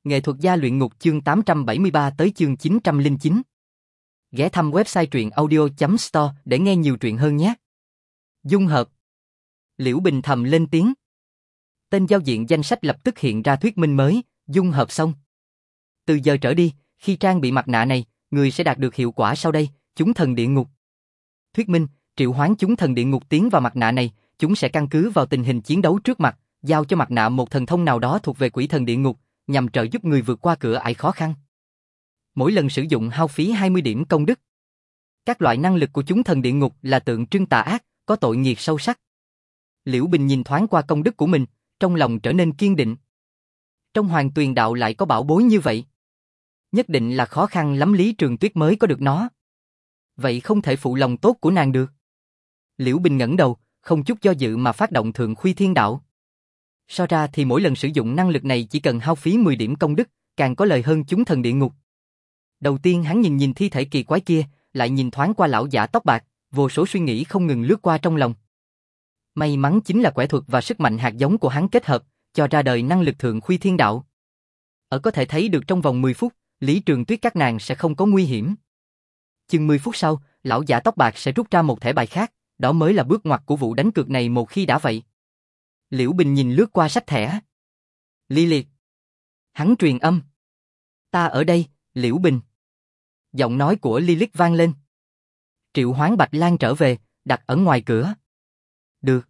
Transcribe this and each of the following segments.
Nghệ thuật gia luyện ngục chương 873 tới chương 909. Ghé thăm website truyện audio.store để nghe nhiều truyện hơn nhé. Dung hợp. Liễu Bình thầm lên tiếng. Tên giao diện danh sách lập tức hiện ra thuyết minh mới, dung hợp xong. Từ giờ trở đi, khi trang bị mặt nạ này, người sẽ đạt được hiệu quả sau đây, chúng thần địa ngục. Thuyết minh, triệu hoán chúng thần địa ngục tiến vào mặt nạ này, chúng sẽ căn cứ vào tình hình chiến đấu trước mặt, giao cho mặt nạ một thần thông nào đó thuộc về quỷ thần địa ngục, nhằm trợ giúp người vượt qua cửa ải khó khăn. Mỗi lần sử dụng hao phí 20 điểm công đức. Các loại năng lực của chúng thần địa ngục là tượng trưng tà ác, có tội nghiệt sâu sắc. Liễu Bình nhìn thoáng qua công đức của mình, trong lòng trở nên kiên định. Trong Hoàng Tuyền Đạo lại có bảo bối như vậy. Nhất định là khó khăn lắm Lý Trường Tuyết mới có được nó. Vậy không thể phụ lòng tốt của nàng được. Liễu Bình ngẩng đầu, không chút do dự mà phát động Thượng Khuy Thiên Đạo. So ra thì mỗi lần sử dụng năng lực này chỉ cần hao phí 10 điểm công đức, càng có lợi hơn chúng thần địa ngục. Đầu tiên hắn nhìn thi thể kỳ quái kia, lại nhìn thoáng qua lão giả tóc bạc, vô số suy nghĩ không ngừng lướt qua trong lòng. May mắn chính là quẻ thuật và sức mạnh hạt giống của hắn kết hợp, cho ra đời năng lực Thượng Khuy Thiên Đạo. Ở có thể thấy được trong vòng 10 phút, Lý Trường Tuyết các nàng sẽ không có nguy hiểm. Chừng 10 phút sau, lão giả tóc bạc sẽ rút ra một thẻ bài khác, đó mới là bước ngoặt của vụ đánh cược này một khi đã vậy. Liễu Bình nhìn lướt qua sách thẻ. Lilith. Hắn truyền âm. Ta ở đây, Liễu Bình. Giọng nói của Lilith vang lên. Triệu hoán Bạch Lan trở về, đặt ở ngoài cửa. Được.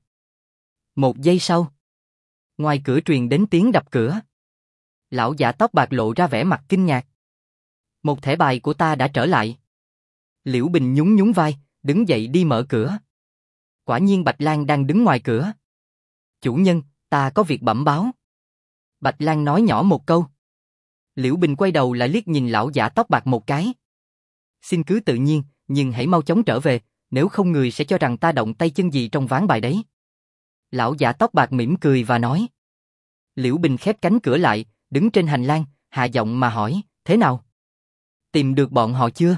1 giây sau. Ngoài cửa truyền đến tiếng đập cửa. Lão giả tóc bạc lộ ra vẻ mặt kinh ngạc. Một thẻ bài của ta đã trở lại. Liễu Bình nhún nhún vai, đứng dậy đi mở cửa. Quả nhiên Bạch Lan đang đứng ngoài cửa. Chủ nhân, ta có việc bẩm báo. Bạch Lan nói nhỏ một câu. Liễu Bình quay đầu lại liếc nhìn lão giả tóc bạc một cái. Xin cứ tự nhiên, nhưng hãy mau chóng trở về, nếu không người sẽ cho rằng ta động tay chân gì trong ván bài đấy. Lão giả tóc bạc mỉm cười và nói. Liễu Bình khép cánh cửa lại, đứng trên hành lang, hạ giọng mà hỏi, thế nào? Tìm được bọn họ chưa?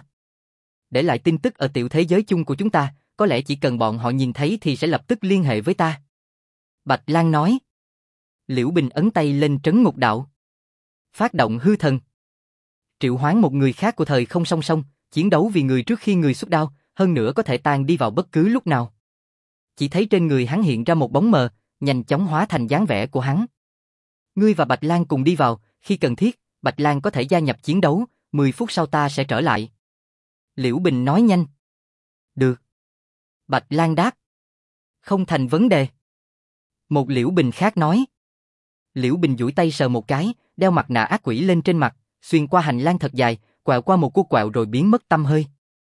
Để lại tin tức ở tiểu thế giới chung của chúng ta, có lẽ chỉ cần bọn họ nhìn thấy thì sẽ lập tức liên hệ với ta. Bạch Lan nói. Liễu Bình ấn tay lên trấn ngục đạo. Phát động hư thần. Triệu hoán một người khác của thời không song song, chiến đấu vì người trước khi người xuất đao, hơn nữa có thể tan đi vào bất cứ lúc nào. Chỉ thấy trên người hắn hiện ra một bóng mờ, nhanh chóng hóa thành dáng vẻ của hắn. Ngươi và Bạch Lan cùng đi vào, khi cần thiết, Bạch Lan có thể gia nhập chiến đấu, 10 phút sau ta sẽ trở lại. Liễu Bình nói nhanh. Được. Bạch Lan đáp. Không thành vấn đề. Một Liễu Bình khác nói. Liễu Bình duỗi tay sờ một cái, đeo mặt nạ ác quỷ lên trên mặt, xuyên qua hành lang thật dài, quẹo qua một cua quẹo rồi biến mất tăm hơi.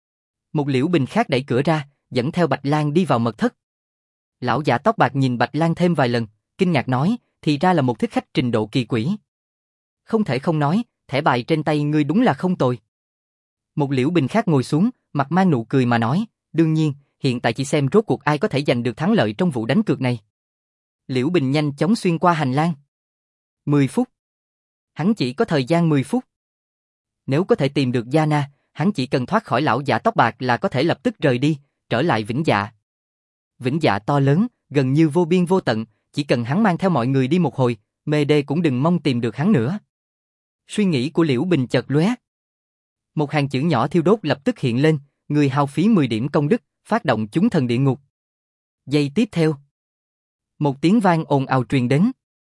Một Liễu Bình khác đẩy cửa ra, dẫn theo Bạch Lan đi vào mật thất. Lão giả tóc bạc nhìn Bạch Lan thêm vài lần, kinh ngạc nói, thì ra là một thích khách trình độ kỳ quỷ. Không thể không nói, thẻ bài trên tay ngươi đúng là không tồi. Một Liễu Bình khác ngồi xuống, mặt mang nụ cười mà nói, đương nhiên, hiện tại chỉ xem rốt cuộc ai có thể giành được thắng lợi trong vụ đánh cược này. Liễu Bình nhanh chóng xuyên qua hành lang. 10 phút. Hắn chỉ có thời gian 10 phút. Nếu có thể tìm được Yana, hắn chỉ cần thoát khỏi lão giả tóc bạc là có thể lập tức rời đi, trở lại Vĩnh Dạ. Vĩnh Dạ to lớn, gần như vô biên vô tận, chỉ cần hắn mang theo mọi người đi một hồi, mê đê cũng đừng mong tìm được hắn nữa. Suy nghĩ của Liễu Bình chợt lóe. Một hàng chữ nhỏ thiêu đốt lập tức hiện lên, người hao phí 10 điểm công đức, phát động chúng thần địa ngục. Giây tiếp theo. Một tiếng vang ồn ào truyền đến.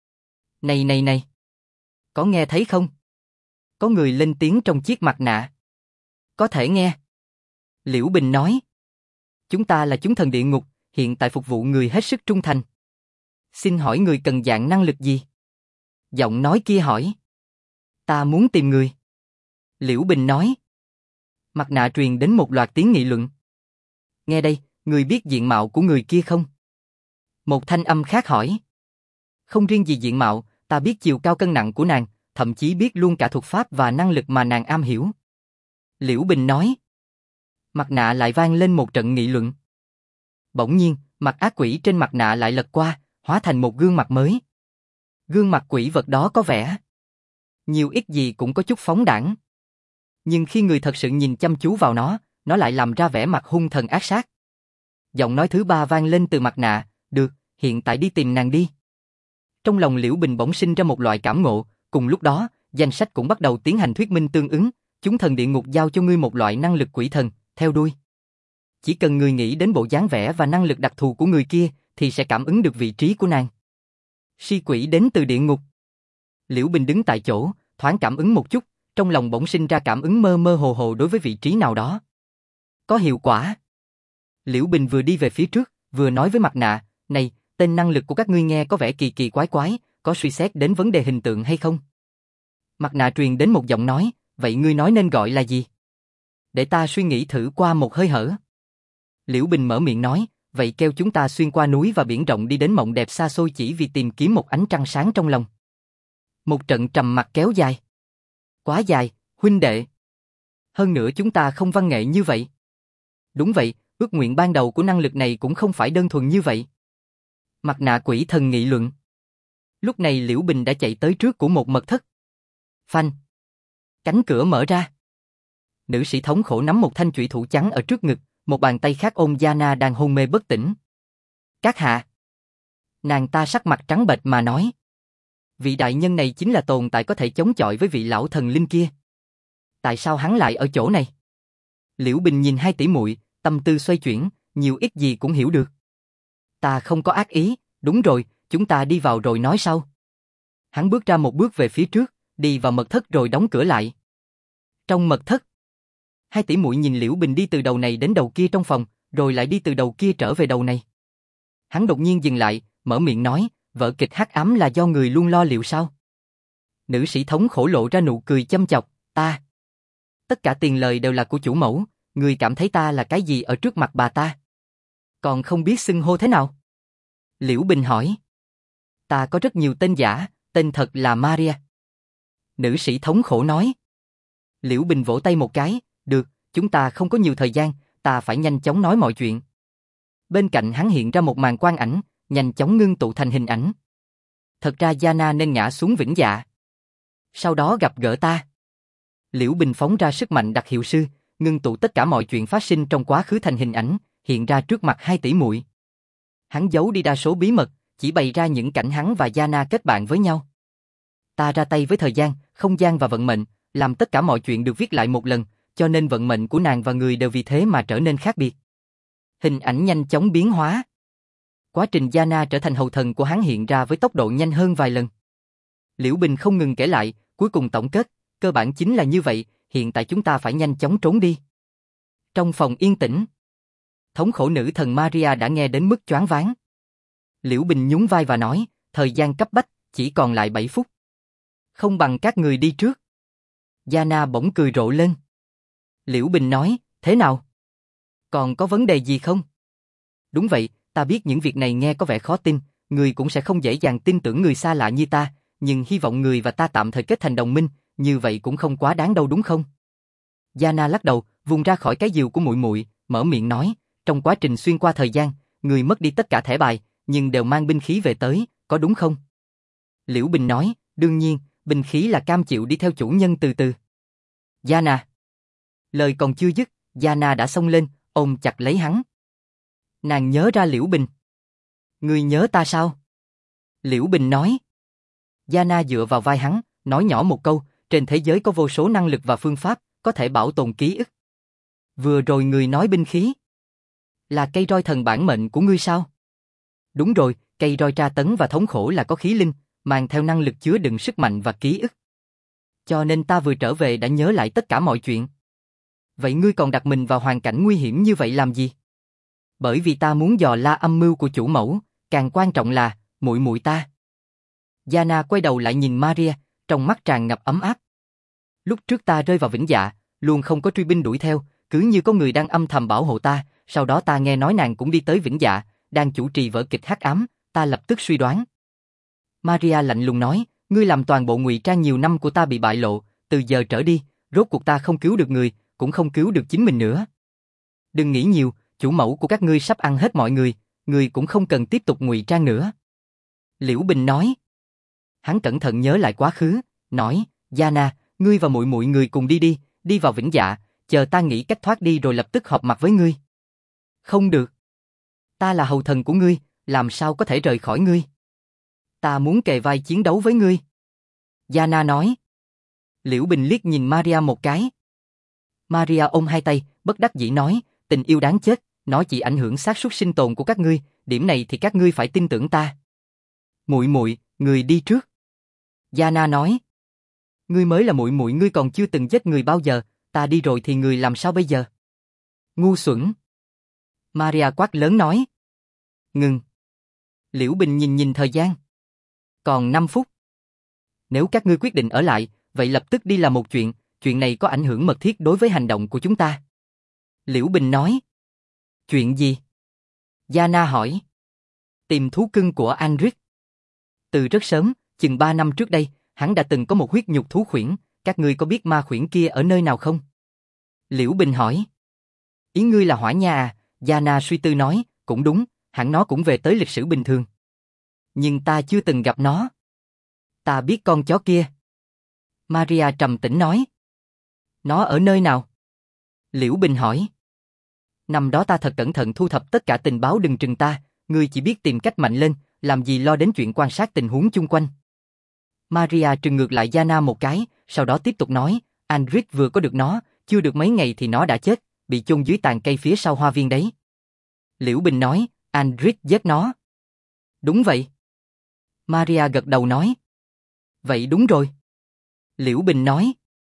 Này này này! Có nghe thấy không? Có người lên tiếng trong chiếc mặt nạ. Có thể nghe. Liễu Bình nói. Chúng ta là chúng thần địa ngục, hiện tại phục vụ người hết sức trung thành. Xin hỏi người cần dạng năng lực gì? Giọng nói kia hỏi. Ta muốn tìm người. Liễu Bình nói. Mặt nạ truyền đến một loạt tiếng nghị luận. Nghe đây, người biết diện mạo của người kia không? Một thanh âm khác hỏi. Không riêng gì diện mạo, ta biết chiều cao cân nặng của nàng, thậm chí biết luôn cả thuật pháp và năng lực mà nàng am hiểu. Liễu Bình nói. Mặt nạ lại vang lên một trận nghị luận. Bỗng nhiên, mặt ác quỷ trên mặt nạ lại lật qua, hóa thành một gương mặt mới. Gương mặt quỷ vật đó có vẻ nhiều ít gì cũng có chút phóng đãng. Nhưng khi người thật sự nhìn chăm chú vào nó lại làm ra vẻ mặt hung thần ác sát. Giọng nói thứ ba vang lên từ mặt nạ, được, hiện tại đi tìm nàng đi. Trong lòng Liễu Bình bỗng sinh ra một loại cảm ngộ, cùng lúc đó, danh sách cũng bắt đầu tiến hành thuyết minh tương ứng, chúng thần địa ngục giao cho ngươi một loại năng lực quỷ thần, theo đuôi. Chỉ cần người nghĩ đến bộ dáng vẻ và năng lực đặc thù của người kia, thì sẽ cảm ứng được vị trí của nàng. Si quỷ đến từ địa ngục. Liễu Bình đứng tại chỗ, thoáng cảm ứng một chút, trong lòng bỗng sinh ra cảm ứng mơ mơ hồ hồ đối với vị trí nào đó. Có hiệu quả. Liễu Bình vừa đi về phía trước, vừa nói với mặt nạ, này, tên năng lực của các ngươi nghe có vẻ kỳ kỳ quái quái, có suy xét đến vấn đề hình tượng hay không? Mặt nạ truyền đến một giọng nói, vậy ngươi nói nên gọi là gì? Để ta suy nghĩ thử qua một hơi hở. Liễu Bình mở miệng nói, vậy kêu chúng ta xuyên qua núi và biển rộng đi đến mộng đẹp xa xôi chỉ vì tìm kiếm một ánh trăng sáng trong lòng. Một trận trầm mặc kéo dài. Quá dài, huynh đệ. Hơn nữa chúng ta không văn nghệ như vậy. Đúng vậy, ước nguyện ban đầu của năng lực này cũng không phải đơn thuần như vậy. Mặt nạ quỷ thần nghị luận. Lúc này Liễu Bình đã chạy tới trước của một mật thất. Phanh. Cánh cửa mở ra. Nữ sĩ thống khổ nắm một thanh chủy thủ trắng ở trước ngực, một bàn tay khác ôm Yana đang hôn mê bất tỉnh. Các hạ. Nàng ta sắc mặt trắng bệch mà nói. Vị đại nhân này chính là tồn tại có thể chống chọi với vị lão thần linh kia. Tại sao hắn lại ở chỗ này? Liễu Bình nhìn hai tỷ muội, tâm tư xoay chuyển, nhiều ít gì cũng hiểu được. Ta không có ác ý, đúng rồi, chúng ta đi vào rồi nói sau. Hắn bước ra một bước về phía trước, đi vào mật thất rồi đóng cửa lại. Trong mật thất, hai tỷ muội nhìn Liễu Bình đi từ đầu này đến đầu kia trong phòng, rồi lại đi từ đầu kia trở về đầu này. Hắn đột nhiên dừng lại, mở miệng nói, vở kịch hắc ám là do người luôn lo liệu sao? Nữ sĩ thống khổ lộ ra nụ cười châm chọc, ta. Tất cả tiền lời đều là của chủ mẫu, người cảm thấy ta là cái gì ở trước mặt bà ta? Còn không biết xưng hô thế nào? Liễu Bình hỏi. Ta có rất nhiều tên giả, tên thật là Maria. Nữ sĩ thống khổ nói. Liễu Bình vỗ tay một cái, được, chúng ta không có nhiều thời gian, ta phải nhanh chóng nói mọi chuyện. Bên cạnh hắn hiện ra một màn quang ảnh, nhanh chóng ngưng tụ thành hình ảnh. Thật ra Yana nên ngã xuống vĩnh dạ. Sau đó gặp gỡ ta. Liễu Bình phóng ra sức mạnh đặc hiệu sư, ngưng tụ tất cả mọi chuyện phát sinh trong quá khứ thành hình ảnh, hiện ra trước mặt hai tỷ muội. Hắn giấu đi đa số bí mật, chỉ bày ra những cảnh hắn và Yana kết bạn với nhau. Ta ra tay với thời gian, không gian và vận mệnh, làm tất cả mọi chuyện được viết lại một lần, cho nên vận mệnh của nàng và người đều vì thế mà trở nên khác biệt. Hình ảnh nhanh chóng biến hóa. Quá trình Yana trở thành hầu thần của hắn hiện ra với tốc độ nhanh hơn vài lần. Liễu Bình không ngừng kể lại, cuối cùng tổng kết, cơ bản chính là như vậy, hiện tại chúng ta phải nhanh chóng trốn đi. Trong phòng yên tĩnh, thống khổ nữ thần Maria đã nghe đến mức choáng váng. Liễu Bình nhún vai và nói, thời gian cấp bách, chỉ còn lại 7 phút. Không bằng các người đi trước. Yana bỗng cười rộ lên. Liễu Bình nói, thế nào? Còn có vấn đề gì không? Đúng vậy, ta biết những việc này nghe có vẻ khó tin, người cũng sẽ không dễ dàng tin tưởng người xa lạ như ta, nhưng hy vọng người và ta tạm thời kết thành đồng minh, như vậy cũng không quá đáng đâu đúng không? Yana lắc đầu, vùng ra khỏi cái diều của muội muội, mở miệng nói, trong quá trình xuyên qua thời gian, người mất đi tất cả thẻ bài, nhưng đều mang binh khí về tới, có đúng không? Liễu Bình nói, đương nhiên, binh khí là cam chịu đi theo chủ nhân từ từ. Yana. Lời còn chưa dứt, Yana đã xông lên, ôm chặt lấy hắn. Nàng nhớ ra Liễu Bình. Ngươi nhớ ta sao? Liễu Bình nói. Yana dựa vào vai hắn, nói nhỏ một câu, trên thế giới có vô số năng lực và phương pháp, có thể bảo tồn ký ức. Vừa rồi người nói binh khí. Là cây roi thần bản mệnh của ngươi sao? Đúng rồi, cây roi tra tấn và thống khổ là có khí linh, mang theo năng lực chứa đựng sức mạnh và ký ức. Cho nên ta vừa trở về đã nhớ lại tất cả mọi chuyện. Vậy ngươi còn đặt mình vào hoàn cảnh nguy hiểm như vậy làm gì? Bởi vì ta muốn dò la âm mưu của chủ mẫu, càng quan trọng là muội muội ta. Yana quay đầu lại nhìn Maria, trong mắt tràn ngập ấm áp. Lúc trước ta rơi vào vĩnh dạ, luôn không có truy binh đuổi theo, cứ như có người đang âm thầm bảo hộ ta, sau đó ta nghe nói nàng cũng đi tới vĩnh dạ, đang chủ trì vở kịch hắc ám, ta lập tức suy đoán. Maria lạnh lùng nói, ngươi làm toàn bộ ngụy trang nhiều năm của ta bị bại lộ, từ giờ trở đi, rốt cuộc ta không cứu được người, cũng không cứu được chính mình nữa. Đừng nghĩ nhiều, chủ mẫu của các ngươi sắp ăn hết mọi người cũng không cần tiếp tục ngụy trang nữa. Liễu Bình nói. Hắn cẩn thận nhớ lại quá khứ, nói, Yana, ngươi và muội muội người cùng đi vào vĩnh dạ, chờ ta nghĩ cách thoát đi rồi lập tức họp mặt với ngươi. Không được. Ta là hầu thần của ngươi, làm sao có thể rời khỏi ngươi? Ta muốn kề vai chiến đấu với ngươi. Yana nói. Liễu Bình liếc nhìn Maria một cái. Maria ôm hai tay, bất đắc dĩ nói, tình yêu đáng chết, nó chỉ ảnh hưởng xác suất sinh tồn của các ngươi, điểm này thì các ngươi phải tin tưởng ta. Muội muội, người đi trước. Yana nói. Ngươi mới là muội muội, ngươi còn chưa từng giết người bao giờ, ta đi rồi thì người làm sao bây giờ? Ngu xuẩn. Maria quát lớn nói. Ngừng. Liễu Bình nhìn thời gian. Còn 5 phút. Nếu các ngươi quyết định ở lại, vậy lập tức đi làm một chuyện này có ảnh hưởng mật thiết đối với hành động của chúng ta. Liễu Bình nói. Chuyện gì? Yana hỏi. Tìm thú cưng của Anric. Từ rất sớm, chừng 3 năm trước đây, hắn đã từng có một huyết nhục thú khuyển, các ngươi có biết ma khuyển kia ở nơi nào không? Liễu Bình hỏi. Ý ngươi là Hỏa Nha à? Yana suy tư nói, cũng đúng, hẳn nó cũng về tới lịch sử bình thường. Nhưng ta chưa từng gặp nó. Ta biết con chó kia. Maria trầm tĩnh nói. Nó ở nơi nào? Liễu Bình hỏi. Năm đó ta thật cẩn thận thu thập tất cả tình báo, đừng trừng ta, ngươi chỉ biết tìm cách mạnh lên, làm gì lo đến chuyện quan sát tình huống chung quanh. Maria trừng ngược lại Yana một cái, sau đó tiếp tục nói, Anric vừa có được nó, chưa được mấy ngày thì nó đã chết, bị chôn dưới tàn cây phía sau hoa viên đấy. Liễu Bình nói, Anric giết nó. Đúng vậy. Maria gật đầu nói. Vậy đúng rồi. Liễu Bình nói.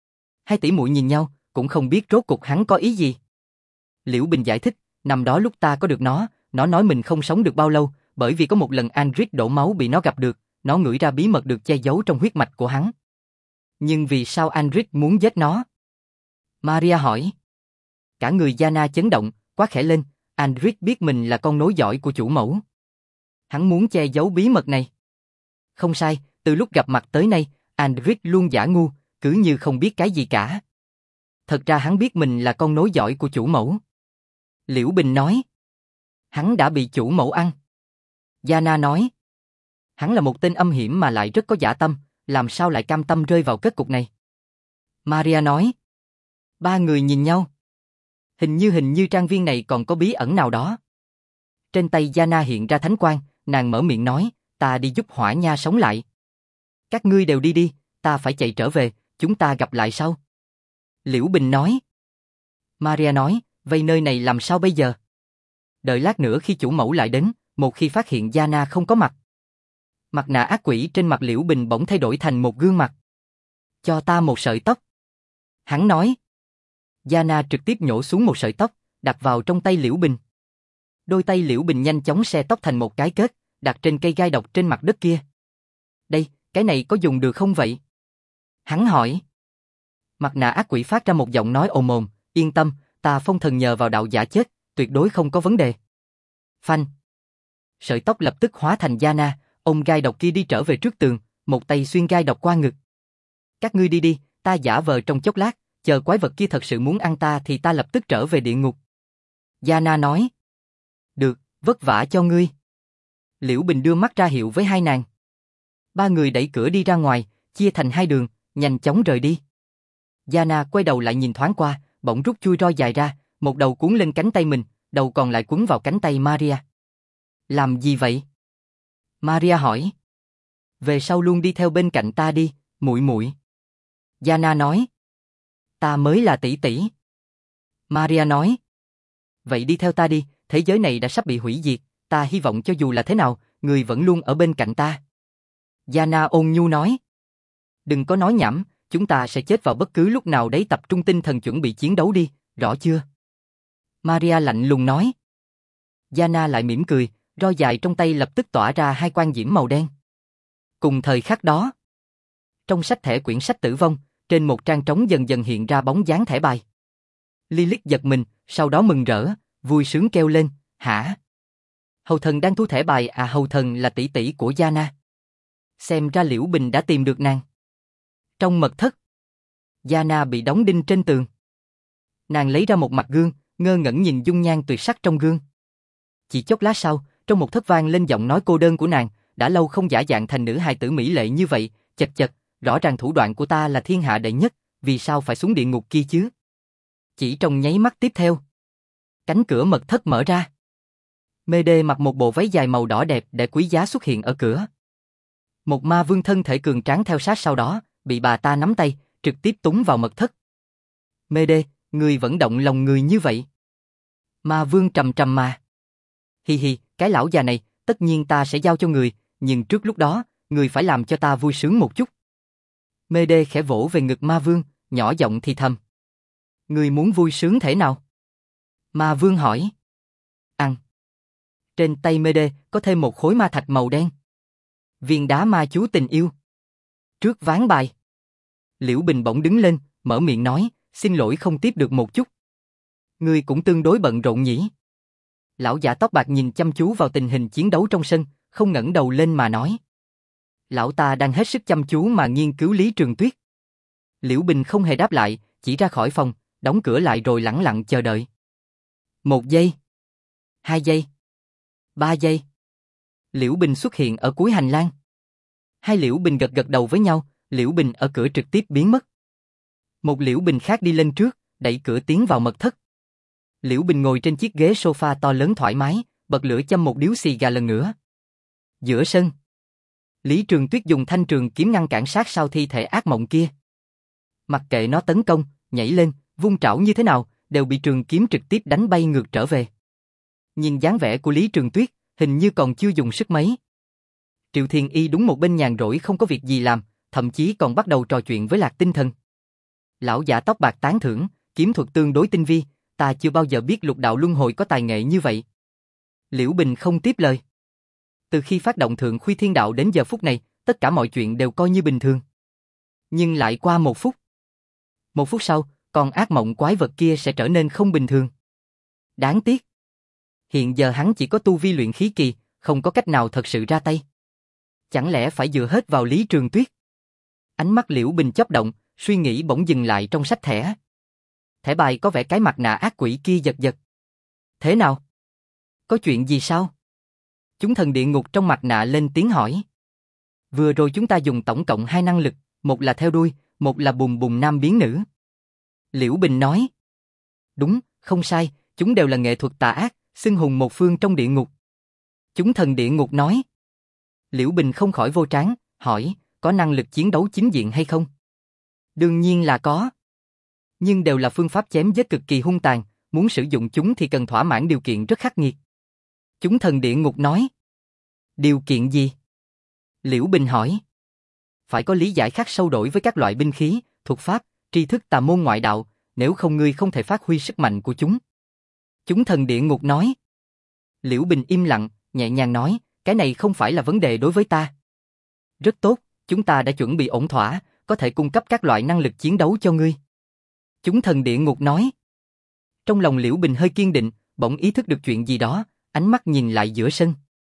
Hai tỷ muội nhìn nhau, cũng không biết rốt cuộc hắn có ý gì. Liễu Bình giải thích, năm đó lúc ta có được nó nói mình không sống được bao lâu, bởi vì có một lần Anric đổ máu bị nó gặp được, nó ngửi ra bí mật được che giấu trong huyết mạch của hắn. Nhưng vì sao Anric muốn giết nó? Maria hỏi. Cả người Yana chấn động, quá khẽ lên, Anric biết mình là con nối dõi của chủ mẫu. Hắn muốn che giấu bí mật này. Không sai, từ lúc gặp mặt tới nay, Anric luôn giả ngu, cứ như không biết cái gì cả. Thật ra hắn biết mình là con nối dõi của chủ mẫu. Liễu Bình nói. Hắn đã bị chủ mẫu ăn. Yana nói. Hắn là một tên âm hiểm mà lại rất có dã tâm, làm sao lại cam tâm rơi vào kết cục này? Maria nói. Ba người nhìn nhau. Hình như trang viên này còn có bí ẩn nào đó. Trên tay Yana hiện ra thánh quang, nàng mở miệng nói, ta đi giúp Hỏa Nha sống lại. Các ngươi đều đi đi, ta phải chạy trở về, chúng ta gặp lại sau. Liễu Bình nói. Maria nói, vậy nơi này làm sao bây giờ? Đợi lát nữa khi chủ mẫu lại đến, một khi phát hiện Yana không có mặt. Mặt nạ ác quỷ trên mặt Liễu Bình bỗng thay đổi thành một gương mặt. Cho ta một sợi tóc. Hắn nói. Yana trực tiếp nhổ xuống một sợi tóc, đặt vào trong tay Liễu Bình. Đôi tay Liễu Bình nhanh chóng xe tóc thành một cái kết, đặt trên cây gai độc trên mặt đất kia. Đây, cái này có dùng được không vậy? Hắn hỏi. Mặt nạ ác quỷ phát ra một giọng nói ồm ồm, yên tâm, ta phong thần nhờ vào đạo giả chết, tuyệt đối không có vấn đề. Phanh. Sợi tóc lập tức hóa thành Yana, ông gai độc kia đi trở về trước tường, một tay xuyên gai độc qua ngực. Các ngươi đi đi, ta giả vờ trong chốc lát, chờ quái vật kia thật sự muốn ăn ta thì ta lập tức trở về địa ngục. Yana nói. Được, vất vả cho ngươi. Liễu Bình đưa mắt ra hiệu với hai nàng. Ba người đẩy cửa đi ra ngoài, chia thành hai đường, nhanh chóng rời đi. Yana quay đầu lại nhìn thoáng qua, bỗng rút chui roi dài ra, một đầu cuốn lên cánh tay mình, đầu còn lại quấn vào cánh tay Maria. Làm gì vậy? Maria hỏi. Về sau luôn đi theo bên cạnh ta đi, muội muội. Yana nói. Ta mới là tỷ tỷ. Maria nói. Vậy đi theo ta đi, thế giới này đã sắp bị hủy diệt, ta hy vọng cho dù là thế nào, người vẫn luôn ở bên cạnh ta. Yana ôn nhu nói. Đừng có nói nhảm, chúng ta sẽ chết vào bất cứ lúc nào đấy, tập trung tinh thần chuẩn bị chiến đấu đi, rõ chưa? Maria lạnh lùng nói. Yana lại mỉm cười, roi dài trong tay lập tức tỏa ra hai quang diễm màu đen. Cùng thời khắc đó, trong sách thẻ quyển sách tử vong, trên một trang trống dần dần hiện ra bóng dáng thẻ bài. Lilith giật mình, sau đó mừng rỡ, vui sướng kêu lên, hả? Hầu thần đang thu thẻ bài à? Hầu thần là tỷ tỷ của Yana. Xem ra Liễu Bình đã tìm được nàng. Trong mật thất, Yana bị đóng đinh trên tường. Nàng lấy ra một mặt gương, ngơ ngẩn nhìn dung nhan tuyệt sắc trong gương. Chỉ chốc lát sau, trong một thất vang lên giọng nói cô đơn của nàng, đã lâu không giả dạng thành nữ hài tử mỹ lệ như vậy, chật chật, rõ ràng thủ đoạn của ta là thiên hạ đệ nhất, vì sao phải xuống địa ngục kia chứ? Chỉ trong nháy mắt tiếp theo, cánh cửa mật thất mở ra. Mê Đê mặc một bộ váy dài màu đỏ đẹp để quý giá xuất hiện ở cửa. Một ma vương thân thể cường tráng theo sát sau đó, bị bà ta nắm tay, trực tiếp túng vào mật thất. Mê Đê, người vẫn động lòng người như vậy. Ma Vương trầm trầm mà. Hi hi, cái lão già này, tất nhiên ta sẽ giao cho người, nhưng trước lúc đó, người phải làm cho ta vui sướng một chút. Mê Đê khẽ vỗ về ngực Ma Vương, nhỏ giọng thì thầm. Người muốn vui sướng thế nào? Ma Vương hỏi. Ăn. Trên tay Mê Đê có thêm một khối ma thạch màu đen. Viên đá ma chú tình yêu. Trước ván bài. Liễu Bình bỗng đứng lên, mở miệng nói, xin lỗi không tiếp được một chút. Ngươi cũng tương đối bận rộn nhỉ? Lão giả tóc bạc nhìn chăm chú vào tình hình chiến đấu trong sân, không ngẩng đầu lên mà nói. Lão ta đang hết sức chăm chú mà nghiên cứu Lý Trường Tuyết. Liễu Bình không hề đáp lại, chỉ ra khỏi phòng, đóng cửa lại rồi lẳng lặng chờ đợi. 1 giây. 2 giây. 3 giây. Liễu Bình xuất hiện ở cuối hành lang. Hai Liễu Bình gật gật đầu với nhau, Liễu Bình ở cửa trực tiếp biến mất. Một Liễu Bình khác đi lên trước, đẩy cửa tiến vào mật thất. Liễu Bình ngồi trên chiếc ghế sofa to lớn thoải mái, bật lửa châm một điếu xì gà lần nữa. Giữa sân, Lý Trường Tuyết dùng thanh trường kiếm ngăn cản sát sau thi thể ác mộng kia. Mặc kệ nó tấn công, nhảy lên, vung trảo như thế nào, đều bị trường kiếm trực tiếp đánh bay ngược trở về. Nhìn dáng vẻ của Lý Trường Tuyết, hình như còn chưa dùng sức mấy. Triệu Thiền Y đúng một bên nhàn rỗi không có việc gì làm, thậm chí còn bắt đầu trò chuyện với Lạc Tinh Thần. Lão giả tóc bạc tán thưởng, kiếm thuật tương đối tinh vi, ta chưa bao giờ biết lục đạo luân hồi có tài nghệ như vậy. Liễu Bình không tiếp lời. Từ khi phát động Thượng Khuy Thiên Đạo đến giờ phút này, tất cả mọi chuyện đều coi như bình thường. Nhưng lại qua 1 phút. 1 phút sau, con ác mộng quái vật kia sẽ trở nên không bình thường. Đáng tiếc. Hiện giờ hắn chỉ có tu vi luyện khí kỳ, không có cách nào thật sự ra tay. Chẳng lẽ phải dựa hết vào Lý Trường Tuyết? Ánh mắt Liễu Bình chớp động, suy nghĩ bỗng dừng lại trong sách thẻ. Thẻ bài có vẻ cái mặt nạ ác quỷ kia giật giật. Thế nào? Có chuyện gì sao? Chúng thần địa ngục trong mặt nạ lên tiếng hỏi. Vừa rồi chúng ta dùng tổng cộng 2 năng lực, một là theo đuôi, một là bùm bùm nam biến nữ. Liễu Bình nói. Đúng, không sai, chúng đều là nghệ thuật tà ác, xưng hùng một phương trong địa ngục. Chúng thần địa ngục nói. Liễu Bình không khỏi vô trán, hỏi, có năng lực chiến đấu chính diện hay không? Đương nhiên là có. Nhưng đều là phương pháp chém giết cực kỳ hung tàn, muốn sử dụng chúng thì cần thỏa mãn điều kiện rất khắc nghiệt. Chúng thần địa ngục nói. Điều kiện gì? Liễu Bình hỏi. Phải có lý giải khắc sâu đổi với các loại binh khí, thuật pháp, tri thức tà môn ngoại đạo, nếu không ngươi không thể phát huy sức mạnh của chúng. Chúng thần địa ngục nói. Liễu Bình im lặng, nhẹ nhàng nói, cái này không phải là vấn đề đối với ta. Rất tốt, chúng ta đã chuẩn bị ổn thỏa, có thể cung cấp các loại năng lực chiến đấu cho ngươi. Chúng thần địa ngục nói. Trong lòng Liễu Bình hơi kiên định, bỗng ý thức được chuyện gì đó, ánh mắt nhìn lại giữa sân.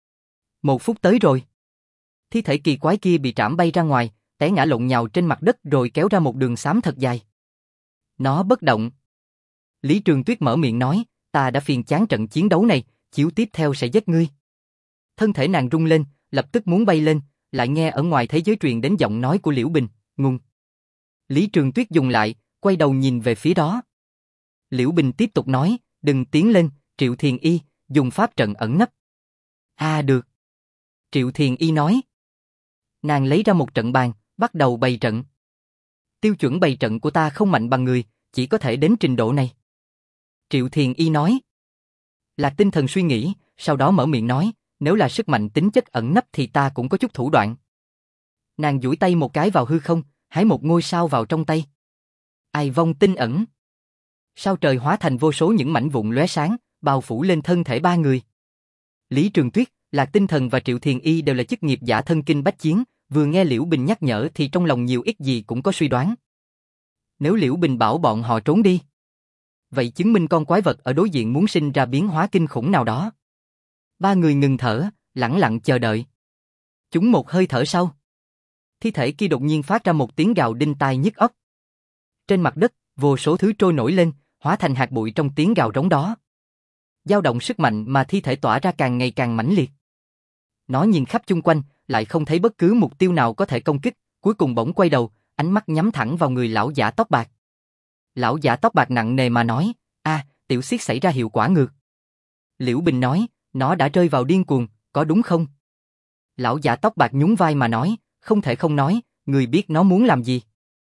1 phút tới rồi. Thi thể kỳ quái kia bị trảm bay ra ngoài, té ngã lộn nhào trên mặt đất rồi kéo ra một đường xám thật dài. Nó bất động. Lý Trường Tuyết mở miệng nói, ta đã phiền chán trận chiến đấu này, chiếu tiếp theo sẽ giết ngươi. Thân thể nàng rung lên, lập tức muốn bay lên, lại nghe ở ngoài thế giới truyền đến giọng nói của Liễu Bình, ngùng. Lý Trường Tuyết dừng lại, quay đầu nhìn về phía đó. Liễu Bình tiếp tục nói, đừng tiến lên, Triệu Thiền Y, dùng pháp trận ẩn nấp. Được. Triệu Thiền Y nói. Nàng lấy ra một trận bàn, bắt đầu bày trận. Tiêu chuẩn bày trận của ta không mạnh bằng người, chỉ có thể đến trình độ này. Triệu Thiền Y nói. Lạc Tinh Thần suy nghĩ, sau đó mở miệng nói, nếu là sức mạnh tính chất ẩn nấp thì ta cũng có chút thủ đoạn. Nàng duỗi tay một cái vào hư không, hái một ngôi sao vào trong tay. Ai vong tinh ẩn. Sao trời hóa thành vô số những mảnh vụn lóe sáng, bao phủ lên thân thể 3 người. Lý Trường Tuyết, Lạc Tinh Thần và Triệu Thiền Y đều là chức nghiệp giả thân kinh bách chiến, vừa nghe Liễu Bình nhắc nhở thì trong lòng nhiều ít gì cũng có suy đoán. Nếu Liễu Bình bảo bọn họ trốn đi, vậy chứng minh con quái vật ở đối diện muốn sinh ra biến hóa kinh khủng nào đó. 3 người ngừng thở, lẳng lặng chờ đợi. Chúng một hơi thở sau, thi thể kia đột nhiên phát ra một tiếng gào đinh tai nhức óc. Trên mặt đất, vô số thứ trôi nổi lên, hóa thành hạt bụi trong tiếng gào rống đó. Dao động sức mạnh mà thi thể tỏa ra càng ngày càng mãnh liệt. Nó nhìn khắp chung quanh, lại không thấy bất cứ mục tiêu nào có thể công kích, cuối cùng bỗng quay đầu, ánh mắt nhắm thẳng vào người lão giả tóc bạc. Lão giả tóc bạc nặng nề mà nói, tiểu xiết xảy ra hiệu quả ngược. Liễu Bình nói, nó đã rơi vào điên cuồng, có đúng không? Lão giả tóc bạc nhún vai mà nói, không thể không nói, người biết nó muốn làm gì.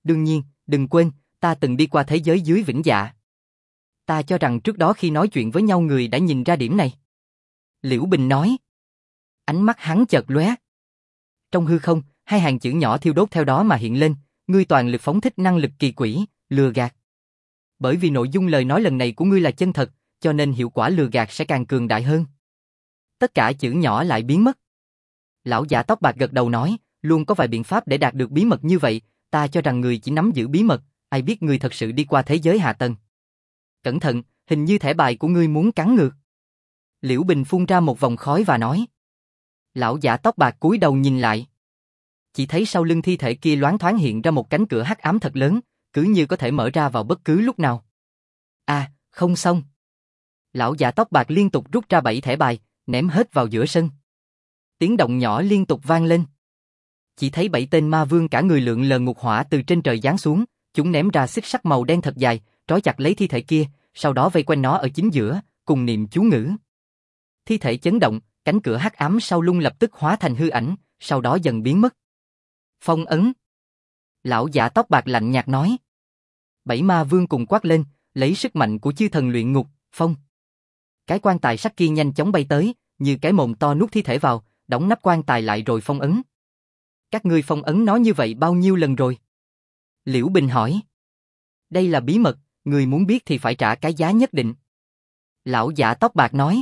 đương nhiên, đừng quên, ta từng đi qua thế giới dưới vĩnh dạ. Ta cho rằng trước đó khi nói chuyện với nhau người đã nhìn ra điểm này. Liễu Bình nói. Ánh mắt hắn chợt lóe. Trong hư không, hai hàng chữ nhỏ thiêu đốt theo đó mà hiện lên, ngươi toàn lực phóng thích năng lực kỳ quỷ, lừa gạt. Bởi vì nội dung lời nói lần này của ngươi là chân thật, cho nên hiệu quả lừa gạt sẽ càng cường đại hơn. Tất cả chữ nhỏ lại biến mất. Lão giả tóc bạc gật đầu nói, luôn có vài biện pháp để đạt được bí mật như vậy, ta cho rằng người chỉ nắm giữ bí mật, ai biết ngươi thật sự đi qua thế giới hạ tầng. Cẩn thận, hình như thẻ bài của ngươi muốn cắn ngược. Liễu Bình phun ra một vòng khói và nói. Lão giả tóc bạc cúi đầu nhìn lại. Chỉ thấy sau lưng thi thể kia loáng thoáng hiện ra một cánh cửa hắc ám thật lớn, cứ như có thể mở ra vào bất cứ lúc nào. À, không xong. Lão giả tóc bạc liên tục rút ra 7 thẻ bài, ném hết vào giữa sân. Tiếng động nhỏ liên tục vang lên. Chỉ thấy 7 tên ma vương cả người lượn lờ ngục hỏa từ trên trời giáng xuống, chúng ném ra xích sắt màu đen thật dài, trói chặt lấy thi thể kia, sau đó vây quanh nó ở chính giữa, cùng niệm chú ngữ. Thi thể chấn động, cánh cửa hắc ám sau lưng lập tức hóa thành hư ảnh, sau đó dần biến mất. Phong ấn. Lão giả tóc bạc lạnh nhạt nói. 7 ma vương cùng quát lên, lấy sức mạnh của chư thần luyện ngục, phong. Cái quan tài sắt kia nhanh chóng bay tới, như cái mồm to nuốt thi thể vào, đóng nắp quan tài lại rồi phong ấn. Các ngươi phong ấn nó như vậy bao nhiêu lần rồi? Liễu Bình hỏi. Đây là bí mật, người muốn biết thì phải trả cái giá nhất định. Lão giả tóc bạc nói.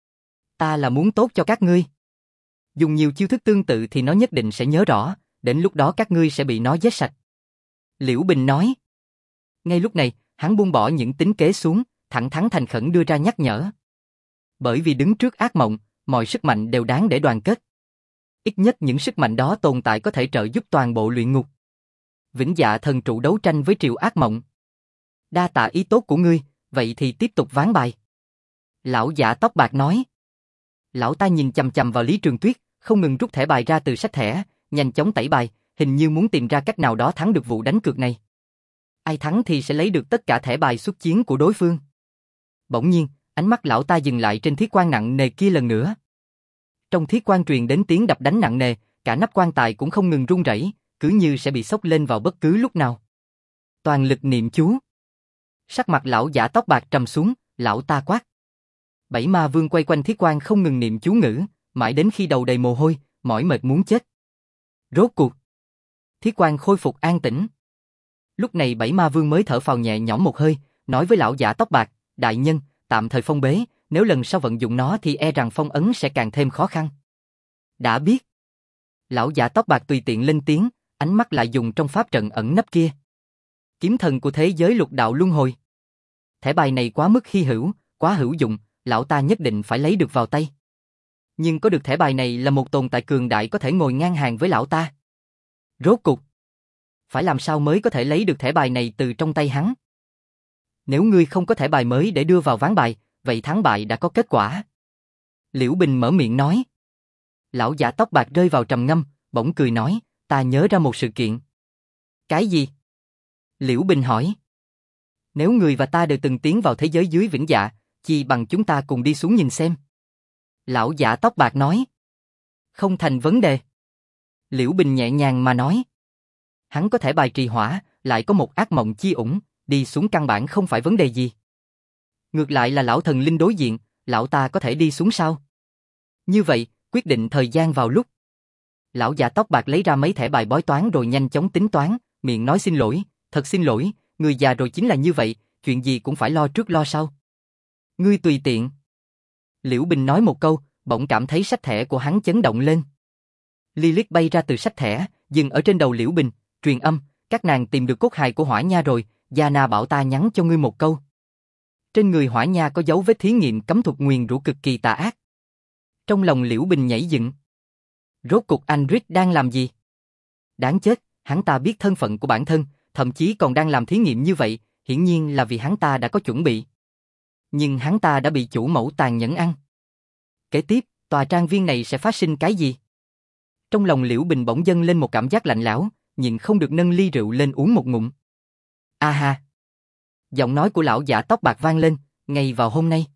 Ta là muốn tốt cho các ngươi. Dùng nhiều chiêu thức tương tự thì nó nhất định sẽ nhớ rõ, đến lúc đó các ngươi sẽ bị nó giết sạch. Liễu Bình nói. Ngay lúc này, hắn buông bỏ những tính kế xuống, thẳng thắn thành khẩn đưa ra nhắc nhở. Bởi vì đứng trước ác mộng, mọi sức mạnh đều đáng để đoàn kết. Ít nhất những sức mạnh đó tồn tại có thể trợ giúp toàn bộ luyện ngục. Vĩnh Dạ thần trụ đấu tranh với triệu ác mộng. Đa tạ ý tốt của ngươi, vậy thì tiếp tục ván bài. Lão giả tóc bạc nói. Lão ta nhìn chằm chằm vào Lý Trường Tuyết, không ngừng rút thẻ bài ra từ sách thẻ, nhanh chóng tẩy bài, hình như muốn tìm ra cách nào đó thắng được vụ đánh cược này. Ai thắng thì sẽ lấy được tất cả thẻ bài xuất chiến của đối phương. Bỗng nhiên, ánh mắt lão ta dừng lại trên thiết quan nặng nề kia lần nữa. Trong thiết quan truyền đến tiếng đập đánh nặng nề, cả nắp quan tài cũng không ngừng rung rẩy, cứ như sẽ bị xốc lên vào bất cứ lúc nào. Toàn lực niệm chú. Sắc mặt lão giả tóc bạc trầm xuống, lão ta quát. 7 ma vương quay quanh thiết quan không ngừng niệm chú ngữ, mãi đến khi đầu đầy mồ hôi, mỏi mệt muốn chết. Rốt cuộc, thiết quan khôi phục an tĩnh. Lúc này 7 ma vương mới thở phào nhẹ nhõm một hơi, nói với lão giả tóc bạc, đại nhân, tạm thời phong bế, nếu lần sau vận dụng nó thì e rằng phong ấn sẽ càng thêm khó khăn. Đã biết. Lão giả tóc bạc tùy tiện lên tiếng, ánh mắt lại dùng trong pháp trận ẩn nấp kia. Kiếm thần của thế giới lục đạo luân hồi. Thẻ bài này quá mức hy hữu, quá hữu dụng, lão ta nhất định phải lấy được vào tay. Nhưng có được thẻ bài này là một tồn tại cường đại có thể ngồi ngang hàng với lão ta. Rốt cuộc, phải làm sao mới có thể lấy được thẻ bài này từ trong tay hắn? Nếu ngươi không có thẻ bài mới để đưa vào ván bài, vậy thắng bại đã có kết quả. Liễu Bình mở miệng nói. Lão giả tóc bạc rơi vào trầm ngâm, bỗng cười nói, ta nhớ ra một sự kiện. Cái gì? Liễu Bình hỏi. Nếu người và ta đều từng tiến vào thế giới dưới vĩnh dạ, chi bằng chúng ta cùng đi xuống nhìn xem. Lão giả tóc bạc nói. Không thành vấn đề. Liễu Bình nhẹ nhàng mà nói. Hắn có thể bài trì hỏa, lại có một ác mộng chi ủng, đi xuống căn bản không phải vấn đề gì. Ngược lại là lão thần linh đối diện, lão ta có thể đi xuống sao? Như vậy, quyết định thời gian vào lúc. Lão già tóc bạc lấy ra mấy thẻ bài bói toán rồi nhanh chóng tính toán, miệng nói xin lỗi, thật xin lỗi, người già rồi chính là như vậy, chuyện gì cũng phải lo trước lo sau. Ngươi tùy tiện. Liễu Bình nói một câu, bỗng cảm thấy sách thẻ của hắn chấn động lên. Lilith bay ra từ sách thẻ, dừng ở trên đầu Liễu Bình, truyền âm, các nàng tìm được cốt hài của Hỏa Nha rồi, Giana bảo ta nhắn cho ngươi một câu. Trên người Hỏa Nha có dấu vết thí nghiệm cấm thuật nguyền rủa cực kỳ tà ác. Trong lòng Liễu Bình nhảy dựng. Rốt cuộc Andric đang làm gì? Đáng chết, hắn ta biết thân phận của bản thân, thậm chí còn đang làm thí nghiệm như vậy, hiển nhiên là vì hắn ta đã có chuẩn bị. Nhưng hắn ta đã bị chủ mẫu tàn nhẫn ăn. Kế tiếp, tòa trang viên này sẽ phát sinh cái gì? Trong lòng Liễu Bình bỗng dâng lên một cảm giác lạnh lẽo, nhịn không được nâng ly rượu lên uống một ngụm. A ha! Giọng nói của lão giả tóc bạc vang lên, ngay vào hôm nay.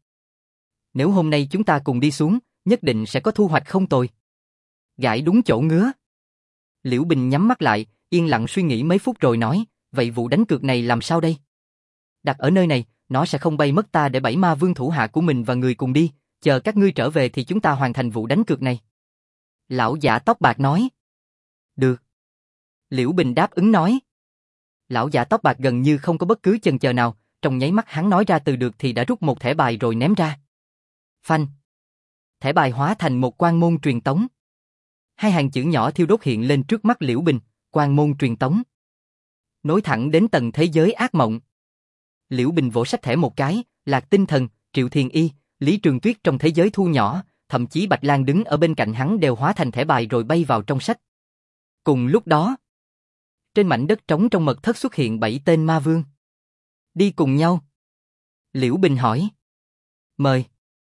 Nếu hôm nay chúng ta cùng đi xuống, nhất định sẽ có thu hoạch không tồi. Gãi đúng chỗ ngứa. Liễu Bình nhắm mắt lại, yên lặng suy nghĩ mấy phút rồi nói, vậy vụ đánh cược này làm sao đây? Đặt ở nơi này, nó sẽ không bay mất, ta để 7 ma vương thủ hạ của mình và người cùng đi, chờ các ngươi trở về thì chúng ta hoàn thành vụ đánh cược này. Lão giả tóc bạc nói. Được. Liễu Bình đáp ứng nói. Lão giả tóc bạc gần như không có bất cứ chần chờ nào, trong nháy mắt hắn nói ra từ được thì đã rút một thẻ bài rồi ném ra. Phanh. Thẻ bài hóa thành một quan môn truyền tống. Hai hàng chữ nhỏ thiêu đốt hiện lên trước mắt Liễu Bình, quan môn truyền tống. Nối thẳng đến tầng thế giới ác mộng. Liễu Bình vỗ sách thẻ một cái, Lạc Tinh Thần, Triệu Thiền Y, Lý Trường Tuyết trong thế giới thu nhỏ, thậm chí Bạch Lan đứng ở bên cạnh hắn đều hóa thành thẻ bài rồi bay vào trong sách. Cùng lúc đó, trên mảnh đất trống trong mật thất xuất hiện 7 tên ma vương. Đi cùng nhau. Liễu Bình hỏi. Mời.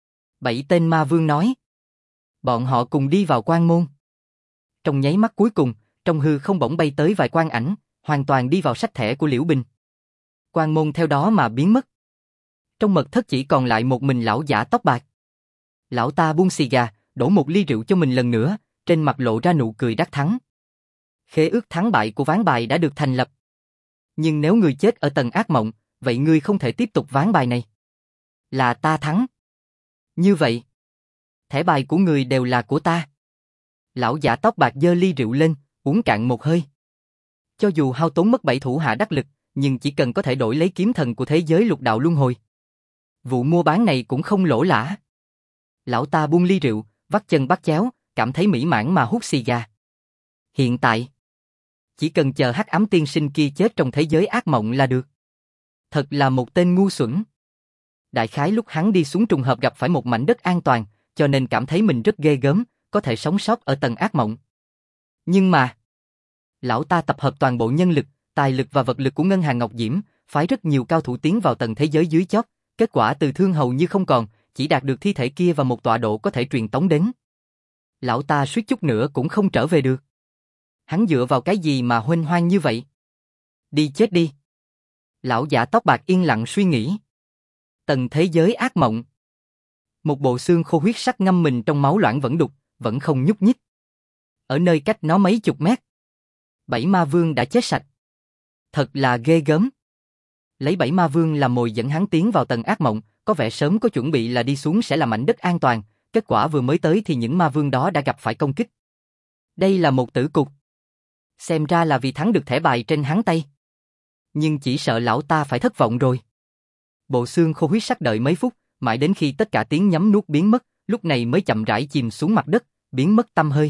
7 tên ma vương nói. Bọn họ cùng đi vào quan môn. Trong nháy mắt cuối cùng, trong hư không bỗng bay tới vài quang ảnh, hoàn toàn đi vào sách thẻ của Liễu Bình. Quan môn theo đó mà biến mất. Trong mật thất chỉ còn lại một mình lão giả tóc bạc. Lão ta buông xì gà, đổ một ly rượu cho mình lần nữa, trên mặt lộ ra nụ cười đắc thắng. Khế ước thắng bại của ván bài đã được thành lập. Nhưng nếu ngươi chết ở tầng ác mộng, vậy ngươi không thể tiếp tục ván bài này. Là ta thắng. Như vậy, thẻ bài của ngươi đều là của ta. Lão giả tóc bạc giơ ly rượu lên, uống cạn một hơi. Cho dù hao tốn mất 7 thủ hạ đắc lực, nhưng chỉ cần có thể đổi lấy kiếm thần của thế giới lục đạo luân hồi. Vụ mua bán này cũng không lỗ lã. Lão ta buông ly rượu, vắt chân bắt chéo, cảm thấy mỹ mãn mà hút xì gà. Hiện tại, chỉ cần chờ hắc ám tiên sinh kia chết trong thế giới ác mộng là được. Thật là một tên ngu xuẩn. Đại khái lúc hắn đi xuống trùng hợp gặp phải một mảnh đất an toàn, cho nên cảm thấy mình rất ghê gớm, có thể sống sót ở tầng ác mộng. Nhưng mà, lão ta tập hợp toàn bộ nhân lực, tài lực và vật lực của ngân hàng Ngọc Diễm, phái rất nhiều cao thủ tiến vào tầng thế giới dưới chót, kết quả từ thương hầu như không còn, chỉ đạt được thi thể kia và một tọa độ có thể truyền tống đến. Lão ta suýt chút nữa cũng không trở về được. Hắn dựa vào cái gì mà huênh hoang như vậy? Đi chết đi. Lão giả tóc bạc yên lặng suy nghĩ. Tầng thế giới ác mộng. Một bộ xương khô huyết sắc ngâm mình trong máu loãng vẫn đục, vẫn không nhúc nhích. Ở nơi cách nó mấy chục mét, 7 ma vương đã chết sạch. Thật là ghê gớm. Lấy 7 ma vương làm mồi dẫn hắn tiến vào tầng ác mộng, có vẻ sớm có chuẩn bị là đi xuống sẽ là mảnh đất an toàn, kết quả vừa mới tới thì những ma vương đó đã gặp phải công kích. Đây là một tử cục. Xem ra là vì thắng được thẻ bài trên hắn tay. Nhưng chỉ sợ lão ta phải thất vọng rồi. Bộ xương khô huyết sắc đợi mấy phút, mãi đến khi tất cả tiếng nhấm nuốt biến mất, lúc này mới chậm rãi chìm xuống mặt đất, biến mất tăm hơi.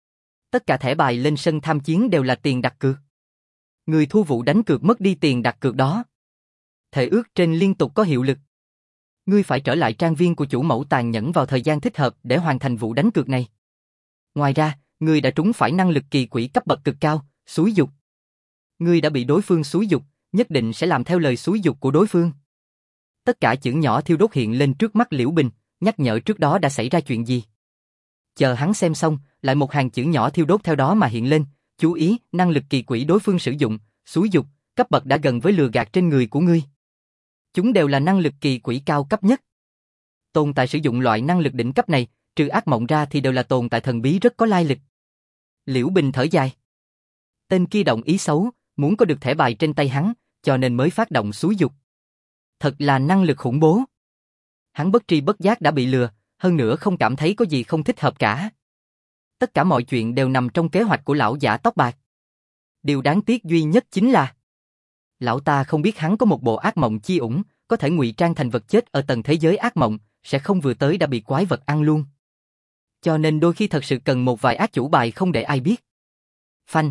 Tất cả thẻ bài lên sân tham chiến đều là tiền đặt cược. Người thua vụ đánh cược mất đi tiền đặt cược đó. Thể ước trên liên tục có hiệu lực. Ngươi phải trở lại trang viên của chủ mẫu tàn nhẫn vào thời gian thích hợp để hoàn thành vụ đánh cược này. Ngoài ra, ngươi đã trúng phải năng lực kỳ quỷ cấp bậc cực cao, xúi dục. Ngươi đã bị đối phương xúi dục, nhất định sẽ làm theo lời xúi dục của đối phương. Tất cả chữ nhỏ thiêu đốt hiện lên trước mắt Liễu Bình, nhắc nhở trước đó đã xảy ra chuyện gì. Chờ hắn xem xong, lại một hàng chữ nhỏ thiêu đốt theo đó mà hiện lên, chú ý, năng lực kỳ quỷ đối phương sử dụng, xúi dục, cấp bậc đã gần với lừa gạt trên người của ngươi. Chúng đều là năng lực kỳ quỷ cao cấp nhất. Tồn tại sử dụng loại năng lực đỉnh cấp này, trừ ác mộng ra thì đều là tồn tại thần bí rất có lai lịch. Liễu Bình thở dài. Tên kia động ý xấu, muốn có được thẻ bài trên tay hắn, cho nên mới phát động xúi dục. Thật là năng lực khủng bố. Hắn bất tri bất giác đã bị lừa, hơn nữa không cảm thấy có gì không thích hợp cả. Tất cả mọi chuyện đều nằm trong kế hoạch của lão giả tóc bạc. Điều đáng tiếc duy nhất chính là lão ta không biết hắn có một bộ ác mộng chi ủng, có thể ngụy trang thành vật chết ở tầng thế giới ác mộng, sẽ không vừa tới đã bị quái vật ăn luôn. Cho nên đôi khi thật sự cần một vài ác chủ bài không để ai biết. Phanh.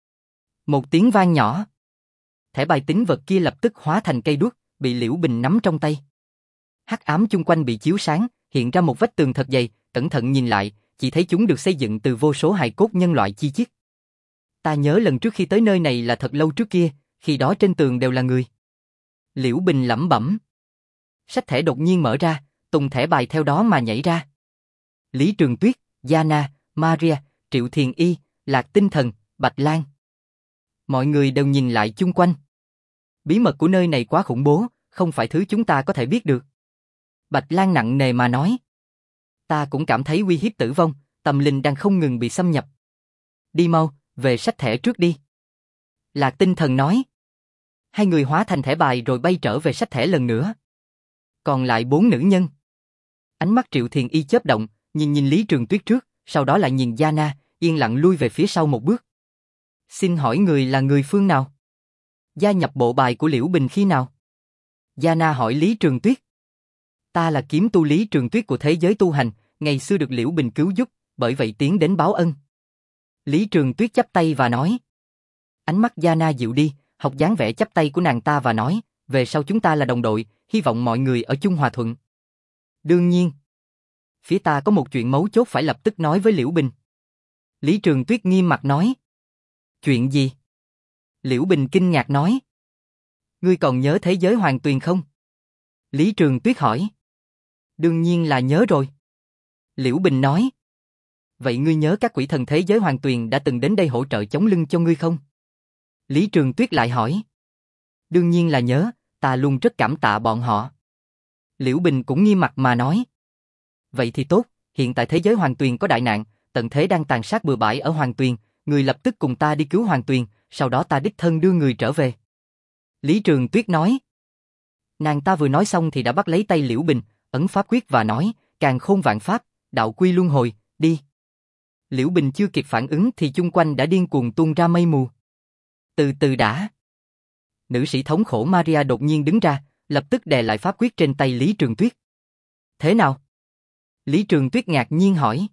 Một tiếng vang nhỏ. Thẻ bài tính vật kia lập tức hóa thành cây đuốc, bị Liễu Bình nắm trong tay. Hắc ám chung quanh bị chiếu sáng, hiện ra một vách tường thật dày, cẩn thận nhìn lại, chỉ thấy chúng được xây dựng từ vô số hài cốt nhân loại chi chít. Ta nhớ lần trước khi tới nơi này là thật lâu trước kia, khi đó trên tường đều là người. Liễu Bình lẩm bẩm. Sách thẻ đột nhiên mở ra, tùng thẻ bài theo đó mà nhảy ra. Lý Trường Tuyết, Gianna, Maria, Triệu Thiền Y, Lạc Tinh Thần, Bạch Lan. Mọi người đều nhìn lại chung quanh. Bí mật của nơi này quá khủng bố, không phải thứ chúng ta có thể biết được. Bạch Lan nặng nề mà nói. Ta cũng cảm thấy uy hiếp tử vong, tâm linh đang không ngừng bị xâm nhập. Đi mau, về sách thẻ trước đi. Lạc Tinh Thần nói. Hai người hóa thành thẻ bài rồi bay trở về sách thẻ lần nữa. Còn lại 4 nữ nhân. Ánh mắt Triệu Thiền Y chớp động, nhìn Lý Trường Tuyết trước, sau đó lại nhìn Giana, yên lặng lui về phía sau một bước. Xin hỏi người là người phương nào? Gia nhập bộ bài của Liễu Bình khi nào? Giana hỏi Lý Trường Tuyết. Ta là kiếm tu Lý Trường Tuyết của thế giới tu hành, ngày xưa được Liễu Bình cứu giúp, bởi vậy tiến đến báo ân. Lý Trường Tuyết chắp tay và nói. Ánh mắt Giana dịu đi, học dáng vẻ chắp tay của nàng ta và nói, về sau chúng ta là đồng đội, hy vọng mọi người ở chung hòa thuận. Đương nhiên. Phía ta có một chuyện mấu chốt phải lập tức nói với Liễu Bình. Lý Trường Tuyết nghiêm mặt nói. Chuyện gì? Liễu Bình kinh ngạc nói. Ngươi còn nhớ thế giới Hoàng Tuyền không? Lý Trường Tuyết hỏi. Đương nhiên là nhớ rồi. Liễu Bình nói. Vậy ngươi nhớ các quỷ thần thế giới Hoàng Tuyền đã từng đến đây hỗ trợ chống lưng cho ngươi không? Lý Trường Tuyết lại hỏi. Đương nhiên là nhớ, ta luôn rất cảm tạ bọn họ. Liễu Bình cũng nghiêm mặt mà nói. Vậy thì tốt, hiện tại thế giới Hoàng Tuyền có đại nạn, tận thế đang tàn sát bừa bãi ở Hoàng Tuyền, người lập tức cùng ta đi cứu Hoàng Tuyền, sau đó ta đích thân đưa người trở về. Lý Trường Tuyết nói. Nàng ta vừa nói xong thì đã bắt lấy tay Liễu Bình, ấn pháp quyết và nói, càn khôn vạn pháp, đạo quy luân hồi, đi. Liễu Bình chưa kịp phản ứng thì chung quanh đã điên cuồng tuôn ra mây mù. Từ từ đã. Nữ sĩ thống khổ Maria đột nhiên đứng ra, lập tức đè lại pháp quyết trên tay Lý Trường Tuyết. Thế nào? Lý Trường Tuyết ngạc nhiên hỏi.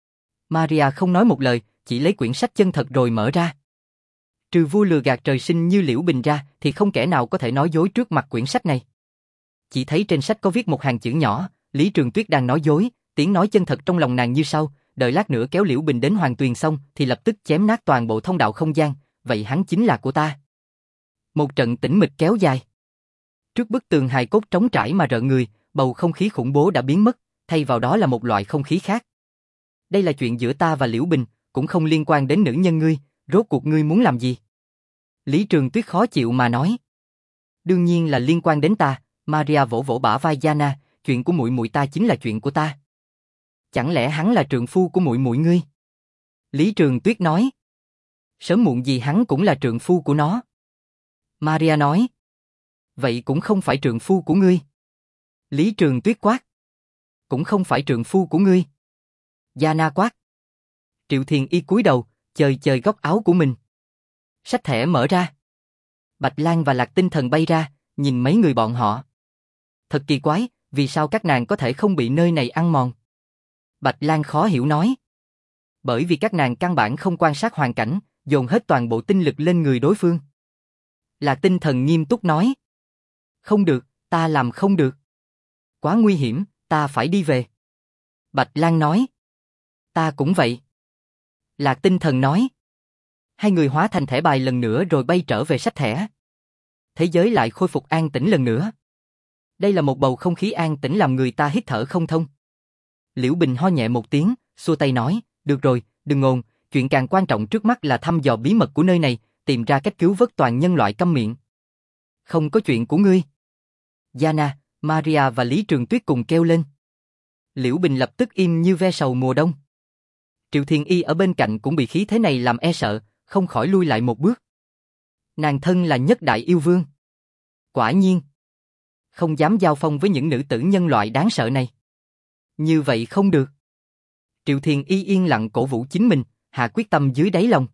Maria không nói một lời, chỉ lấy quyển sách chân thật rồi mở ra. Trừ vua lừa gạt trời sinh như Liễu Bình ra thì không kẻ nào có thể nói dối trước mặt quyển sách này. Chỉ thấy trên sách có viết một hàng chữ nhỏ, Lý Trường Tuyết đang nói dối, tiếng nói chân thật trong lòng nàng như sau, đợi lát nữa kéo Liễu Bình đến Hoàng Tuyền xong thì lập tức chém nát toàn bộ thông đạo không gian, vậy hắn chính là của ta. Một trận tĩnh mịch kéo dài. Trước bức tường hài cốt trống trải mà rợn người, bầu không khí khủng bố đã biến mất, thay vào đó là một loại không khí khác. Đây là chuyện giữa ta và Liễu Bình, cũng không liên quan đến nữ nhân ngươi, rốt cuộc ngươi muốn làm gì? Lý Trường Tuyết khó chịu mà nói. Đương nhiên là liên quan đến ta, Maria vỗ vỗ bả vai Giana, chuyện của muội muội ta chính là chuyện của ta. Chẳng lẽ hắn là trượng phu của muội muội ngươi? Lý Trường Tuyết nói. Sớm muộn gì hắn cũng là trượng phu của nó. Maria nói. Vậy cũng không phải trượng phu của ngươi. Lý Trường Tuyết quát. Cũng không phải trượng phu của ngươi. Giana quát. Triệu Thiền Y cúi đầu, chời góc áo của mình. Sách thẻ mở ra. Bạch Lan và Lạc Tinh Thần bay ra, nhìn mấy người bọn họ. Thật kỳ quái, vì sao các nàng có thể không bị nơi này ăn mòn? Bạch Lan khó hiểu nói. Bởi vì các nàng căn bản không quan sát hoàn cảnh, dồn hết toàn bộ tinh lực lên người đối phương. Lạc Tinh Thần nghiêm túc nói. Không được, ta làm không được. Quá nguy hiểm, ta phải đi về. Bạch Lan nói. Ta cũng vậy. Lạc Tinh Thần nói. Hai người hóa thành thẻ bài lần nữa rồi bay trở về sách thẻ. Thế giới lại khôi phục an tĩnh lần nữa. Đây là một bầu không khí an tĩnh làm người ta hít thở không thông. Liễu Bình ho nhẹ một tiếng, xua tay nói, được rồi, đừng ồn, chuyện càng quan trọng trước mắt là thăm dò bí mật của nơi này, tìm ra cách cứu vớt toàn nhân loại câm miệng. Không có chuyện của ngươi. Giana, Maria và Lý Trường Tuyết cùng kêu lên. Liễu Bình lập tức im như ve sầu mùa đông. Triệu Thiền Y ở bên cạnh cũng bị khí thế này làm e sợ, không khỏi lui lại một bước. Nàng thân là nhất đại yêu vương. Quả nhiên. Không dám giao phong với những nữ tử nhân loại đáng sợ này. Như vậy không được. Triệu Thiền Y yên lặng cổ vũ chính mình, hạ quyết tâm dưới đáy lòng.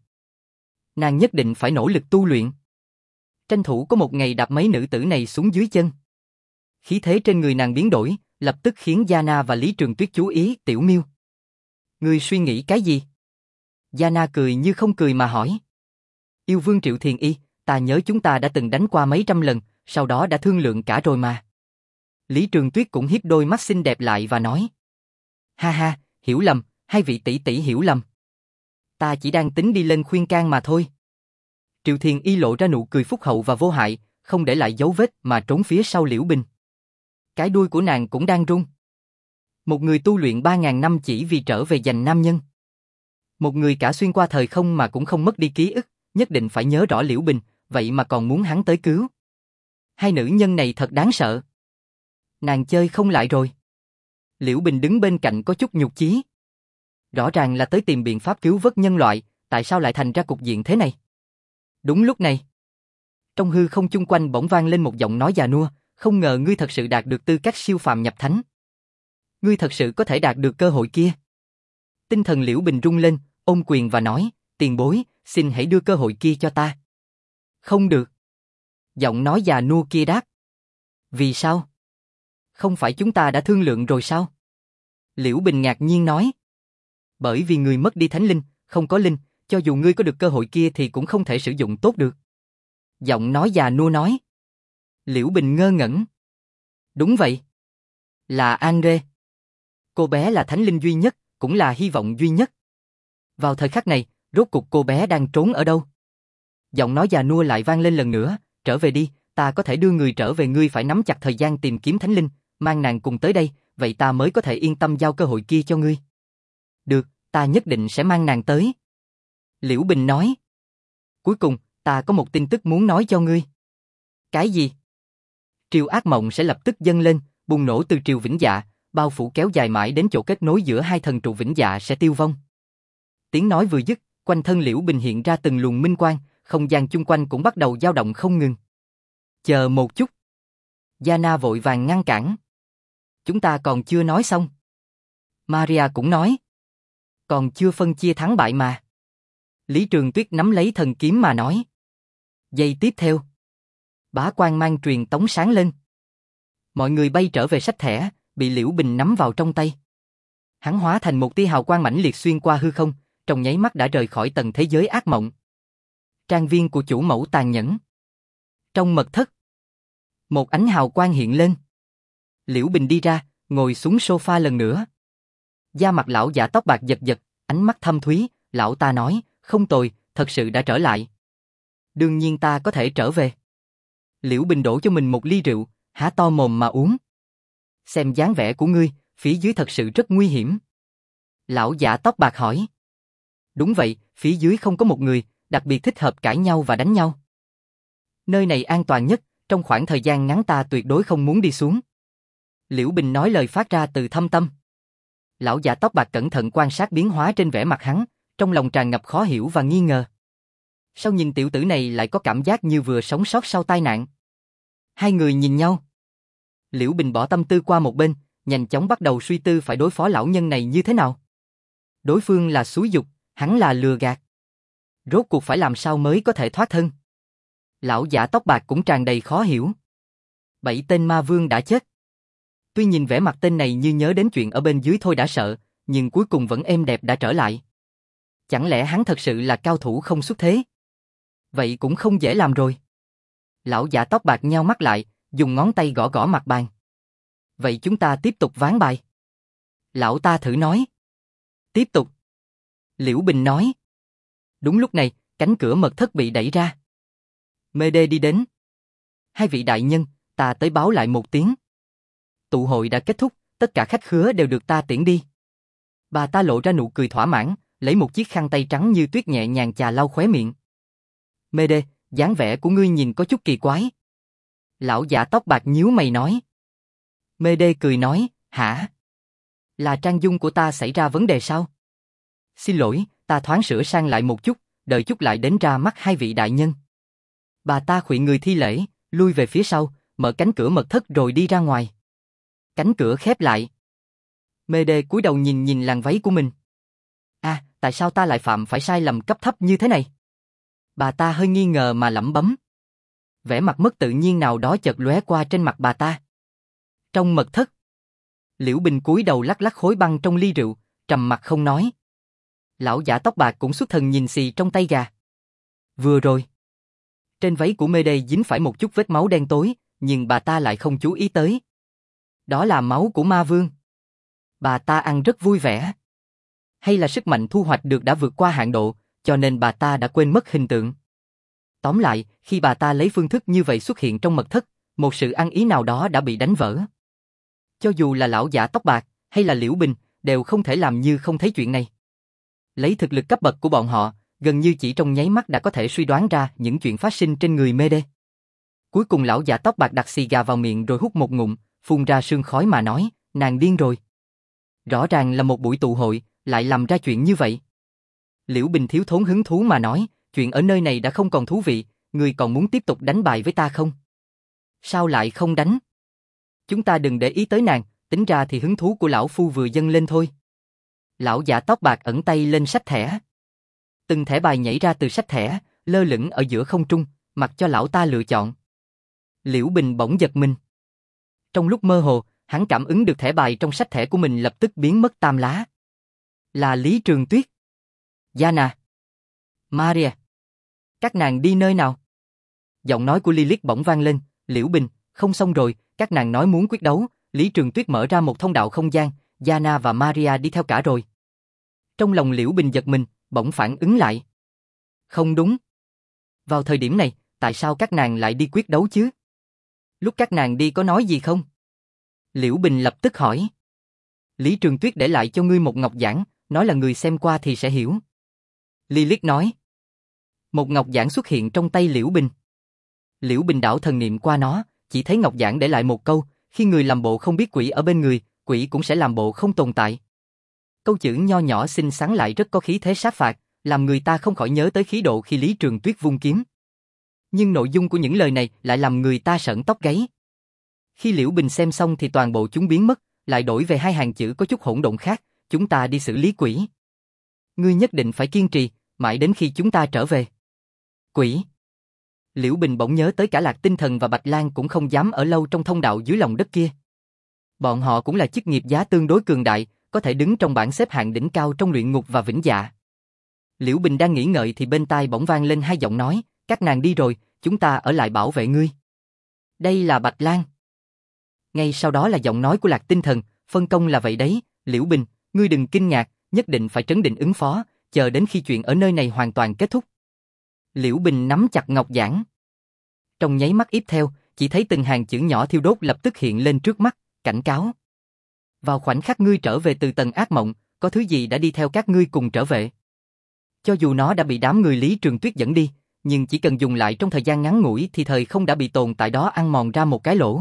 Nàng nhất định phải nỗ lực tu luyện. Tranh thủ có một ngày đạp mấy nữ tử này xuống dưới chân. Khí thế trên người nàng biến đổi, lập tức khiến Giana và Lý Trường Tuyết chú ý. Tiểu Miêu, ngươi suy nghĩ cái gì? Giana cười như không cười mà hỏi. Yêu vương Triệu Thiền Y, ta nhớ chúng ta đã từng đánh qua mấy trăm lần, sau đó đã thương lượng cả rồi mà. Lý Trường Tuyết cũng hiếp đôi mắt xinh đẹp lại và nói. Ha ha, hiểu lầm, hai vị tỷ tỷ hiểu lầm. Ta chỉ đang tính đi lên khuyên can mà thôi. Triệu Thiền Y lộ ra nụ cười phúc hậu và vô hại, không để lại dấu vết mà trốn phía sau Liễu Bình. Cái đuôi của nàng cũng đang rung. Một người tu luyện 3.000 năm chỉ vì trở về giành nam nhân. Một người cả xuyên qua thời không mà cũng không mất đi ký ức, nhất định phải nhớ rõ Liễu Bình, vậy mà còn muốn hắn tới cứu. Hai nữ nhân này thật đáng sợ. Nàng chơi không lại rồi. Liễu Bình đứng bên cạnh có chút nhục chí. Rõ ràng là tới tìm biện pháp cứu vớt nhân loại, tại sao lại thành ra cục diện thế này? Đúng lúc này, Trong hư không chung quanh bỗng vang lên một giọng nói già nua, không ngờ ngươi thật sự đạt được tư cách siêu phàm nhập thánh. Ngươi thật sự có thể đạt được cơ hội kia. Tinh thần Liễu Bình rung lên, ôm quyền và nói, tiền bối, xin hãy đưa cơ hội kia cho ta. Không được. Giọng nói già nua kia đáp. Vì sao? Không phải chúng ta đã thương lượng rồi sao? Liễu Bình ngạc nhiên nói. Bởi vì người mất đi thánh linh, không có linh, cho dù ngươi có được cơ hội kia thì cũng không thể sử dụng tốt được. Giọng nói già nua nói. Liễu Bình ngơ ngẩn. Đúng vậy. Là Andre. Cô bé là thánh linh duy nhất, cũng là hy vọng duy nhất. Vào thời khắc này, rốt cuộc cô bé đang trốn ở đâu? Giọng nói già nua lại vang lên lần nữa, trở về đi, ta có thể đưa người trở về, ngươi phải nắm chặt thời gian tìm kiếm thánh linh, mang nàng cùng tới đây, vậy ta mới có thể yên tâm giao cơ hội kia cho ngươi. Được, ta nhất định sẽ mang nàng tới. Liễu Bình nói. Cuối cùng, ta có một tin tức muốn nói cho ngươi. Cái gì? Triều ác mộng sẽ lập tức dâng lên, bùng nổ từ triều vĩnh dạ, bao phủ kéo dài mãi đến chỗ kết nối giữa hai thần trụ vĩnh dạ sẽ tiêu vong. Tiếng nói vừa dứt, quanh thân Liễu Bình hiện ra từng luồng minh quang, không gian chung quanh cũng bắt đầu dao động không ngừng. Chờ một chút. Yana vội vàng ngăn cản. Chúng ta còn chưa nói xong. Maria cũng nói. Còn chưa phân chia thắng bại mà. Lý Trường Tuyết nắm lấy thần kiếm mà nói. Giây tiếp theo. Bá quang mang truyền tống sáng lên. Mọi người bay trở về sách thẻ, bị Liễu Bình nắm vào trong tay. Hắn hóa thành một tia hào quang mãnh liệt xuyên qua hư không, trong nháy mắt đã rời khỏi tầng thế giới ác mộng. Trang viên của chủ mẫu tàn nhẫn. Trong mật thất, một ánh hào quang hiện lên. Liễu Bình đi ra, ngồi xuống sofa lần nữa. Da mặt lão già tóc bạc giật giật, ánh mắt thâm thúy, lão ta nói, không tồi, thật sự đã trở lại. Đương nhiên ta có thể trở về. Liễu Bình đổ cho mình một ly rượu, há to mồm mà uống. Xem dáng vẻ của ngươi, phía dưới thật sự rất nguy hiểm. Lão giả tóc bạc hỏi. Đúng vậy, phía dưới không có một người, đặc biệt thích hợp cãi nhau và đánh nhau. Nơi này an toàn nhất, trong khoảng thời gian ngắn ta tuyệt đối không muốn đi xuống. Liễu Bình nói lời phát ra từ thâm tâm. Lão giả tóc bạc cẩn thận quan sát biến hóa trên vẻ mặt hắn, trong lòng tràn ngập khó hiểu và nghi ngờ. Sao nhìn tiểu tử này lại có cảm giác như vừa sống sót sau tai nạn? Hai người nhìn nhau. Liễu Bình bỏ tâm tư qua một bên, nhanh chóng bắt đầu suy tư phải đối phó lão nhân này như thế nào. Đối phương là xúi giục, hắn là lừa gạt. Rốt cuộc phải làm sao mới có thể thoát thân? Lão giả tóc bạc cũng tràn đầy khó hiểu. 7 tên ma vương đã chết. Tuy nhìn vẻ mặt tên này như nhớ đến chuyện ở bên dưới thôi đã sợ, nhưng cuối cùng vẫn êm đẹp đã trở lại. Chẳng lẽ hắn thật sự là cao thủ không xuất thế? Vậy cũng không dễ làm rồi. Lão giả tóc bạc nheo mắt lại, dùng ngón tay gõ gõ mặt bàn. Vậy chúng ta tiếp tục ván bài. Lão ta thử nói. Tiếp tục. Liễu Bình nói. Đúng lúc này, cánh cửa mật thất bị đẩy ra. Mê-đê đi đến. Hai vị đại nhân, ta tới báo lại một tiếng. Tụ hội đã kết thúc, tất cả khách khứa đều được ta tiễn đi. Bà ta lộ ra nụ cười thỏa mãn, lấy một chiếc khăn tay trắng như tuyết nhẹ nhàng chà lau khóe miệng. Mê-đê, dáng vẻ của ngươi nhìn có chút kỳ quái. Lão giả tóc bạc nhíu mày nói. Mê-đê cười nói, hả? Là trang dung của ta xảy ra vấn đề sao? Xin lỗi, ta thoáng sửa sang lại một chút, đợi chút lại đến ra mắt hai vị đại nhân. Bà ta khuỵu người thi lễ, lui về phía sau, mở cánh cửa mật thất rồi đi ra ngoài. Cánh cửa khép lại. Mê-đê cúi đầu nhìn nhìn làn váy của mình. À, tại sao ta lại phạm phải sai lầm cấp thấp như thế này? Bà ta hơi nghi ngờ mà lẩm bẩm. Vẻ mặt mất tự nhiên nào đó chợt lóe qua trên mặt bà ta. Trong mật thất, Liễu Bình cúi đầu lắc lắc khối băng trong ly rượu, trầm mặc không nói. Lão giả tóc bạc cũng xuất thần nhìn xì trong tay gà. Vừa rồi, trên váy của Mê-đê dính phải một chút vết máu đen tối, nhưng bà ta lại không chú ý tới. Đó là máu của ma vương. Bà ta ăn rất vui vẻ. Hay là sức mạnh thu hoạch được đã vượt qua hạn độ, cho nên bà ta đã quên mất hình tượng. Tóm lại, khi bà ta lấy phương thức như vậy xuất hiện trong mật thất, một sự ăn ý nào đó đã bị đánh vỡ. Cho dù là lão giả tóc bạc, hay là Liễu Bình, đều không thể làm như không thấy chuyện này. Lấy thực lực cấp bậc của bọn họ, gần như chỉ trong nháy mắt đã có thể suy đoán ra những chuyện phát sinh trên người Mê-đê. Cuối cùng lão giả tóc bạc đặt xì gà vào miệng rồi hút một ngụm, phun ra sương khói mà nói, nàng điên rồi. Rõ ràng là một buổi tụ hội, lại làm ra chuyện như vậy. Liễu Bình thiếu thốn hứng thú mà nói, chuyện ở nơi này đã không còn thú vị, ngươi còn muốn tiếp tục đánh bài với ta không? Sao lại không đánh? Chúng ta đừng để ý tới nàng, tính ra thì hứng thú của lão phu vừa dâng lên thôi. Lão giả tóc bạc ẩn tay lên sách thẻ. Từng thẻ bài nhảy ra từ sách thẻ, lơ lửng ở giữa không trung, mặc cho lão ta lựa chọn. Liễu Bình bỗng giật mình. Trong lúc mơ hồ, hắn cảm ứng được thẻ bài trong sách thẻ của mình lập tức biến mất tam lá. Là Lý Trường Tuyết, Gianna, Maria. Các nàng đi nơi nào? Giọng nói của Lilith bỗng vang lên. Liễu Bình, không xong rồi, các nàng nói muốn quyết đấu. Lý Trường Tuyết mở ra một thông đạo không gian, Gianna và Maria đi theo cả rồi. Trong lòng Liễu Bình giật mình, bỗng phản ứng lại. Không đúng. Vào thời điểm này, tại sao các nàng lại đi quyết đấu chứ? Lúc các nàng đi có nói gì không? Liễu Bình lập tức hỏi. Lý Trường Tuyết để lại cho ngươi một ngọc giản, nói là người xem qua thì sẽ hiểu. Lilith nói. Một ngọc giản xuất hiện trong tay Liễu Bình. Liễu Bình đảo thần niệm qua nó, chỉ thấy ngọc giản để lại một câu, khi người làm bộ không biết quỷ ở bên người, quỷ cũng sẽ làm bộ không tồn tại. Câu chữ nho nhỏ xinh xắn lại rất có khí thế sát phạt, làm người ta không khỏi nhớ tới khí độ khi Lý Trường Tuyết vung kiếm. Nhưng nội dung của những lời này lại làm người ta sởn tóc gáy. Khi Liễu Bình xem xong thì toàn bộ chúng biến mất, lại đổi về hai hàng chữ có chút hỗn độn khác, chúng ta đi xử lý quỷ. Ngươi nhất định phải kiên trì, mãi đến khi chúng ta trở về. Quỷ. Liễu Bình bỗng nhớ tới cả Lạc Tinh Thần và Bạch Lan cũng không dám ở lâu trong thông đạo dưới lòng đất kia. Bọn họ cũng là chức nghiệp giá tương đối cường đại, có thể đứng trong bảng xếp hạng đỉnh cao trong luyện ngục và vĩnh dạ. Liễu Bình đang nghĩ ngợi thì bên tai bỗng vang lên hai giọng nói, các nàng đi rồi, chúng ta ở lại bảo vệ ngươi. Đây là Bạch Lan. Ngay sau đó là giọng nói của Lạc Tinh Thần, phân công là vậy đấy, Liễu Bình, ngươi đừng kinh ngạc, nhất định phải trấn định ứng phó, chờ đến khi chuyện ở nơi này hoàn toàn kết thúc. Liễu Bình nắm chặt ngọc giản. Trong nháy mắt tiếp theo, chỉ thấy từng hàng chữ nhỏ thiêu đốt lập tức hiện lên trước mắt, cảnh cáo. Vào khoảnh khắc ngươi trở về từ tầng ác mộng, có thứ gì đã đi theo các ngươi cùng trở về. Cho dù nó đã bị đám người Lý Trường Tuyết dẫn đi, nhưng chỉ cần dùng lại trong thời gian ngắn ngủi thì thời không đã bị tồn tại đó ăn mòn ra một cái lỗ.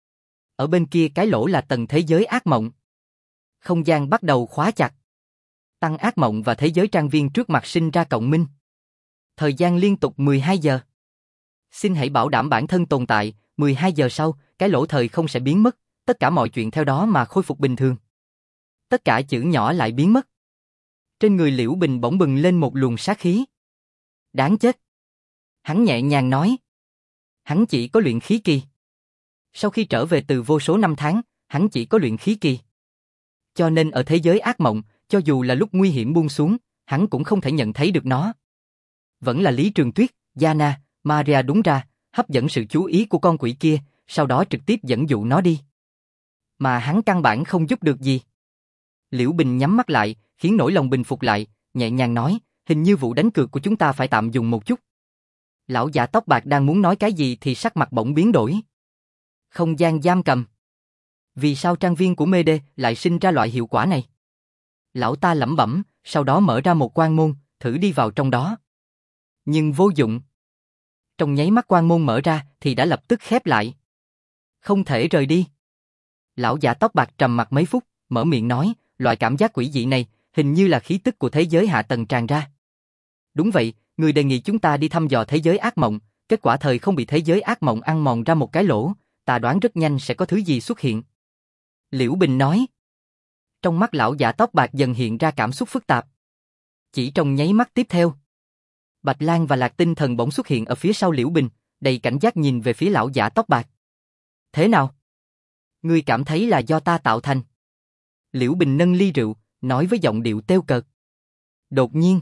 Ở bên kia cái lỗ là tầng thế giới ác mộng. Không gian bắt đầu khóa chặt. Tăng ác mộng và thế giới trang viên trước mặt sinh ra cộng minh. Thời gian liên tục 12 giờ. Xin hãy bảo đảm bản thân tồn tại, 12 giờ sau, cái lỗ thời không sẽ biến mất, tất cả mọi chuyện theo đó mà khôi phục bình thường. Tất cả chữ nhỏ lại biến mất. Trên người Liễu Bình bỗng bừng lên một luồng sát khí. Đáng chết. Hắn nhẹ nhàng nói. Hắn chỉ có luyện khí kỳ. Sau khi trở về từ vô số năm tháng, hắn chỉ có luyện khí kỳ. Cho nên ở thế giới ác mộng, cho dù là lúc nguy hiểm buông xuống, hắn cũng không thể nhận thấy được nó. Vẫn là Lý Trường Tuyết, Gianna, Maria đúng ra, hấp dẫn sự chú ý của con quỷ kia, sau đó trực tiếp dẫn dụ nó đi. Mà hắn căn bản không giúp được gì. Liễu Bình nhắm mắt lại, khiến nỗi lòng bình phục lại, nhẹ nhàng nói, hình như vụ đánh cược của chúng ta phải tạm dừng một chút. Lão giả tóc bạc đang muốn nói cái gì thì sắc mặt bỗng biến đổi. Không gian giam cầm. Vì sao trang viên của Mê-đê lại sinh ra loại hiệu quả này? Lão ta lẩm bẩm, sau đó mở ra một quan môn, thử đi vào trong đó. Nhưng vô dụng. Trong nháy mắt quan môn mở ra thì đã lập tức khép lại. Không thể rời đi. Lão giả tóc bạc trầm mặt mấy phút, mở miệng nói, loại cảm giác quỷ dị này, hình như là khí tức của thế giới hạ tầng tràn ra. Đúng vậy, người đề nghị chúng ta đi thăm dò thế giới ác mộng, kết quả thời không bị thế giới ác mộng ăn mòn ra một cái lỗ, ta đoán rất nhanh sẽ có thứ gì xuất hiện. Liễu Bình nói. Trong mắt lão giả tóc bạc dần hiện ra cảm xúc phức tạp. Chỉ trong nháy mắt tiếp theo, Bạch Lan và Lạc Tinh Thần bỗng xuất hiện ở phía sau Liễu Bình, đầy cảnh giác nhìn về phía lão giả tóc bạc. Thế nào? Ngươi cảm thấy là do ta tạo thành? Liễu Bình nâng ly rượu, nói với giọng điệu têu cợt. Đột nhiên,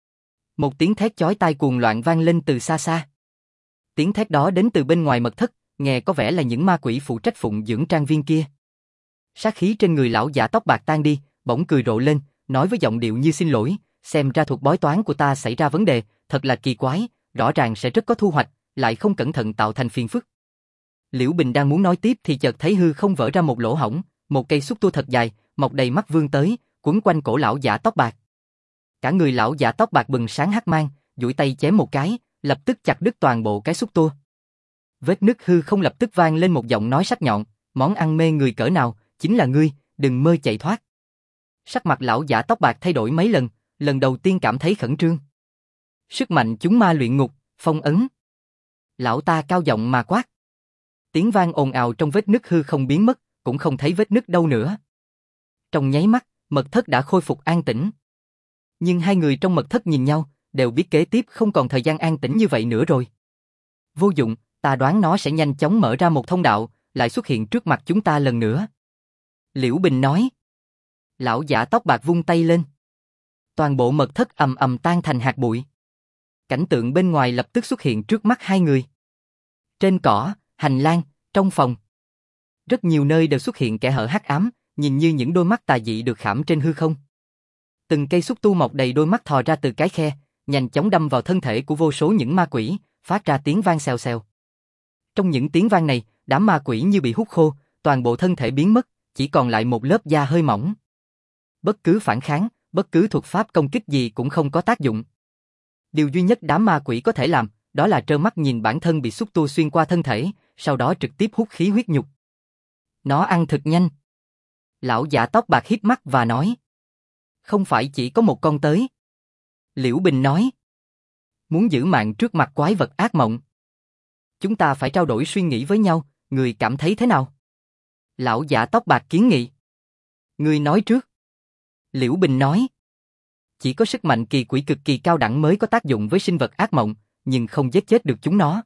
một tiếng thét chói tai cuồng loạn vang lên từ xa xa. Tiếng thét đó đến từ bên ngoài mật thất, nghe có vẻ là những ma quỷ phụ trách phụng dưỡng trang viên kia. Sát khí trên người lão giả tóc bạc tan đi, bỗng cười rộ lên, nói với giọng điệu như xin lỗi, xem ra thuật bói toán của ta xảy ra vấn đề, thật là kỳ quái, rõ ràng sẽ rất có thu hoạch, lại không cẩn thận tạo thành phiền phức. Liễu Bình đang muốn nói tiếp thì chợt thấy hư không vỡ ra một lỗ hổng, một cây xúc tua thật dài, mọc đầy mắt vươn tới, quấn quanh cổ lão giả tóc bạc. Cả người lão giả tóc bạc bừng sáng hắc mang, duỗi tay chém một cái, lập tức chặt đứt toàn bộ cái xúc tua. Vết nứt hư không lập tức vang lên một giọng nói sắc nhọn, món ăn mê người cỡ nào, chính là ngươi, đừng mơ chạy thoát. Sắc mặt lão giả tóc bạc thay đổi mấy lần đầu tiên cảm thấy khẩn trương. Sức mạnh chúng ma luyện ngục, phong ấn. Lão ta cao giọng mà quát. Tiếng vang ồn ào trong vết nứt hư không biến mất, cũng không thấy vết nứt đâu nữa. Trong nháy mắt, mật thất đã khôi phục an tĩnh. Nhưng hai người trong mật thất nhìn nhau, đều biết kế tiếp không còn thời gian an tĩnh như vậy nữa rồi. Vô dụng, ta đoán nó sẽ nhanh chóng mở ra một thông đạo, lại xuất hiện trước mặt chúng ta lần nữa. Liễu Bình nói. Lão giả tóc bạc vung tay lên. Toàn bộ mật thất ầm ầm tan thành hạt bụi. Cảnh tượng bên ngoài lập tức xuất hiện trước mắt hai người. Trên cỏ, hành lang, trong phòng. Rất nhiều nơi đều xuất hiện kẽ hở hắc ám, nhìn như những đôi mắt tà dị được khảm trên hư không. Từng cây xúc tu mọc đầy đôi mắt thò ra từ cái khe, nhanh chóng đâm vào thân thể của vô số những ma quỷ, phát ra tiếng vang xèo xèo. Trong những tiếng vang này, đám ma quỷ như bị hút khô, toàn bộ thân thể biến mất, chỉ còn lại một lớp da hơi mỏng. Bất cứ phản kháng, bất cứ thuật pháp công kích gì cũng không có tác dụng. Điều duy nhất đám ma quỷ có thể làm, đó là trơ mắt nhìn bản thân bị xúc tu xuyên qua thân thể, sau đó trực tiếp hút khí huyết nhục. Nó ăn thực nhanh. Lão giả tóc bạc híp mắt và nói. Không phải chỉ có một con tới. Liễu Bình nói. Muốn giữ mạng trước mặt quái vật ác mộng. Chúng ta phải trao đổi suy nghĩ với nhau, người cảm thấy thế nào? Lão giả tóc bạc kiến nghị. Người nói trước. Liễu Bình nói. Chỉ có sức mạnh kỳ quỷ cực kỳ cao đẳng mới có tác dụng với sinh vật ác mộng, nhưng không giết chết được chúng nó.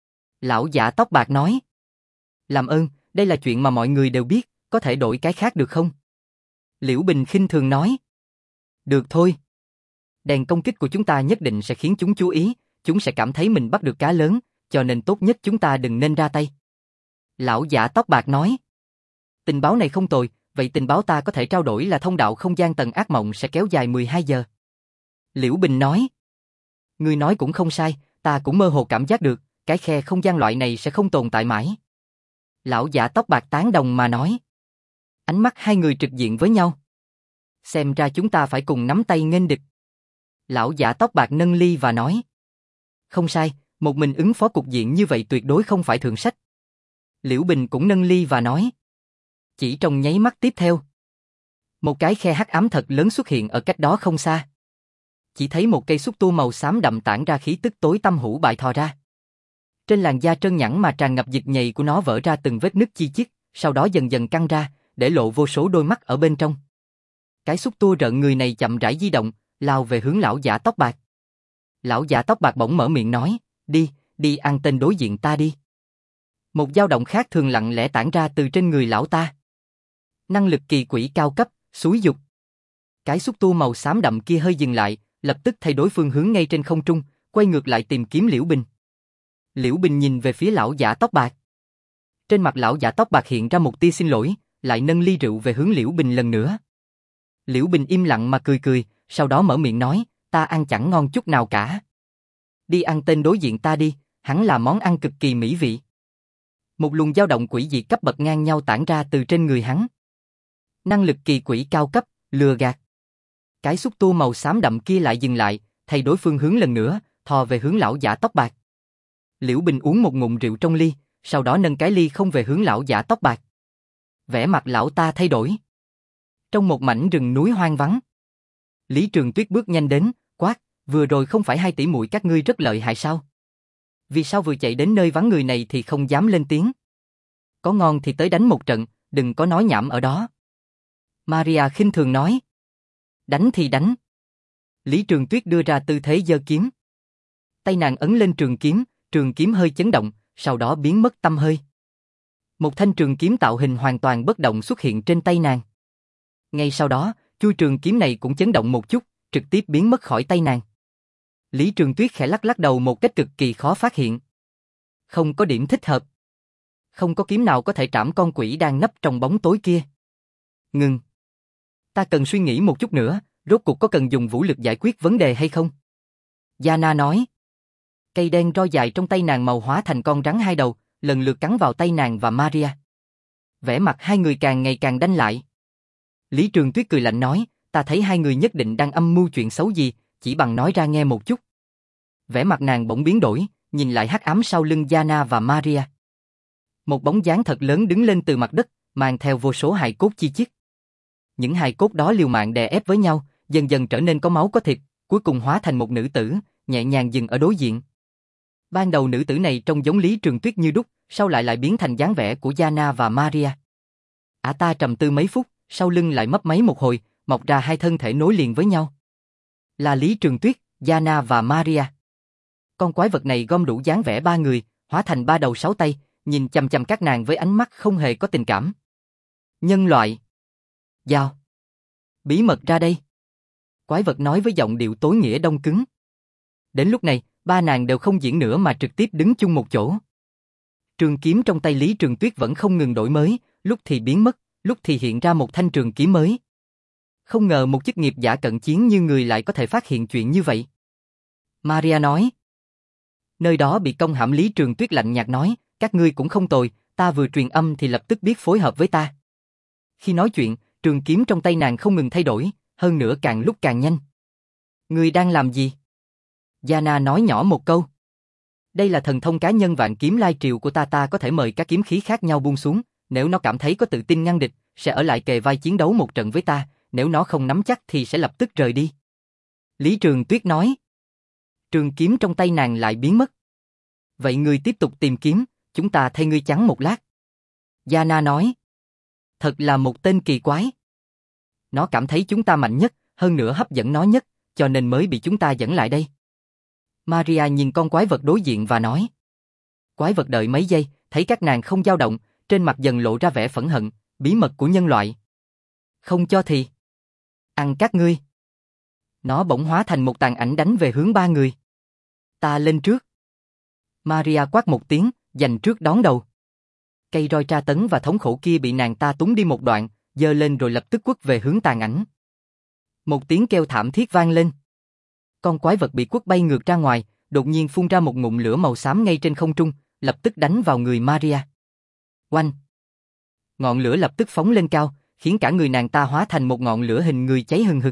Lão giả tóc bạc nói. Làm ơn, đây là chuyện mà mọi người đều biết, có thể đổi cái khác được không? Liễu Bình khinh thường nói. Được thôi. Đèn công kích của chúng ta nhất định sẽ khiến chúng chú ý, chúng sẽ cảm thấy mình bắt được cá lớn, cho nên tốt nhất chúng ta đừng nên ra tay. Lão giả tóc bạc nói. Tình báo này không tồi, vậy tình báo ta có thể trao đổi là thông đạo không gian tầng ác mộng sẽ kéo dài 12 giờ. Liễu Bình nói. Ngươi nói cũng không sai, ta cũng mơ hồ cảm giác được, cái khe không gian loại này sẽ không tồn tại mãi. Lão giả tóc bạc tán đồng mà nói. Ánh mắt hai người trực diện với nhau. Xem ra chúng ta phải cùng nắm tay nghênh địch. Lão giả tóc bạc nâng ly và nói. Không sai, một mình ứng phó cục diện như vậy tuyệt đối không phải thượng sách. Liễu Bình cũng nâng ly và nói. Chỉ trong nháy mắt tiếp theo. Một cái khe hắc ám thật lớn xuất hiện ở cách đó không xa. Chỉ thấy một cây xúc tu màu xám đậm tản ra khí tức tối tăm hủ bại thò ra. Trên làn da trơn nhẵn mà tràn ngập dịch nhầy của nó vỡ ra từng vết nứt chi chít, sau đó dần dần căng ra, để lộ vô số đôi mắt ở bên trong. Cái xúc tua rợn người này chậm rãi di động, lao về hướng lão giả tóc bạc. Lão giả tóc bạc bỗng mở miệng nói, đi ăn tên đối diện ta đi. Một dao động khác thường lặng lẽ tản ra từ trên người lão ta. Năng lực kỳ quỷ cao cấp, xúi dục. Cái xúc tua màu xám đậm kia hơi dừng lại, lập tức thay đổi phương hướng ngay trên không trung, quay ngược lại tìm kiếm Liễu Bình. Liễu Bình nhìn về phía lão giả tóc bạc. Trên mặt lão giả tóc bạc hiện ra một tia xin lỗi, lại nâng ly rượu về hướng Liễu Bình lần nữa. Liễu Bình im lặng mà cười, sau đó mở miệng nói, ta ăn chẳng ngon chút nào cả. Đi ăn tên đối diện ta đi, hắn là món ăn cực kỳ mỹ vị. Một luồng dao động quỷ dị cấp bậc ngang nhau tản ra từ trên người hắn. Năng lực kỳ quỷ cao cấp, lừa gạt. Cái xúc tua màu xám đậm kia lại dừng lại, thay đổi phương hướng lần nữa, thò về hướng lão giả tóc bạc. Liễu Bình uống một ngụm rượu trong ly, sau đó nâng cái ly không về hướng lão giả tóc bạc. Vẻ mặt lão ta thay đổi. Trong một mảnh rừng núi hoang vắng, Lý Trường Tuyết bước nhanh đến, quát, vừa rồi không phải hai tỷ muội các ngươi rất lợi hại sao? Vì sao vừa chạy đến nơi vắng người này thì không dám lên tiếng? Có ngon thì tới đánh một trận, đừng có nói nhảm ở đó. Maria khinh thường nói. Đánh thì đánh. Lý Trường Tuyết đưa ra tư thế giơ kiếm. Tay nàng ấn lên trường kiếm hơi chấn động, sau đó biến mất tăm hơi. Một thanh trường kiếm tạo hình hoàn toàn bất động xuất hiện trên tay nàng. Ngay sau đó, chuôi trường kiếm này cũng chấn động một chút, trực tiếp biến mất khỏi tay nàng. Lý Trường Tuyết khẽ lắc lắc đầu một cách cực kỳ khó phát hiện. Không có điểm thích hợp. Không có kiếm nào có thể trảm con quỷ đang nấp trong bóng tối kia. Ngừng. Ta cần suy nghĩ một chút nữa, rốt cuộc có cần dùng vũ lực giải quyết vấn đề hay không? Yana nói. Cây đen roi dài trong tay nàng màu hóa thành con rắn hai đầu, lần lượt cắn vào tay nàng và Maria. Vẻ mặt hai người càng ngày càng đanh lại. Lý Trường Tuyết cười lạnh nói, ta thấy hai người nhất định đang âm mưu chuyện xấu gì, chỉ bằng nói ra nghe một chút. Vẻ mặt nàng bỗng biến đổi, nhìn lại hắc ám sau lưng Yana và Maria. Một bóng dáng thật lớn đứng lên từ mặt đất, mang theo vô số hài cốt chi chít. Những hài cốt đó liều mạng đè ép với nhau, dần dần trở nên có máu có thịt, cuối cùng hóa thành một nữ tử, nhẹ nhàng dừng ở đối diện. Ban đầu nữ tử này trông giống Lý Trường Tuyết như đúc, sau lại biến thành dáng vẻ của Yana và Maria. Ả ta trầm tư mấy phút, sau lưng lại mấp máy một hồi, mọc ra hai thân thể nối liền với nhau. Là Lý Trường Tuyết, Yana và Maria. Con quái vật này gom đủ dáng vẻ ba người, hóa thành ba đầu sáu tay, nhìn chằm chằm các nàng với ánh mắt không hề có tình cảm. Nhân loại. Giao. Bí mật ra đây. Quái vật nói với giọng điệu tối nghĩa đông cứng. Đến lúc này, ba nàng đều không diễn nữa mà trực tiếp đứng chung một chỗ. Trường kiếm trong tay Lý Trường Tuyết vẫn không ngừng đổi mới, lúc thì biến mất, lúc thì hiện ra một thanh trường kiếm mới. Không ngờ một chức nghiệp giả cận chiến như người lại có thể phát hiện chuyện như vậy. Maria nói. Nơi đó bị công hãm. Lý Trường Tuyết lạnh nhạt nói, các ngươi cũng không tồi, ta vừa truyền âm thì lập tức biết phối hợp với ta. Khi nói chuyện, trường kiếm trong tay nàng không ngừng thay đổi, hơn nữa càng lúc càng nhanh. Ngươi đang làm gì? Yana nói nhỏ một câu. Đây là thần thông cá nhân vạn kiếm lai triều của ta có thể mời các kiếm khí khác nhau buông xuống, nếu nó cảm thấy có tự tin ngăn địch, sẽ ở lại kề vai chiến đấu một trận với ta, nếu nó không nắm chắc thì sẽ lập tức rời đi. Lý Trường Tuyết nói. Trường kiếm trong tay nàng lại biến mất. Vậy ngươi tiếp tục tìm kiếm, chúng ta thay ngươi chắn một lát. Yana nói. Thật là một tên kỳ quái. Nó cảm thấy chúng ta mạnh nhất, hơn nữa hấp dẫn nó nhất, cho nên mới bị chúng ta dẫn lại đây. Maria nhìn con quái vật đối diện và nói. Quái vật đợi mấy giây, thấy các nàng không dao động, trên mặt dần lộ ra vẻ phẫn hận, bí mật của nhân loại. Không cho thì ăn các ngươi. Nó bỗng hóa thành một tàn ảnh đánh về hướng ba người. Ta lên trước. Maria quát một tiếng, giành trước đón đầu. Cây roi tra tấn và thống khổ kia bị nàng ta túng đi một đoạn, giơ lên rồi lập tức quất về hướng tàn ảnh. Một tiếng kêu thảm thiết vang lên. Con quái vật bị quất bay ngược ra ngoài, đột nhiên phun ra một ngụm lửa màu xám ngay trên không trung, lập tức đánh vào người Maria. Oanh! Ngọn lửa lập tức phóng lên cao, khiến cả người nàng ta hóa thành một ngọn lửa hình người cháy hừng hực.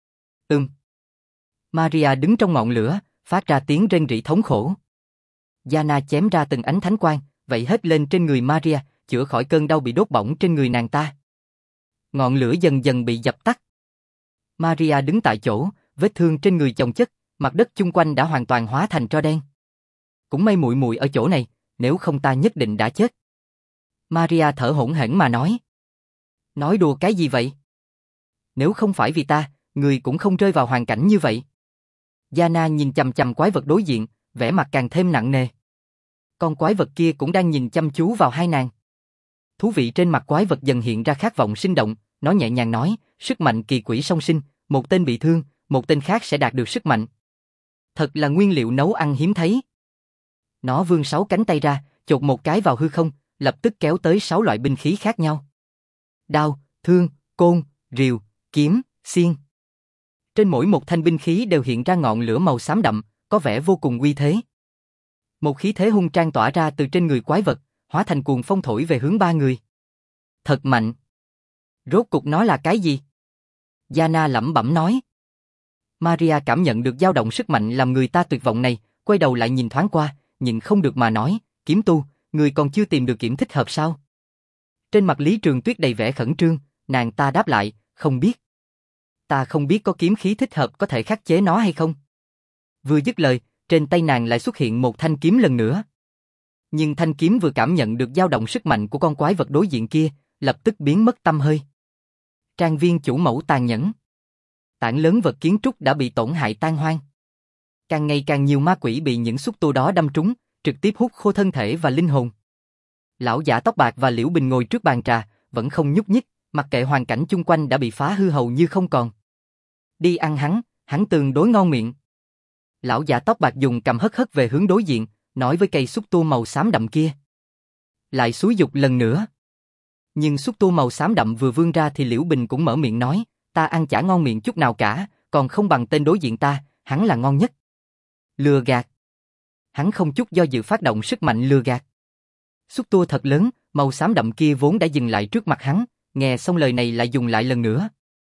Maria đứng trong ngọn lửa, phát ra tiếng rên rỉ thống khổ. Yana chém ra từng ánh thánh quang, vậy hết lên trên người Maria, chữa khỏi cơn đau bị đốt bỏng trên người nàng ta. Ngọn lửa dần dần bị dập tắt. Maria đứng tại chỗ, vết thương trên người chồng chất, mặt đất chung quanh đã hoàn toàn hóa thành tro đen. Cũng may muội muội ở chỗ này, nếu không ta nhất định đã chết. Maria thở hổn hển mà nói. Nói đùa cái gì vậy? Nếu không phải vì ta, người cũng không rơi vào hoàn cảnh như vậy. Yana nhìn chằm chằm quái vật đối diện, vẻ mặt càng thêm nặng nề. Con quái vật kia cũng đang nhìn chăm chú vào hai nàng. Thú vị trên mặt quái vật dần hiện ra khát vọng sinh động, nó nhẹ nhàng nói, sức mạnh kỳ quỷ song sinh, một tên bị thương, một tên khác sẽ đạt được sức mạnh. Thật là nguyên liệu nấu ăn hiếm thấy. Nó vươn 6 cánh tay ra, chộp một cái vào hư không, lập tức kéo tới 6 loại binh khí khác nhau. Đao, thương, côn, rìu, kiếm, xiên. Trên mỗi một thanh binh khí đều hiện ra ngọn lửa màu xám đậm, có vẻ vô cùng uy thế. Một khí thế hung trang tỏa ra từ trên người quái vật, hóa thành cuồng phong thổi về hướng ba người. Thật mạnh. Rốt cục nó là cái gì? Yana lẩm bẩm nói. Maria cảm nhận được dao động sức mạnh làm người ta tuyệt vọng này, quay đầu lại nhìn thoáng qua, nhịn không được mà nói, kiếm tu, người còn chưa tìm được kiếm thích hợp sao? Trên mặt Lý Trường Tuyết đầy vẻ khẩn trương, nàng ta đáp lại, không biết. Ta không biết có kiếm khí thích hợp có thể khắc chế nó hay không. Vừa dứt lời, trên tay nàng lại xuất hiện một thanh kiếm lần nữa. Nhưng thanh kiếm vừa cảm nhận được dao động sức mạnh của con quái vật đối diện kia, lập tức biến mất tăm hơi. Trang viên chủ mẫu tàn nhẫn. Tảng lớn vật kiến trúc đã bị tổn hại tan hoang. Càng ngày càng nhiều ma quỷ bị những xúc tu đó đâm trúng, trực tiếp hút khô thân thể và linh hồn. Lão giả tóc bạc và Liễu Bình ngồi trước bàn trà, vẫn không nhúc nhích, mặc kệ hoàn cảnh chung quanh đã bị phá hư hầu như không còn. Đi ăn hắn tương đối ngon miệng. Lão giả tóc bạc dùng cầm hất hất về hướng đối diện, nói với cây xúc tu màu xám đậm kia. Lại xúi giục lần nữa. Nhưng xúc tu màu xám đậm vừa vươn ra thì Liễu Bình cũng mở miệng nói, ta ăn chả ngon miệng chút nào cả, còn không bằng tên đối diện ta, hắn là ngon nhất. Lừa gạt. Hắn không chút do dự phát động sức mạnh lừa gạt. Xúc tua thật lớn, màu xám đậm kia vốn đã dừng lại trước mặt hắn, nghe xong lời này lại dùng lại lần nữa.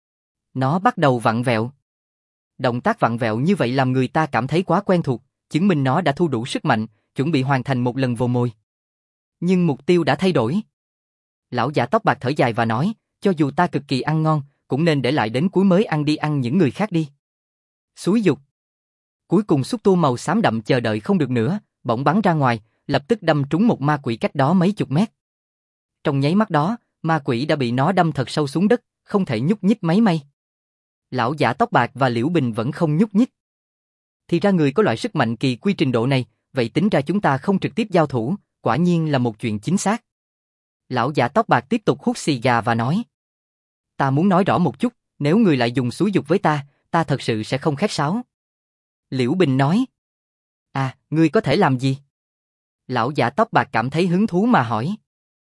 Nó bắt đầu vặn vẹo. Động tác vặn vẹo như vậy làm người ta cảm thấy quá quen thuộc, chứng minh nó đã thu đủ sức mạnh, chuẩn bị hoàn thành một lần vồ mồi. Nhưng mục tiêu đã thay đổi. Lão giả tóc bạc thở dài và nói, cho dù ta cực kỳ ăn ngon, cũng nên để lại đến cuối mới ăn đi, ăn những người khác đi. Xúi giục. Cuối cùng xúc tua màu xám đậm chờ đợi không được nữa, bỗng bắn ra ngoài, lập tức đâm trúng một ma quỷ cách đó mấy chục mét. Trong nháy mắt đó, ma quỷ đã bị nó đâm thật sâu xuống đất, không thể nhúc nhích mấy may. Lão giả tóc bạc và Liễu Bình vẫn không nhúc nhích. Thì ra người có loại sức mạnh kỳ quy trình độ này, vậy tính ra chúng ta không trực tiếp giao thủ, quả nhiên là một chuyện chính xác. Lão giả tóc bạc tiếp tục hút xì gà và nói. Ta muốn nói rõ một chút, nếu người lại dùng xúi giục với ta thật sự sẽ không khách sáo. Liễu Bình nói. À, ngươi có thể làm gì? Lão giả tóc bạc cảm thấy hứng thú mà hỏi.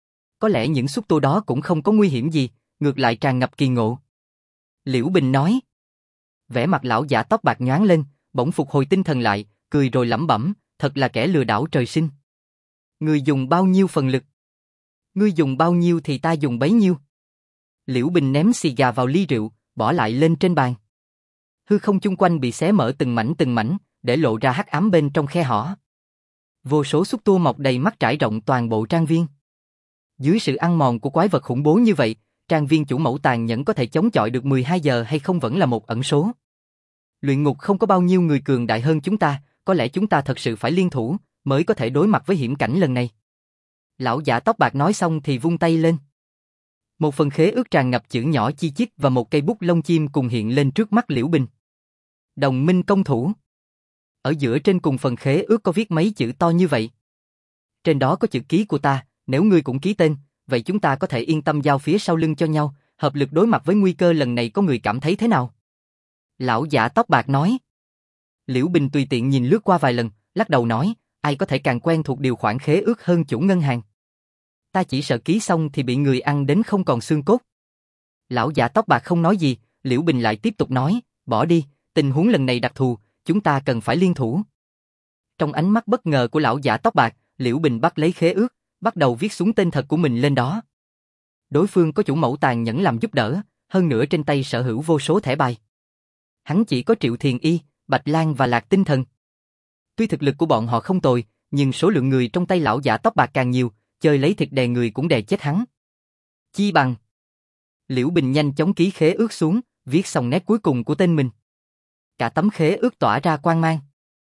Có lẽ những xúc tu đó cũng không có nguy hiểm gì, ngược lại tràn ngập kỳ ngộ. Liễu Bình nói. Vẻ mặt lão giả tóc bạc nhoáng lên, bỗng phục hồi tinh thần lại, cười rồi lẩm bẩm, thật là kẻ lừa đảo trời sinh. Ngươi dùng bao nhiêu phần lực? Ngươi dùng bao nhiêu thì ta dùng bấy nhiêu. Liễu Bình ném xì gà vào ly rượu, bỏ lại lên trên bàn. Hư không chung quanh bị xé mở từng mảnh, để lộ ra hắc ám bên trong khe hở. Vô số xúc tua mọc đầy mắt trải rộng toàn bộ trang viên. Dưới sự ăn mòn của quái vật khủng bố như vậy, trang viên chủ mẫu tàn nhẫn có thể chống chọi được 12 giờ hay không vẫn là một ẩn số. Luyện ngục không có bao nhiêu người cường đại hơn chúng ta, có lẽ chúng ta thật sự phải liên thủ, mới có thể đối mặt với hiểm cảnh lần này. Lão giả tóc bạc nói xong thì vung tay lên. Một phần khế ước tràn ngập chữ nhỏ chi chít và một cây bút lông chim cùng hiện lên trước mắt Liễu Bình. Đồng minh công thủ. Ở giữa trên cùng phần khế ước có viết mấy chữ to như vậy. Trên đó có chữ ký của ta, nếu ngươi cũng ký tên, vậy chúng ta có thể yên tâm giao phía sau lưng cho nhau, hợp lực đối mặt với nguy cơ lần này, có người cảm thấy thế nào? Lão giả tóc bạc nói. Liễu Bình tùy tiện nhìn lướt qua vài lần, lắc đầu nói, ai có thể càng quen thuộc điều khoản khế ước hơn chủ ngân hàng. Ta chỉ sợ ký xong thì bị người ăn đến không còn xương cốt. Lão giả tóc bạc không nói gì, Liễu Bình lại tiếp tục nói, bỏ đi, tình huống lần này đặc thù, chúng ta cần phải liên thủ. Trong ánh mắt bất ngờ của lão giả tóc bạc, Liễu Bình bắt lấy khế ước, bắt đầu viết xuống tên thật của mình lên đó. Đối phương có chủ mẫu tàn nhẫn làm giúp đỡ, hơn nữa trên tay sở hữu vô số thẻ bài. Hắn chỉ có Triệu Thiền Y, Bạch Lan và Lạc Tinh Thần. Tuy thực lực của bọn họ không tồi, nhưng số lượng người trong tay lão giả tóc bạc càng nhiều, chơi lấy thịt đè người cũng đè chết hắn. Chi bằng. Liễu Bình nhanh chóng ký khế ước xuống, viết xong nét cuối cùng của tên mình. Cả tấm khế ước tỏa ra quang mang.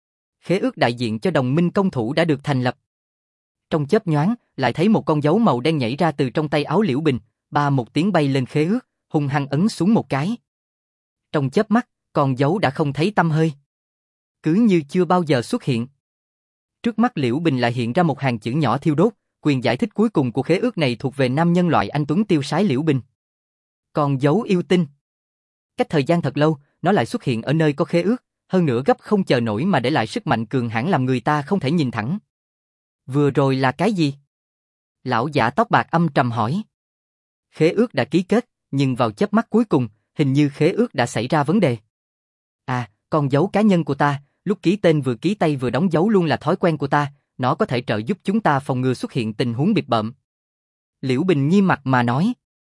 Khế ước đại diện cho đồng minh công thủ đã được thành lập. Trong chớp nhoáng, lại thấy một con dấu màu đen nhảy ra từ trong tay áo Liễu Bình, ba một tiếng bay lên khế ước, hung hăng ấn xuống một cái. Trong chớp mắt, con dấu đã không thấy tăm hơi. Cứ như chưa bao giờ xuất hiện. Trước mắt Liễu Bình lại hiện ra một hàng chữ nhỏ thiêu đốt, quyền giải thích cuối cùng của khế ước này thuộc về nam nhân loại anh tuấn tiêu sái Liễu Bình. Con dấu yêu tinh. Cách thời gian thật lâu, nó lại xuất hiện ở nơi có khế ước, hơn nữa gấp không chờ nổi mà để lại sức mạnh cường hãn làm người ta không thể nhìn thẳng. Vừa rồi là cái gì? Lão giả tóc bạc âm trầm hỏi. Khế ước đã ký kết, nhưng vào chớp mắt cuối cùng, hình như khế ước đã xảy ra vấn đề. À, con dấu cá nhân của ta, lúc ký tên vừa ký tay vừa đóng dấu luôn là thói quen của ta, nó có thể trợ giúp chúng ta phòng ngừa xuất hiện tình huống bịp bợm. Liễu Bình nghiêm mặt mà nói.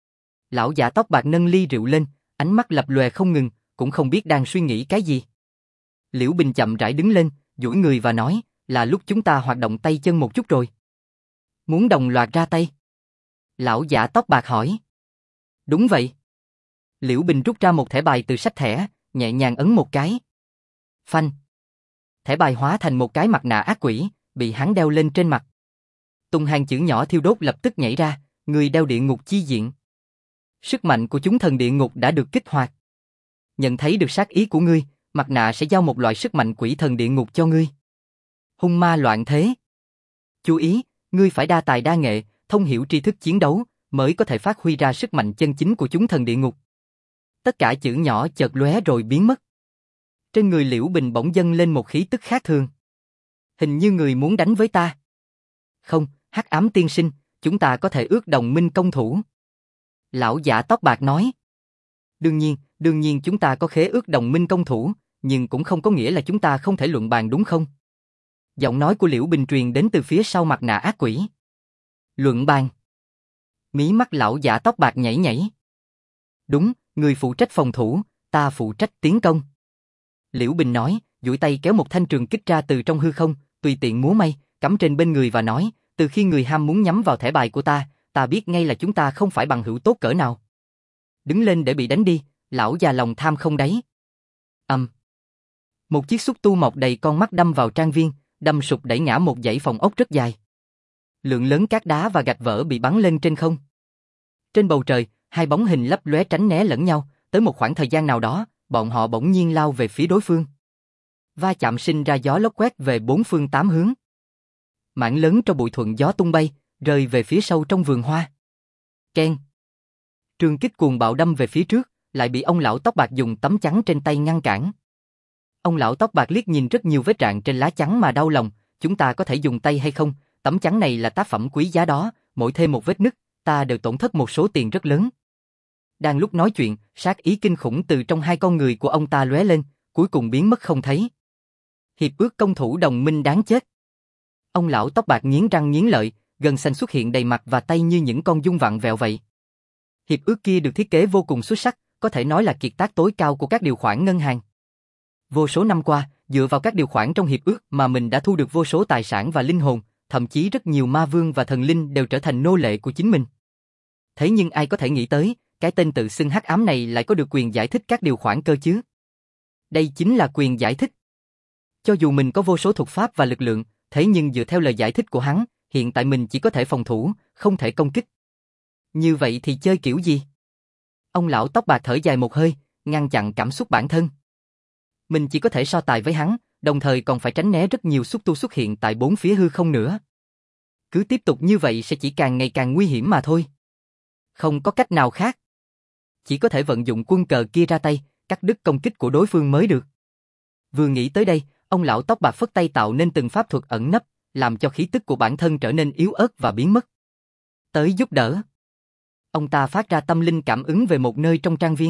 Lão giả tóc bạc nâng ly rượu lên, ánh mắt lập lòe không ngừng, cũng không biết đang suy nghĩ cái gì. Liễu Bình chậm rãi đứng lên, duỗi người và nói, là lúc chúng ta hoạt động tay chân một chút rồi. Muốn đồng loạt ra tay? Lão giả tóc bạc hỏi. Đúng vậy. Liễu Bình rút ra một thẻ bài từ sách thẻ, nhẹ nhàng ấn một cái. Phanh. Thẻ bài hóa thành một cái mặt nạ ác quỷ, bị hắn đeo lên trên mặt. Tung hàng chữ nhỏ thiêu đốt lập tức nhảy ra, người đeo địa ngục chi diện. Sức mạnh của chúng thần địa ngục đã được kích hoạt. Nhận thấy được sát ý của ngươi, mặt nạ sẽ giao một loại sức mạnh quỷ thần địa ngục cho ngươi. Hung ma loạn thế. Chú ý, ngươi phải đa tài đa nghệ, thông hiểu tri thức chiến đấu, mới có thể phát huy ra sức mạnh chân chính của chúng thần địa ngục. Tất cả chữ nhỏ chợt lóe rồi biến mất. Trên người Liễu Bình bỗng dâng lên một khí tức khác thường. Hình như người muốn đánh với ta. Không, Hắc Ám tiên sinh, chúng ta có thể ước đồng minh công thủ. Lão giả tóc bạc nói. Đương nhiên chúng ta có khế ước đồng minh công thủ, nhưng cũng không có nghĩa là chúng ta không thể luận bàn đúng không? Giọng nói của Liễu Bình truyền đến từ phía sau mặt nạ ác quỷ. Luận bàn. Mí mắt lão giả tóc bạc nhảy nhảy. Đúng, người phụ trách phòng thủ, ta phụ trách tiến công. Liễu Bình nói, duỗi tay kéo một thanh trường kích ra từ trong hư không, tùy tiện múa may, cắm trên bên người và nói, từ khi người ham muốn nhắm vào thẻ bài của ta biết ngay là chúng ta không phải bằng hữu tốt cỡ nào. Đứng lên để bị đánh đi, lão già lòng tham không đáy. Một chiếc xúc tu mọc đầy con mắt đâm vào trang viên, đâm sụp đẩy ngã một dãy phòng ốc rất dài. Lượng lớn cát đá và gạch vỡ bị bắn lên trên không. Trên bầu trời, hai bóng hình lấp lóe tránh né lẫn nhau, tới một khoảng thời gian nào đó, bọn họ bỗng nhiên lao về phía đối phương. Va chạm sinh ra gió lốc quét về bốn phương tám hướng. Mảng lớn trong bụi thuận gió tung bay, rơi về phía sâu trong vườn hoa. Keng. Trường kích cuồng bạo đâm về phía trước, lại bị ông lão tóc bạc dùng tấm chắn trên tay ngăn cản. Ông lão tóc bạc liếc nhìn rất nhiều vết rạn trên lá chắn mà đau lòng, chúng ta có thể dùng tay hay không? Tấm chắn này là tác phẩm quý giá đó, mỗi thêm một vết nứt, ta đều tổn thất một số tiền rất lớn. Đang lúc nói chuyện, sát ý kinh khủng từ trong hai con người của ông ta lóe lên, cuối cùng biến mất không thấy. Hiệp ước công thủ đồng minh đáng chết. Ông lão tóc bạc nghiến răng nghiến lợi, gân xanh xuất hiện đầy mặt và tay như những con giun vặn vẹo vậy. Hiệp ước kia được thiết kế vô cùng xuất sắc, có thể nói là kiệt tác tối cao của các điều khoản ngân hàng. Vô số năm qua, dựa vào các điều khoản trong hiệp ước mà mình đã thu được vô số tài sản và linh hồn, thậm chí rất nhiều ma vương và thần linh đều trở thành nô lệ của chính mình. Thế nhưng ai có thể nghĩ tới, cái tên tự xưng hắc ám này lại có được quyền giải thích các điều khoản cơ chứ? Đây chính là quyền giải thích. Cho dù mình có vô số thuật pháp và lực lượng, thế nhưng dựa theo lời giải thích của hắn, hiện tại mình chỉ có thể phòng thủ, không thể công kích. Như vậy thì chơi kiểu gì? Ông lão tóc bạc thở dài một hơi, ngăn chặn cảm xúc bản thân. Mình chỉ có thể so tài với hắn, đồng thời còn phải tránh né rất nhiều xúc tu xuất hiện tại bốn phía hư không nữa. Cứ tiếp tục như vậy sẽ chỉ càng ngày càng nguy hiểm mà thôi. Không có cách nào khác. Chỉ có thể vận dụng quân cờ kia ra tay, cắt đứt công kích của đối phương mới được. Vừa nghĩ tới đây, ông lão tóc bạc phất tay tạo nên từng pháp thuật ẩn nấp, làm cho khí tức của bản thân trở nên yếu ớt và biến mất. Tới giúp đỡ. Ông ta phát ra tâm linh cảm ứng về một nơi trong trang viên.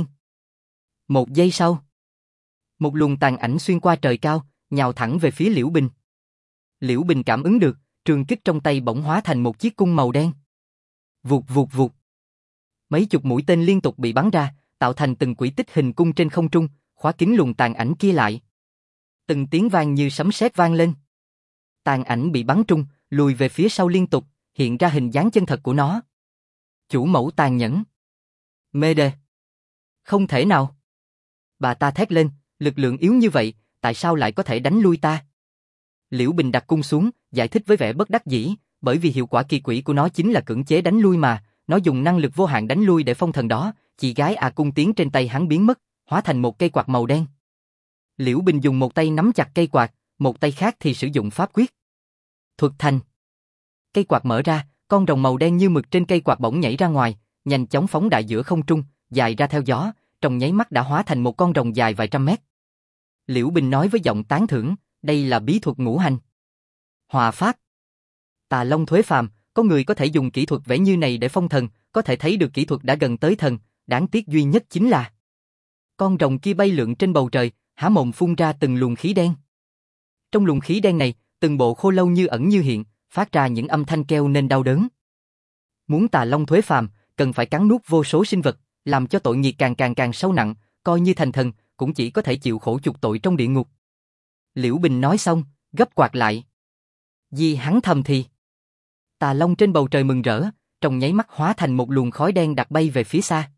Một giây sau, một luồng tàn ảnh xuyên qua trời cao, nhào thẳng về phía Liễu Bình. Liễu Bình cảm ứng được, trường kích trong tay bỗng hóa thành một chiếc cung màu đen. Vụt vụt vụt. Mấy chục mũi tên liên tục bị bắn ra, tạo thành từng quỹ tích hình cung trên không trung, khóa kín luồng tàn ảnh kia lại. Từng tiếng vang như sấm sét vang lên. Tàn ảnh bị bắn trúng, lùi về phía sau liên tục, hiện ra hình dáng chân thật của nó. Chủ mẫu tàn nhẫn. Mê đề. Không thể nào. Bà ta thét lên, lực lượng yếu như vậy, tại sao lại có thể đánh lui ta? Liễu Bình đặt cung xuống, giải thích với vẻ bất đắc dĩ, bởi vì hiệu quả kỳ quỷ của nó chính là cưỡng chế đánh lui mà, nó dùng năng lực vô hạn đánh lui để phong thần đó, chị gái cung tiến trên tay hắn biến mất, hóa thành một cây quạt màu đen. Liễu Bình dùng một tay nắm chặt cây quạt, một tay khác thì sử dụng pháp quyết. Thuật thành. Cây quạt mở ra, con rồng màu đen như mực trên cây quạt bỗng nhảy ra ngoài, nhanh chóng phóng đại giữa không trung, dài ra theo gió, trong nháy mắt đã hóa thành một con rồng dài vài trăm mét. Liễu Bình nói với giọng tán thưởng, đây là bí thuật ngũ hành. Hòa pháp. Tà Long thuế phàm, có người có thể dùng kỹ thuật vẽ như này để phong thần, có thể thấy được kỹ thuật đã gần tới thần, đáng tiếc duy nhất chính là con rồng kia bay lượn trên bầu trời, há mồm phun ra từng luồng khí đen. Trong luồng khí đen này, từng bộ khô lâu như ẩn như hiện, phát ra những âm thanh kêu nên đau đớn. Muốn Tà Long thuế phàm, cần phải cắn nuốt vô số sinh vật, làm cho tội nghiệp càng sâu nặng, coi như thành thần, cũng chỉ có thể chịu khổ chuộc tội trong địa ngục. Liễu Bình nói xong, gấp quạt lại. Vì hắn thầm thì. Tà Long trên bầu trời mừng rỡ, trong nháy mắt hóa thành một luồng khói đen đặt bay về phía xa.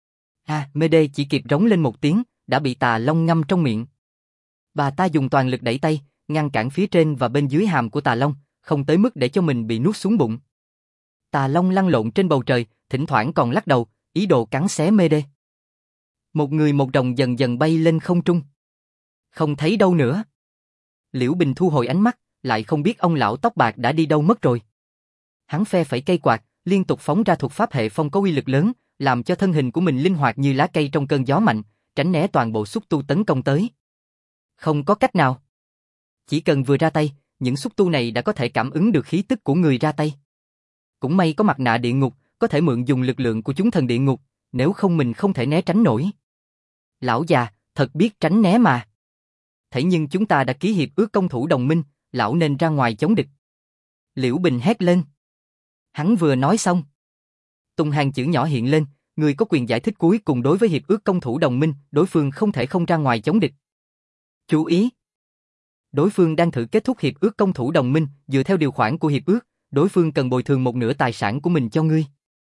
Mê Đê chỉ kịp rống lên một tiếng, đã bị Tà Long ngâm trong miệng. Bà ta dùng toàn lực đẩy tay, ngăn cản phía trên và bên dưới hàm của Tà Long, không tới mức để cho mình bị nuốt xuống bụng. Tà Long lăn lộn trên bầu trời, thỉnh thoảng còn lắc đầu, ý đồ cắn xé Mê Đê. Một người một rồng dần dần bay lên không trung. Không thấy đâu nữa. Liễu Bình thu hồi ánh mắt, lại không biết ông lão tóc bạc đã đi đâu mất rồi. Hắn phe phẩy cây quạt, liên tục phóng ra thuật pháp hệ phong có uy lực lớn, làm cho thân hình của mình linh hoạt như lá cây trong cơn gió mạnh, tránh né toàn bộ xúc tu tấn công tới. Không có cách nào. Chỉ cần vừa ra tay, những xúc tu này đã có thể cảm ứng được khí tức của người ra tay. Cũng may có mặt nạ địa ngục, có thể mượn dùng lực lượng của chúng thần địa ngục, nếu không mình không thể né tránh nổi. Lão già, thật biết tránh né mà. Thế nhưng chúng ta đã ký hiệp ước công thủ đồng minh, lão nên ra ngoài chống địch. Liễu Bình hét lên. Hắn vừa nói xong, tung hàng chữ nhỏ hiện lên, người có quyền giải thích cuối cùng đối với hiệp ước công thủ đồng minh, đối phương không thể không ra ngoài chống địch. Chú ý! Đối phương đang thử kết thúc hiệp ước công thủ đồng minh, dựa theo điều khoản của hiệp ước, đối phương cần bồi thường một nửa tài sản của mình cho ngươi.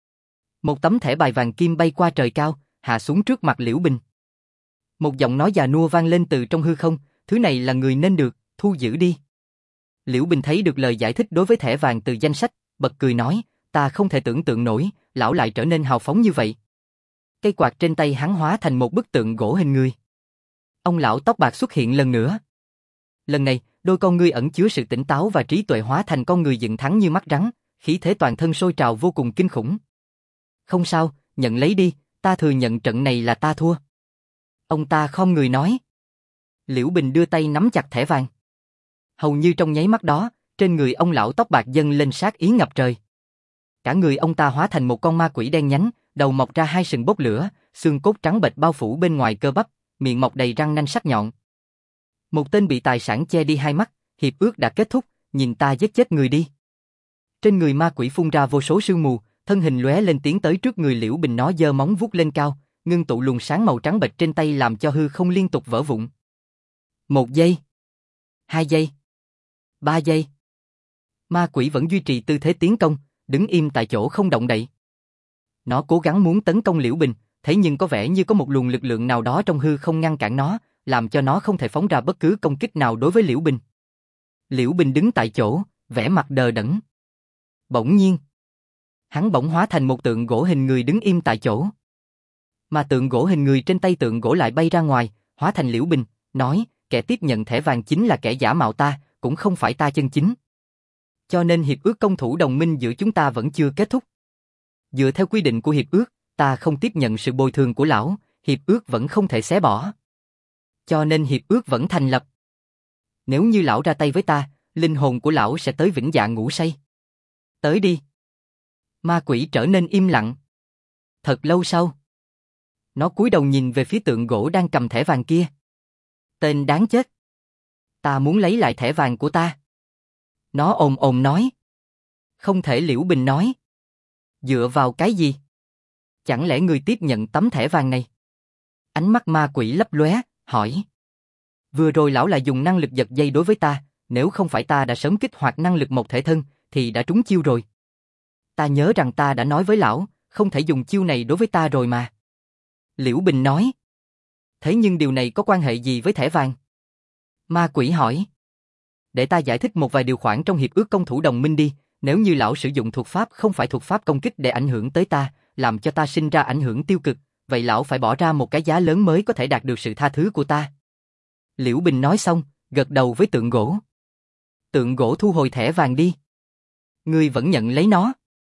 Một tấm thẻ bài vàng kim bay qua trời cao, hạ xuống trước mặt Liễu Bình. Một giọng nói già nua vang lên từ trong hư không, thứ này là người nên được, thu giữ đi. Liễu Bình thấy được lời giải thích đối với thẻ vàng từ danh sách, bật cười nói, ta không thể tưởng tượng nổi, lão lại trở nên hào phóng như vậy. Cây quạt trên tay hắn hóa thành một bức tượng gỗ hình người. Ông lão tóc bạc xuất hiện lần nữa. Lần này, đôi con ngươi ẩn chứa sự tỉnh táo và trí tuệ hóa thành con người dựng thẳng như mắt rắn, khí thế toàn thân sôi trào vô cùng kinh khủng. Không sao, nhận lấy đi, ta thừa nhận trận này là ta thua. Ông ta khom người nói. Liễu Bình đưa tay nắm chặt thẻ vàng. Hầu như trong nháy mắt đó, trên người ông lão tóc bạc dâng lên sát ý ngập trời. Cả người ông ta hóa thành một con ma quỷ đen nhánh, đầu mọc ra hai sừng bốc lửa, xương cốt trắng bệch bao phủ bên ngoài cơ bắp, miệng mọc đầy răng nanh sắc nhọn. Một tên bị tài sản che đi hai mắt, hiệp ước đã kết thúc, nhìn ta giết chết người đi. Trên người ma quỷ phun ra vô số sương mù, thân hình lóe lên tiến tới trước người Liễu Bình, nó giơ móng vuốt lên cao, ngưng tụ luồng sáng màu trắng bệch trên tay làm cho hư không liên tục vỡ vụn. 1 giây, 2 giây, 3 giây. Ma quỷ vẫn duy trì tư thế tiến công, đứng im tại chỗ không động đậy. Nó cố gắng muốn tấn công Liễu Bình, thế nhưng có vẻ như có một luồng lực lượng nào đó trong hư không ngăn cản nó, làm cho nó không thể phóng ra bất cứ công kích nào đối với Liễu Bình. Liễu Bình đứng tại chỗ, vẻ mặt đờ đẫn. Bỗng nhiên, hắn bỗng hóa thành một tượng gỗ hình người đứng im tại chỗ. Mà tượng gỗ hình người trên tay tượng gỗ lại bay ra ngoài, hóa thành Liễu Bình, nói, kẻ tiếp nhận thẻ vàng chính là kẻ giả mạo ta, cũng không phải ta chân chính. Cho nên hiệp ước công thủ đồng minh giữa chúng ta vẫn chưa kết thúc. Dựa theo quy định của hiệp ước, ta không tiếp nhận sự bồi thường của lão, hiệp ước vẫn không thể xé bỏ. Cho nên hiệp ước vẫn thành lập. Nếu như lão ra tay với ta, linh hồn của lão sẽ tới vĩnh dạ ngủ say. Tới đi. Ma quỷ trở nên im lặng. Thật lâu sau, nó cúi đầu nhìn về phía tượng gỗ đang cầm thẻ vàng kia. Tên đáng chết. Ta muốn lấy lại thẻ vàng của ta. Nó ồm ồm nói. Không thể, Liễu Bình nói. Dựa vào cái gì? Chẳng lẽ người tiếp nhận tấm thẻ vàng này? Ánh mắt ma quỷ lấp lóe, hỏi. Vừa rồi lão là dùng năng lực giật dây đối với ta, nếu không phải ta đã sớm kích hoạt năng lực một thể thân, thì đã trúng chiêu rồi. Ta nhớ rằng ta đã nói với lão, không thể dùng chiêu này đối với ta rồi mà. Liễu Bình nói. Thế nhưng điều này có quan hệ gì với thẻ vàng? Ma quỷ hỏi. Để ta giải thích một vài điều khoản trong hiệp ước công thủ đồng minh đi, nếu như lão sử dụng thuật pháp không phải thuật pháp công kích để ảnh hưởng tới ta, làm cho ta sinh ra ảnh hưởng tiêu cực, vậy lão phải bỏ ra một cái giá lớn mới có thể đạt được sự tha thứ của ta. Liễu Bình nói xong, gật đầu với tượng gỗ. Tượng gỗ thu hồi thẻ vàng đi. Ngươi vẫn nhận lấy nó.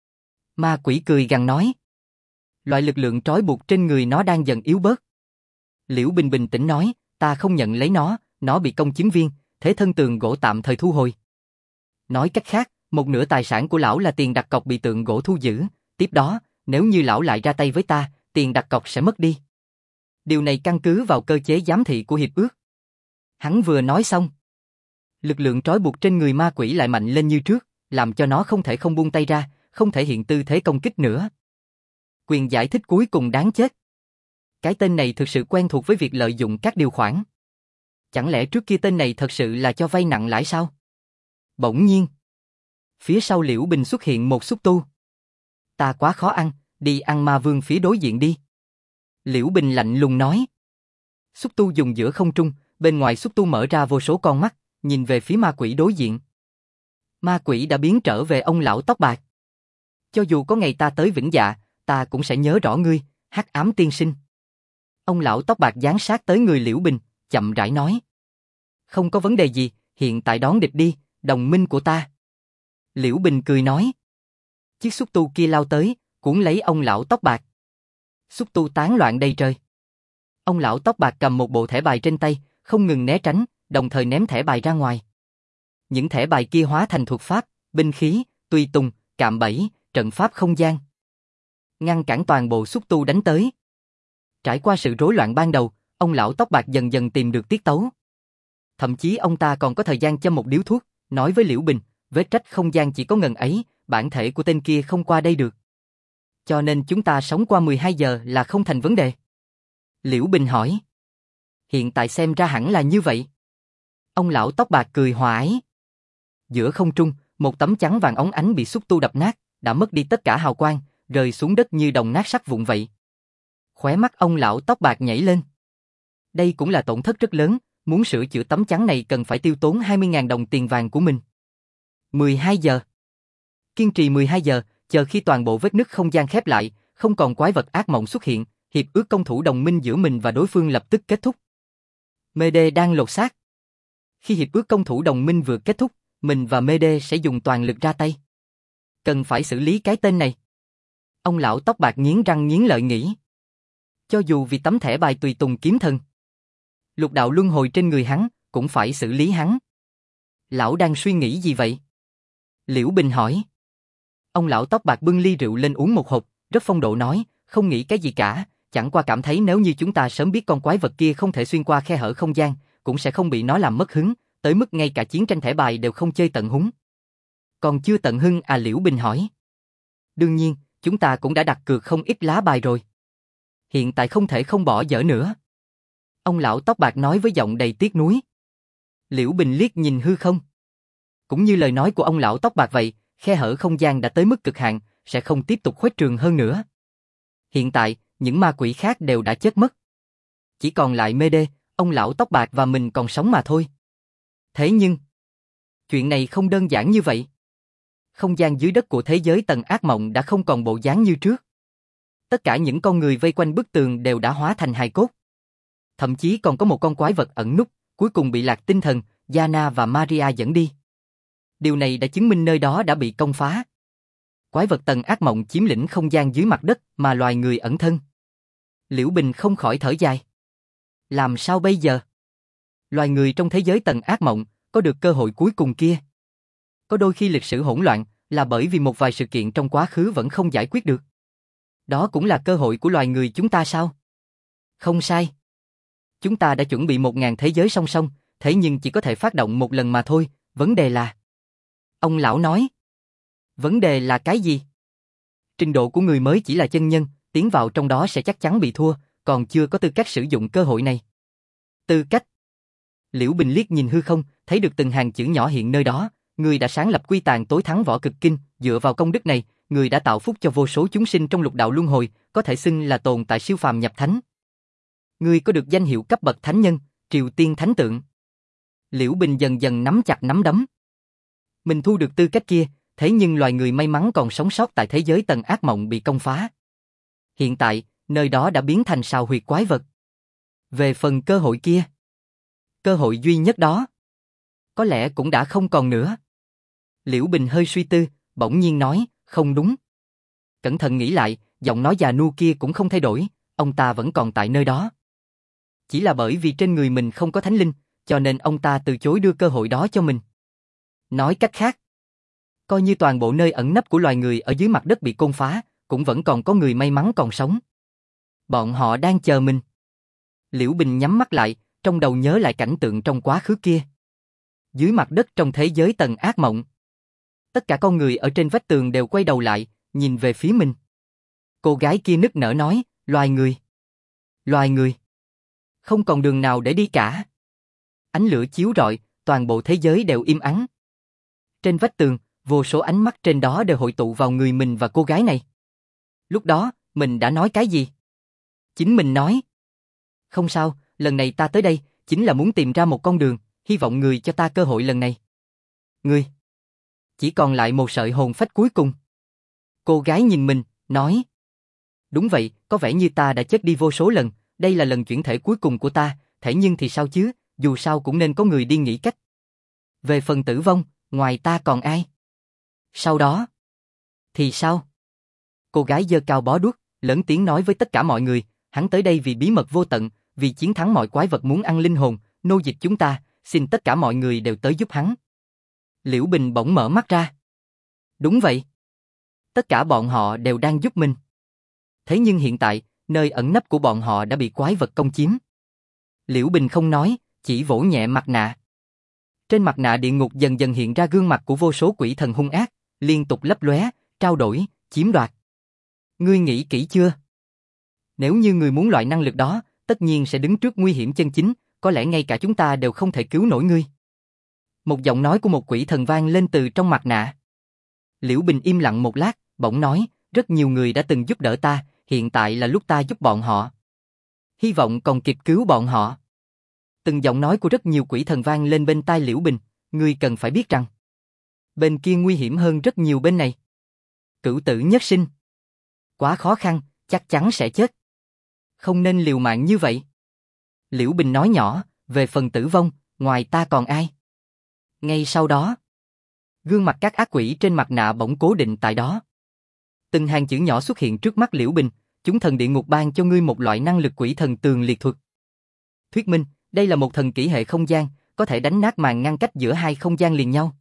Ma quỷ cười gằn nói. Loại lực lượng trói buộc trên người nó đang dần yếu bớt. Liễu Bình bình tĩnh nói, ta không nhận lấy nó bị công chứng viên, thế thân tượng gỗ tạm thời thu hồi. Nói cách khác, một nửa tài sản của lão là tiền đặt cọc bị tượng gỗ thu giữ, tiếp đó, nếu như lão lại ra tay với ta, tiền đặt cọc sẽ mất đi. Điều này căn cứ vào cơ chế giám thị của hiệp ước. Hắn vừa nói xong, lực lượng trói buộc trên người ma quỷ lại mạnh lên như trước, làm cho nó không thể không buông tay ra, không thể hiện tư thế công kích nữa. Quyền giải thích cuối cùng đáng chết. Cái tên này thực sự quen thuộc với việc lợi dụng các điều khoản. Chẳng lẽ trước kia tên này thật sự là cho vay nặng lãi sao? Bỗng nhiên, phía sau Liễu Bình xuất hiện một xúc tu. Ta quá khó ăn, đi ăn ma vương phía đối diện đi. Liễu Bình lạnh lùng nói. Xúc tu dùng giữa không trung, bên ngoài xúc tu mở ra vô số con mắt, nhìn về phía ma quỷ đối diện. Ma quỷ đã biến trở về ông lão tóc bạc. Cho dù có ngày ta tới Vĩnh Dạ, ta cũng sẽ nhớ rõ ngươi, Hắc Ám tiên sinh. Ông lão tóc bạc dán sát tới người Liễu Bình, chậm rãi nói. Không có vấn đề gì, hiện tại đón địch đi, đồng minh của ta. Liễu Bình cười nói. Chiếc xúc tu kia lao tới, cuốn lấy ông lão tóc bạc. Xúc tu tán loạn đầy trời. Ông lão tóc bạc cầm một bộ thẻ bài trên tay, không ngừng né tránh, đồng thời ném thẻ bài ra ngoài. Những thẻ bài kia hóa thành thuật pháp, binh khí, tùy tùng, cạm bẫy, trận pháp không gian. Ngăn cản toàn bộ xúc tu đánh tới. Trải qua sự rối loạn ban đầu, ông lão tóc bạc dần dần tìm được tiết tấu. Thậm chí ông ta còn có thời gian châm một điếu thuốc, nói với Liễu Bình, vết rách không gian chỉ có ngần ấy, bản thể của tên kia không qua đây được. Cho nên chúng ta sống qua 12 giờ là không thành vấn đề. Liễu Bình hỏi. Hiện tại xem ra hẳn là như vậy. Ông lão tóc bạc cười hòa ái. Giữa không trung, một tấm chắn vàng óng ánh bị xúc tu đập nát, đã mất đi tất cả hào quang, rơi xuống đất như đồng nát sắt vụn vậy. Khóe mắt ông lão tóc bạc nhảy lên. Đây cũng là tổn thất rất lớn, muốn sửa chữa tấm chắn này cần phải tiêu tốn 20.000 đồng tiền vàng của mình. 12 giờ. Kiên trì 12 giờ, chờ khi toàn bộ vết nứt không gian khép lại, không còn quái vật ác mộng xuất hiện, hiệp ước công thủ đồng minh giữa mình và đối phương lập tức kết thúc. Mede đang lột xác. Khi hiệp ước công thủ đồng minh vừa kết thúc, mình và Mede sẽ dùng toàn lực ra tay. Cần phải xử lý cái tên này. Ông lão tóc bạc nghiến răng nghiến lợi nghĩ. Cho dù vì tấm thẻ bài tùy tùng kiếm thần, lục đạo luân hồi trên người hắn, cũng phải xử lý hắn. Lão đang suy nghĩ gì vậy? Liễu Bình hỏi. Ông lão tóc bạc bưng ly rượu lên uống một hộp, rất phong độ nói, không nghĩ cái gì cả, chẳng qua cảm thấy nếu như chúng ta sớm biết con quái vật kia không thể xuyên qua khe hở không gian, cũng sẽ không bị nó làm mất hứng, tới mức ngay cả chiến tranh thẻ bài đều không chơi tận hứng. Còn chưa tận hứng à? Liễu Bình hỏi. Đương nhiên, chúng ta cũng đã đặt cược không ít lá bài rồi. Hiện tại không thể không bỏ dở nữa. Ông lão tóc bạc nói với giọng đầy tiếc nuối. Liễu Bình liếc nhìn hư không. Cũng như lời nói của ông lão tóc bạc vậy, khe hở không gian đã tới mức cực hạn, sẽ không tiếp tục khuếch trường hơn nữa. Hiện tại, những ma quỷ khác đều đã chết mất. Chỉ còn lại Mede, ông lão tóc bạc và mình còn sống mà thôi. Thế nhưng, chuyện này không đơn giản như vậy. Không gian dưới đất của thế giới tầng ác mộng đã không còn bộ dáng như trước. Tất cả những con người vây quanh bức tường đều đã hóa thành hài cốt. Thậm chí còn có một con quái vật ẩn núp, cuối cùng bị lạc tinh thần, Yana và Maria dẫn đi. Điều này đã chứng minh nơi đó đã bị công phá. Quái vật tầng ác mộng chiếm lĩnh không gian dưới mặt đất mà loài người ẩn thân. Liễu Bình không khỏi thở dài. Làm sao bây giờ? Loài người trong thế giới tầng ác mộng có được cơ hội cuối cùng kia. Có đôi khi lịch sử hỗn loạn là bởi vì một vài sự kiện trong quá khứ vẫn không giải quyết được. Đó cũng là cơ hội của loài người chúng ta sao? Không sai. Chúng ta đã chuẩn bị 1000 thế giới song song, thế nhưng chỉ có thể phát động một lần mà thôi, vấn đề là... Ông lão nói. Vấn đề là cái gì? Trình độ của người mới chỉ là chân nhân, tiến vào trong đó sẽ chắc chắn bị thua, còn chưa có tư cách sử dụng cơ hội này. Tư cách? Liễu Bình liếc nhìn hư không, thấy được từng hàng chữ nhỏ hiện nơi đó, người đã sáng lập quy tàn tối thắng võ cực kinh, dựa vào công đức này, người đã tạo phúc cho vô số chúng sinh trong lục đạo luân hồi, có thể xưng là tồn tại siêu phàm nhập thánh. Người có được danh hiệu cấp bậc thánh nhân, Triều Tiên Thánh Tượng. Liễu Bình dần dần nắm chặt nắm đấm. Mình thu được tư cách kia, thế nhưng loài người may mắn còn sống sót tại thế giới tầng ác mộng bị công phá. Hiện tại, nơi đó đã biến thành sào huyệt quái vật. Về phần cơ hội kia, cơ hội duy nhất đó, có lẽ cũng đã không còn nữa. Liễu Bình hơi suy tư, bỗng nhiên nói, không đúng. Cẩn thận nghĩ lại, giọng nói già nua kia cũng không thay đổi, ông ta vẫn còn tại nơi đó. Chỉ là bởi vì trên người mình không có thánh linh, cho nên ông ta từ chối đưa cơ hội đó cho mình. Nói cách khác, coi như toàn bộ nơi ẩn nấp của loài người ở dưới mặt đất bị côn phá, cũng vẫn còn có người may mắn còn sống. Bọn họ đang chờ mình. Liễu Bình nhắm mắt lại, trong đầu nhớ lại cảnh tượng trong quá khứ kia. Dưới mặt đất trong thế giới tầng ác mộng. Tất cả con người ở trên vách tường đều quay đầu lại, nhìn về phía mình. Cô gái kia nức nở nói, loài người. Loài người. Không còn đường nào để đi cả. Ánh lửa chiếu rọi, toàn bộ thế giới đều im ắng. Trên vách tường, vô số ánh mắt trên đó đều hội tụ vào người mình và cô gái này. Lúc đó, mình đã nói cái gì? Chính mình nói. Không sao, lần này ta tới đây, chính là muốn tìm ra một con đường, hy vọng người cho ta cơ hội lần này. Người. Chỉ còn lại một sợi hồn phách cuối cùng. Cô gái nhìn mình, nói. Đúng vậy, có vẻ như ta đã chết đi vô số lần, đây là lần chuyển thể cuối cùng của ta, thế nhưng thì sao chứ, dù sao cũng nên có người đi nghĩ cách. Về phần tử vong, ngoài ta còn ai? Sau đó, thì sao? Cô gái giơ cao bó đuốc, lớn tiếng nói với tất cả mọi người, hắn tới đây vì bí mật vô tận, vì chiến thắng mọi quái vật muốn ăn linh hồn, nô dịch chúng ta, xin tất cả mọi người đều tới giúp hắn. Liễu Bình bỗng mở mắt ra. Đúng vậy. Tất cả bọn họ đều đang giúp mình. Thế nhưng hiện tại, nơi ẩn nấp của bọn họ đã bị quái vật công chiếm. Liễu Bình không nói, chỉ vỗ nhẹ mặt nạ. Trên mặt nạ địa ngục dần dần hiện ra gương mặt của vô số quỷ thần hung ác, liên tục lấp lóe, trao đổi, chiếm đoạt. Ngươi nghĩ kỹ chưa? Nếu như ngươi muốn loại năng lực đó, tất nhiên sẽ đứng trước nguy hiểm chân chính, có lẽ ngay cả chúng ta đều không thể cứu nổi ngươi. Một giọng nói của một quỷ thần vang lên từ trong mặt nạ. Liễu Bình im lặng một lát, bỗng nói, rất nhiều người đã từng giúp đỡ ta, hiện tại là lúc ta giúp bọn họ. Hy vọng còn kịp cứu bọn họ. Từng giọng nói của rất nhiều quỷ thần vang lên bên tai Liễu Bình, ngươi cần phải biết rằng, Bên kia nguy hiểm hơn rất nhiều bên này. Cửu tử nhất sinh. Quá khó khăn, chắc chắn sẽ chết. Không nên liều mạng như vậy. Liễu Bình nói nhỏ, về phần tử vong, ngoài ta còn ai? Ngay sau đó, gương mặt các ác quỷ trên mặt nạ bỗng cố định tại đó. Từng hàng chữ nhỏ xuất hiện trước mắt Liễu Bình, chúng thần địa ngục ban cho ngươi một loại năng lực quỷ thần tường liệt thuật. Thuyết minh, đây là một thần kỹ hệ không gian, có thể đánh nát màn ngăn cách giữa hai không gian liền nhau.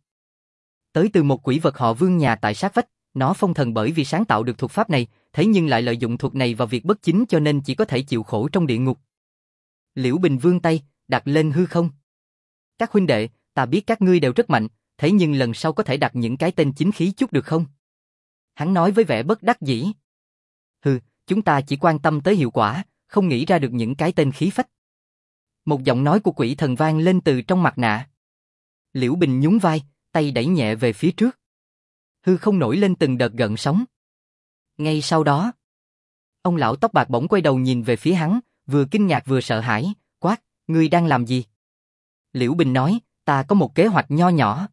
Tới từ một quỷ vật họ Vương nhà tại sát vách, nó phong thần bởi vì sáng tạo được thuật pháp này, thế nhưng lại lợi dụng thuật này vào việc bất chính cho nên chỉ có thể chịu khổ trong địa ngục. Liễu Bình vươn tay, đặt lên hư không. Các huynh đệ, ta biết các ngươi đều rất mạnh, thế nhưng lần sau có thể đặt những cái tên chính khí chút được không? Hắn nói với vẻ bất đắc dĩ. Hừ, chúng ta chỉ quan tâm tới hiệu quả, không nghĩ ra được những cái tên khí phách. Một giọng nói của quỷ thần vang lên từ trong mặt nạ. Liễu Bình nhún vai, tay đẩy nhẹ về phía trước. Hư không nổi lên từng đợt gợn sóng. Ngay sau đó, ông lão tóc bạc bỗng quay đầu nhìn về phía hắn, vừa kinh ngạc vừa sợ hãi, quát, ngươi đang làm gì? Liễu Bình nói, ta có một kế hoạch nho nhỏ.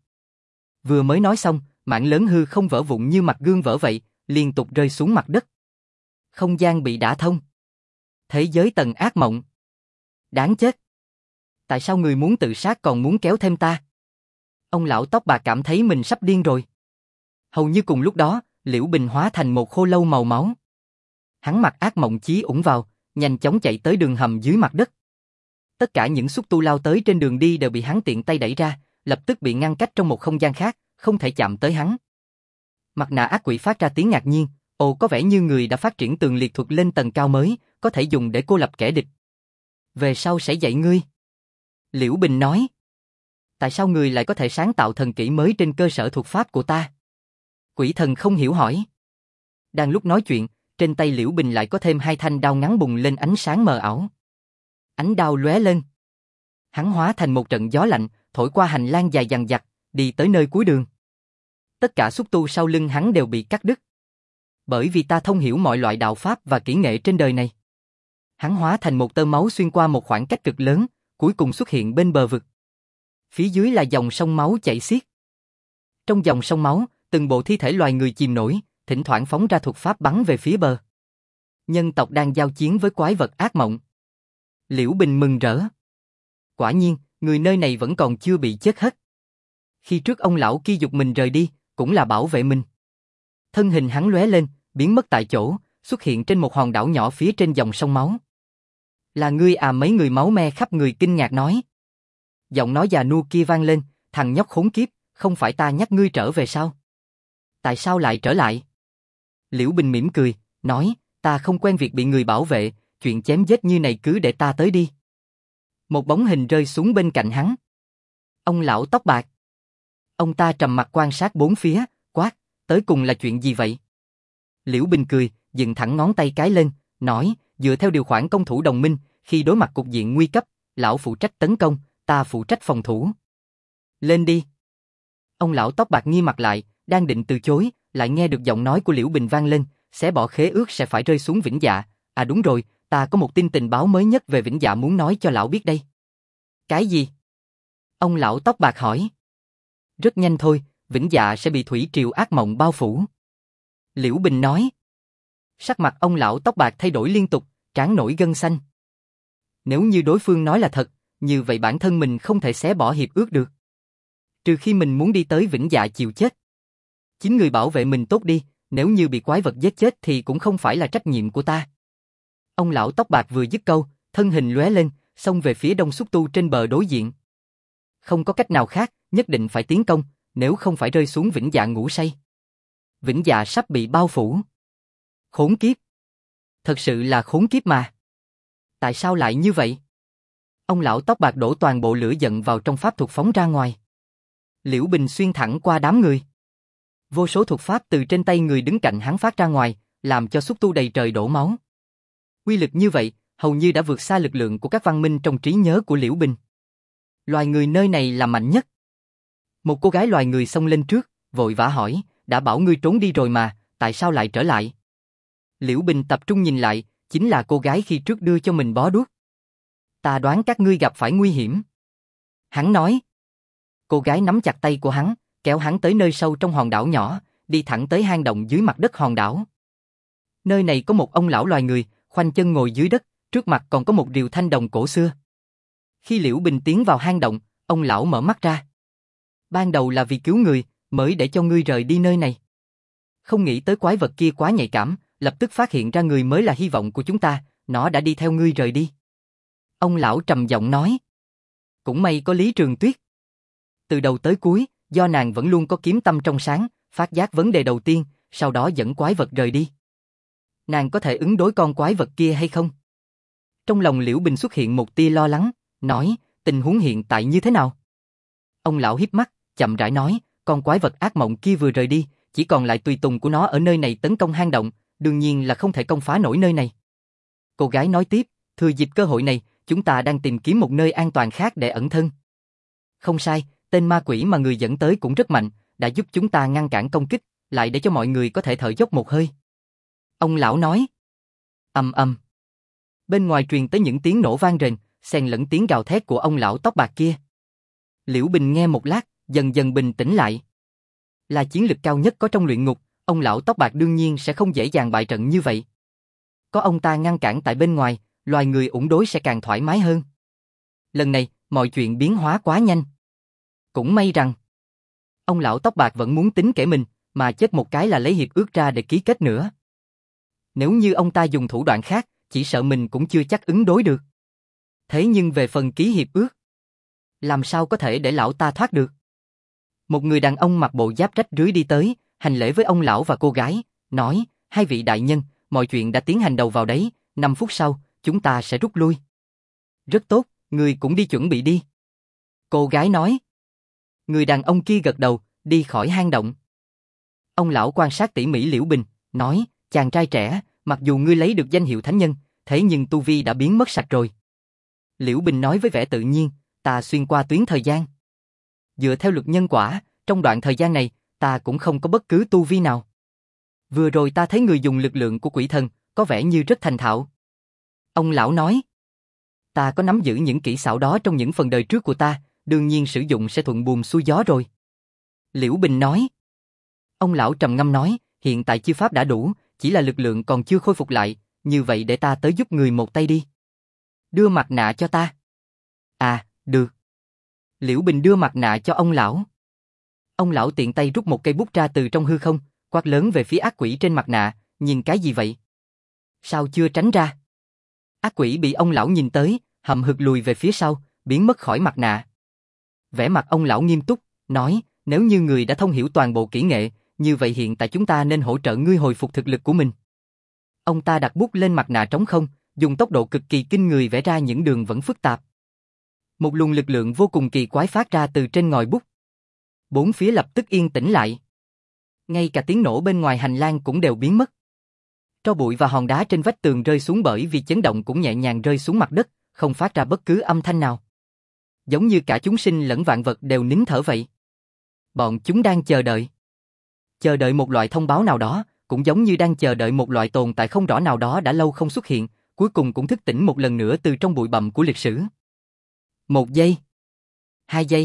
Vừa mới nói xong, mảng lớn hư không vỡ vụn như mặt gương vỡ vậy, liên tục rơi xuống mặt đất. Không gian bị đả thông. Thế giới tầng ác mộng. Đáng chết. Tại sao người muốn tự sát còn muốn kéo thêm ta? Ông lão tóc bạc cảm thấy mình sắp điên rồi. Hầu như cùng lúc đó, Liễu Bình hóa thành một khô lâu màu máu. Hắn mặc ác mộng chí ủng vào, nhanh chóng chạy tới đường hầm dưới mặt đất. Tất cả những xúc tu lao tới trên đường đi đều bị hắn tiện tay đẩy ra, lập tức bị ngăn cách trong một không gian khác, không thể chạm tới hắn. Mặt nạ ác quỷ phát ra tiếng ngạc nhiên, ồ, có vẻ như người đã phát triển tường liệt thuật lên tầng cao mới, có thể dùng để cô lập kẻ địch. Về sau sẽ dạy ngươi. Liễu Bình nói. Tại sao người lại có thể sáng tạo thần kỹ mới trên cơ sở thuật pháp của ta? Quỷ thần không hiểu hỏi. Đang lúc nói chuyện, trên tay Liễu Bình lại có thêm hai thanh đao ngắn bùng lên ánh sáng mờ ảo. Ánh đao lóe lên. Hắn hóa thành một trận gió lạnh, thổi qua hành lang dài dằng dặc, đi tới nơi cuối đường. Tất cả xúc tu sau lưng hắn đều bị cắt đứt. Bởi vì ta thông hiểu mọi loại đạo pháp và kỹ nghệ trên đời này. Hắn hóa thành một tơ máu xuyên qua một khoảng cách cực lớn, cuối cùng xuất hiện bên bờ vực. Phía dưới là dòng sông máu chảy xiết. Trong dòng sông máu, từng bộ thi thể loài người chìm nổi, thỉnh thoảng phóng ra thuật pháp bắn về phía bờ. Nhân tộc đang giao chiến với quái vật ác mộng. Liễu Bình mừng rỡ. Quả nhiên, người nơi này vẫn còn chưa bị chết hết. Khi trước ông lão kia giục mình rời đi, cũng là bảo vệ mình. Thân hình hắn lóe lên, biến mất tại chỗ, xuất hiện trên một hòn đảo nhỏ phía trên dòng sông máu. Là ngươi à? Mấy người máu me khắp người kinh ngạc nói. Giọng nói già nua kia vang lên, thằng nhóc khốn kiếp, không phải ta nhắc ngươi trở về sao? Tại sao lại trở lại? Liễu Bình mỉm cười, nói, ta không quen việc bị người bảo vệ, chuyện chém giết như này cứ để ta tới đi. Một bóng hình rơi xuống bên cạnh hắn. Ông lão tóc bạc. Ông ta trầm mặt quan sát bốn phía, quát, tới cùng là chuyện gì vậy? Liễu Bình cười, dựng thẳng ngón tay cái lên, nói, dựa theo điều khoản công thủ đồng minh, khi đối mặt cục diện nguy cấp, lão phụ trách tấn công, ta phụ trách phòng thủ. Lên đi. Ông lão tóc bạc nghiêm mặt lại, đang định từ chối, lại nghe được giọng nói của Liễu Bình vang lên, sẽ bỏ khế ước sẽ phải rơi xuống Vĩnh Dạ. À đúng rồi, ta có một tin tình báo mới nhất về Vĩnh Dạ muốn nói cho lão biết đây. Cái gì? Ông lão tóc bạc hỏi. Rất nhanh thôi, Vĩnh Dạ sẽ bị thủy triều ác mộng bao phủ. Liễu Bình nói. Sắc mặt ông lão tóc bạc thay đổi liên tục, trán nổi gân xanh. Nếu như đối phương nói là thật, như vậy bản thân mình không thể xé bỏ hiệp ước được. Trừ khi mình muốn đi tới Vĩnh Dạ chịu chết. Chính người bảo vệ mình tốt đi, nếu như bị quái vật giết chết thì cũng không phải là trách nhiệm của ta. Ông lão tóc bạc vừa dứt câu, thân hình lóe lên, xông về phía đông xúc tu trên bờ đối diện. Không có cách nào khác, nhất định phải tiến công, nếu không phải rơi xuống Vĩnh Dạ ngủ say. Vĩnh Dạ sắp bị bao phủ. Khốn kiếp. Thật sự là khốn kiếp mà. Tại sao lại như vậy? Ông lão tóc bạc đổ toàn bộ lửa giận vào trong pháp thuật phóng ra ngoài. Liễu Bình xuyên thẳng qua đám người. Vô số thuật pháp từ trên tay người đứng cạnh hắn phát ra ngoài, làm cho xúc tu đầy trời đổ máu. Quy lực như vậy, hầu như đã vượt xa lực lượng của các văn minh trong trí nhớ của Liễu Bình. Loài người nơi này là mạnh nhất. Một cô gái loài người xông lên trước, vội vã hỏi, đã bảo ngươi trốn đi rồi mà, tại sao lại trở lại? Liễu Bình tập trung nhìn lại, chính là cô gái khi trước đưa cho mình bó đuốc. Ta đoán các ngươi gặp phải nguy hiểm. Hắn nói. Cô gái nắm chặt tay của hắn, kéo hắn tới nơi sâu trong hòn đảo nhỏ, đi thẳng tới hang động dưới mặt đất hòn đảo. Nơi này có một ông lão loài người, khoanh chân ngồi dưới đất, trước mặt còn có một rìu thanh đồng cổ xưa. Khi Liễu Bình tiến vào hang động, ông lão mở mắt ra. Ban đầu là vì cứu người, mới để cho ngươi rời đi nơi này. Không nghĩ tới quái vật kia quá nhạy cảm, lập tức phát hiện ra người mới là hy vọng của chúng ta, nó đã đi theo ngươi rời đi. Ông lão trầm giọng nói. Cũng may có Lý Trường Tuyết. Từ đầu tới cuối, do nàng vẫn luôn có kiếm tâm trong sáng, phát giác vấn đề đầu tiên, sau đó dẫn quái vật rời đi. Nàng có thể ứng đối con quái vật kia hay không? Trong lòng Liễu Bình xuất hiện một tia lo lắng, nói, tình huống hiện tại như thế nào? Ông lão híp mắt, chậm rãi nói, con quái vật ác mộng kia vừa rời đi, chỉ còn lại tùy tùng của nó ở nơi này tấn công hang động, đương nhiên là không thể công phá nổi nơi này. Cô gái nói tiếp, thừa dịp cơ hội này, chúng ta đang tìm kiếm một nơi an toàn khác để ẩn thân. Không sai, tên ma quỷ mà người dẫn tới cũng rất mạnh, đã giúp chúng ta ngăn cản công kích, lại để cho mọi người có thể thở dốc một hơi. Ông lão nói. Ầm ầm. Bên ngoài truyền tới những tiếng nổ vang rền, xen lẫn tiếng gào thét của ông lão tóc bạc kia. Liễu Bình nghe một lát, dần dần bình tĩnh lại. Là chiến lực cao nhất có trong luyện ngục, ông lão tóc bạc đương nhiên sẽ không dễ dàng bại trận như vậy. Có ông ta ngăn cản tại bên ngoài, loài người ủng đối sẽ càng thoải mái hơn. Lần này, mọi chuyện biến hóa quá nhanh. Cũng may rằng, ông lão tóc bạc vẫn muốn tính kể mình, mà chết một cái là lấy hiệp ước ra để ký kết nữa. Nếu như ông ta dùng thủ đoạn khác, chỉ sợ mình cũng chưa chắc ứng đối được. Thế nhưng về phần ký hiệp ước, làm sao có thể để lão ta thoát được? Một người đàn ông mặc bộ giáp rách rưới đi tới, hành lễ với ông lão và cô gái, nói, hai vị đại nhân, mọi chuyện đã tiến hành đầu vào đấy, 5 phút sau, chúng ta sẽ rút lui. Rất tốt, người cũng đi chuẩn bị đi. Cô gái nói. Người đàn ông kia gật đầu, đi khỏi hang động. Ông lão quan sát tỉ mỉ Liễu Bình, nói, chàng trai trẻ, mặc dù ngươi lấy được danh hiệu thánh nhân, thế nhưng tu vi đã biến mất sạch rồi. Liễu Bình nói với vẻ tự nhiên, ta xuyên qua tuyến thời gian. Dựa theo luật nhân quả, trong đoạn thời gian này, ta cũng không có bất cứ tu vi nào. Vừa rồi ta thấy người dùng lực lượng của quỷ thần, có vẻ như rất thành thạo. Ông lão nói, ta có nắm giữ những kỹ xảo đó trong những phần đời trước của ta, đương nhiên sử dụng sẽ thuận buồm xuôi gió rồi. Liễu Bình nói. Ông lão trầm ngâm nói, hiện tại chiêu pháp đã đủ, chỉ là lực lượng còn chưa khôi phục lại, như vậy để ta tới giúp người một tay đi. Đưa mặt nạ cho ta. À, được. Liễu Bình đưa mặt nạ cho ông lão. Ông lão tiện tay rút một cây bút ra từ trong hư không, quát lớn về phía ác quỷ trên mặt nạ, nhìn cái gì vậy? Sao chưa tránh ra? Ác quỷ bị ông lão nhìn tới, hậm hực lùi về phía sau, biến mất khỏi mặt nạ. Vẻ mặt ông lão nghiêm túc, nói, nếu như người đã thông hiểu toàn bộ kỹ nghệ, như vậy hiện tại chúng ta nên hỗ trợ ngươi hồi phục thực lực của mình. Ông ta đặt bút lên mặt nạ trống không, dùng tốc độ cực kỳ kinh người vẽ ra những đường vẫn phức tạp. Một luồng lực lượng vô cùng kỳ quái phát ra từ trên ngòi bút. Bốn phía lập tức yên tĩnh lại. Ngay cả tiếng nổ bên ngoài hành lang cũng đều biến mất. Tro bụi và hòn đá trên vách tường rơi xuống bởi vì chấn động cũng nhẹ nhàng rơi xuống mặt đất, không phát ra bất cứ âm thanh nào. Giống như cả chúng sinh lẫn vạn vật đều nín thở vậy. Bọn chúng đang chờ đợi. Chờ đợi một loại thông báo nào đó, cũng giống như đang chờ đợi một loại tồn tại không rõ nào đó đã lâu không xuất hiện, cuối cùng cũng thức tỉnh một lần nữa từ trong bụi bặm của lịch sử. 1 giây. 2 giây.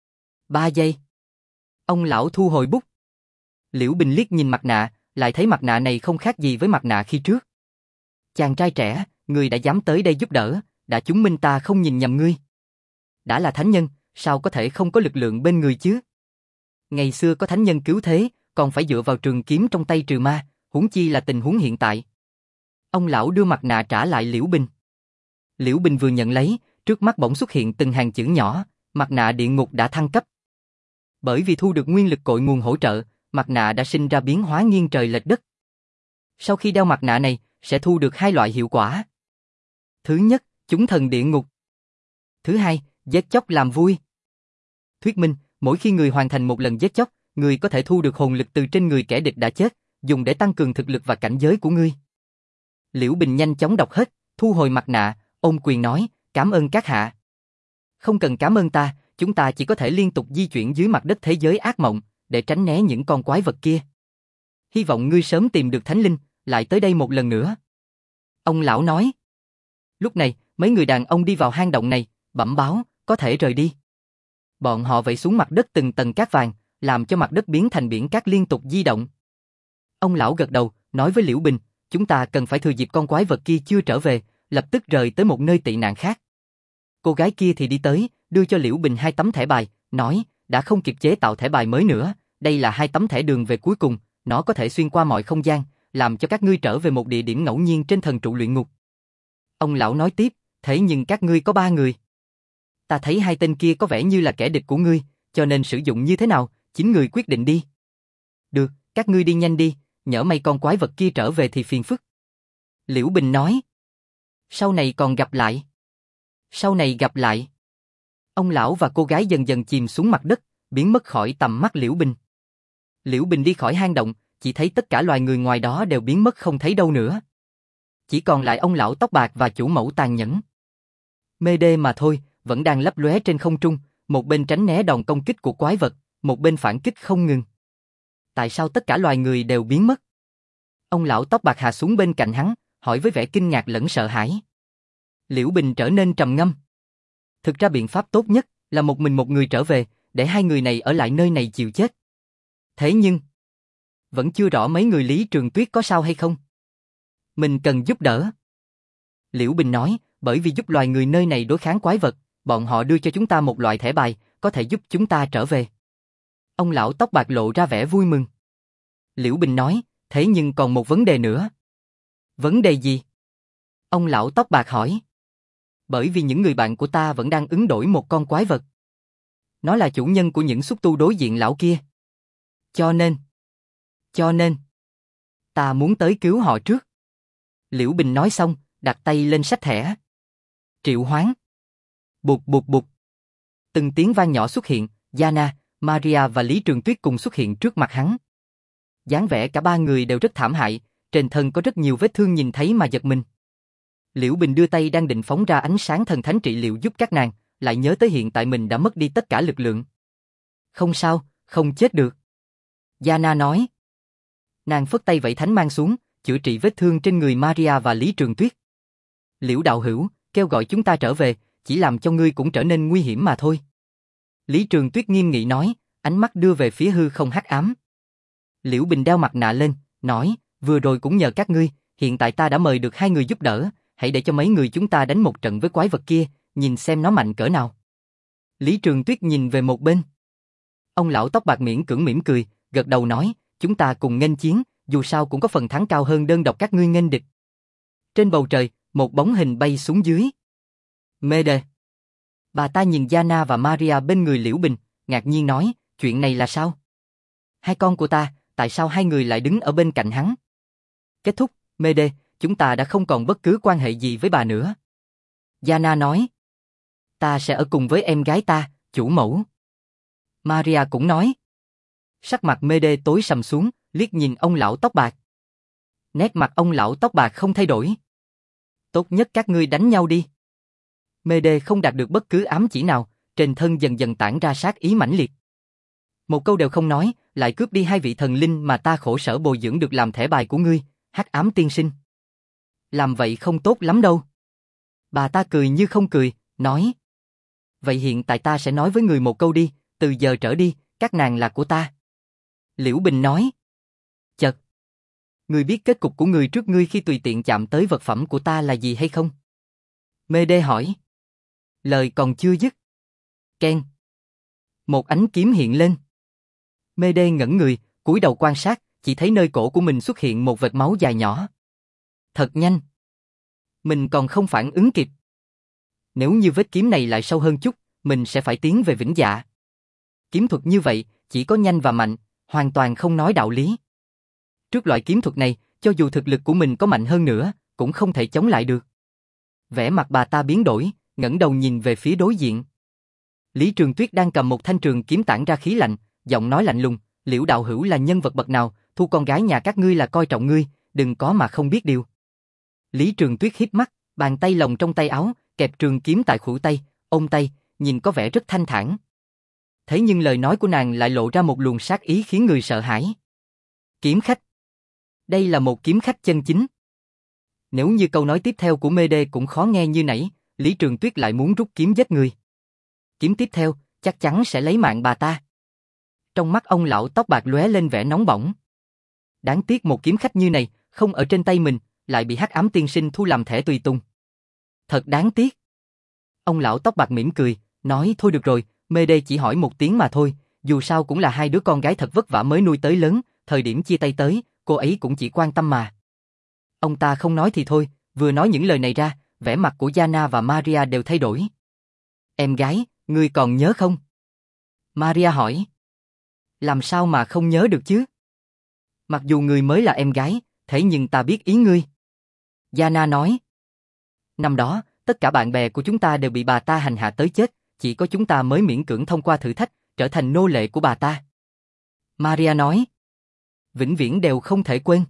3 giây. Ông lão thu hồi bút. Liễu Bình liếc nhìn mặt nạ, lại thấy mặt nạ này không khác gì với mặt nạ khi trước. Chàng trai trẻ, ngươi đã dám tới đây giúp đỡ, đã chứng minh ta không nhìn nhầm ngươi. Đã là thánh nhân, sao có thể không có lực lượng bên người chứ? Ngày xưa có thánh nhân cứu thế, còn phải dựa vào trường kiếm trong tay trừ ma, huống chi là tình huống hiện tại. Ông lão đưa mặt nạ trả lại Liễu Bình. Liễu Bình vừa nhận lấy, trước mắt bỗng xuất hiện từng hàng chữ nhỏ, mặt nạ địa ngục đã thăng cấp. Bởi vì thu được nguyên lực cội nguồn hỗ trợ, mặt nạ đã sinh ra biến hóa nghiêng trời lệch đất. Sau khi đeo mặt nạ này, sẽ thu được 2 loại hiệu quả. Thứ nhất, chúng thần địa ngục. Thứ hai, giết chóc làm vui. Thuyết minh, mỗi khi người hoàn thành một lần giết chóc, người có thể thu được hồn lực từ trên người kẻ địch đã chết, dùng để tăng cường thực lực và cảnh giới của ngươi. Liễu Bình nhanh chóng đọc hết, thu hồi mặt nạ, ôm quyền nói, cảm ơn các hạ. Không cần cảm ơn ta, chúng ta chỉ có thể liên tục di chuyển dưới mặt đất thế giới ác mộng, để tránh né những con quái vật kia. Hy vọng ngươi sớm tìm được thánh linh, lại tới đây một lần nữa. Ông lão nói. Lúc này, mấy người đàn ông đi vào hang động này, bẩm báo, có thể rời đi. Bọn họ vẩy xuống mặt đất từng tầng cát vàng, làm cho mặt đất biến thành biển cát liên tục di động. Ông lão gật đầu, nói với Liễu Bình, chúng ta cần phải thừa dịp con quái vật kia chưa trở về, lập tức rời tới một nơi tị nạn khác. Cô gái kia thì đi tới, đưa cho Liễu Bình 2 tấm thẻ bài, nói, đã không kịp chế tạo thẻ bài mới nữa, đây là 2 tấm thẻ đường về cuối cùng, nó có thể xuyên qua mọi không gian, làm cho các ngươi trở về một địa điểm ngẫu nhiên trên thần trụ luyện ngục. Ông lão nói tiếp, thế nhưng các ngươi có 3 người. Ta thấy 2 tên kia có vẻ như là kẻ địch của ngươi, cho nên sử dụng như thế nào, chính ngươi quyết định đi. Được, các ngươi đi nhanh đi, nhỡ may con quái vật kia trở về thì phiền phức. Liễu Bình nói. Sau này còn gặp lại. Sau này gặp lại. Ông lão và cô gái dần dần chìm xuống mặt đất, biến mất khỏi tầm mắt Liễu Bình. Liễu Bình đi khỏi hang động, chỉ thấy tất cả loài người ngoài đó đều biến mất không thấy đâu nữa. Chỉ còn lại ông lão tóc bạc và chủ mẫu tàn nhẫn. Mê đê mà thôi, vẫn đang lấp lóe trên không trung, một bên tránh né đòn công kích của quái vật, một bên phản kích không ngừng. Tại sao tất cả loài người đều biến mất? Ông lão tóc bạc hạ xuống bên cạnh hắn, hỏi với vẻ kinh ngạc lẫn sợ hãi. Liễu Bình trở nên trầm ngâm. Thực ra biện pháp tốt nhất là một mình một người trở về, để 2 người này ở lại nơi này chịu chết. Thế nhưng, vẫn chưa rõ mấy người Lý Trường Tuyết có sao hay không. Mình cần giúp đỡ. Liễu Bình nói, bởi vì giúp loài người nơi này đối kháng quái vật, bọn họ đưa cho chúng ta một loại thẻ bài, có thể giúp chúng ta trở về. Ông lão tóc bạc lộ ra vẻ vui mừng. Liễu Bình nói, thế nhưng còn một vấn đề nữa. Vấn đề gì? Ông lão tóc bạc hỏi. Bởi vì những người bạn của ta vẫn đang ứng đổi một con quái vật. Nó là chủ nhân của những xúc tu đối diện lão kia. Cho nên, ta muốn tới cứu họ trước. Liễu Bình nói xong, đặt tay lên sách thẻ. Triệu hoán. Bụt bụt bụt. Từng tiếng vang nhỏ xuất hiện, Yana, Maria và Lý Trường Tuyết cùng xuất hiện trước mặt hắn. Dáng vẻ cả 3 người đều rất thảm hại, trên thân có rất nhiều vết thương nhìn thấy mà giật mình. Liễu Bình đưa tay đang định phóng ra ánh sáng thần thánh trị liệu giúp các nàng, lại nhớ tới hiện tại mình đã mất đi tất cả lực lượng. Không sao, không chết được. Yana nói. Nàng phất tay vẫy thánh mang xuống, chữa trị vết thương trên người Maria và Lý Trường Tuyết. Liễu đạo hữu, kêu gọi chúng ta trở về, chỉ làm cho ngươi cũng trở nên nguy hiểm mà thôi. Lý Trường Tuyết nghiêm nghị nói, ánh mắt đưa về phía hư không hắc ám. Liễu Bình đeo mặt nạ lên, nói, vừa rồi cũng nhờ các ngươi, hiện tại ta đã mời được 2 người giúp đỡ, hãy để cho mấy người chúng ta đánh một trận với quái vật kia, nhìn xem nó mạnh cỡ nào. Lý Trường Tuyết nhìn về một bên. Ông lão tóc bạc miễn cưỡng mỉm cười, gật đầu nói, chúng ta cùng nghênh chiến, dù sao cũng có phần thắng cao hơn đơn độc các ngươi nghênh địch. Trên bầu trời, một bóng hình bay xuống dưới. Mê đề. Bà ta nhìn Yana và Maria bên người Liễu Bình, ngạc nhiên nói, chuyện này là sao? 2 con của ta, tại sao 2 người lại đứng ở bên cạnh hắn? Kết thúc, Mê đề, chúng ta đã không còn bất cứ quan hệ gì với bà nữa. Yana nói, ta sẽ ở cùng với em gái ta, chủ mẫu. Maria cũng nói. Sắc mặt Mê đề tối sầm xuống, liếc nhìn ông lão tóc bạc. Nét mặt ông lão tóc bạc không thay đổi. Tốt nhất các ngươi đánh nhau đi. Mê đề không đạt được bất cứ ám chỉ nào, trên thân dần dần tản ra sát ý mãnh liệt. Một câu đều không nói, lại cướp đi 2 vị thần linh mà ta khổ sở bồi dưỡng được làm thẻ bài của ngươi, hắc ám tiên sinh. Làm vậy không tốt lắm đâu. Bà ta cười như không cười, nói. Vậy hiện tại ta sẽ nói với người một câu đi, từ giờ trở đi, các nàng là của ta. Liễu Bình nói. Chật. Ngươi biết kết cục của người trước ngươi khi tùy tiện chạm tới vật phẩm của ta là gì hay không? Mê đê hỏi. Lời còn chưa dứt. Keng. Một ánh kiếm hiện lên. Mê đê ngẩn người, cúi đầu quan sát, chỉ thấy nơi cổ của mình xuất hiện một vệt máu dài nhỏ. Thật nhanh. Mình còn không phản ứng kịp. Nếu như vết kiếm này lại sâu hơn chút, mình sẽ phải tiến về vĩnh dạ. Kiếm thuật như vậy, chỉ có nhanh và mạnh, hoàn toàn không nói đạo lý. Trước loại kiếm thuật này, cho dù thực lực của mình có mạnh hơn nữa, cũng không thể chống lại được. Vẻ mặt bà ta biến đổi, ngẩng đầu nhìn về phía đối diện. Lý Trường Tuyết đang cầm một thanh trường kiếm tản ra khí lạnh, giọng nói lạnh lùng, Liễu đạo hữu là nhân vật bậc nào, thu con gái nhà các ngươi là coi trọng ngươi, đừng có mà không biết điều. Lý Trường Tuyết híp mắt, bàn tay lồng trong tay áo, kẹp trường kiếm tại khuỷu tay, ôm tay, nhìn có vẻ rất thanh thản. Thế nhưng lời nói của nàng lại lộ ra một luồng sát ý khiến người sợ hãi. Kiếm khách. Đây là một kiếm khách chân chính. Nếu như câu nói tiếp theo của Mê Đê cũng khó nghe như nãy, Lý Trường Tuyết lại muốn rút kiếm giết người. Kiếm tiếp theo, chắc chắn sẽ lấy mạng bà ta. Trong mắt ông lão tóc bạc lóe lên vẻ nóng bỏng. Đáng tiếc một kiếm khách như này, không ở trên tay mình, lại bị Hắc Ám Tiên Sinh thu làm thẻ tùy tùng. Thật đáng tiếc. Ông lão tóc bạc mỉm cười, nói thôi được rồi, Mê Đê chỉ hỏi một tiếng mà thôi, dù sao cũng là hai đứa con gái thật vất vả mới nuôi tới lớn, thời điểm chia tay tới, cô ấy cũng chỉ quan tâm mà. Ông ta không nói thì thôi, vừa nói những lời này ra, vẻ mặt của Yana và Maria đều thay đổi. Em gái, ngươi còn nhớ không? Maria hỏi. Làm sao mà không nhớ được chứ? Mặc dù ngươi mới là em gái, thế nhưng ta biết ý ngươi. Yana nói. Năm đó, tất cả bạn bè của chúng ta đều bị bà ta hành hạ tới chết, chỉ có chúng ta mới miễn cưỡng thông qua thử thách, trở thành nô lệ của bà ta. Maria nói. Vĩnh viễn đều không thể quên.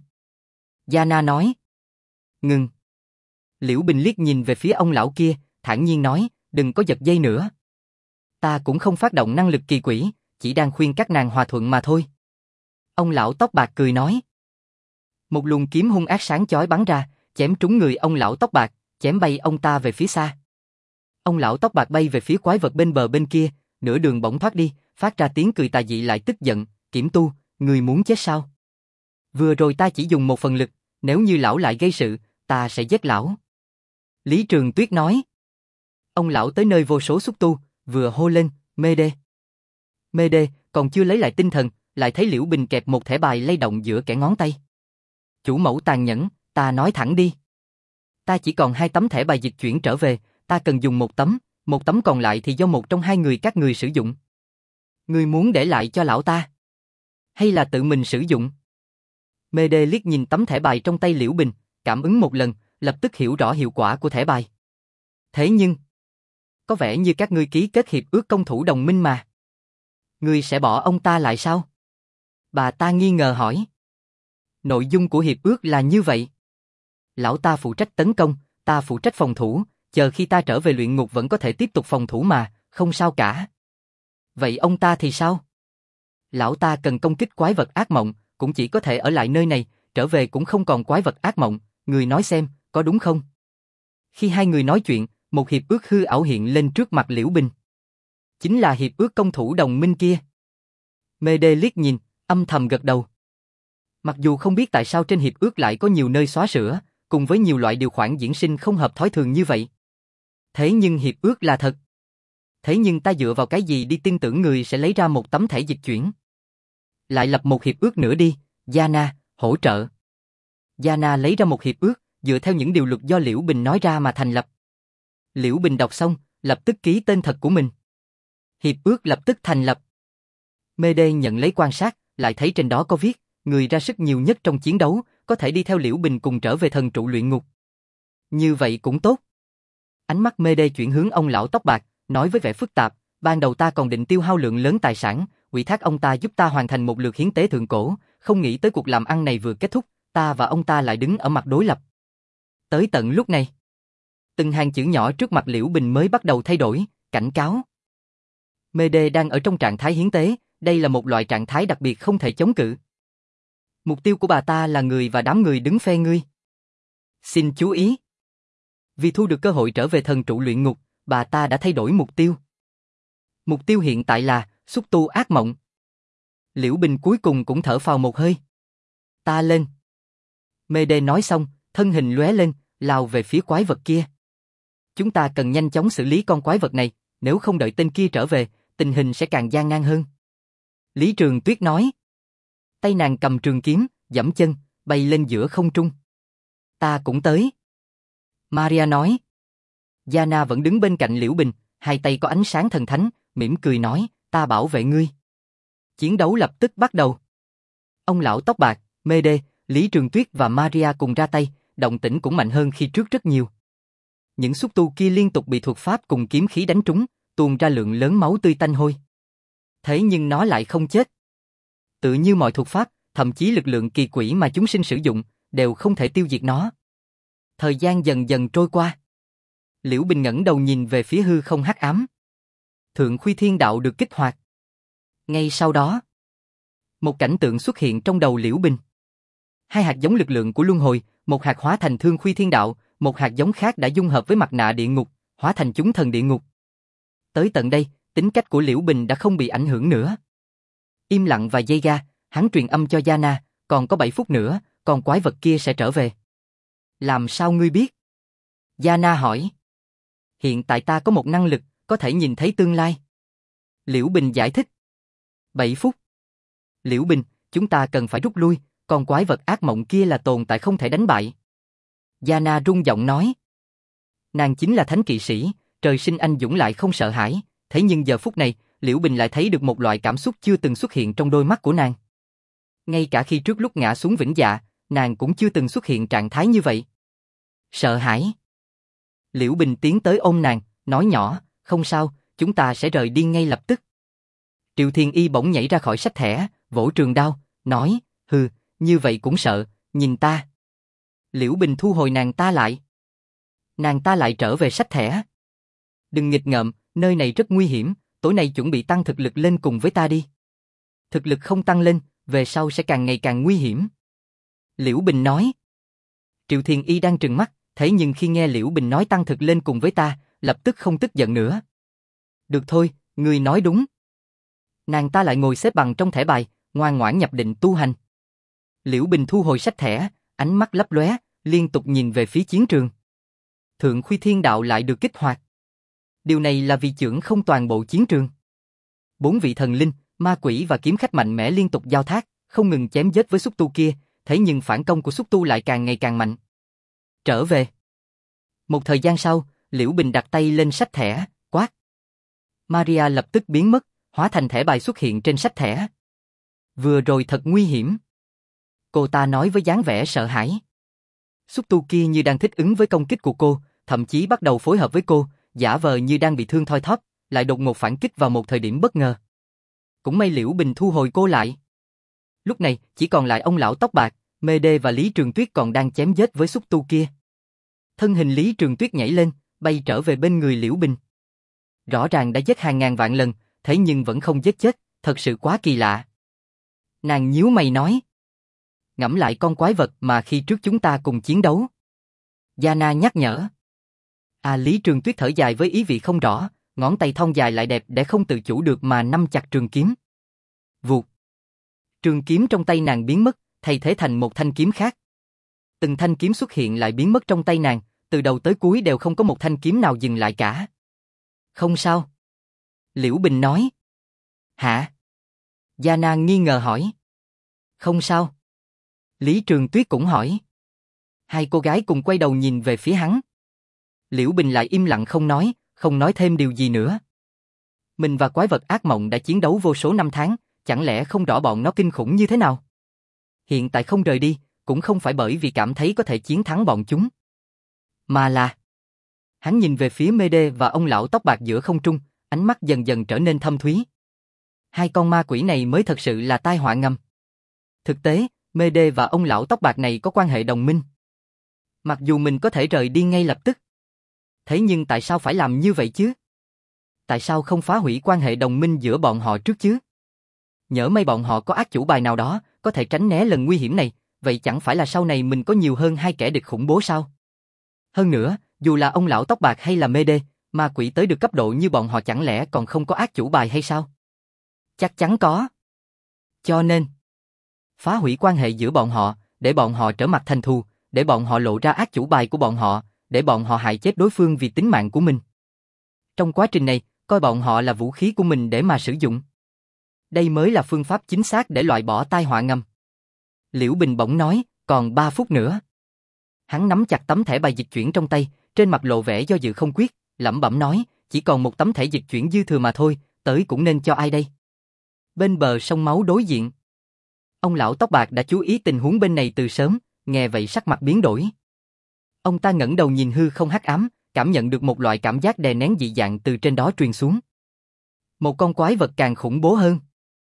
Yana nói. Ngừng. Liễu Bình liếc nhìn về phía ông lão kia, thản nhiên nói, đừng có giật dây nữa. Ta cũng không phát động năng lực kỳ quỷ, chỉ đang khuyên các nàng hòa thuận mà thôi. Ông lão tóc bạc cười nói. Một luồng kiếm hung ác sáng chói bắn ra, chém trúng người ông lão tóc bạc, chém bay ông ta về phía xa. Ông lão tóc bạc bay về phía quái vật bên bờ bên kia, nửa đường bỗng thoát đi, phát ra tiếng cười tà dị lại tức giận, Kiểm Tu, người muốn chết sao? Vừa rồi ta chỉ dùng một phần lực, nếu như lão lại gây sự, ta sẽ giết lão. Lý Trường Tuyết nói. Ông lão tới nơi vô số xúc tu, vừa hô lên, Mê Đê. Mê Đê, còn chưa lấy lại tinh thần, lại thấy Liễu Bình kẹp một thẻ bài lay động giữa kẻ ngón tay. Chủ mẫu tàn nhẫn, ta nói thẳng đi. Ta chỉ còn 2 tấm thẻ bài dịch chuyển trở về, ta cần dùng một tấm còn lại thì do một trong hai người các người sử dụng. Người muốn để lại cho lão ta? Hay là tự mình sử dụng? Mê Đê liếc nhìn tấm thẻ bài trong tay Liễu Bình, cảm ứng một lần, lập tức hiểu rõ hiệu quả của thẻ bài. Thế nhưng, có vẻ như các ngươi ký kết hiệp ước công thủ đồng minh mà. Ngươi sẽ bỏ ông ta lại sao? Bà ta nghi ngờ hỏi. Nội dung của hiệp ước là như vậy. Lão ta phụ trách tấn công, ta phụ trách phòng thủ, chờ khi ta trở về luyện ngục vẫn có thể tiếp tục phòng thủ mà, không sao cả. Vậy ông ta thì sao? Lão ta cần công kích quái vật ác mộng, cũng chỉ có thể ở lại nơi này, trở về cũng không còn quái vật ác mộng, người nói xem, có đúng không? Khi hai người nói chuyện, một hiệp ước hư ảo hiện lên trước mặt Liễu Bình. Chính là hiệp ước công thủ đồng minh kia. Mê Đê liếc nhìn, âm thầm gật đầu. Mặc dù không biết tại sao trên hiệp ước lại có nhiều nơi xóa sửa, cùng với nhiều loại điều khoản diễn sinh không hợp thói thường như vậy. Thế nhưng hiệp ước là thật. Thế nhưng ta dựa vào cái gì đi tin tưởng người sẽ lấy ra một tấm thẻ dịch chuyển? Lại lập một hiệp ước nữa đi, Yana, hỗ trợ. Yana lấy ra một hiệp ước, dựa theo những điều luật do Liễu Bình nói ra mà thành lập. Liễu Bình đọc xong, lập tức ký tên thật của mình. Hiệp ước lập tức thành lập. Mê Đê nhận lấy quan sát, lại thấy trên đó có viết, người ra sức nhiều nhất trong chiến đấu, có thể đi theo Liễu Bình cùng trở về thần trụ luyện ngục. Như vậy cũng tốt. Ánh mắt Mê Đê chuyển hướng ông lão tóc bạc, nói với vẻ phức tạp, ban đầu ta còn định tiêu hao lượng lớn tài sản, ủy thác ông ta giúp ta hoàn thành một lượt hiến tế thượng cổ, không nghĩ tới cuộc làm ăn này vừa kết thúc, ta và ông ta lại đứng ở mặt đối lập. Tới tận lúc này, từng hàng chữ nhỏ trước mặt Liễu Bình mới bắt đầu thay đổi, cảnh cáo. Mê Đê đang ở trong trạng thái hiến tế, đây là một loại trạng thái đặc biệt không thể chống cự. Mục tiêu của bà ta là người và đám người đứng phe ngươi. Xin chú ý. Vì thu được cơ hội trở về thần trụ luyện ngục, bà ta đã thay đổi mục tiêu. Mục tiêu hiện tại là xúc tu ác mộng. Liễu Bình cuối cùng cũng thở phào một hơi. Ta lên. Mê Đê nói xong, thân hình lóe lên, lao về phía quái vật kia. Chúng ta cần nhanh chóng xử lý con quái vật này, nếu không đợi tên kia trở về, tình hình sẽ càng gian nan hơn. Lý Trường Tuyết nói. Tay nàng cầm trường kiếm, giẫm chân, bay lên giữa không trung. Ta cũng tới. Maria nói. Yana vẫn đứng bên cạnh Liễu Bình, hai tay có ánh sáng thần thánh, mỉm cười nói, ta bảo vệ ngươi. Chiến đấu lập tức bắt đầu. Ông lão tóc bạc, Mê Đê, Lý Trường Tuyết và Maria cùng ra tay, động tĩnh cũng mạnh hơn khi trước rất nhiều. Những xúc tu kia liên tục bị thuật pháp cùng kiếm khí đánh trúng, tuôn ra lượng lớn máu tươi tanh hôi. Thế nhưng nó lại không chết. Tự như mọi thuật pháp, thậm chí lực lượng kỳ quỷ mà chúng sinh sử dụng, đều không thể tiêu diệt nó. Thời gian dần dần trôi qua. Liễu Bình ngẩng đầu nhìn về phía hư không hắc ám. Thượng Khuy Thiên Đạo được kích hoạt. Ngay sau đó, một cảnh tượng xuất hiện trong đầu Liễu Bình. Hai hạt giống lực lượng của luân hồi, một hạt hóa thành Thương Khuy Thiên Đạo, một hạt giống khác đã dung hợp với mặt nạ địa ngục, hóa thành chúng thần địa ngục. Tới tận đây, tính cách của Liễu Bình đã không bị ảnh hưởng nữa. Im lặng vài giây ga, hắn truyền âm cho Yana, còn có 7 phút nữa, con quái vật kia sẽ trở về. Làm sao ngươi biết? Yana hỏi. Hiện tại ta có một năng lực, có thể nhìn thấy tương lai. Liễu Bình giải thích. 7 phút. Liễu Bình, chúng ta cần phải rút lui, con quái vật ác mộng kia là tồn tại không thể đánh bại. Yana rung giọng nói. Nàng chính là thánh kỵ sĩ, trời sinh anh dũng lại không sợ hãi, thế nhưng giờ phút này, Liễu Bình lại thấy được một loại cảm xúc chưa từng xuất hiện trong đôi mắt của nàng. Ngay cả khi trước lúc ngã xuống vĩnh dạ, nàng cũng chưa từng xuất hiện trạng thái như vậy. Sợ hãi. Liễu Bình tiến tới ôm nàng, nói nhỏ, không sao, chúng ta sẽ rời đi ngay lập tức. Triệu Thiên Y bỗng nhảy ra khỏi sách thẻ, vỗ trường đao, nói, hừ, như vậy cũng sợ, nhìn ta. Liễu Bình thu hồi nàng ta lại. Nàng ta lại trở về sách thẻ. Đừng nghịch ngợm, nơi này rất nguy hiểm, tối nay chuẩn bị tăng thực lực lên cùng với ta đi. Thực lực không tăng lên, về sau sẽ càng ngày càng nguy hiểm. Liễu Bình nói. Triệu Thiên Y đang trừng mắt, thế nhưng khi nghe Liễu Bình nói tăng thực lên cùng với ta, lập tức không tức giận nữa. Được thôi, ngươi nói đúng. Nàng ta lại ngồi xếp bằng trong thẻ bài, ngoan ngoãn nhập định tu hành. Liễu Bình thu hồi sách thẻ, ánh mắt lấp lóe, liên tục nhìn về phía chiến trường. Thượng Khuy Thiên Đạo lại được kích hoạt. Điều này là vì chưởng không toàn bộ chiến trường. 4 vị thần linh, ma quỷ và kiếm khách mạnh mẽ liên tục giao thác, không ngừng chém giết với xúc tu kia, thế nhưng phản công của xúc tu lại càng ngày càng mạnh. Trở về. Một thời gian sau, Liễu Bình đặt tay lên sách thẻ, quát. Maria lập tức biến mất, hóa thành thẻ bài xuất hiện trên sách thẻ. Vừa rồi thật nguy hiểm. Cô ta nói với dáng vẻ sợ hãi. Xúc tu kia như đang thích ứng với công kích của cô, thậm chí bắt đầu phối hợp với cô, giả vờ như đang bị thương thoi thóp, lại đột ngột phản kích vào một thời điểm bất ngờ. Cũng may Liễu Bình thu hồi cô lại. Lúc này, chỉ còn lại ông lão tóc bạc, Mê Đê và Lý Trường Tuyết còn đang chém giết với xúc tu kia. Thân hình Lý Trường Tuyết nhảy lên, bay trở về bên người Liễu Bình. Rõ ràng đã giết hàng ngàn vạn lần, thế nhưng vẫn không giết chết, thật sự quá kỳ lạ. Nàng nhíu mày nói. Ngẫm lại con quái vật mà khi trước chúng ta cùng chiến đấu. Yana nhắc nhở. Lý Trường Tuyết thở dài với ý vị không rõ, ngón tay thon dài lại đẹp để không tự chủ được mà nắm chặt trường kiếm. Vụt. Trường kiếm trong tay nàng biến mất, thay thế thành một thanh kiếm khác. Từng thanh kiếm xuất hiện lại biến mất trong tay nàng, từ đầu tới cuối đều không có một thanh kiếm nào dừng lại cả. Không sao. Liễu Bình nói. Hả? Yana nghi ngờ hỏi. Không sao. Lý Trường Tuyết cũng hỏi. Hai cô gái cùng quay đầu nhìn về phía hắn. Liễu Bình lại im lặng không nói thêm điều gì nữa. Mình và quái vật ác mộng đã chiến đấu vô số năm tháng, chẳng lẽ không rõ bọn nó kinh khủng như thế nào? Hiện tại không rời đi, cũng không phải bởi vì cảm thấy có thể chiến thắng bọn chúng. Mà là... Hắn nhìn về phía Mê Đê và ông lão tóc bạc giữa không trung, ánh mắt dần dần trở nên thâm thúy. Hai con ma quỷ này mới thật sự là tai họa ngầm. Thực tế, Mê Đê và ông lão tóc bạc này có quan hệ đồng minh. Mặc dù mình có thể rời đi ngay lập tức. Thế nhưng tại sao phải làm như vậy chứ? Tại sao không phá hủy quan hệ đồng minh giữa bọn họ trước chứ? Nhỡ may bọn họ có ác chủ bài nào đó, có thể tránh né lần nguy hiểm này, vậy chẳng phải là sau này mình có nhiều hơn hai kẻ địch khủng bố sao? Hơn nữa, dù là ông lão tóc bạc hay là Mê Đê, ma quỷ tới được cấp độ như bọn họ chẳng lẽ còn không có ác chủ bài hay sao? Chắc chắn có. Cho nên, phá hủy quan hệ giữa bọn họ, để bọn họ trở mặt thành thù, để bọn họ lộ ra ác chủ bài của bọn họ, để bọn họ hại chết đối phương vì tính mạng của mình. Trong quá trình này, coi bọn họ là vũ khí của mình để mà sử dụng. Đây mới là phương pháp chính xác để loại bỏ tai họa ngầm. Liễu Bình bỗng nói, còn 3 phút nữa. Hắn nắm chặt tấm thẻ bài dịch chuyển trong tay, trên mặt lộ vẻ do dự không quyết, lẩm bẩm nói, chỉ còn một tấm thẻ dịch chuyển dư thừa mà thôi, tới cũng nên cho ai đây? Bên bờ sông máu đối diện. Ông lão tóc bạc đã chú ý tình huống bên này từ sớm, nghe vậy sắc mặt biến đổi. Ông ta ngẩng đầu nhìn hư không hắc ám, cảm nhận được một loại cảm giác đè nén dị dạng từ trên đó truyền xuống. Một con quái vật càng khủng bố hơn.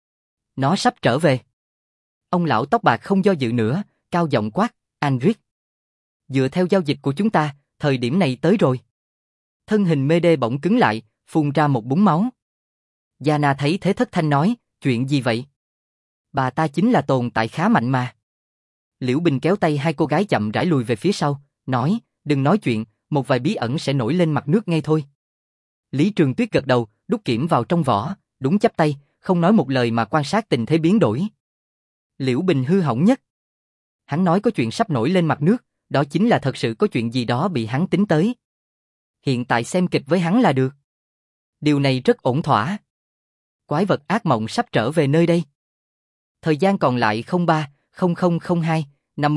Nó sắp trở về. Ông lão tóc bạc không do dự nữa, cao giọng quát, Anric. Dựa theo giao dịch của chúng ta, thời điểm này tới rồi. Thân hình Mê Đê bỗng cứng lại, phun ra một búng máu. Yana thấy thế thất thanh nói, chuyện gì vậy? Bà ta chính là tồn tại khá mạnh mà. Liễu Bình kéo tay hai cô gái chậm rãi lùi về phía sau, nói, đừng nói chuyện, một vài bí ẩn sẽ nổi lên mặt nước ngay thôi. Lý Trường Tuyết gật đầu, đút kiểm vào trong vỏ, đúng chắp tay, không nói một lời mà quan sát tình thế biến đổi. Liễu Bình hư hỏng nhất. Hắn nói có chuyện sắp nổi lên mặt nước, đó chính là thật sự có chuyện gì đó bị hắn tính tới. Hiện tại xem kịch với hắn là được. Điều này rất ổn thỏa. Quái vật ác mộng sắp trở về nơi đây. Thời gian còn lại 03-0002,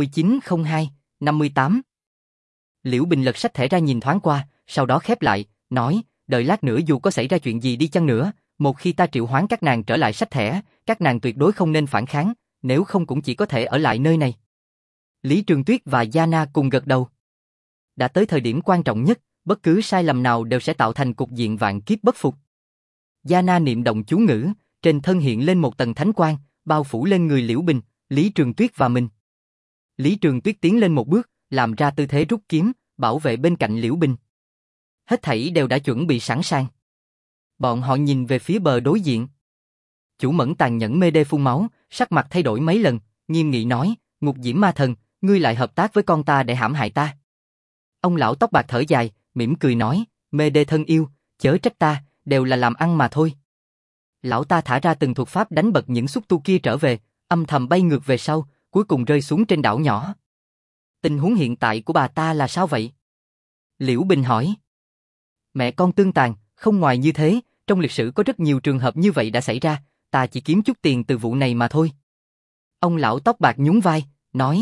5902, 58. Liễu Bình lật sách thẻ ra nhìn thoáng qua, sau đó khép lại, nói, đợi lát nữa dù có xảy ra chuyện gì đi chăng nữa, một khi ta triệu hoán các nàng trở lại sách thẻ, các nàng tuyệt đối không nên phản kháng, nếu không cũng chỉ có thể ở lại nơi này. Lý Trường Tuyết và Yana cùng gật đầu. Đã tới thời điểm quan trọng nhất, bất cứ sai lầm nào đều sẽ tạo thành cục diện vạn kiếp bất phục. Yana niệm động chú ngữ, trên thân hiện lên một tầng thánh quang, bao phủ lên người Liễu Bình, Lý Trường Tuyết và mình. Lý Trường Tuyết tiến lên một bước, làm ra tư thế rút kiếm, bảo vệ bên cạnh Liễu Bình. Hết thảy đều đã chuẩn bị sẵn sàng. Bọn họ nhìn về phía bờ đối diện. Chủ Mẫn tàn nhẫn mê đê phun máu, sắc mặt thay đổi mấy lần, nghiêm nghị nói, Ngục Diễm Ma Thần, ngươi lại hợp tác với con ta để hãm hại ta. Ông lão tóc bạc thở dài, mỉm cười nói, mê đê thân yêu, chớ trách ta, đều là làm ăn mà thôi. Lão ta thả ra từng thuật pháp đánh bật những xúc tu kia trở về, âm thầm bay ngược về sau, cuối cùng rơi xuống trên đảo nhỏ. Tình huống hiện tại của bà ta là sao vậy? Liễu Bình hỏi. Mẹ con tương tàn, không ngoài như thế, trong lịch sử có rất nhiều trường hợp như vậy đã xảy ra, ta chỉ kiếm chút tiền từ vụ này mà thôi. Ông lão tóc bạc nhún vai, nói.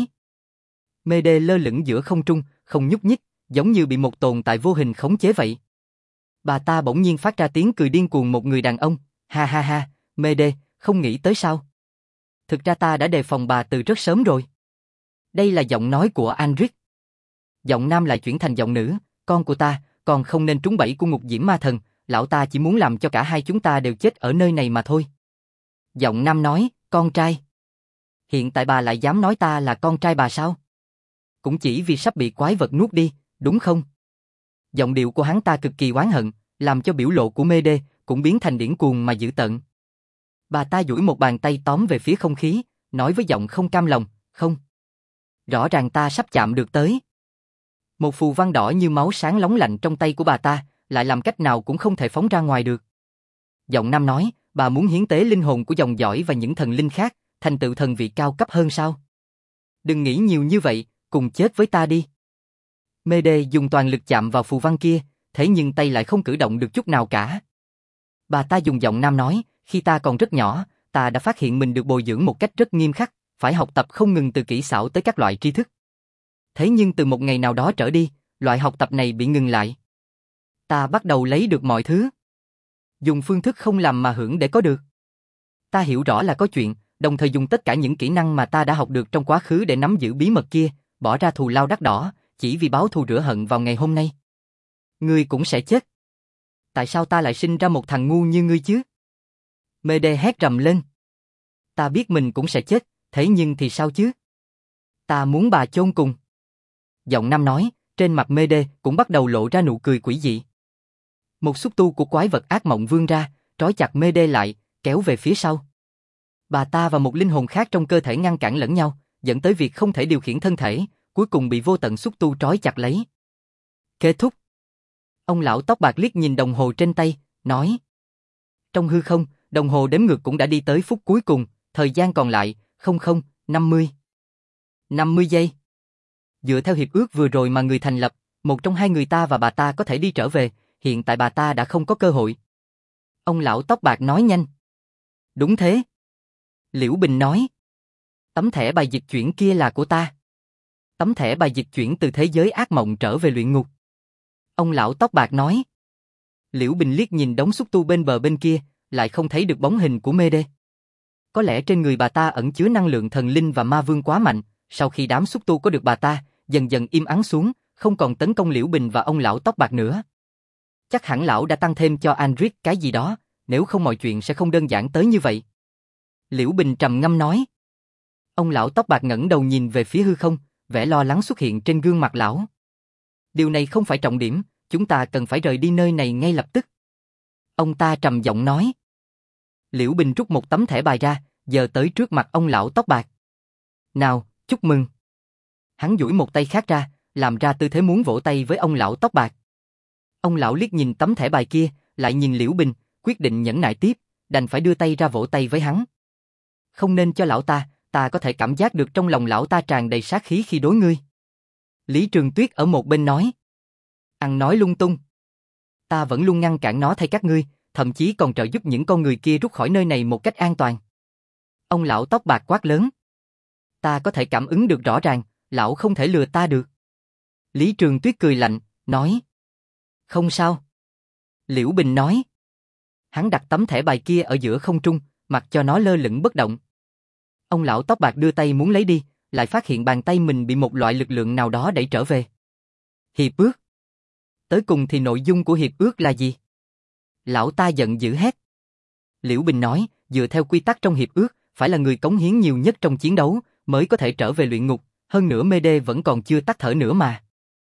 Mê đê lơ lửng giữa không trung, không nhúc nhích, giống như bị một tồn tại vô hình khống chế vậy. Bà ta bỗng nhiên phát ra tiếng cười điên cuồng một người đàn ông, ha ha ha, mê đê, không nghĩ tới sao? Thực ra ta đã đề phòng bà từ rất sớm rồi. Đây là giọng nói của Andric. Giọng nam lại chuyển thành giọng nữ, con của ta, còn không nên trúng bẫy của Ngục Diễm Ma Thần, lão ta chỉ muốn làm cho cả hai chúng ta đều chết ở nơi này mà thôi. Giọng nam nói, con trai. Hiện tại bà lại dám nói ta là con trai bà sao? Cũng chỉ vì sắp bị quái vật nuốt đi, đúng không? Giọng điệu của hắn ta cực kỳ oán hận, làm cho biểu lộ của mê đê cũng biến thành điển cuồng mà dữ tợn. Bà ta duỗi một bàn tay tóm về phía không khí, nói với giọng không cam lòng, không. Rõ ràng ta sắp chạm được tới. Một phù văn đỏ như máu sáng lóng lạnh trong tay của bà ta, lại làm cách nào cũng không thể phóng ra ngoài được. Giọng nam nói, bà muốn hiến tế linh hồn của dòng dõi và những thần linh khác, thành tựu thần vị cao cấp hơn sao? Đừng nghĩ nhiều như vậy, cùng chết với ta đi. Mê đê dùng toàn lực chạm vào phù văn kia, thế nhưng tay lại không cử động được chút nào cả. Bà ta dùng giọng nam nói, khi ta còn rất nhỏ, ta đã phát hiện mình được bồi dưỡng một cách rất nghiêm khắc, phải học tập không ngừng từ kỹ xảo tới các loại tri thức. Thế nhưng từ một ngày nào đó trở đi, loại học tập này bị ngừng lại. Ta bắt đầu lấy được mọi thứ. Dùng phương thức không làm mà hưởng để có được. Ta hiểu rõ là có chuyện, đồng thời dùng tất cả những kỹ năng mà ta đã học được trong quá khứ để nắm giữ bí mật kia, bỏ ra thù lao đắt đỏ, chỉ vì báo thù rửa hận vào ngày hôm nay. Ngươi cũng sẽ chết. Tại sao ta lại sinh ra một thằng ngu như ngươi chứ? Mê đê hét rầm lên. Ta biết mình cũng sẽ chết, thế nhưng thì sao chứ? Ta muốn bà chôn cùng. Giọng nam nói, trên mặt mê đê cũng bắt đầu lộ ra nụ cười quỷ dị. Một xúc tu của quái vật ác mộng vươn ra, trói chặt mê đê lại, kéo về phía sau. Bà ta và một linh hồn khác trong cơ thể ngăn cản lẫn nhau, dẫn tới việc không thể điều khiển thân thể, cuối cùng bị vô tận xúc tu trói chặt lấy. Kết thúc. Ông lão tóc bạc liếc nhìn đồng hồ trên tay, nói. Trong hư không, đồng hồ đếm ngược cũng đã đi tới phút cuối cùng, thời gian còn lại, 50. 50 giây. Dựa theo hiệp ước vừa rồi mà người thành lập, một trong hai người ta và bà ta có thể đi trở về, hiện tại bà ta đã không có cơ hội. Ông lão tóc bạc nói nhanh. Đúng thế. Liễu Bình nói. Tấm thẻ bài dịch chuyển kia là của ta. Tấm thẻ bài dịch chuyển từ thế giới ác mộng trở về luyện ngục. Ông lão tóc bạc nói. Liễu Bình liếc nhìn đống xúc tu bên bờ bên kia, lại không thấy được bóng hình của mê đê. Có lẽ trên người bà ta ẩn chứa năng lượng thần linh và ma vương quá mạnh, sau khi đám xúc tu có được bà ta, dần dần im ắng xuống, không còn tấn công Liễu Bình và ông lão tóc bạc nữa. Chắc hẳn lão đã tăng thêm cho Andric cái gì đó, nếu không mọi chuyện sẽ không đơn giản tới như vậy. Liễu Bình trầm ngâm nói. Ông lão tóc bạc ngẩng đầu nhìn về phía hư không, vẻ lo lắng xuất hiện trên gương mặt lão. Điều này không phải trọng điểm, chúng ta cần phải rời đi nơi này ngay lập tức. Ông ta trầm giọng nói. Liễu Bình rút một tấm thẻ bài ra, giờ tới trước mặt ông lão tóc bạc. Nào, chúc mừng. Hắn duỗi một tay khác ra, làm ra tư thế muốn vỗ tay với ông lão tóc bạc. Ông lão liếc nhìn tấm thẻ bài kia, lại nhìn Liễu Bình, quyết định nhẫn nại tiếp, đành phải đưa tay ra vỗ tay với hắn. Không nên cho lão ta có thể cảm giác được trong lòng lão ta tràn đầy sát khí khi đối ngươi. Lý Trường Tuyết ở một bên nói. Ăn nói lung tung. Ta vẫn luôn ngăn cản nó thay các ngươi, thậm chí còn trợ giúp những con người kia rút khỏi nơi này một cách an toàn. Ông lão tóc bạc quát lớn. Ta có thể cảm ứng được rõ ràng, lão không thể lừa ta được. Lý Trường Tuyết cười lạnh, nói. Không sao. Liễu Bình nói. Hắn đặt tấm thẻ bài kia ở giữa không trung, mặc cho nó lơ lửng bất động. Ông lão tóc bạc đưa tay muốn lấy đi, lại phát hiện bàn tay mình bị một loại lực lượng nào đó đẩy trở về. Hiệp ước. Tới cùng thì nội dung của hiệp ước là gì? Lão ta giận dữ hét. Liễu Bình nói, dựa theo quy tắc trong hiệp ước, phải là người cống hiến nhiều nhất trong chiến đấu, mới có thể trở về luyện ngục, hơn nữa Mê Đê vẫn còn chưa tắt thở nữa mà.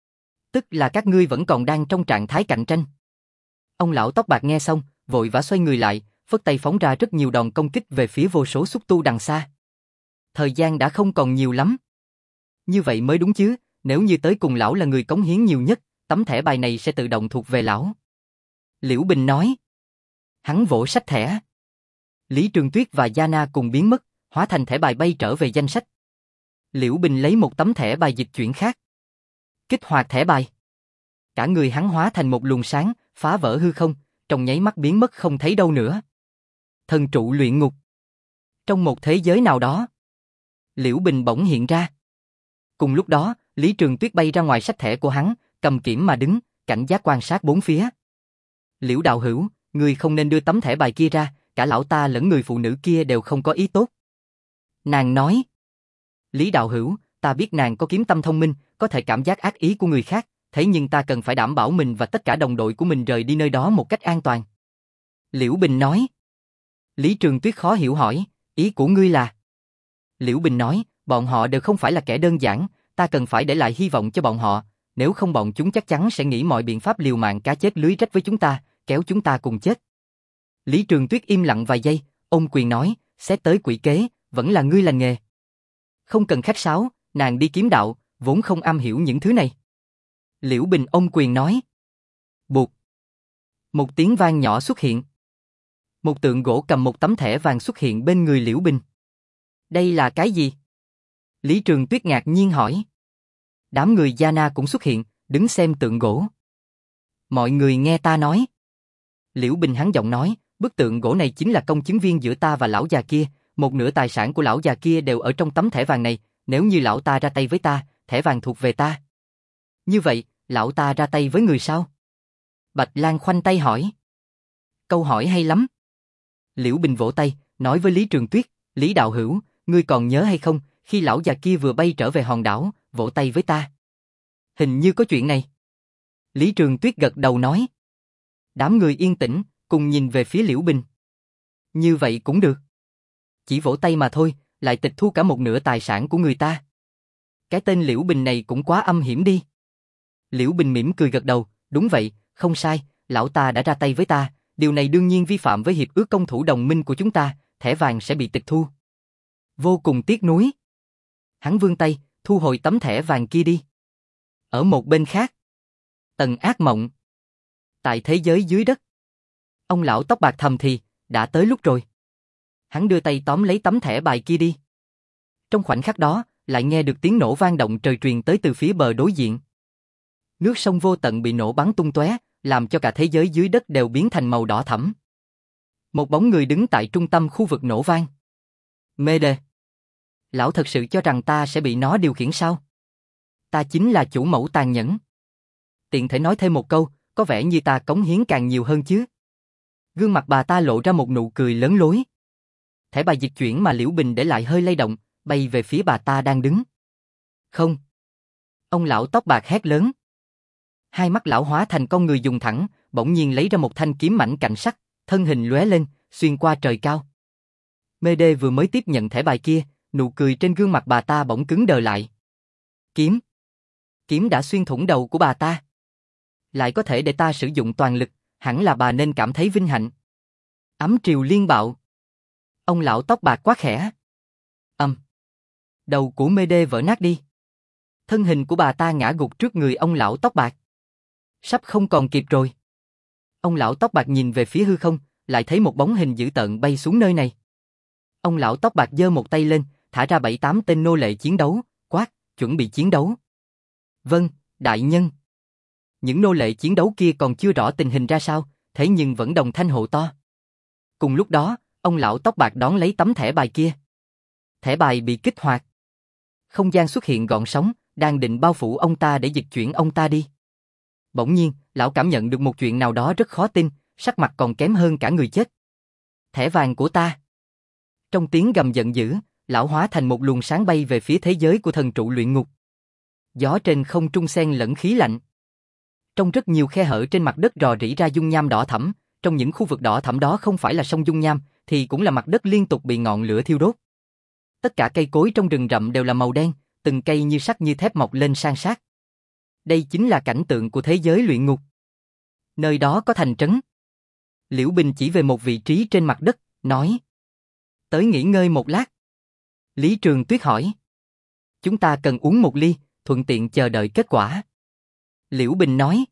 Tức là các ngươi vẫn còn đang trong trạng thái cạnh tranh. Ông lão tóc bạc nghe xong, vội vã xoay người lại, phất tay phóng ra rất nhiều đòn công kích về phía vô số xúc tu đằng xa. Thời gian đã không còn nhiều lắm. Như vậy mới đúng chứ, nếu như tới cùng lão là người cống hiến nhiều nhất, tấm thẻ bài này sẽ tự động thuộc về lão. Liễu Bình nói. Hắn vỗ sách thẻ. Lý Trường Tuyết và Yana cùng biến mất, hóa thành thẻ bài bay trở về danh sách. Liễu Bình lấy một tấm thẻ bài dịch chuyển khác. Kích hoạt thẻ bài. Cả người hắn hóa thành một luồng sáng, phá vỡ hư không, trong nháy mắt biến mất không thấy đâu nữa. Thần trụ luyện ngục. Trong một thế giới nào đó, Liễu Bình bỗng hiện ra. Cùng lúc đó, Lý Trường Tuyết bay ra ngoài sách thẻ của hắn, cầm kiếm mà đứng, cảnh giác quan sát bốn phía. Liễu đạo hữu, ngươi không nên đưa tấm thẻ bài kia ra, cả lão ta lẫn người phụ nữ kia đều không có ý tốt. Nàng nói. Lý đạo hữu, ta biết nàng có kiếm tâm thông minh, có thể cảm giác ác ý của người khác, thế nhưng ta cần phải đảm bảo mình và tất cả đồng đội của mình rời đi nơi đó một cách an toàn. Liễu Bình nói. Lý Trường Tuyết khó hiểu hỏi, ý của ngươi là? Liễu Bình nói, bọn họ đều không phải là kẻ đơn giản, ta cần phải để lại hy vọng cho bọn họ, nếu không bọn chúng chắc chắn sẽ nghĩ mọi biện pháp liều mạng cá chết lưới rách với chúng ta, kéo chúng ta cùng chết. Lý Trường Tuyết im lặng vài giây, ôm quyền nói, xét tới quỷ kế, vẫn là ngươi lành nghề. Không cần khách sáo, nàng đi kiếm đạo, vốn không am hiểu những thứ này. Liễu Bình ôm quyền nói. Bụt. Một tiếng vang nhỏ xuất hiện. Một tượng gỗ cầm một tấm thẻ vàng xuất hiện bên người Liễu Bình. Đây là cái gì? Lý Trường Tuyết ngạc nhiên hỏi. Đám người Yana cũng xuất hiện, đứng xem tượng gỗ. Mọi người nghe ta nói. Liễu Bình hắn giọng nói, bức tượng gỗ này chính là công chứng viên giữa ta và lão già kia, một nửa tài sản của lão già kia đều ở trong tấm thẻ vàng này, nếu như lão ta ra tay với ta, thẻ vàng thuộc về ta. Như vậy, lão ta ra tay với người sao? Bạch Lan khoanh tay hỏi. Câu hỏi hay lắm. Liễu Bình vỗ tay, nói với Lý Trường Tuyết, Lý đạo hữu, ngươi còn nhớ hay không, khi lão già kia vừa bay trở về hòn đảo, vỗ tay với ta. Hình như có chuyện này. Lý Trường Tuyết gật đầu nói. Đám người yên tĩnh, cùng nhìn về phía Liễu Bình. Như vậy cũng được. Chỉ vỗ tay mà thôi, lại tịch thu cả một nửa tài sản của người ta. Cái tên Liễu Bình này cũng quá âm hiểm đi. Liễu Bình mỉm cười gật đầu, đúng vậy, không sai, lão ta đã ra tay với ta, điều này đương nhiên vi phạm với hiệp ước công thủ đồng minh của chúng ta, thẻ vàng sẽ bị tịch thu. Vô cùng tiếc nuối. Hắn vươn tay, thu hồi tấm thẻ vàng kia đi. Ở một bên khác, tầng ác mộng. Tại thế giới dưới đất, ông lão tóc bạc thầm thì, đã tới lúc rồi. Hắn đưa tay tóm lấy tấm thẻ bài kia đi. Trong khoảnh khắc đó, lại nghe được tiếng nổ vang động trời truyền tới từ phía bờ đối diện. Nước sông vô tận bị nổ bắn tung tóe, làm cho cả thế giới dưới đất đều biến thành màu đỏ thẫm. Một bóng người đứng tại trung tâm khu vực nổ vang. Mê Đê. Lão thật sự cho rằng ta sẽ bị nó điều khiển sao? Ta chính là chủ mẫu tàn nhẫn. Tiện thể nói thêm một câu, có vẻ như ta cống hiến càng nhiều hơn chứ. Gương mặt bà ta lộ ra một nụ cười lớn lối. Thẻ bài dịch chuyển mà Liễu Bình để lại hơi lay động, bay về phía bà ta đang đứng. Không. Ông lão tóc bạc hét lớn. Hai mắt lão hóa thành con người dùng thẳng, bỗng nhiên lấy ra một thanh kiếm mảnh cạnh sắc, thân hình lóe lên, xuyên qua trời cao. Mê Đê vừa mới tiếp nhận thẻ bài kia, nụ cười trên gương mặt bà ta bỗng cứng đờ lại. Kiếm. Kiếm đã xuyên thủng đầu của bà ta. Lại có thể để ta sử dụng toàn lực, hẳn là bà nên cảm thấy vinh hạnh. Ấm triều liên bạo. Ông lão tóc bạc quá khẽ. Đầu của Mê Đê vỡ nát đi. Thân hình của bà ta ngã gục trước người ông lão tóc bạc. Sắp không còn kịp rồi. Ông lão tóc bạc nhìn về phía hư không, lại thấy một bóng hình dữ tợn bay xuống nơi này. Ông lão tóc bạc giơ một tay lên, thả ra 7-8 tên nô lệ chiến đấu, quát, chuẩn bị chiến đấu. Vâng, đại nhân. Những nô lệ chiến đấu kia còn chưa rõ tình hình ra sao, thế nhưng vẫn đồng thanh hô to. Cùng lúc đó, ông lão tóc bạc đón lấy tấm thẻ bài kia. Thẻ bài bị kích hoạt. Không gian xuất hiện gợn sóng, đang định bao phủ ông ta để dịch chuyển ông ta đi. Bỗng nhiên, lão cảm nhận được một chuyện nào đó rất khó tin, sắc mặt còn kém hơn cả người chết. Thẻ vàng của ta. Trong tiếng gầm giận dữ, lão hóa thành một luồng sáng bay về phía thế giới của thần trụ luyện ngục. Gió trên không trung xen lẫn khí lạnh. Trong rất nhiều khe hở trên mặt đất rò rỉ ra dung nham đỏ thẫm, trong những khu vực đỏ thẫm đó không phải là sông dung nham, thì cũng là mặt đất liên tục bị ngọn lửa thiêu đốt. Tất cả cây cối trong rừng rậm đều là màu đen, từng cây như sắt như thép mọc lên san sát. Đây chính là cảnh tượng của thế giới luyện ngục. Nơi đó có thành trấn. Liễu Bình chỉ về một vị trí trên mặt đất, nói: tới nghỉ ngơi một lát. Lý Trường Tuyết hỏi: chúng ta cần uống một ly, thuận tiện chờ đợi kết quả. Liễu Bình nói.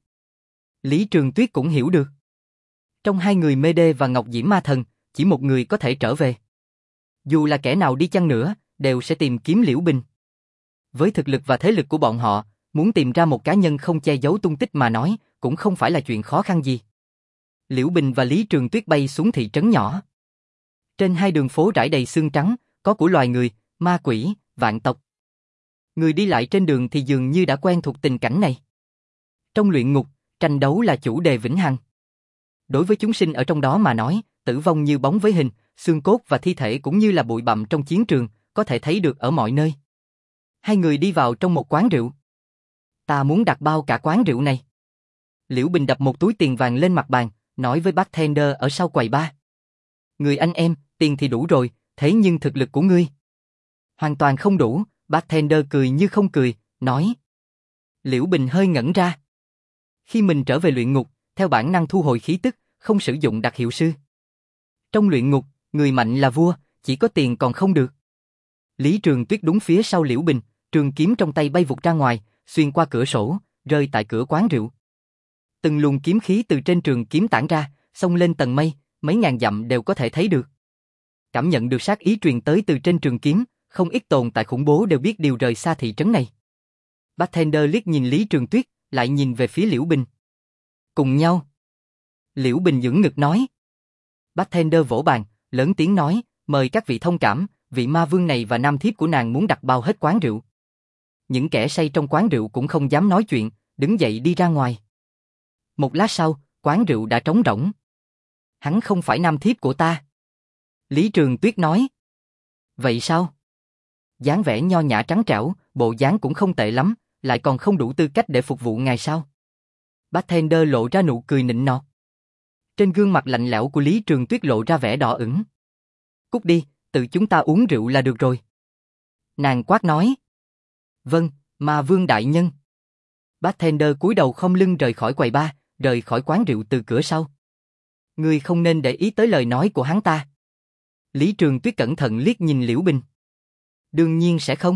Lý Trường Tuyết cũng hiểu được. Trong hai người Mê Đê và Ngọc Diễm Ma Thần, chỉ một người có thể trở về. Dù là kẻ nào đi chăng nữa, đều sẽ tìm kiếm Liễu Bình. Với thực lực và thế lực của bọn họ, muốn tìm ra một cá nhân không che giấu tung tích mà nói, cũng không phải là chuyện khó khăn gì. Liễu Bình và Lý Trường Tuyết bay xuống thị trấn nhỏ. Trên hai đường phố rải đầy xương trắng, có của loài người, ma quỷ, vạn tộc. Người đi lại trên đường thì dường như đã quen thuộc tình cảnh này. Trong luyện ngục, tranh đấu là chủ đề vĩnh hằng. Đối với chúng sinh ở trong đó mà nói, tử vong như bóng với hình, xương cốt và thi thể cũng như là bụi bặm trong chiến trường, có thể thấy được ở mọi nơi. Hai người đi vào trong một quán rượu. Ta muốn đặt bao cả quán rượu này. Liễu Bình đập một túi tiền vàng lên mặt bàn, nói với bartender ở sau quầy bar. Người anh em, tiền thì đủ rồi, thế nhưng thực lực của ngươi hoàn toàn không đủ. Bartender cười như không cười, nói. Liễu Bình hơi ngẩn ra. Khi mình trở về luyện ngục, theo bản năng thu hồi khí tức, không sử dụng đặc hiệu sư. Trong luyện ngục, người mạnh là vua, chỉ có tiền còn không được. Lý Trường Tuyết đúng phía sau Liễu Bình, trường kiếm trong tay bay vụt ra ngoài, xuyên qua cửa sổ, rơi tại cửa quán rượu. Từng luồng kiếm khí từ trên trường kiếm tản ra, xông lên tầng mây, mấy ngàn dặm đều có thể thấy được. Cảm nhận được sát ý truyền tới từ trên trường kiếm, không ít tồn tại khủng bố đều biết điều rời xa thị trấn này. Bartender liếc nhìn Lý Trường Tuyết, lại nhìn về phía Liễu Bình. Cùng nhau. Liễu Bình dưỡng ngực nói. Bartender vỗ bàn, lớn tiếng nói, mời các vị thông cảm, vị ma vương này và nam thiếp của nàng muốn đặt bao hết quán rượu. Những kẻ say trong quán rượu cũng không dám nói chuyện, đứng dậy đi ra ngoài. Một lát sau, quán rượu đã trống rỗng. Hắn không phải nam thiếp của ta. Lý Trường Tuyết nói. Vậy sao? Dáng vẻ nho nhã trắng trẻo, bộ dáng cũng không tệ lắm, lại còn không đủ tư cách để phục vụ ngài sao? Bartender lộ ra nụ cười nịnh nọt. Trên gương mặt lạnh lẽo của Lý Trường Tuyết lộ ra vẻ đỏ ửng. Cút đi, tự chúng ta uống rượu là được rồi. Nàng quát nói. Vâng, ma vương đại nhân. Bartender cúi đầu khom lưng rời khỏi quầy bar, rời khỏi quán rượu từ cửa sau. Ngươi không nên để ý tới lời nói của hắn ta. Lý Trường Tuyết cẩn thận liếc nhìn Liễu Bình. Đương nhiên sẽ không.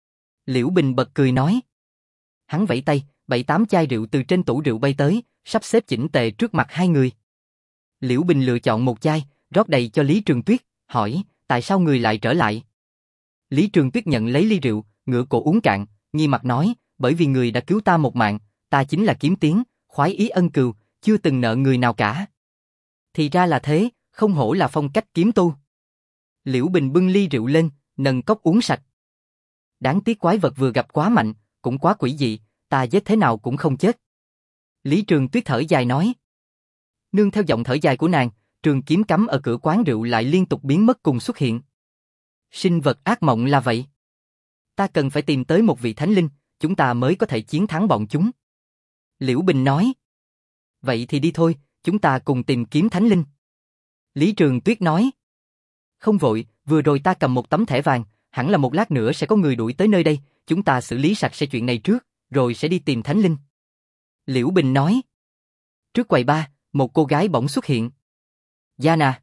Liễu Bình bật cười nói. Hắn vẫy tay, 7-8 chai rượu từ trên tủ rượu bay tới, sắp xếp chỉnh tề trước mặt hai người. Liễu Bình lựa chọn một chai, rót đầy cho Lý Trường Tuyết, hỏi, tại sao người lại trở lại? Lý Trường Tuyết nhận lấy ly rượu, ngửa cổ uống cạn, nghi mặt nói, bởi vì người đã cứu ta một mạng, ta chính là Kiếm Tiến, khoái ý ân cừu, chưa từng nợ người nào cả. Thì ra là thế, không hổ là phong cách kiếm tu. Liễu Bình bưng ly rượu lên, nâng cốc uống sạch. Đáng tiếc quái vật vừa gặp quá mạnh, cũng quá quỷ dị, ta giết thế nào cũng không chết. Lý Trường Tuyết thở dài nói. Nương theo giọng thở dài của nàng, trường kiếm cắm ở cửa quán rượu lại liên tục biến mất cùng xuất hiện. Sinh vật ác mộng là vậy. Ta cần phải tìm tới một vị thánh linh, chúng ta mới có thể chiến thắng bọn chúng. Liễu Bình nói. Vậy thì đi thôi, chúng ta cùng tìm kiếm thánh linh. Lý Trường Tuyết nói. Không vội, vừa rồi ta cầm một tấm thẻ vàng, hẳn là một lát nữa sẽ có người đuổi tới nơi đây, chúng ta xử lý sạch sẽ chuyện này trước, rồi sẽ đi tìm thánh linh. Liễu Bình nói. Trước quầy bar, một cô gái bỗng xuất hiện. Giana.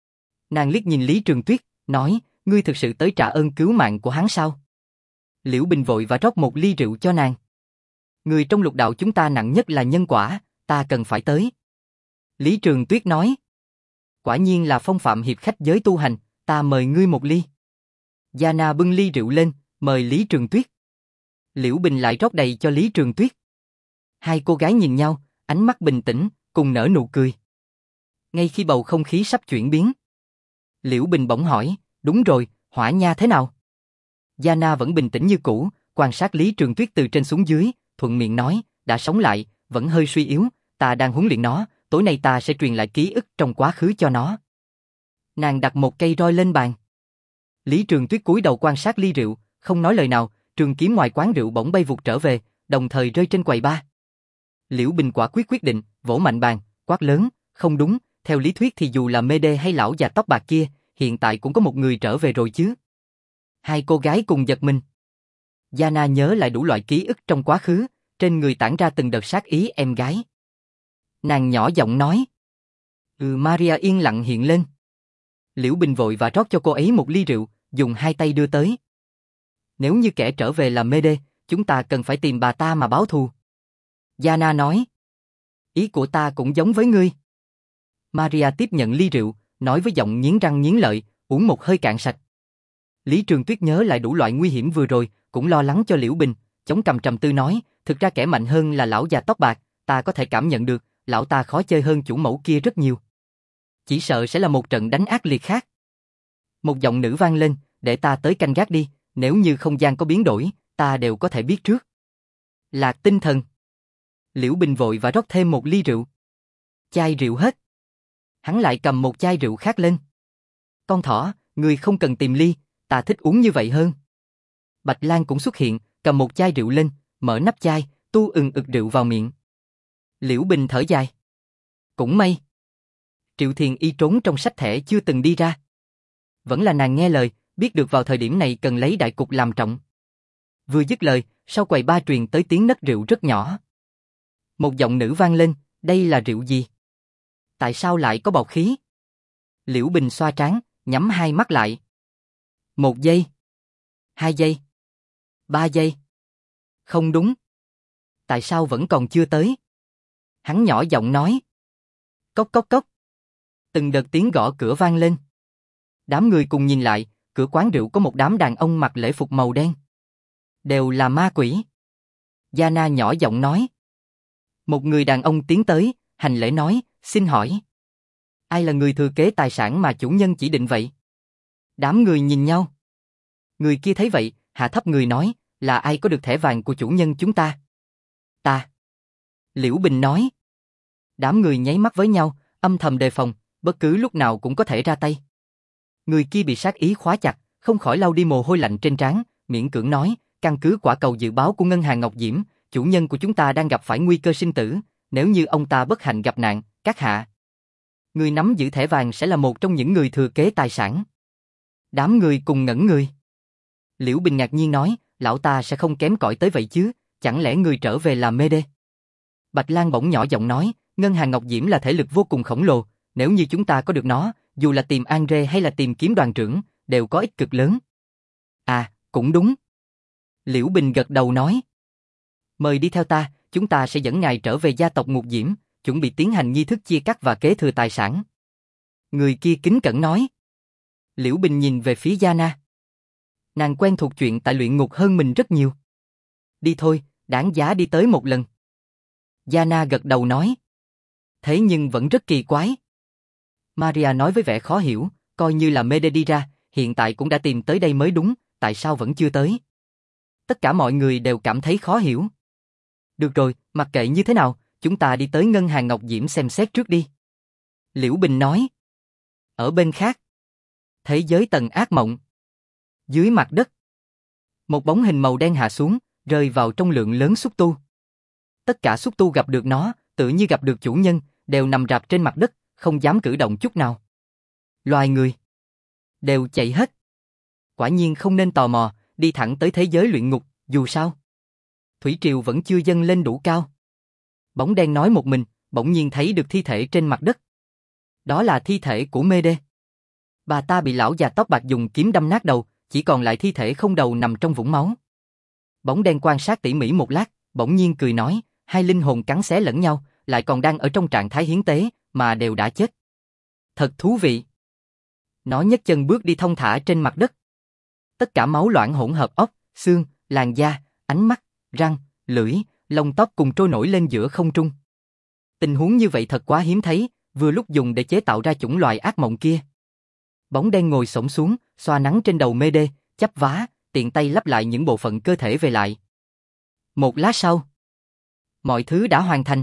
Nàng liếc nhìn Lý Trường Tuyết, nói, ngươi thực sự tới trả ơn cứu mạng của hắn sao? Liễu Bình vội và rót một ly rượu cho nàng. Người trong lục đạo chúng ta nặng nhất là nhân quả, ta cần phải tới. Lý Trường Tuyết nói. Quả nhiên là phong phạm hiệp khách giới tu hành, ta mời ngươi một ly. Giana bưng ly rượu lên, mời Lý Trường Tuyết. Liễu Bình lại rót đầy cho Lý Trường Tuyết. Hai cô gái nhìn nhau, ánh mắt bình tĩnh, cùng nở nụ cười. Ngay khi bầu không khí sắp chuyển biến, Liễu Bình bỗng hỏi, đúng rồi, Hỏa Nha thế nào? Giana vẫn bình tĩnh như cũ, quan sát Lý Trường Tuyết từ trên xuống dưới, thuận miệng nói, đã sống lại, vẫn hơi suy yếu, ta đang huấn luyện nó, tối nay ta sẽ truyền lại ký ức trong quá khứ cho nó. Nàng đặt một cây roi lên bàn. Lý Trường Tuyết cúi đầu quan sát ly rượu, không nói lời nào, trường kiếm ngoài quán rượu bỗng bay vụt trở về, đồng thời rơi trên quầy bar. Liễu Bình quả quyết quyết định, vỗ mạnh bàn, quát lớn, không đúng, theo lý thuyết thì dù là Mê Đê hay lão già tóc bạc kia, hiện tại cũng có một người trở về rồi chứ. Hai cô gái cùng giật mình. Giana nhớ lại đủ loại ký ức trong quá khứ, trên người tản ra từng đợt sát ý em gái. Nàng nhỏ giọng nói. Maria yên lặng hiện lên. Liễu Bình vội và rót cho cô ấy một ly rượu, dùng hai tay đưa tới. Nếu như kẻ trở về là Mê Đê, chúng ta cần phải tìm bà ta mà báo thù. Giana nói. Ý của ta cũng giống với ngươi. Maria tiếp nhận ly rượu, nói với giọng nghiến răng nghiến lợi, uống một hơi cạn sạch. Lý Trường Tuyết nhớ lại đủ loại nguy hiểm vừa rồi, cũng lo lắng cho Liễu Bình, chống cằm trầm tư nói, thực ra kẻ mạnh hơn là lão già tóc bạc, ta có thể cảm nhận được, lão ta khó chơi hơn chủ mẫu kia rất nhiều. Chỉ sợ sẽ là một trận đánh ác liệt khác. Một giọng nữ vang lên, để ta tới canh gác đi, nếu như không gian có biến đổi, ta đều có thể biết trước. Lạc tinh thần. Liễu Bình vội và rót thêm một ly rượu. Chai rượu hết. Hắn lại cầm một chai rượu khác lên. Con thỏ, người không cần tìm ly, ta thích uống như vậy hơn. Bạch Lan cũng xuất hiện, cầm một chai rượu lên, mở nắp chai, tu ực rượu vào miệng. Liễu Bình thở dài. Cũng may. Triệu Thiền Y trốn trong sách thẻ chưa từng đi ra. Vẫn là nàng nghe lời, biết được vào thời điểm này cần lấy đại cục làm trọng. Vừa dứt lời, sau quầy ba truyền tới tiếng nấc rượu rất nhỏ. Một giọng nữ vang lên, đây là rượu gì? Tại sao lại có bọt khí? Liễu Bình xoa trán, nhắm hai mắt lại. 1 giây. 2 giây. 3 giây. Không đúng. Tại sao vẫn còn chưa tới? Hắn nhỏ giọng nói. Cốc cốc cốc. Từng đợt tiếng gõ cửa vang lên. Đám người cùng nhìn lại, cửa quán rượu có một đám đàn ông mặc lễ phục màu đen. Đều là ma quỷ. Giana nhỏ giọng nói. Một người đàn ông tiến tới, hành lễ nói, xin hỏi. Ai là người thừa kế tài sản mà chủ nhân chỉ định vậy? Đám người nhìn nhau. Người kia thấy vậy, hạ thấp người nói, là ai có được thẻ vàng của chủ nhân chúng ta? Ta. Liễu Bình nói. Đám người nháy mắt với nhau, âm thầm đề phòng, bất cứ lúc nào cũng có thể ra tay. Người kia bị sát ý khóa chặt, không khỏi lau đi mồ hôi lạnh trên trán, miễn cưỡng nói, căn cứ quả cầu dự báo của ngân hàng Ngọc Diễm, chủ nhân của chúng ta đang gặp phải nguy cơ sinh tử, nếu như ông ta bất hạnh gặp nạn, các hạ. Người nắm giữ thẻ vàng sẽ là một trong những người thừa kế tài sản. Đám người cùng ngẩn người. Liễu Bình ngạc nhiên nói, lão ta sẽ không kém cỏi tới vậy chứ, chẳng lẽ người trở về là Mê Đê? Bạch Lan bỗng nhỏ giọng nói, ngân hàng Ngọc Diễm là thể lực vô cùng khổng lồ, nếu như chúng ta có được nó, dù là tìm An Rê hay là tìm kiếm đoàn trưởng, đều có ích cực lớn. À, cũng đúng. Liễu Bình gật đầu nói. Mời đi theo ta, chúng ta sẽ dẫn ngài trở về gia tộc Ngục Diễm, chuẩn bị tiến hành nghi thức chia cắt và kế thừa tài sản. Người kia kính cẩn nói. Liễu Bình nhìn về phía Giana. Nàng quen thuộc chuyện tại luyện ngục hơn mình rất nhiều. Đi thôi, đáng giá đi tới một lần. Giana gật đầu nói. Thế nhưng vẫn rất kỳ quái. Maria nói với vẻ khó hiểu, coi như là Mê Đê đi ra, hiện tại cũng đã tìm tới đây mới đúng, tại sao vẫn chưa tới? Tất cả mọi người đều cảm thấy khó hiểu. Được rồi, mặc kệ như thế nào, chúng ta đi tới ngân hàng Ngọc Diễm xem xét trước đi. Liễu Bình nói. Ở bên khác, thế giới tầng ác mộng. Dưới mặt đất, một bóng hình màu đen hạ xuống, rơi vào trong lượng lớn xúc tu. Tất cả xúc tu gặp được nó, tự như gặp được chủ nhân, đều nằm rạp trên mặt đất, không dám cử động chút nào. Loài người đều chạy hết. Quả nhiên không nên tò mò, đi thẳng tới thế giới luyện ngục, dù sao thủy triều vẫn chưa dâng lên đủ cao. Bóng đen nói một mình, bỗng nhiên thấy được thi thể trên mặt đất. Đó là thi thể của Mê Đê. Bà ta bị lão già tóc bạc dùng kiếm đâm nát đầu, chỉ còn lại thi thể không đầu nằm trong vũng máu. Bóng đen quan sát tỉ mỉ một lát, bỗng nhiên cười nói, hai linh hồn cắn xé lẫn nhau, lại còn đang ở trong trạng thái hiến tế, mà đều đã chết. Thật thú vị. Nó nhấc chân bước đi thong thả trên mặt đất. Tất cả máu loãng hỗn hợp óc, xương, làn da, ánh mắt, răng, lưỡi, lông tóc cùng trôi nổi lên giữa không trung. Tình huống như vậy thật quá hiếm thấy, vừa lúc dùng để chế tạo ra chủng loài ác mộng kia. Bóng đen ngồi xổm xuống, xoa nắng trên đầu Mê Đê, chắp vá, tiện tay lắp lại những bộ phận cơ thể về lại. Một lát sau, mọi thứ đã hoàn thành.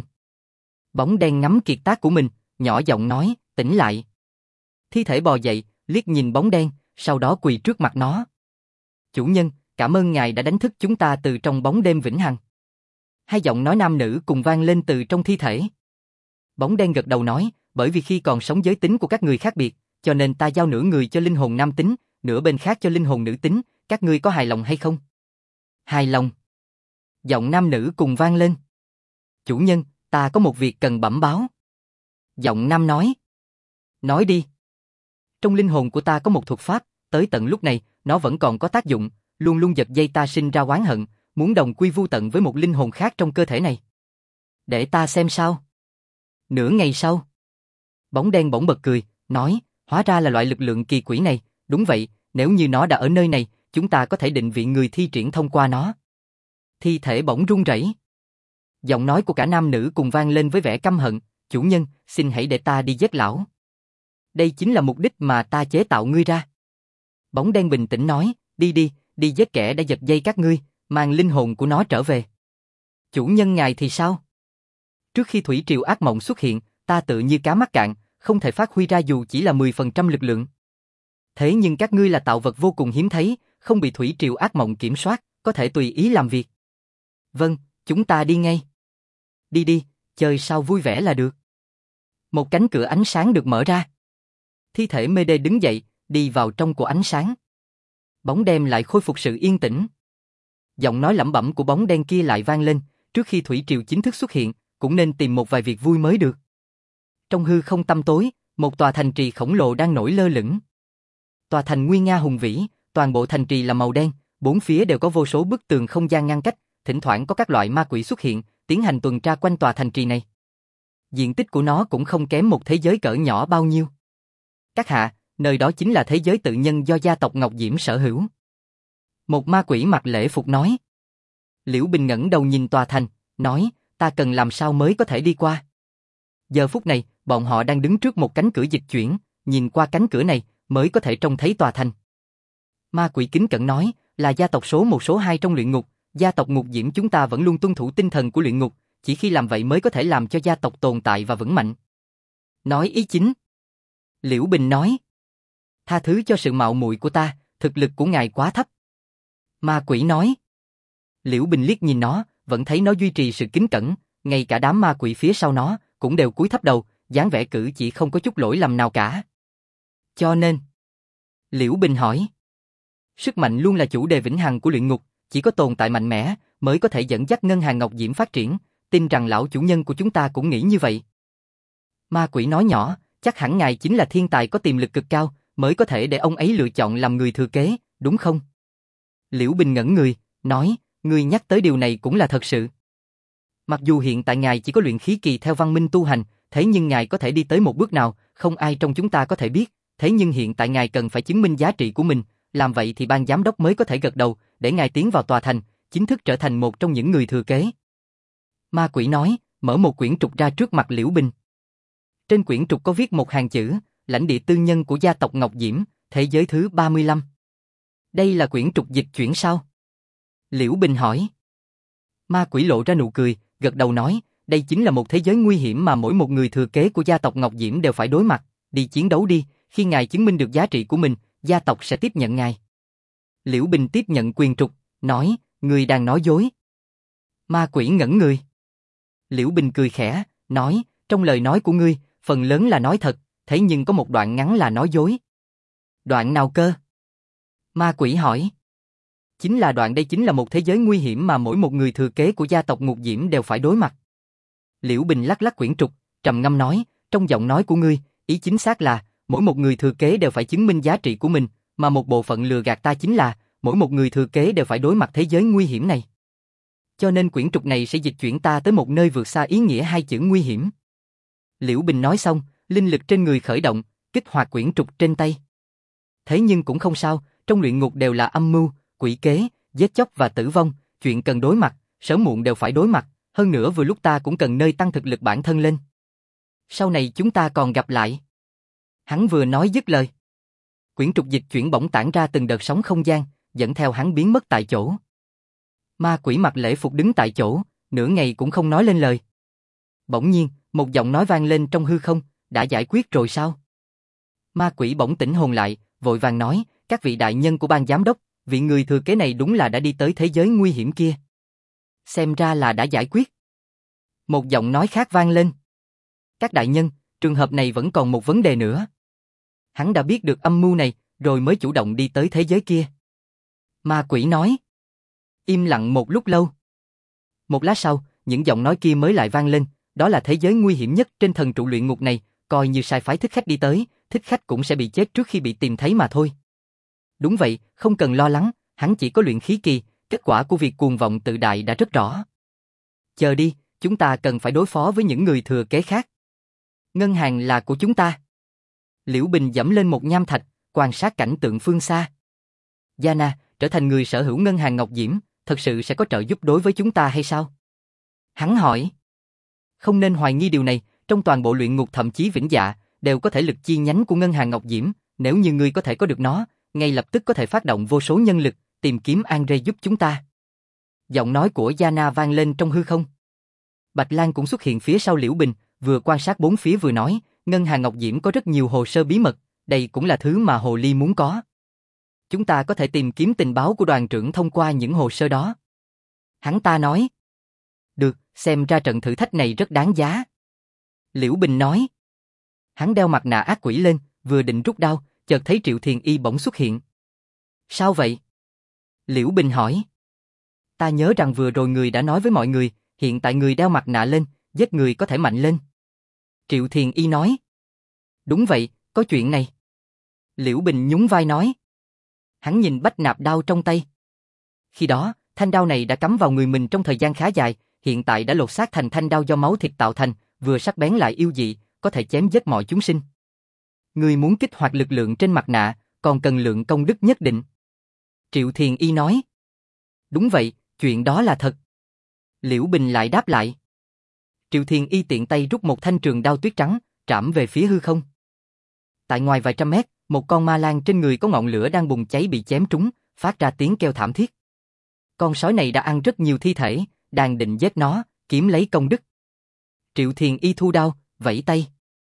Bóng đen ngắm kiệt tác của mình, nhỏ giọng nói, tỉnh lại. Thi thể bò dậy, liếc nhìn bóng đen, sau đó quỳ trước mặt nó. Chủ nhân, cảm ơn ngài đã đánh thức chúng ta từ trong bóng đêm vĩnh hằng. Hai giọng nói nam nữ cùng vang lên từ trong thi thể. Bóng đen gật đầu nói, bởi vì khi còn sống giới tính của các người khác biệt, cho nên ta giao nửa người cho linh hồn nam tính, nửa bên khác cho linh hồn nữ tính, các ngươi có hài lòng hay không? Hài lòng. Giọng nam nữ cùng vang lên. Chủ nhân, ta có một việc cần bẩm báo. Giọng nam nói. Nói đi. Trong linh hồn của ta có một thuật pháp, tới tận lúc này, nó vẫn còn có tác dụng, luôn luôn giật dây ta sinh ra oán hận, muốn đồng quy vu tận với một linh hồn khác trong cơ thể này. Để ta xem sao. Nửa ngày sau, bóng đen bỗng bật cười, nói, hóa ra là loại lực lượng kỳ quỷ này, đúng vậy, nếu như nó đã ở nơi này, chúng ta có thể định vị người thi triển thông qua nó. Thi thể bỗng run rẩy. Giọng nói của cả nam nữ cùng vang lên với vẻ căm hận, chủ nhân, xin hãy để ta đi giết lão. Đây chính là mục đích mà ta chế tạo ngươi ra. Bóng đen bình tĩnh nói, đi đi, đi giết kẻ đã giật dây các ngươi, mang linh hồn của nó trở về. Chủ nhân ngài thì sao? Trước khi thủy triều ác mộng xuất hiện, ta tự như cá mắc cạn, không thể phát huy ra dù chỉ là 10% lực lượng. Thế nhưng các ngươi là tạo vật vô cùng hiếm thấy, không bị thủy triều ác mộng kiểm soát, có thể tùy ý làm việc. Vâng, chúng ta đi ngay. Đi đi, chơi sao vui vẻ là được. Một cánh cửa ánh sáng được mở ra. Thi thể Mê Đê đứng dậy, đi vào trong của ánh sáng. Bóng đen lại khôi phục sự yên tĩnh. Giọng nói lẩm bẩm của bóng đen kia lại vang lên, trước khi thủy triều chính thức xuất hiện, cũng nên tìm một vài việc vui mới được. Trong hư không tăm tối, một tòa thành trì khổng lồ đang nổi lơ lửng. Tòa thành nguy nga hùng vĩ, toàn bộ thành trì là màu đen, bốn phía đều có vô số bức tường không gian ngăn cách, thỉnh thoảng có các loại ma quỷ xuất hiện, tiến hành tuần tra quanh tòa thành trì này. Diện tích của nó cũng không kém một thế giới cỡ nhỏ bao nhiêu. Các hạ, nơi đó chính là thế giới tự nhân do gia tộc Ngọc Diễm sở hữu. Một ma quỷ mặc lễ phục nói. Liễu Bình ngẩng đầu nhìn tòa thành, nói, ta cần làm sao mới có thể đi qua. Giờ phút này, bọn họ đang đứng trước một cánh cửa dịch chuyển, nhìn qua cánh cửa này mới có thể trông thấy tòa thành. Ma quỷ kính cẩn nói, là gia tộc số 1 số 2 trong luyện ngục, gia tộc Ngục Diễm chúng ta vẫn luôn tuân thủ tinh thần của luyện ngục, chỉ khi làm vậy mới có thể làm cho gia tộc tồn tại và vững mạnh. Nói ý chính. Liễu Bình nói, tha thứ cho sự mạo muội của ta, thực lực của ngài quá thấp. Ma quỷ nói. Liễu Bình liếc nhìn nó, vẫn thấy nó duy trì sự kính cẩn, ngay cả đám ma quỷ phía sau nó cũng đều cúi thấp đầu, dáng vẻ cử chỉ không có chút lỗi lầm nào cả. Cho nên, Liễu Bình hỏi, sức mạnh luôn là chủ đề vĩnh hằng của luyện ngục, chỉ có tồn tại mạnh mẽ mới có thể dẫn dắt ngân hàng Ngọc Diễm phát triển, tin rằng lão chủ nhân của chúng ta cũng nghĩ như vậy. Ma quỷ nói nhỏ, chắc hẳn ngài chính là thiên tài có tiềm lực cực cao, mới có thể để ông ấy lựa chọn làm người thừa kế, đúng không? Liễu Bình ngẩn người, nói, ngươi nhắc tới điều này cũng là thật sự. Mặc dù hiện tại ngài chỉ có luyện khí kỳ theo văn minh tu hành, thế nhưng ngài có thể đi tới một bước nào, không ai trong chúng ta có thể biết, thế nhưng hiện tại ngài cần phải chứng minh giá trị của mình, làm vậy thì ban giám đốc mới có thể gật đầu, để ngài tiến vào tòa thành, chính thức trở thành một trong những người thừa kế. Ma quỷ nói, mở một quyển trục ra trước mặt Liễu Bình. Trên quyển trục có viết một hàng chữ, lãnh địa tư nhân của gia tộc Ngọc Diễm, thế giới thứ 35. Đây là quyển trục dịch chuyển sao? Liễu Bình hỏi. Ma quỷ lộ ra nụ cười, gật đầu nói, đây chính là một thế giới nguy hiểm mà mỗi một người thừa kế của gia tộc Ngọc Diễm đều phải đối mặt, đi chiến đấu đi, khi ngài chứng minh được giá trị của mình, gia tộc sẽ tiếp nhận ngài. Liễu Bình tiếp nhận quyền trục, nói, ngươi đang nói dối. Ma quỷ ngẩn người. Liễu Bình cười khẽ, nói, trong lời nói của ngươi, phần lớn là nói thật, thế nhưng có một đoạn ngắn là nói dối. Đoạn nào cơ? Ma quỷ hỏi. Chính là đoạn đây chính là một thế giới nguy hiểm mà mỗi một người thừa kế của gia tộc Ngục Diễm đều phải đối mặt. Liễu Bình lắc lắc quyển trục, trầm ngâm nói, trong giọng nói của ngươi, ý chính xác là, mỗi một người thừa kế đều phải chứng minh giá trị của mình, mà một bộ phận lừa gạt ta chính là, mỗi một người thừa kế đều phải đối mặt thế giới nguy hiểm này. Cho nên quyển trục này sẽ dịch chuyển ta tới một nơi vượt xa ý nghĩa hai chữ nguy hiểm. Liễu Bình nói xong, linh lực trên người khởi động, kích hoạt quyển trục trên tay. Thế nhưng cũng không sao, trong luyện ngục đều là âm mưu, quỷ kế, giết chóc và tử vong, chuyện cần đối mặt, sớm muộn đều phải đối mặt, hơn nữa vừa lúc ta cũng cần nơi tăng thực lực bản thân lên. Sau này chúng ta còn gặp lại. Hắn vừa nói dứt lời. Quyển trục dịch chuyển bỗng tản ra từng đợt sóng không gian, dẫn theo hắn biến mất tại chỗ. Ma quỷ mặc lễ phục đứng tại chỗ, nửa ngày cũng không nói lên lời. Bỗng nhiên, một giọng nói vang lên trong hư không, đã giải quyết rồi sao? Ma quỷ bỗng tỉnh hồn lại, vội vàng nói, các vị đại nhân của ban giám đốc, vị người thừa kế này đúng là đã đi tới thế giới nguy hiểm kia. Xem ra là đã giải quyết. Một giọng nói khác vang lên. Các đại nhân, trường hợp này vẫn còn một vấn đề nữa. Hắn đã biết được âm mưu này, rồi mới chủ động đi tới thế giới kia. Ma quỷ nói. Im lặng một lúc lâu. Một lát sau, những giọng nói kia mới lại vang lên, đó là thế giới nguy hiểm nhất trên thần trụ luyện ngục này, coi như sai phái thích khách đi tới, thích khách cũng sẽ bị chết trước khi bị tìm thấy mà thôi. Đúng vậy, không cần lo lắng, hắn chỉ có luyện khí kỳ, kết quả của việc cuồng vọng tự đại đã rất rõ. Chờ đi, chúng ta cần phải đối phó với những người thừa kế khác. Ngân hàng là của chúng ta. Liễu Bình dẫm lên một nham thạch, quan sát cảnh tượng phương xa. Yana, trở thành người sở hữu ngân hàng Ngọc Diễm, thật sự sẽ có trợ giúp đối với chúng ta hay sao? Hắn hỏi. Không nên hoài nghi điều này, trong toàn bộ luyện ngục thậm chí Vĩnh Dạ, đều có thể lực chi nhánh của ngân hàng Ngọc Diễm, nếu như ngươi có thể có được nó, ngay lập tức có thể phát động vô số nhân lực, tìm kiếm Andre giúp chúng ta. Giọng nói của Yana vang lên trong hư không. Bạch Lan cũng xuất hiện phía sau Liễu Bình, vừa quan sát bốn phía vừa nói, ngân hàng Ngọc Diễm có rất nhiều hồ sơ bí mật, đây cũng là thứ mà Hồ Ly muốn có. Chúng ta có thể tìm kiếm tình báo của đoàn trưởng thông qua những hồ sơ đó. Hắn ta nói. Được, xem ra trận thử thách này rất đáng giá. Liễu Bình nói. Hắn đeo mặt nạ ác quỷ lên, vừa định rút đao, chợt thấy Triệu Thiền Y bỗng xuất hiện. Sao vậy? Liễu Bình hỏi. Ta nhớ rằng vừa rồi người đã nói với mọi người, hiện tại người đeo mặt nạ lên, giết người có thể mạnh lên. Triệu Thiền Y nói. Đúng vậy, có chuyện này. Liễu Bình nhún vai nói. Hắn nhìn bách nạp đao trong tay. Khi đó, thanh đao này đã cắm vào người mình trong thời gian khá dài, hiện tại đã lột xác thành thanh đao do máu thịt tạo thành, vừa sắc bén lại yêu dị, có thể chém giết mọi chúng sinh. Người muốn kích hoạt lực lượng trên mặt nạ, còn cần lượng công đức nhất định. Triệu Thiền Y nói. Đúng vậy, chuyện đó là thật. Liễu Bình lại đáp lại. Triệu Thiền Y tiện tay rút một thanh trường đao tuyết trắng, trảm về phía hư không. Tại ngoài vài trăm mét, một con ma lang trên người có ngọn lửa đang bùng cháy bị chém trúng, phát ra tiếng kêu thảm thiết. Con sói này đã ăn rất nhiều thi thể, đang định giết nó, kiếm lấy công đức. Triệu Thiền Y thu đao, vẫy tay.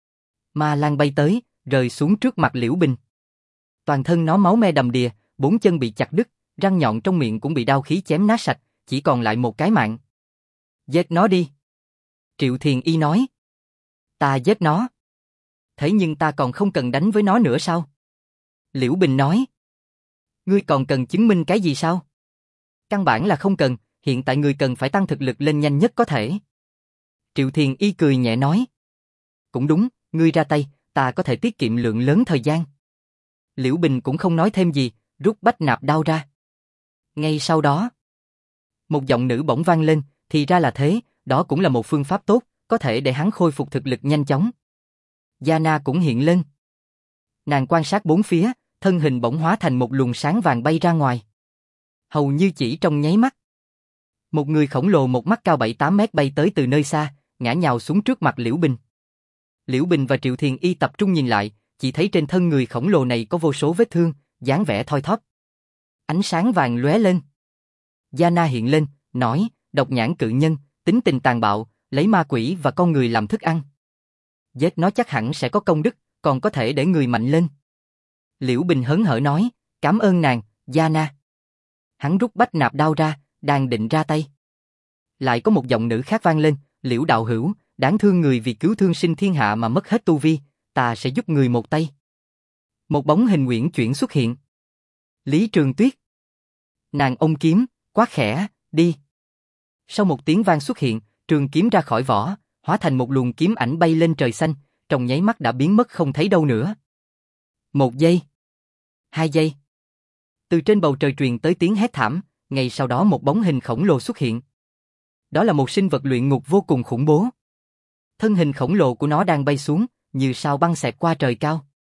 Ma lang bay tới, rơi xuống trước mặt Liễu Bình. Toàn thân nó máu me đầm đìa, bốn chân bị chặt đứt, răng nhọn trong miệng cũng bị đao khí chém nát sạch, chỉ còn lại một cái mạng. Giết nó đi. Triệu Thiền Y nói. Ta giết nó. Thế nhưng ta còn không cần đánh với nó nữa sao? Liễu Bình nói. Ngươi còn cần chứng minh cái gì sao? Căn bản là không cần, hiện tại ngươi cần phải tăng thực lực lên nhanh nhất có thể. Triệu Thiền Y cười nhẹ nói. Cũng đúng, ngươi ra tay, ta có thể tiết kiệm lượng lớn thời gian. Liễu Bình cũng không nói thêm gì, rút bách nạp đao ra. Ngay sau đó, một giọng nữ bỗng vang lên, thì ra là thế, đó cũng là một phương pháp tốt, có thể để hắn khôi phục thực lực nhanh chóng. Yana cũng hiện lên. Nàng quan sát bốn phía, thân hình bỗng hóa thành một luồng sáng vàng bay ra ngoài. Hầu như chỉ trong nháy mắt. Một người khổng lồ một mắt cao 7-8 mét bay tới từ nơi xa, ngã nhào xuống trước mặt Liễu Bình. Liễu Bình và Triệu Thiền Y tập trung nhìn lại, chỉ thấy trên thân người khổng lồ này có vô số vết thương, dáng vẻ thoi thóp. Ánh sáng vàng lóe lên. Yana hiện lên, nói, độc nhãn cự nhân, tính tình tàn bạo, lấy ma quỷ và con người làm thức ăn. Giết nó chắc hẳn sẽ có công đức, còn có thể để người mạnh lên. Liễu Bình hớn hở nói, cảm ơn nàng, Yana. Hắn rút bách nạp đao ra, đang định ra tay. Lại có một giọng nữ khác vang lên, Liễu đạo hữu, đáng thương người vì cứu thương sinh thiên hạ mà mất hết tu vi, ta sẽ giúp người một tay. Một bóng hình uyển chuyển xuất hiện. Lý Trường Tuyết. Nàng ôm kiếm, quát khẽ, đi. Sau một tiếng vang xuất hiện, trường kiếm ra khỏi vỏ, hóa thành một luồng kiếm ảnh bay lên trời xanh, trong nháy mắt đã biến mất không thấy đâu nữa. 1 giây. 2 giây. Từ trên bầu trời truyền tới tiếng hét thảm, ngay sau đó một bóng hình khổng lồ xuất hiện. Đó là một sinh vật luyện ngục vô cùng khủng bố. Thân hình khổng lồ của nó đang bay xuống, như sao băng xẹt qua trời cao.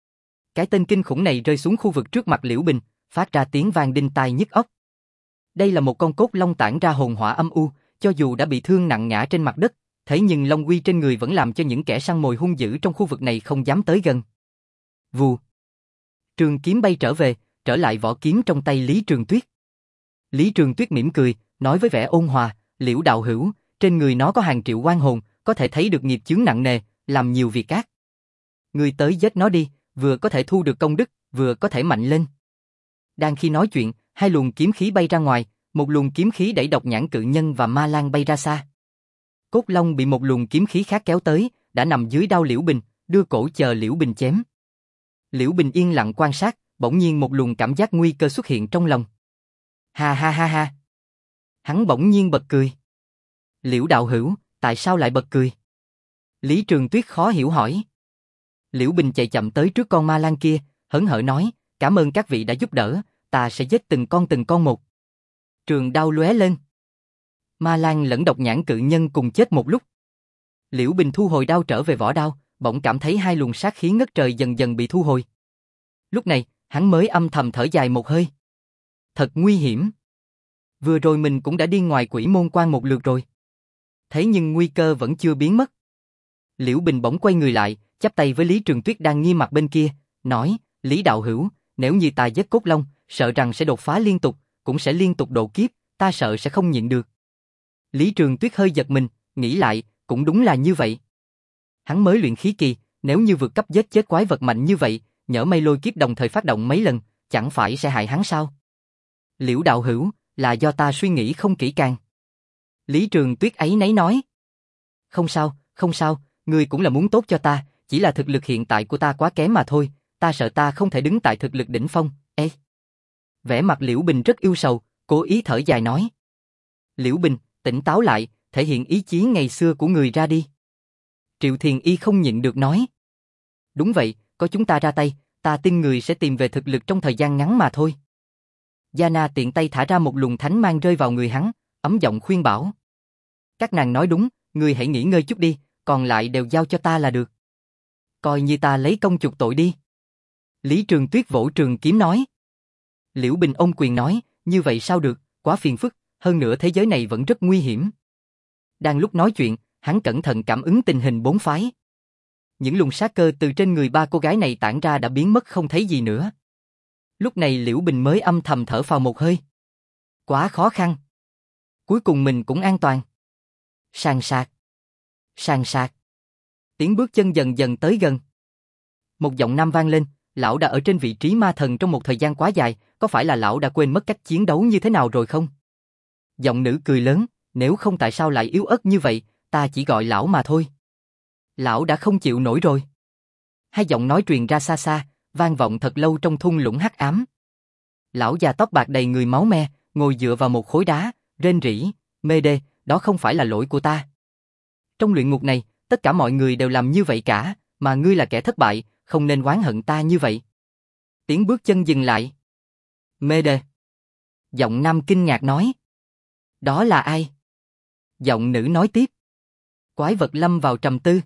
Cái tên kinh khủng này rơi xuống khu vực trước mặt Liễu Bình, phát ra tiếng vang đinh tai nhức óc. Đây là một con cốt long tản ra hồn hỏa âm u, cho dù đã bị thương nặng ngã trên mặt đất, thế nhưng long uy trên người vẫn làm cho những kẻ săn mồi hung dữ trong khu vực này không dám tới gần. Vù. Trường kiếm bay trở về, trở lại vỏ kiếm trong tay Lý Trường Tuyết. Lý Trường Tuyết mỉm cười, nói với vẻ ôn hòa, Liễu đạo hữu, trên người nó có hàng triệu oan hồn, có thể thấy được nghiệp chướng nặng nề, làm nhiều việc ác. Ngươi tới giết nó đi, vừa có thể thu được công đức, vừa có thể mạnh lên. Đang khi nói chuyện, hai luồng kiếm khí bay ra ngoài, một luồng kiếm khí đẩy độc nhãn cự nhân và ma lang bay ra xa. Cốt long bị một luồng kiếm khí khác kéo tới, đã nằm dưới đao Liễu Bình, đưa cổ chờ Liễu Bình chém. Liễu Bình yên lặng quan sát, bỗng nhiên một luồng cảm giác nguy cơ xuất hiện trong lòng. Ha ha ha ha. Hắn bỗng nhiên bật cười. Liễu đạo hữu, tại sao lại bật cười? Lý Trường Tuyết khó hiểu hỏi. Liễu Bình chạy chậm tới trước con ma lang kia, hớn hở nói, cảm ơn các vị đã giúp đỡ, ta sẽ giết từng con một. Trường đao lóe lên. Ma lang lẫn độc nhãn cự nhân cùng chết một lúc. Liễu Bình thu hồi đao trở về vỏ đao, bỗng cảm thấy hai luồng sát khí ngất trời dần dần bị thu hồi. Lúc này, hắn mới âm thầm thở dài một hơi. Thật nguy hiểm. Vừa rồi mình cũng đã đi ngoài quỷ môn quan một lượt rồi. Thế nhưng nguy cơ vẫn chưa biến mất. Liễu Bình bỗng quay người lại, chắp tay với Lý Trường Tuyết đang nghiêm mặt bên kia, nói, Lý đạo hữu, nếu như ta giết cốt long, sợ rằng sẽ đột phá liên tục, cũng sẽ liên tục độ kiếp, ta sợ sẽ không nhịn được. Lý Trường Tuyết hơi giật mình, nghĩ lại, cũng đúng là như vậy. Hắn mới luyện khí kỳ, nếu như vượt cấp giết chết quái vật mạnh như vậy, nhỡ may lôi kiếp đồng thời phát động mấy lần, chẳng phải sẽ hại hắn sao? Liễu đạo hữu, là do ta suy nghĩ không kỹ càng. Lý Trường Tuyết áy náy nói. Không sao, ngươi cũng là muốn tốt cho ta, chỉ là thực lực hiện tại của ta quá kém mà thôi, ta sợ ta không thể đứng tại thực lực đỉnh phong. Ê! Vẻ mặt Liễu Bình rất yêu sầu, cố ý thở dài nói. Liễu Bình, tỉnh táo lại, thể hiện ý chí ngày xưa của người ra đi. Triệu Thiền Y không nhịn được nói. Đúng vậy, có chúng ta ra tay, ta tin người sẽ tìm về thực lực trong thời gian ngắn mà thôi. Giana tiện tay thả ra một luồng thánh mang rơi vào người hắn, ấm giọng khuyên bảo. Các nàng nói đúng, người hãy nghỉ ngơi chút đi, còn lại đều giao cho ta là được. Coi như ta lấy công chuộc tội đi. Lý Trường Tuyết vỗ trường kiếm nói. Liễu Bình ôm quyền nói, như vậy sao được, quá phiền phức, hơn nữa thế giới này vẫn rất nguy hiểm. Đang lúc nói chuyện, hắn cẩn thận cảm ứng tình hình bốn phái. Những luồng sát cơ từ trên người ba cô gái này tản ra đã biến mất không thấy gì nữa. Lúc này Liễu Bình mới âm thầm thở phào một hơi. Quá khó khăn. Cuối cùng mình cũng an toàn. Sàn sạc. Sàn sạc. Tiếng bước chân dần dần tới gần. Một giọng nam vang lên, lão đã ở trên vị trí ma thần trong một thời gian quá dài, có phải là lão đã quên mất cách chiến đấu như thế nào rồi không? Giọng nữ cười lớn, nếu không tại sao lại yếu ớt như vậy, ta chỉ gọi lão mà thôi. Lão đã không chịu nổi rồi. Hai giọng nói truyền ra xa xa, vang vọng thật lâu trong thung lũng hắc ám. Lão già tóc bạc đầy người máu me, ngồi dựa vào một khối đá, rên rỉ, mê đê, đó không phải là lỗi của ta. Trong luyện ngục này, tất cả mọi người đều làm như vậy cả, mà ngươi là kẻ thất bại, không nên oán hận ta như vậy. Tiếng bước chân dừng lại. Mê đê. Giọng nam kinh ngạc nói. Đó là ai? Giọng nữ nói tiếp. Quái vật lâm vào trầm tư.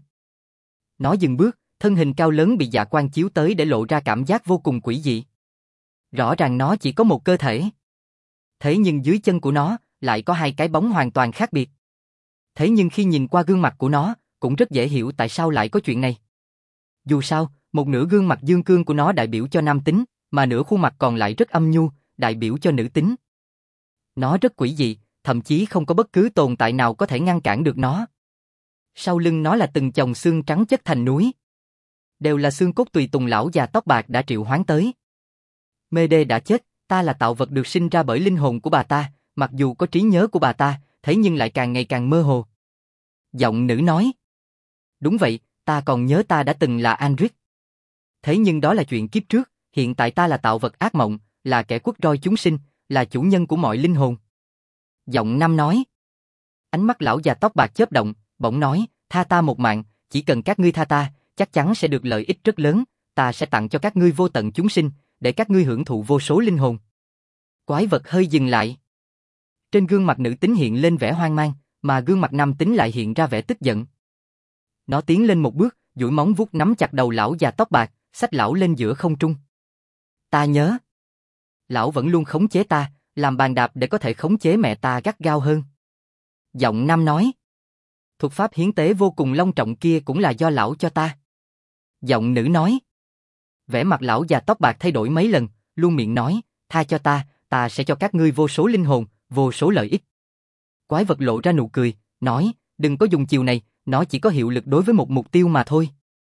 Nó dừng bước, thân hình cao lớn bị dạ quang chiếu tới để lộ ra cảm giác vô cùng quỷ dị. Rõ ràng nó chỉ có một cơ thể. Thế nhưng dưới chân của nó lại có hai cái bóng hoàn toàn khác biệt. Thế nhưng khi nhìn qua gương mặt của nó, cũng rất dễ hiểu tại sao lại có chuyện này. Dù sao, một nửa gương mặt dương cương của nó đại biểu cho nam tính, mà nửa khuôn mặt còn lại rất âm nhu, đại biểu cho nữ tính. Nó rất quỷ dị, thậm chí không có bất cứ tồn tại nào có thể ngăn cản được nó. Sau lưng nó là từng chồng xương trắng chất thành núi. Đều là xương cốt tùy tùng lão già tóc bạc đã triệu hoán tới. Mê đê đã chết, ta là tạo vật được sinh ra bởi linh hồn của bà ta, mặc dù có trí nhớ của bà ta, thế nhưng lại càng ngày càng mơ hồ. Giọng nữ nói. Đúng vậy, ta còn nhớ ta đã từng là Andric. Thế nhưng đó là chuyện kiếp trước, hiện tại ta là tạo vật ác mộng, là kẻ quất roi chúng sinh, là chủ nhân của mọi linh hồn. Giọng nam nói. Ánh mắt lão già tóc bạc chớp động, bỗng nói, tha ta một mạng, chỉ cần các ngươi tha ta, chắc chắn sẽ được lợi ích rất lớn, ta sẽ tặng cho các ngươi vô tận chúng sinh, để các ngươi hưởng thụ vô số linh hồn. Quái vật hơi dừng lại. Trên gương mặt nữ tính hiện lên vẻ hoang mang, mà gương mặt nam tính lại hiện ra vẻ tức giận. Nó tiến lên một bước, duỗi móng vuốt nắm chặt đầu lão già tóc bạc, xách lão lên giữa không trung. Ta nhớ. Lão vẫn luôn khống chế ta, làm bàn đạp để có thể khống chế mẹ ta gắt gao hơn. Giọng nam nói. Thuật pháp hiến tế vô cùng long trọng kia cũng là do lão cho ta. Giọng nữ nói. Vẻ mặt lão già tóc bạc thay đổi mấy lần, luôn miệng nói, tha cho ta sẽ cho các ngươi vô số linh hồn, vô số lợi ích. Quái vật lộ ra nụ cười, nói, đừng có dùng chiều này, nó chỉ có hiệu lực đối với một mục tiêu mà thôi.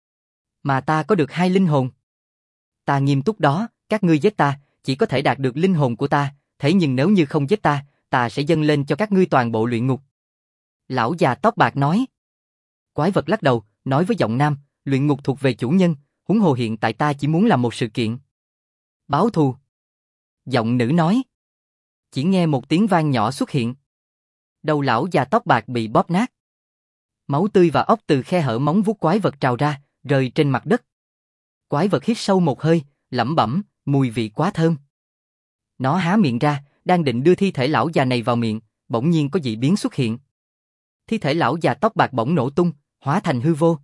Mà ta có được 2 linh hồn. Ta nghiêm túc đó, các ngươi giết ta, chỉ có thể đạt được linh hồn của ta, thế nhưng nếu như không giết ta sẽ dâng lên cho các ngươi toàn bộ luyện ngục. Lão già tóc bạc nói. Quái vật lắc đầu, nói với giọng nam, luyện ngục thuộc về chủ nhân, huống hồ hiện tại ta chỉ muốn làm một sự kiện. Báo thù. Giọng nữ nói. Chỉ nghe một tiếng vang nhỏ xuất hiện. Đầu lão già tóc bạc bị bóp nát. Máu tươi và óc từ khe hở móng vuốt quái vật trào ra, rơi trên mặt đất. Quái vật hít sâu một hơi, lẩm bẩm, mùi vị quá thơm. Nó há miệng ra, đang định đưa thi thể lão già này vào miệng, bỗng nhiên có dị biến xuất hiện. Thi thể lão già tóc bạc bỗng nổ tung, hóa thành hư vô.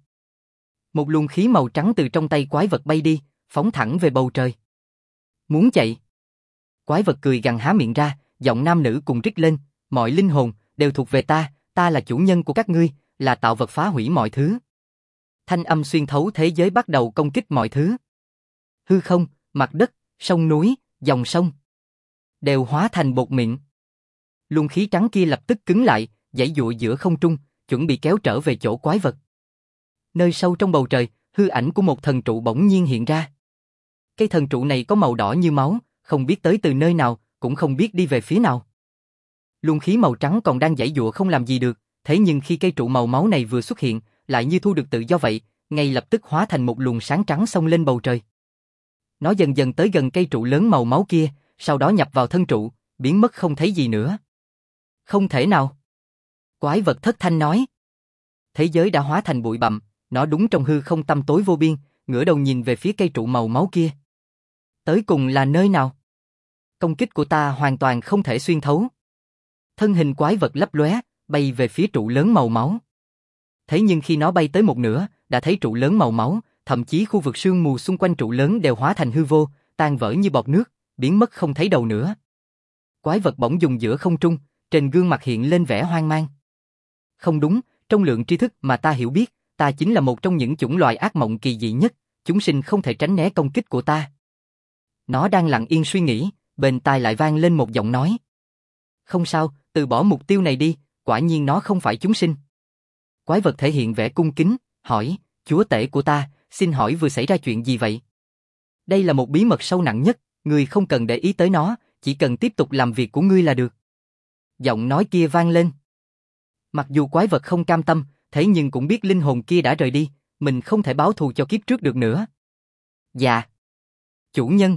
Một luồng khí màu trắng từ trong tay quái vật bay đi, phóng thẳng về bầu trời. Muốn chạy. Quái vật cười gằn há miệng ra, giọng nam nữ cùng rít lên, mọi linh hồn đều thuộc về ta là chủ nhân của các ngươi, là tạo vật phá hủy mọi thứ. Thanh âm xuyên thấu thế giới bắt đầu công kích mọi thứ. Hư không, mặt đất, sông núi, dòng sông đều hóa thành bột mịn. Luồng khí trắng kia lập tức cứng lại, giãy giụa giữa không trung, chuẩn bị kéo trở về chỗ quái vật. Nơi sâu trong bầu trời, hư ảnh của một thần trụ bỗng nhiên hiện ra. Cây thần trụ này có màu đỏ như máu, không biết tới từ nơi nào, cũng không biết đi về phía nào. Luồng khí màu trắng còn đang giãy giụa không làm gì được, thế nhưng khi cây trụ màu máu này vừa xuất hiện, lại như thu được tự do vậy, ngay lập tức hóa thành một luồng sáng trắng xông lên bầu trời. Nó dần dần tới gần cây trụ lớn màu máu kia, sau đó nhập vào thân trụ, biến mất không thấy gì nữa. Không thể nào. Quái vật thất thanh nói. Thế giới đã hóa thành bụi bặm, nó đúng trong hư không tăm tối vô biên, ngửa đầu nhìn về phía cây trụ màu máu kia. Tới cùng là nơi nào? Công kích của ta hoàn toàn không thể xuyên thấu. Thân hình quái vật lấp lóe, bay về phía trụ lớn màu máu. Thế nhưng khi nó bay tới một nửa, đã thấy trụ lớn màu máu, thậm chí khu vực sương mù xung quanh trụ lớn đều hóa thành hư vô, tan vỡ như bọt nước, biến mất không thấy đâu nữa. Quái vật bỗng dùng giữa không trung, trên gương mặt hiện lên vẻ hoang mang. Không đúng, trong lượng tri thức mà ta hiểu biết, ta chính là một trong những chủng loài ác mộng kỳ dị nhất, chúng sinh không thể tránh né công kích của ta. Nó đang lặng yên suy nghĩ, bên tai lại vang lên một giọng nói. Không sao, từ bỏ mục tiêu này đi, quả nhiên nó không phải chúng sinh. Quái vật thể hiện vẻ cung kính, hỏi, chúa tể của ta, xin hỏi vừa xảy ra chuyện gì vậy? Đây là một bí mật sâu nặng nhất, ngươi không cần để ý tới nó, chỉ cần tiếp tục làm việc của ngươi là được. Giọng nói kia vang lên. Mặc dù quái vật không cam tâm, thế nhưng cũng biết linh hồn kia đã rời đi, mình không thể báo thù cho kiếp trước được nữa. Dạ. Chủ nhân.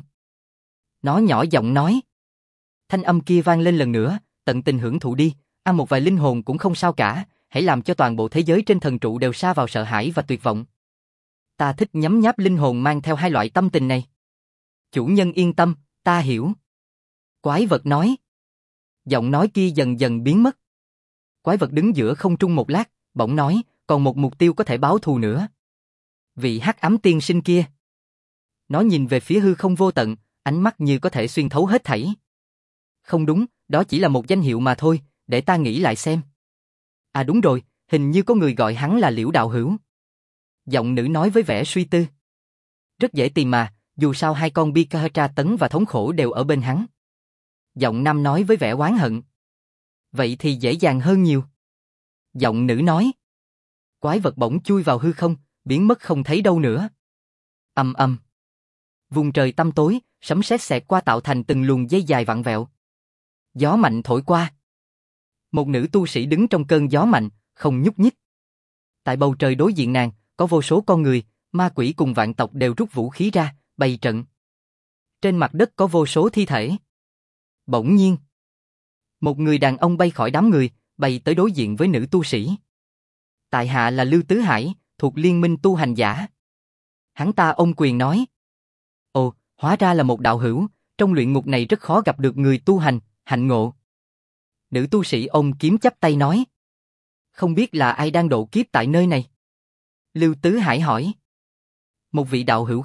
Nó nhỏ giọng nói. Thanh âm kia vang lên lần nữa, tận tình hưởng thụ đi, ăn một vài linh hồn cũng không sao cả, hãy làm cho toàn bộ thế giới trên thần trụ đều sa vào sợ hãi và tuyệt vọng. Ta thích nhấm nháp linh hồn mang theo hai loại tâm tình này. Chủ nhân yên tâm, ta hiểu. Quái vật nói. Giọng nói kia dần dần biến mất. Quái vật đứng giữa không trung một lát, bỗng nói, còn một mục tiêu có thể báo thù nữa. Vị hắc ám tiên sinh kia. Nó nhìn về phía hư không vô tận, ánh mắt như có thể xuyên thấu hết thảy. Không đúng, đó chỉ là một danh hiệu mà thôi, để ta nghĩ lại xem. À đúng rồi, hình như có người gọi hắn là Liễu Đạo Hữu. Giọng nữ nói với vẻ suy tư. Rất dễ tìm mà, dù sao hai con bi tra tấn và thống khổ đều ở bên hắn. Giọng nam nói với vẻ oán hận. Vậy thì dễ dàng hơn nhiều. Giọng nữ nói. Quái vật bỗng chui vào hư không, biến mất không thấy đâu nữa. Ầm ầm. Vùng trời tăm tối, sấm sét xẹt qua tạo thành từng luồng dây dài vặn vẹo. Gió mạnh thổi qua. Một nữ tu sĩ đứng trong cơn gió mạnh, không nhúc nhích. Tại bầu trời đối diện nàng, có vô số con người, ma quỷ cùng vạn tộc đều rút vũ khí ra, bày trận. Trên mặt đất có vô số thi thể. Bỗng nhiên, một người đàn ông bay khỏi đám người, bay tới đối diện với nữ tu sĩ. Tại hạ là Lưu Tứ Hải, thuộc Liên minh tu hành giả. Hắn ta ôm quyền nói. Ồ, hóa ra là một đạo hữu, trong luyện ngục này rất khó gặp được người tu hành, hạnh ngộ. Nữ tu sĩ ôm kiếm chắp tay nói. Không biết là ai đang độ kiếp tại nơi này? Lưu Tứ Hải hỏi. Một vị đạo hữu khác,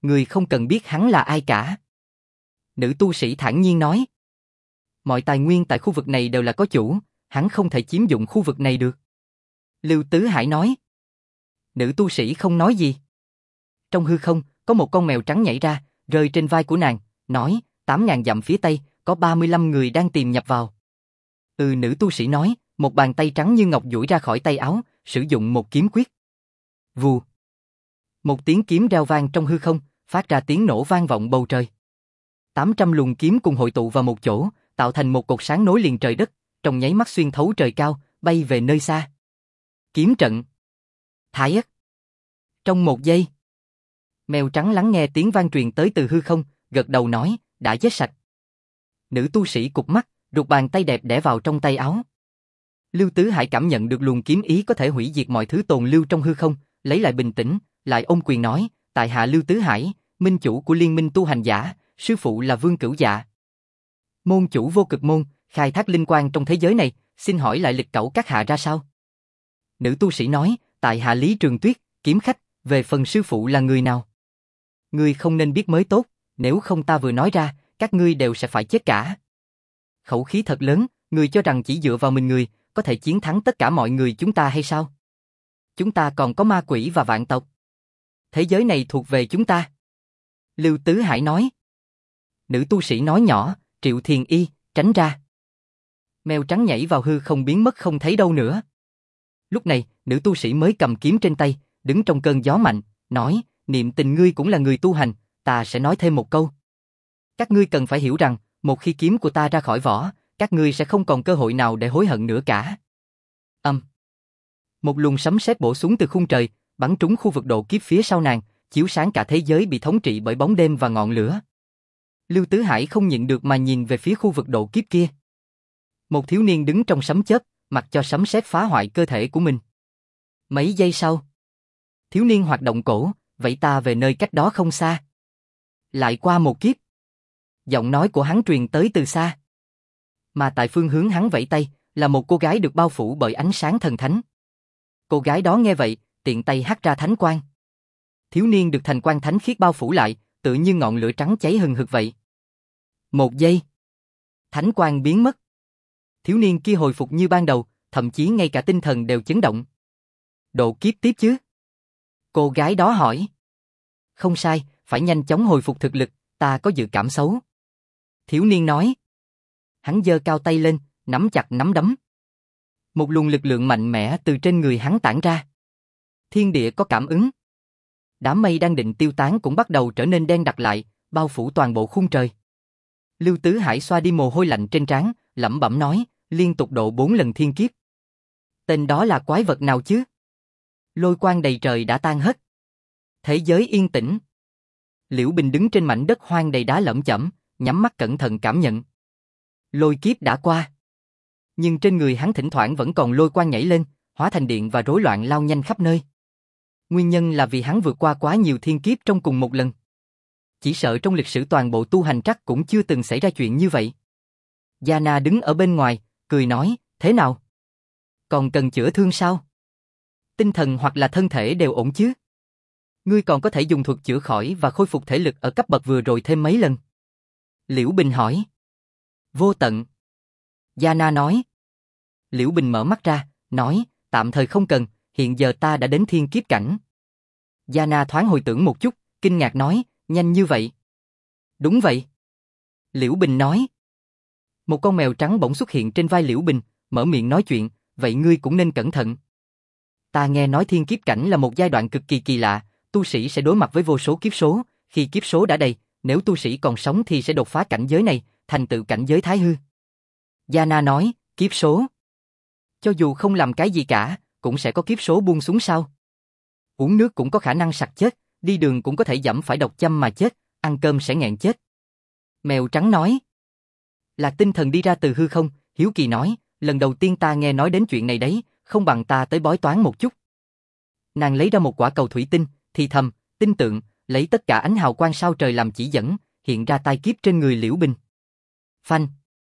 người không cần biết hắn là ai cả. Nữ tu sĩ thản nhiên nói. Mọi tài nguyên tại khu vực này đều là có chủ, hắn không thể chiếm dụng khu vực này được. Lưu Tứ Hải nói. Nữ tu sĩ không nói gì. Trong hư không, có một con mèo trắng nhảy ra, rơi trên vai của nàng, nói, 8.000 dặm phía tây, có 35 người đang tìm nhập vào. Nữ tu sĩ nói, một bàn tay trắng như ngọc duỗi ra khỏi tay áo, sử dụng một kiếm quyết. Vù. Một tiếng kiếm reo vang trong hư không, phát ra tiếng nổ vang vọng bầu trời. 800 luồng kiếm cùng hội tụ vào một chỗ, tạo thành một cột sáng nối liền trời đất, trong nháy mắt xuyên thấu trời cao, bay về nơi xa. Kiếm trận. Thái ất. Trong một giây, mèo trắng lắng nghe tiếng vang truyền tới từ hư không, gật đầu nói, đã giết sạch. Nữ tu sĩ cụp mắt, ruột bàn tay đẹp đẽ vào trong tay áo. Lưu Tứ Hải cảm nhận được luồng kiếm ý có thể hủy diệt mọi thứ tồn lưu trong hư không, lấy lại bình tĩnh, lại ôm quyền nói, tại hạ Lưu Tứ Hải, minh chủ của liên minh tu hành giả, sư phụ là Vương Cửu Dạ. Môn chủ Vô Cực môn, khai thác linh quan trong thế giới này, xin hỏi lại lịch cẩu các hạ ra sao? Nữ tu sĩ nói, tại hạ Lý Trường Tuyết, kiếm khách, về phần sư phụ là người nào? Ngươi không nên biết mới tốt, nếu không ta vừa nói ra, các ngươi đều sẽ phải chết cả. Khẩu khí thật lớn, ngươi cho rằng chỉ dựa vào mình người, có thể chiến thắng tất cả mọi người chúng ta hay sao? Chúng ta còn có ma quỷ và vạn tộc. Thế giới này thuộc về chúng ta. Lưu Tứ Hải nói. Nữ tu sĩ nói nhỏ, Triệu Thiền Y, tránh ra. Mèo trắng nhảy vào hư không biến mất không thấy đâu nữa. Lúc này, nữ tu sĩ mới cầm kiếm trên tay, đứng trong cơn gió mạnh, nói, niệm tình ngươi cũng là người tu hành, ta sẽ nói thêm một câu. Các ngươi cần phải hiểu rằng, một khi kiếm của ta ra khỏi vỏ, các ngươi sẽ không còn cơ hội nào để hối hận nữa cả. Một luồng sấm sét bổ xuống từ khung trời, bắn trúng khu vực độ kiếp phía sau nàng, chiếu sáng cả thế giới bị thống trị bởi bóng đêm và ngọn lửa. Lưu Tứ Hải không nhịn được mà nhìn về phía khu vực độ kiếp kia. Một thiếu niên đứng trong sấm chớp, mặc cho sấm sét phá hoại cơ thể của mình. Mấy giây sau, thiếu niên hoạt động cổ, vẫy ta về nơi cách đó không xa. Lại qua một kiếp. Giọng nói của hắn truyền tới từ xa. Mà tại phương hướng hắn vẫy tay, là một cô gái được bao phủ bởi ánh sáng thần thánh. Cô gái đó nghe vậy, tiện tay hắt ra thánh quang. Thiếu niên được thành quang thánh khiết bao phủ lại, tự như ngọn lửa trắng cháy hừng hực vậy. Một giây, thánh quang biến mất. Thiếu niên kia hồi phục như ban đầu, thậm chí ngay cả tinh thần đều chấn động. Độ kiếp tiếp chứ? Cô gái đó hỏi. Không sai, phải nhanh chóng hồi phục thực lực, ta có dự cảm xấu. Thiếu niên nói. Hắn giơ cao tay lên, nắm chặt nắm đấm. Một luồng lực lượng mạnh mẽ từ trên người hắn tản ra. Thiên địa có cảm ứng. Đám mây đang định tiêu tán cũng bắt đầu trở nên đen đặc lại, bao phủ toàn bộ khung trời. Lưu Tứ Hải xoa đi mồ hôi lạnh trên trán, lẩm bẩm nói, liên tục độ 4 lần thiên kiếp. Tên đó là quái vật nào chứ? Lôi quang đầy trời đã tan hết. Thế giới yên tĩnh. Liễu Bình đứng trên mảnh đất hoang đầy đá lởm chởm, nhắm mắt cẩn thận cảm nhận. Lôi kiếp đã qua. Nhưng trên người hắn thỉnh thoảng vẫn còn lôi quang nhảy lên, hóa thành điện và rối loạn lao nhanh khắp nơi. Nguyên nhân là vì hắn vượt qua quá nhiều thiên kiếp trong cùng một lần. Chỉ sợ trong lịch sử toàn bộ tu hành trắc cũng chưa từng xảy ra chuyện như vậy. Yana đứng ở bên ngoài, cười nói, thế nào? Còn cần chữa thương sao? Tinh thần hoặc là thân thể đều ổn chứ? Ngươi còn có thể dùng thuật chữa khỏi và khôi phục thể lực ở cấp bậc vừa rồi thêm mấy lần. Liễu Bình hỏi. Vô tận. Yana nói. Liễu Bình mở mắt ra, nói, tạm thời không cần, hiện giờ ta đã đến thiên kiếp cảnh. Yana thoáng hồi tưởng một chút, kinh ngạc nói, nhanh như vậy. Đúng vậy. Liễu Bình nói. Một con mèo trắng bỗng xuất hiện trên vai Liễu Bình, mở miệng nói chuyện, vậy ngươi cũng nên cẩn thận. Ta nghe nói thiên kiếp cảnh là một giai đoạn cực kỳ kỳ lạ, tu sĩ sẽ đối mặt với vô số kiếp số, khi kiếp số đã đầy, nếu tu sĩ còn sống thì sẽ đột phá cảnh giới này, thành tựu cảnh giới thái hư. Yana nói, kiếp số. Cho dù không làm cái gì cả, cũng sẽ có kiếp số buông xuống sao? Uống nước cũng có khả năng sặc chết, đi đường cũng có thể giẫm phải độc châm mà chết, ăn cơm sẽ nghẹn chết. Mèo trắng nói. Lạc Tinh Thần đi ra từ hư không, hiếu kỳ nói, lần đầu tiên ta nghe nói đến chuyện này đấy, không bằng ta tới bói toán một chút. Nàng lấy ra một quả cầu thủy tinh, thì thầm, tinh tượng, lấy tất cả ánh hào quang sao trời làm chỉ dẫn, hiện ra tai kiếp trên người Liễu Bình. Phanh.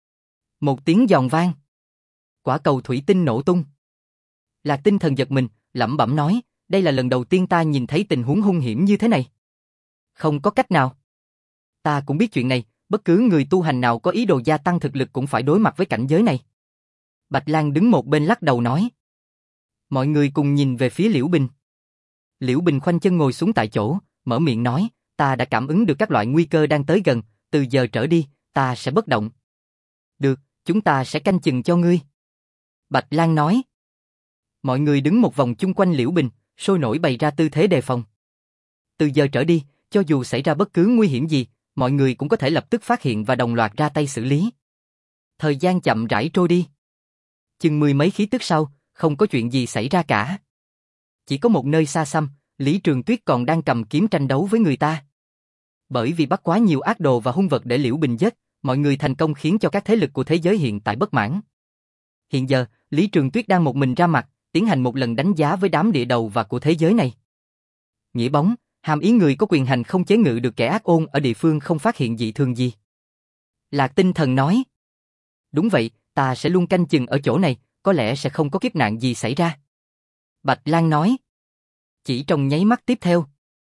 Một tiếng giòn vang. Quả cầu thủy tinh nổ tung. Lạc Tinh Thần giật mình, lẩm bẩm nói, đây là lần đầu tiên ta nhìn thấy tình huống hung hiểm như thế này. Không có cách nào. Ta cũng biết chuyện này, bất cứ người tu hành nào có ý đồ gia tăng thực lực cũng phải đối mặt với cảnh giới này. Bạch Lang đứng một bên lắc đầu nói. Mọi người cùng nhìn về phía Liễu Bình. Liễu Bình khoanh chân ngồi xuống tại chỗ, mở miệng nói, ta đã cảm ứng được các loại nguy cơ đang tới gần, từ giờ trở đi, ta sẽ bất động. Được, chúng ta sẽ canh chừng cho ngươi. Bạch Lang nói. Mọi người đứng một vòng chung quanh Liễu Bình, sôi nổi bày ra tư thế đề phòng. Từ giờ trở đi, cho dù xảy ra bất cứ nguy hiểm gì, mọi người cũng có thể lập tức phát hiện và đồng loạt ra tay xử lý. Thời gian chậm rãi trôi đi. Chừng mười mấy khí tức sau, không có chuyện gì xảy ra cả. Chỉ có một nơi xa xăm, Lý Trường Tuyết còn đang cầm kiếm tranh đấu với người ta. Bởi vì bắt quá nhiều ác đồ và hung vật để Liễu Bình giết, mọi người thành công khiến cho các thế lực của thế giới hiện tại bất mãn. Hiện giờ, Lý Trường Tuyết đang một mình ra mặt, tiến hành một lần đánh giá với đám địa đầu và của thế giới này. Nghĩa bóng, hàm ý người có quyền hành không chế ngự được kẻ ác ôn ở địa phương không phát hiện dị thường gì. Lạc Tinh Thần nói. Đúng vậy, ta sẽ luôn canh chừng ở chỗ này, có lẽ sẽ không có kiếp nạn gì xảy ra. Bạch Lang nói. Chỉ trong nháy mắt tiếp theo.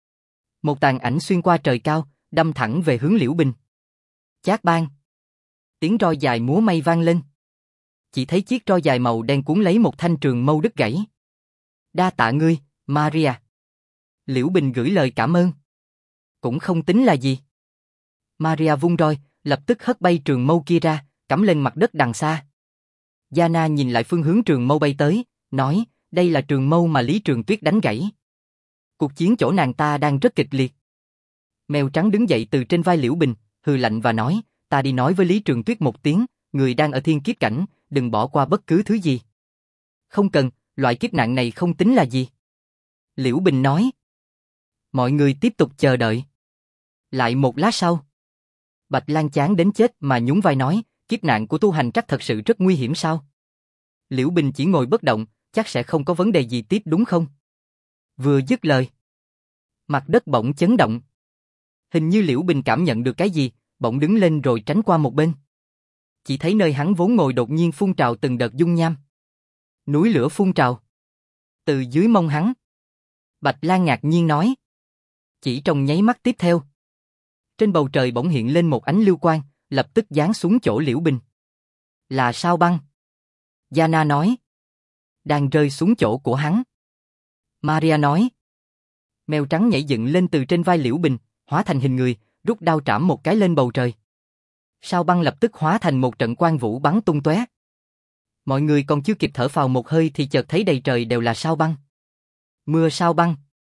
Một tàn ảnh xuyên qua trời cao, đâm thẳng về hướng Liễu Bình. Chát bang. Tiếng roi dài múa may vang lên. Chỉ thấy chiếc roi dài màu đen cuốn lấy một thanh trường mâu đứt gãy. Đa tạ ngươi, Maria. Liễu Bình gửi lời cảm ơn. Cũng không tính là gì. Maria vung roi, lập tức hất bay trường mâu kia ra, cắm lên mặt đất đằng xa. Yana nhìn lại phương hướng trường mâu bay tới, nói, đây là trường mâu mà Lý Trường Tuyết đánh gãy. Cuộc chiến chỗ nàng ta đang rất kịch liệt. Mèo trắng đứng dậy từ trên vai Liễu Bình, hừ lạnh và nói, ta đi nói với Lý Trường Tuyết một tiếng, người đang ở thiên kiếp cảnh, đừng bỏ qua bất cứ thứ gì. Không cần, loại kiếp nạn này không tính là gì. Liễu Bình nói. Mọi người tiếp tục chờ đợi. Lại một lát sau. Bạch Lang chán đến chết mà nhún vai nói, kiếp nạn của tu hành chắc thật sự rất nguy hiểm sao? Liễu Bình chỉ ngồi bất động, chắc sẽ không có vấn đề gì tiếp đúng không? Vừa dứt lời. Mặt đất bỗng chấn động. Hình như Liễu Bình cảm nhận được cái gì, bỗng đứng lên rồi tránh qua một bên. Chỉ thấy nơi hắn vốn ngồi đột nhiên phun trào từng đợt dung nham. Núi lửa phun trào. Từ dưới mông hắn. Bạch Lang ngạc nhiên nói. Chỉ trong nháy mắt tiếp theo. Trên bầu trời bỗng hiện lên một ánh lưu quang, lập tức giáng xuống chỗ Liễu Bình. Là sao băng? Yana nói. Đang rơi xuống chỗ của hắn. Maria nói. Mèo trắng nhảy dựng lên từ trên vai Liễu Bình, hóa thành hình người, rút đao trảm một cái lên bầu trời. Sao băng lập tức hóa thành một trận quang vũ bắn tung tóe. Mọi người còn chưa kịp thở phào một hơi thì chợt thấy đầy trời đều là sao băng. Mưa sao băng.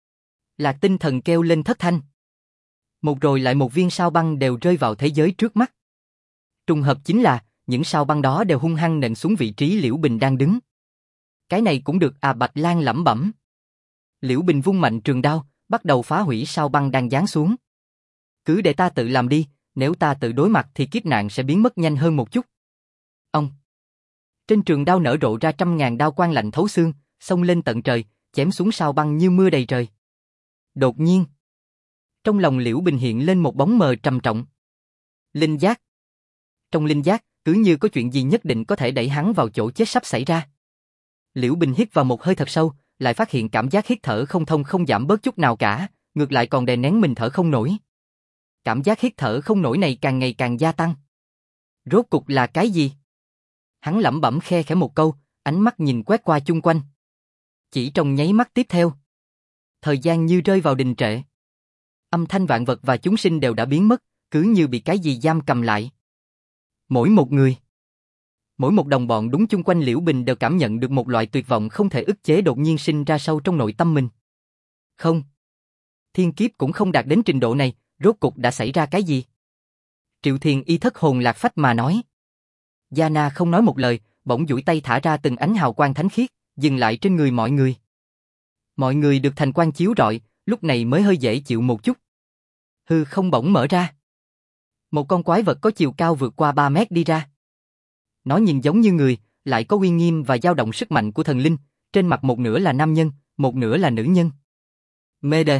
Lạc Tinh Thần kêu lên thất thanh. Một rồi lại một viên sao băng đều rơi vào thế giới trước mắt. Trùng hợp chính là, những sao băng đó đều hung hăng nện xuống vị trí Liễu Bình đang đứng. Cái này cũng được à, Bạch Lang lẩm bẩm. Liễu Bình vung mạnh trường đao, bắt đầu phá hủy sao băng đang giáng xuống. Cứ để ta tự làm đi, nếu ta tự đối mặt thì kiếp nạn sẽ biến mất nhanh hơn một chút. Ông. Trên trường đao nở rộ ra trăm ngàn đao quang lạnh thấu xương, xông lên tận trời, chém xuống sao băng như mưa đầy trời. Đột nhiên, trong lòng Liễu Bình hiện lên một bóng mờ trầm trọng. Linh giác. Trong linh giác, cứ như có chuyện gì nhất định có thể đẩy hắn vào chỗ chết sắp xảy ra. Liễu Bình hít vào một hơi thật sâu, lại phát hiện cảm giác hít thở không thông không giảm bớt chút nào cả, ngược lại còn đè nén mình thở không nổi. Cảm giác hít thở không nổi này càng ngày càng gia tăng. Rốt cục là cái gì? Hắn lẩm bẩm khe khẽ một câu, ánh mắt nhìn quét qua chung quanh. Chỉ trong nháy mắt tiếp theo, thời gian như rơi vào đình trệ. Âm thanh vạn vật và chúng sinh đều đã biến mất, cứ như bị cái gì giam cầm lại. Mỗi một người, mỗi một đồng bọn đúng chung quanh Liễu Bình đều cảm nhận được một loại tuyệt vọng không thể ức chế đột nhiên sinh ra sâu trong nội tâm mình. Không, thiên kiếp cũng không đạt đến trình độ này, rốt cục đã xảy ra cái gì? Triệu Thiền Y thất hồn lạc phách mà nói. Yana không nói một lời, bỗng duỗi tay thả ra từng ánh hào quang thánh khiết, dừng lại trên người mọi người. Mọi người được thành quang chiếu rọi, lúc này mới hơi dễ chịu một chút. Hư không bỗng mở ra. Một con quái vật có chiều cao vượt qua 3 mét đi ra. Nó nhìn giống như người, lại có uy nghiêm và dao động sức mạnh của thần linh, trên mặt một nửa là nam nhân, một nửa là nữ nhân. Mede.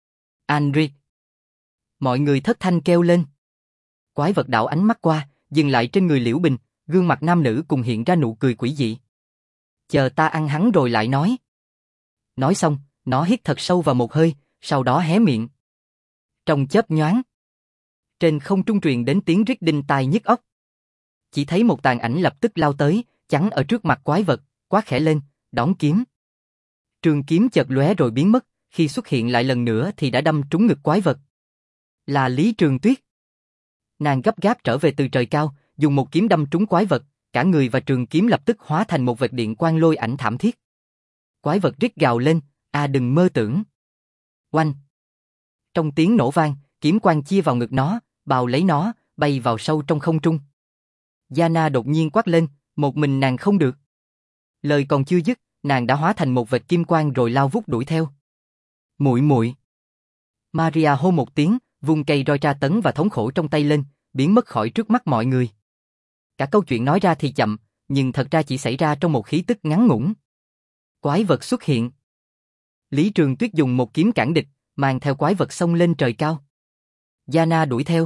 Anri. Mọi người thất thanh kêu lên. Quái vật đảo ánh mắt qua, dừng lại trên người Liễu Bình, gương mặt nam nữ cùng hiện ra nụ cười quỷ dị. Chờ ta ăn hắn rồi lại nói. Nói xong, nó hít thật sâu vào một hơi, sau đó hé miệng. Trong chớp nhoáng, trên không trung truyền đến tiếng rít đinh tai nhức óc. Chỉ thấy một tàn ảnh lập tức lao tới, chắn ở trước mặt quái vật, quát khẽ lên, đón kiếm. Trường kiếm chợt lóe rồi biến mất, khi xuất hiện lại lần nữa thì đã đâm trúng ngực quái vật. Là Lý Trường Tuyết. Nàng gấp gáp trở về từ trời cao, dùng một kiếm đâm trúng quái vật, cả người và trường kiếm lập tức hóa thành một vệt điện quang lôi ảnh thảm thiết. Quái vật rít gào lên, đừng mơ tưởng. Oanh! Trong tiếng nổ vang, kiếm quang chia vào ngực nó, bào lấy nó, bay vào sâu trong không trung. Yana đột nhiên quát lên, một mình nàng không được. Lời còn chưa dứt, nàng đã hóa thành một vệt kim quang rồi lao vút đuổi theo. Muội muội. Maria hô một tiếng, vung cây roi tra tấn và thống khổ trong tay lên, biến mất khỏi trước mắt mọi người. Cả câu chuyện nói ra thì chậm, nhưng thật ra chỉ xảy ra trong một khí tức ngắn ngủn. Quái vật xuất hiện. Lý Trường Tuyết dùng một kiếm cản địch, mang theo quái vật xông lên trời cao. Yana đuổi theo.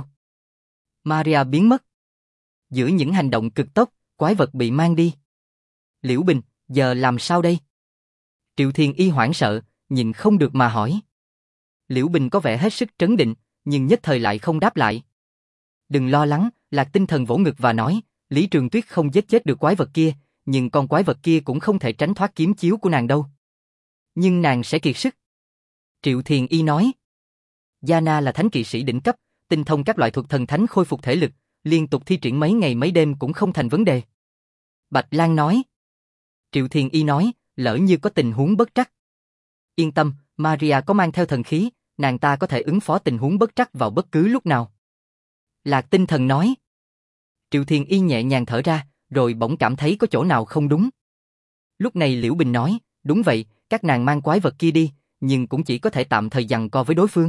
Maria biến mất. Giữa những hành động cực tốc, quái vật bị mang đi. Liễu Bình, giờ làm sao đây? Triệu Thiên Y hoảng sợ, nhìn không được mà hỏi. Liễu Bình có vẻ hết sức trấn định, nhưng nhất thời lại không đáp lại. Đừng lo lắng, Lạc Tinh Thần vỗ ngực và nói, Lý Trường Tuyết không giết chết được quái vật kia, nhưng con quái vật kia cũng không thể tránh thoát kiếm chiếu của nàng đâu. Nhưng nàng sẽ kiệt sức. Triệu Thiền Y nói. Yana là thánh kỵ sĩ đỉnh cấp, tinh thông các loại thuật thần thánh khôi phục thể lực, liên tục thi triển mấy ngày mấy đêm cũng không thành vấn đề. Bạch Lan nói. Triệu Thiền Y nói, lỡ như có tình huống bất trắc. Yên tâm, Maria có mang theo thần khí, nàng ta có thể ứng phó tình huống bất trắc vào bất cứ lúc nào. Lạc Tinh Thần nói. Triệu Thiền Y nhẹ nhàng thở ra, rồi bỗng cảm thấy có chỗ nào không đúng. Lúc này Liễu Bình nói, đúng vậy, các nàng mang quái vật kia đi, nhưng cũng chỉ có thể tạm thời giằng co với đối phương.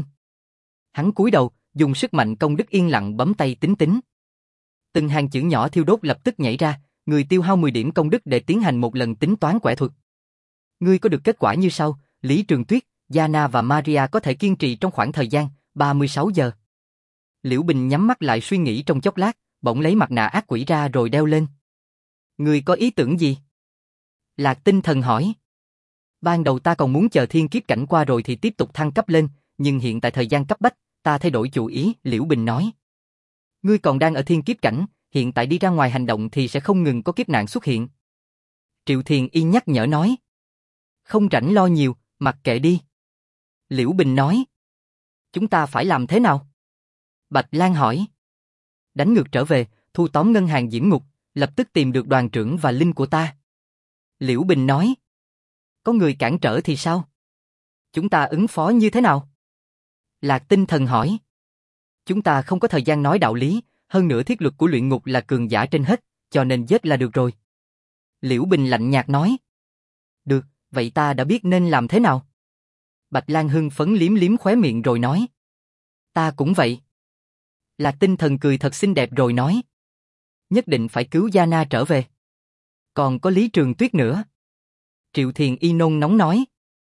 Hắn cúi đầu, dùng sức mạnh công đức yên lặng bấm tay tính. Từng hàng chữ nhỏ thiêu đốt lập tức nhảy ra, người tiêu hao 10 điểm công đức để tiến hành một lần tính toán quẻ thuật. Ngươi có được kết quả như sau, Lý Trường Tuyết, Yana và Maria có thể kiên trì trong khoảng thời gian 36 giờ. Liễu Bình nhắm mắt lại suy nghĩ trong chốc lát, bỗng lấy mặt nạ ác quỷ ra rồi đeo lên. Ngươi có ý tưởng gì? Lạc Tinh Thần hỏi. Ban đầu ta còn muốn chờ thiên kiếp cảnh qua rồi thì tiếp tục thăng cấp lên, nhưng hiện tại thời gian cấp bách, ta thay đổi chủ ý, Liễu Bình nói. Ngươi còn đang ở thiên kiếp cảnh, hiện tại đi ra ngoài hành động thì sẽ không ngừng có kiếp nạn xuất hiện. Triệu Thiền Y nhắc nhở nói. Không rảnh lo nhiều, mặc kệ đi. Liễu Bình nói. Chúng ta phải làm thế nào? Bạch Lan hỏi. Đánh ngược trở về, thu tóm ngân hàng Diễm Ngục, lập tức tìm được đoàn trưởng và linh của ta. Liễu Bình nói. Có người cản trở thì sao? Chúng ta ứng phó như thế nào? Lạc Tinh Thần hỏi. Chúng ta không có thời gian nói đạo lý, hơn nữa thiết luật của luyện ngục là cường giả trên hết, cho nên giết là được rồi. Liễu Bình lạnh nhạt nói. Được, vậy ta đã biết nên làm thế nào. Bạch Lan hưng phấn liếm liếm khóe miệng rồi nói. Ta cũng vậy. Lạc Tinh Thần cười thật xinh đẹp rồi nói. Nhất định phải cứu Yana trở về. Còn có Lý Trường Tuyết nữa. Triệu Thiền Y nôn nóng nói.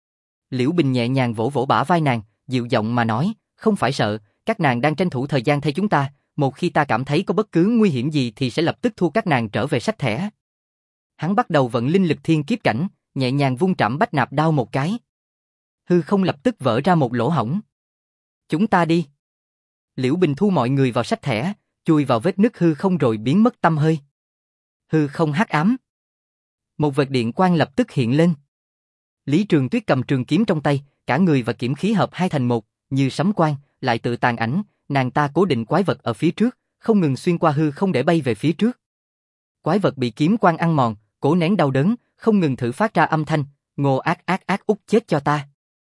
Liễu Bình nhẹ nhàng vỗ vỗ bả vai nàng, dịu giọng mà nói, không phải sợ, các nàng đang tranh thủ thời gian thay chúng ta, một khi ta cảm thấy có bất cứ nguy hiểm gì thì sẽ lập tức thua các nàng trở về sách thẻ. Hắn bắt đầu vận linh lực thiên kiếp cảnh, nhẹ nhàng vung trảm bách nạp đao một cái. Hư không lập tức vỡ ra một lỗ hổng. Chúng ta đi. Liễu Bình thu mọi người vào sách thẻ, chui vào vết nứt hư không rồi biến mất tăm hơi. Hư không hắc ám. Một vệt điện quang lập tức hiện lên. Lý Trường Tuyết cầm trường kiếm trong tay, cả người và kiếm khí hợp hai thành một, như sấm quang, lại tự tàn ảnh, nàng ta cố định quái vật ở phía trước, không ngừng xuyên qua hư không để bay về phía trước. Quái vật bị kiếm quang ăn mòn, cố nén đau đớn, không ngừng thử phát ra âm thanh, ngô ác ác ác út chết cho ta.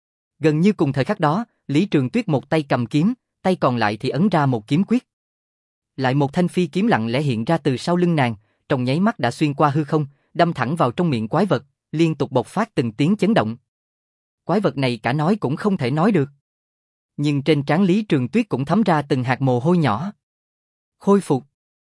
Gần như cùng thời khắc đó, Lý Trường Tuyết một tay cầm kiếm, tay còn lại thì ấn ra một kiếm quyết. Lại một thanh phi kiếm lặng lẽ hiện ra từ sau lưng nàng, trong nháy mắt đã xuyên qua hư không, đâm thẳng vào trong miệng quái vật, liên tục bộc phát từng tiếng chấn động. Quái vật này cả nói cũng không thể nói được. Nhưng trên trán Lý Trường Tuyết cũng thấm ra từng hạt mồ hôi nhỏ. Khôi phục.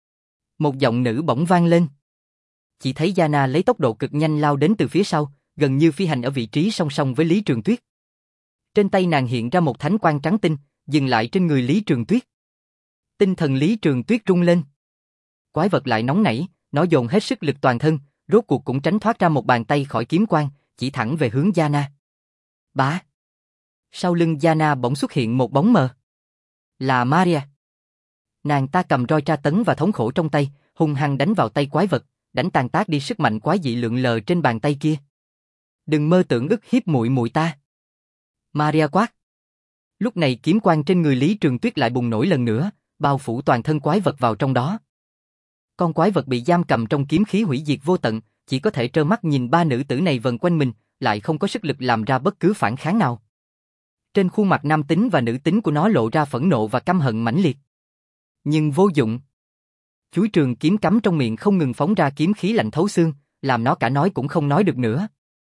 Một giọng nữ bỗng vang lên. Chỉ thấy Yana lấy tốc độ cực nhanh lao đến từ phía sau, gần như phi hành ở vị trí song song với Lý Trường Tuyết. Trên tay nàng hiện ra một thánh quang trắng tinh, dừng lại trên người Lý Trường Tuyết. Tinh thần Lý Trường Tuyết rung lên. Quái vật lại nóng nảy, nó dồn hết sức lực toàn thân, rốt cuộc cũng tránh thoát ra một bàn tay khỏi kiếm quang, chỉ thẳng về hướng Yana. Bá. Sau lưng Yana bỗng xuất hiện một bóng mờ. Là Maria. Nàng ta cầm roi tra tấn và thống khổ trong tay, hung hăng đánh vào tay quái vật, đánh tàn tác đi sức mạnh quái dị lượn lờ trên bàn tay kia. Đừng mơ tưởng ức hiếp muội muội ta. Maria quát. Lúc này kiếm quang trên người Lý Trường Tuyết lại bùng nổi lần nữa, bao phủ toàn thân quái vật vào trong đó. Con quái vật bị giam cầm trong kiếm khí hủy diệt vô tận, chỉ có thể trơ mắt nhìn ba nữ tử này vần quanh mình, lại không có sức lực làm ra bất cứ phản kháng nào. Trên khuôn mặt nam tính và nữ tính của nó lộ ra phẫn nộ và căm hận mãnh liệt. Nhưng vô dụng. Chuôi trường kiếm cắm trong miệng không ngừng phóng ra kiếm khí lạnh thấu xương, làm nó cả nói cũng không nói được nữa.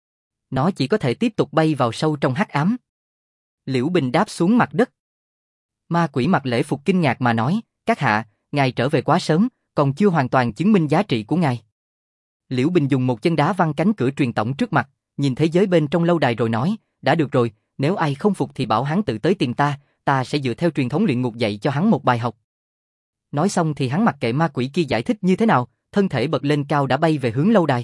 Nó chỉ có thể tiếp tục bay vào sâu trong hắc ám. Liễu Bình đáp xuống mặt đất. Ma quỷ mặc lễ phục kinh ngạc mà nói, các hạ, ngài trở về quá sớm, còn chưa hoàn toàn chứng minh giá trị của ngài. Liễu Bình dùng một chân đá văng cánh cửa truyền tống trước mặt, nhìn thế giới bên trong lâu đài rồi nói, đã được rồi, nếu ai không phục thì bảo hắn tự tới tìm ta, ta sẽ dựa theo truyền thống luyện ngục dạy cho hắn một bài học. Nói xong thì hắn mặc kệ ma quỷ kia giải thích như thế nào, thân thể bật lên cao đã bay về hướng lâu đài.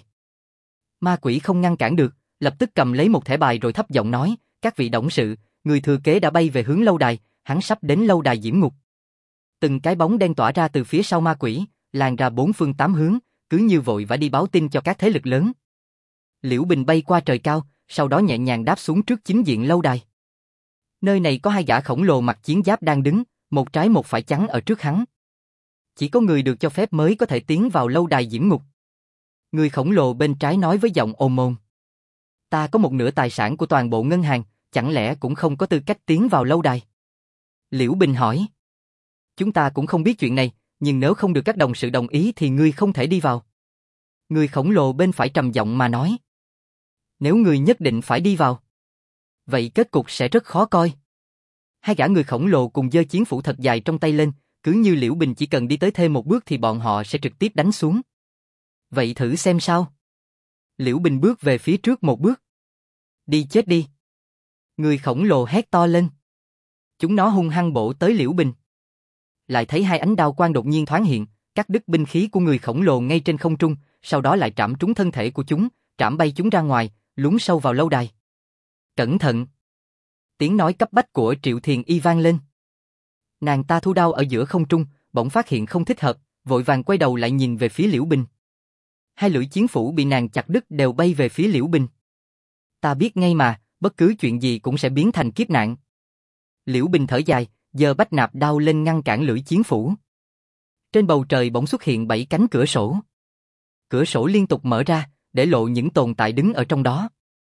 Ma quỷ không ngăn cản được, lập tức cầm lấy một thẻ bài rồi thấp giọng nói, các vị董sự, người thừa kế đã bay về hướng lâu đài, hắn sắp đến lâu đài diễm ngục. Từng cái bóng đen tỏa ra từ phía sau ma quỷ, lan ra bốn phương tám hướng, cứ như vội vã đi báo tin cho các thế lực lớn. Liễu Bình bay qua trời cao, sau đó nhẹ nhàng đáp xuống trước chính diện lâu đài. Nơi này có hai gã khổng lồ mặc chiến giáp đang đứng, một trái một phải chắn ở trước hắn. Chỉ có người được cho phép mới có thể tiến vào lâu đài diễm ngục. Người khổng lồ bên trái nói với giọng ồm ồm. Ta có một nửa tài sản của toàn bộ ngân hàng, chẳng lẽ cũng không có tư cách tiến vào lâu đài? Liễu Bình hỏi. Chúng ta cũng không biết chuyện này, nhưng nếu không được các đồng sự đồng ý thì ngươi không thể đi vào. Người khổng lồ bên phải trầm giọng mà nói. Nếu ngươi nhất định phải đi vào, vậy kết cục sẽ rất khó coi. Hai gã người khổng lồ cùng giơ chiến phủ thật dài trong tay lên, cứ như Liễu Bình chỉ cần đi tới thêm một bước thì bọn họ sẽ trực tiếp đánh xuống. Vậy thử xem sao. Liễu Bình bước về phía trước một bước. Đi chết đi. Người khổng lồ hét to lên. Chúng nó hung hăng bổ tới Liễu Bình. Lại thấy hai ánh đao quang đột nhiên thoáng hiện, cắt đứt binh khí của người khổng lồ ngay trên không trung, sau đó lại trảm trúng thân thể của chúng, trảm bay chúng ra ngoài, lún sâu vào lâu đài. Cẩn thận! Tiếng nói cấp bách của Triệu Thiền Y vang lên. Nàng ta thu đao ở giữa không trung, bỗng phát hiện không thích hợp, vội vàng quay đầu lại nhìn về phía Liễu Bình. Hai lưỡi chiến phủ bị nàng chặt đứt đều bay về phía Liễu Bình. Ta biết ngay mà, bất cứ chuyện gì cũng sẽ biến thành kiếp nạn. Liễu Bình thở dài, giơ bách nạp đao lên ngăn cản lưỡi chiến phủ. Trên bầu trời bỗng xuất hiện 7 cánh cửa sổ. Cửa sổ liên tục mở ra, để lộ những tồn tại đứng ở trong đó.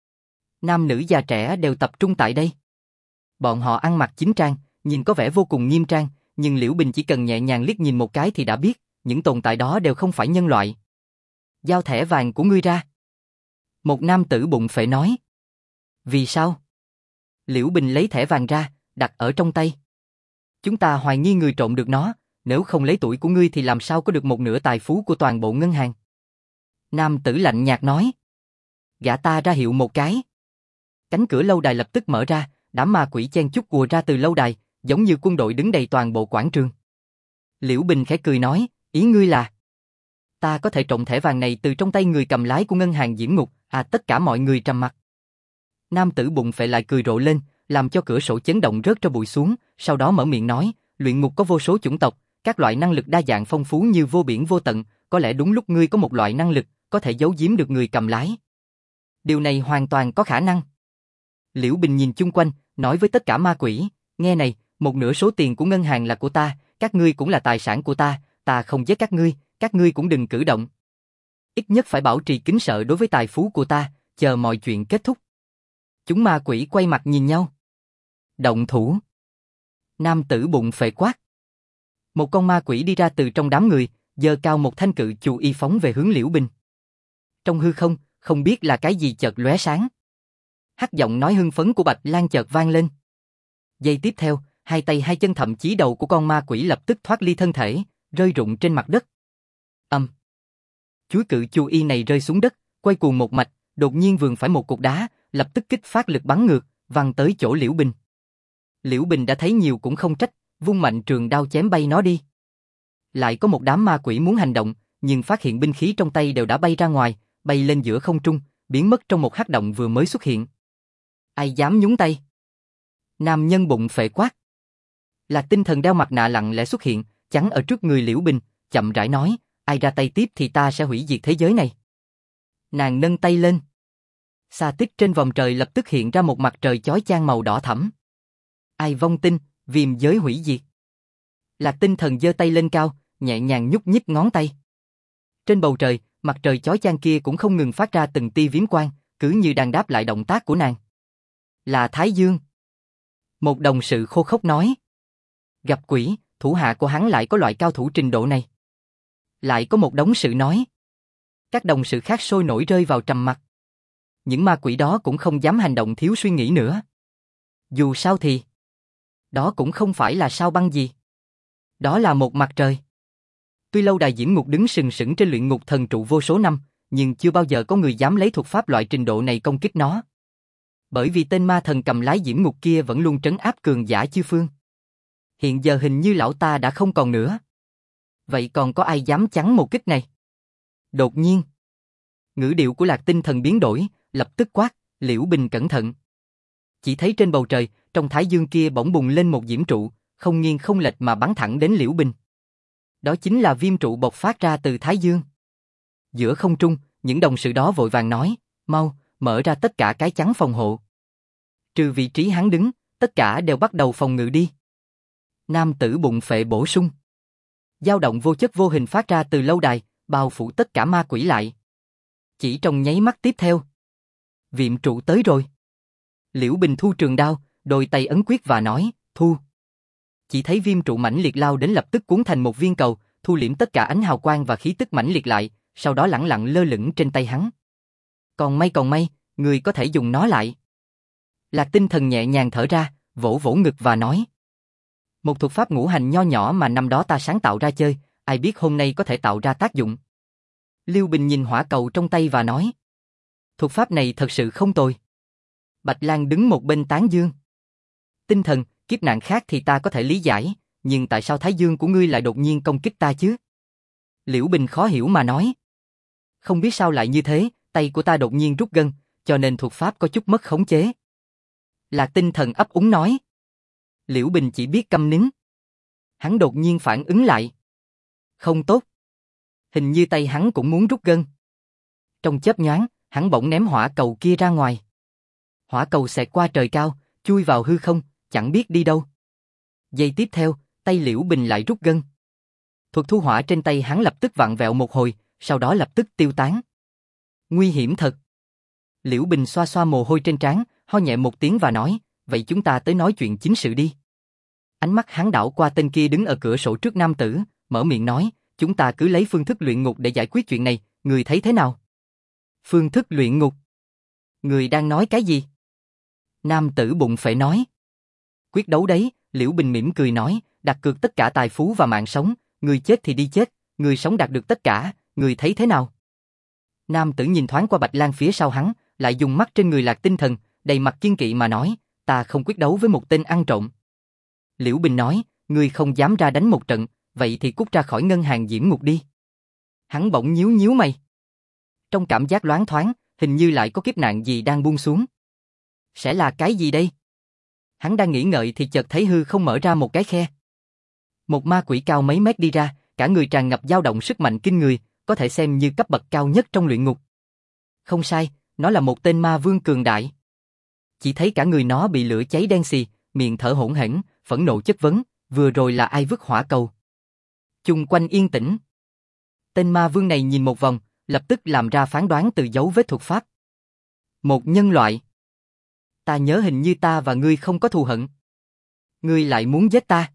Nam nữ già trẻ đều tập trung tại đây. Bọn họ ăn mặc chính trang, nhìn có vẻ vô cùng nghiêm trang, nhưng Liễu Bình chỉ cần nhẹ nhàng liếc nhìn một cái thì đã biết, những tồn tại đó đều không phải nhân loại. Giao thẻ vàng của ngươi ra. Một nam tử bụng phệ nói. Vì sao? Liễu Bình lấy thẻ vàng ra, đặt ở trong tay. Chúng ta hoài nghi người trộm được nó, nếu không lấy tuổi của ngươi thì làm sao có được một nửa tài phú của toàn bộ ngân hàng. Nam tử lạnh nhạt nói. Gã ta ra hiệu một cái. Cánh cửa lâu đài lập tức mở ra, đám ma quỷ chen chúc ùa ra từ lâu đài, giống như quân đội đứng đầy toàn bộ quảng trường. Liễu Bình khẽ cười nói, ý ngươi là ta có thể trộm thẻ vàng này từ trong tay người cầm lái của ngân hàng diễm ngục, tất cả mọi người trầm mặc. Nam tử bụng phệ lại cười rộ lên, làm cho cửa sổ chấn động rớt cho bụi xuống, sau đó mở miệng nói, luyện ngục có vô số chủng tộc, các loại năng lực đa dạng phong phú như vô biển vô tận, có lẽ đúng lúc ngươi có một loại năng lực, có thể giấu giếm được người cầm lái. Điều này hoàn toàn có khả năng. Liễu Bình nhìn chung quanh, nói với tất cả ma quỷ, nghe này, một nửa số tiền của ngân hàng là của ta, các ngươi cũng là tài sản của ta không giết các ngươi cũng đừng cử động. Ít nhất phải bảo trì kính sợ đối với tài phú của ta, chờ mọi chuyện kết thúc. Chúng ma quỷ quay mặt nhìn nhau. Động thủ. Nam tử bụng phệ quát. Một con ma quỷ đi ra từ trong đám người, giơ cao một thanh cự chù y phóng về hướng Liễu Bình. Trong hư không, không biết là cái gì chợt lóe sáng. Hắc giọng nói hưng phấn của Bạch Lan chợt vang lên. Giây tiếp theo, hai tay hai chân thậm chí đầu của con ma quỷ lập tức thoát ly thân thể, rơi rụng trên mặt đất. Chuôi cự chù y này rơi xuống đất, quay cuồng một mạch, đột nhiên vườn phải một cục đá, lập tức kích phát lực bắn ngược, văng tới chỗ Liễu Bình. Liễu Bình đã thấy nhiều cũng không trách, vung mạnh trường đao chém bay nó đi. Lại có một đám ma quỷ muốn hành động, nhưng phát hiện binh khí trong tay đều đã bay ra ngoài, bay lên giữa không trung, biến mất trong một hắc động vừa mới xuất hiện. Ai dám nhúng tay? Nam nhân bụng phệ quát. Lạc Tinh Thần đeo mặt nạ lặng lẽ xuất hiện, chắn ở trước người Liễu Bình, chậm rãi nói, ai ra tay tiếp thì ta sẽ hủy diệt thế giới này. Nàng nâng tay lên. Xa tích trên vòng trời lập tức hiện ra một mặt trời chói chang màu đỏ thẫm. Ai vong tinh, viêm giới hủy diệt. Lạc Tinh Thần giơ tay lên cao, nhẹ nhàng nhúc nhích ngón tay. Trên bầu trời, mặt trời chói chang kia cũng không ngừng phát ra từng tia viếm quang, cứ như đang đáp lại động tác của nàng. Là Thái Dương. Một đồng sự khô khốc nói. Gặp quỷ, thủ hạ của hắn lại có loại cao thủ trình độ này. Lại có một đống sự nói. Các đồng sự khác sôi nổi rơi vào trầm mặc. Những ma quỷ đó cũng không dám hành động thiếu suy nghĩ nữa. Dù sao thì, đó cũng không phải là sao băng gì. Đó là một mặt trời. Tuy lâu đài diễm ngục đứng sừng sững trên luyện ngục thần trụ vô số năm, nhưng chưa bao giờ có người dám lấy thuật pháp loại trình độ này công kích nó. Bởi vì tên ma thần cầm lái diễm ngục kia vẫn luôn trấn áp cường giả chư phương. Hiện giờ hình như lão ta đã không còn nữa. Vậy còn có ai dám chắn một kích này? Đột nhiên, ngữ điệu của Lạc Tinh Thần biến đổi, lập tức quát, Liễu Bình cẩn thận. Chỉ thấy trên bầu trời, trong thái dương kia bỗng bùng lên một diễm trụ, không nghiêng không lệch mà bắn thẳng đến Liễu Bình. Đó chính là viêm trụ bộc phát ra từ thái dương. Giữa không trung, những đồng sự đó vội vàng nói, mau, mở ra tất cả cái chắn phòng hộ. Trừ vị trí hắn đứng, tất cả đều bắt đầu phòng ngự đi. Nam tử bụng phệ bổ sung. Dao động vô chất vô hình phát ra từ lâu đài, bao phủ tất cả ma quỷ lại. Chỉ trong nháy mắt tiếp theo, viêm trụ tới rồi. Liễu Bình thu trường đao, đôi tay ấn quyết và nói, thu. Chỉ thấy viêm trụ mãnh liệt lao đến lập tức cuốn thành một viên cầu, thu liễm tất cả ánh hào quang và khí tức mãnh liệt lại, sau đó lẳng lặng lơ lửng trên tay hắn. Còn may, người có thể dùng nó lại. Lạc Tinh Thần nhẹ nhàng thở ra, vỗ vỗ ngực và nói. Một thuật pháp ngũ hành nho nhỏ mà năm đó ta sáng tạo ra chơi, ai biết hôm nay có thể tạo ra tác dụng. Liêu Bình nhìn hỏa cầu trong tay và nói. Thuật pháp này thật sự không tồi. Bạch Lan đứng một bên tán dương. Tinh Thần, kiếp nạn khác thì ta có thể lý giải, nhưng tại sao thái dương của ngươi lại đột nhiên công kích ta chứ? Liễu Bình khó hiểu mà nói. Không biết sao lại như thế, tay của ta đột nhiên rút gân, cho nên thuật pháp có chút mất khống chế. Lạc Tinh Thần ấp úng nói. Liễu Bình chỉ biết câm nín. Hắn đột nhiên phản ứng lại. Không tốt. Hình như tay hắn cũng muốn rút gân. Trong chớp nhoáng, hắn bỗng ném hỏa cầu kia ra ngoài. Hỏa cầu xẹt qua trời cao, chui vào hư không, chẳng biết đi đâu. Giây tiếp theo, tay Liễu Bình lại rút gân. Thuật thu hỏa trên tay hắn lập tức vặn vẹo một hồi, sau đó lập tức tiêu tán. Nguy hiểm thật. Liễu Bình xoa xoa mồ hôi trên trán, ho nhẹ một tiếng và nói, vậy chúng ta tới nói chuyện chính sự đi. Ánh mắt hắn đảo qua tên kia đứng ở cửa sổ trước nam tử, mở miệng nói, chúng ta cứ lấy phương thức luyện ngục để giải quyết chuyện này, người thấy thế nào? Phương thức luyện ngục? Người đang nói cái gì? Nam tử bụng phệ nói. Quyết đấu đấy, Liễu Bình mỉm cười nói, đặt cược tất cả tài phú và mạng sống, người chết thì đi chết, người sống đạt được tất cả, người thấy thế nào? Nam tử nhìn thoáng qua Bạch Lan phía sau hắn, lại dùng mắt trên người Lạc Tinh Thần, đầy mặt kiên kỵ mà nói, ta không quyết đấu với một tên ăn trộm. Liễu Bình nói, ngươi không dám ra đánh một trận, vậy thì cút ra khỏi ngân hàng diễm ngục đi. Hắn bỗng nhíu nhíu mày. Trong cảm giác loáng thoáng, hình như lại có kiếp nạn gì đang buông xuống. Sẽ là cái gì đây? Hắn đang nghĩ ngợi thì chợt thấy hư không mở ra một cái khe. Một ma quỷ cao mấy mét đi ra, cả người tràn ngập dao động sức mạnh kinh người, có thể xem như cấp bậc cao nhất trong luyện ngục. Không sai, nó là một tên ma vương cường đại. Chỉ thấy cả người nó bị lửa cháy đen xì, miệng thở hổn hển, phẫn nộ chất vấn, vừa rồi là ai vứt hỏa cầu? Chung quanh yên tĩnh. Tên ma vương này nhìn một vòng, lập tức làm ra phán đoán từ dấu vết thuật pháp. Một nhân loại. Ta nhớ hình như ta và ngươi không có thù hận. Ngươi lại muốn giết ta.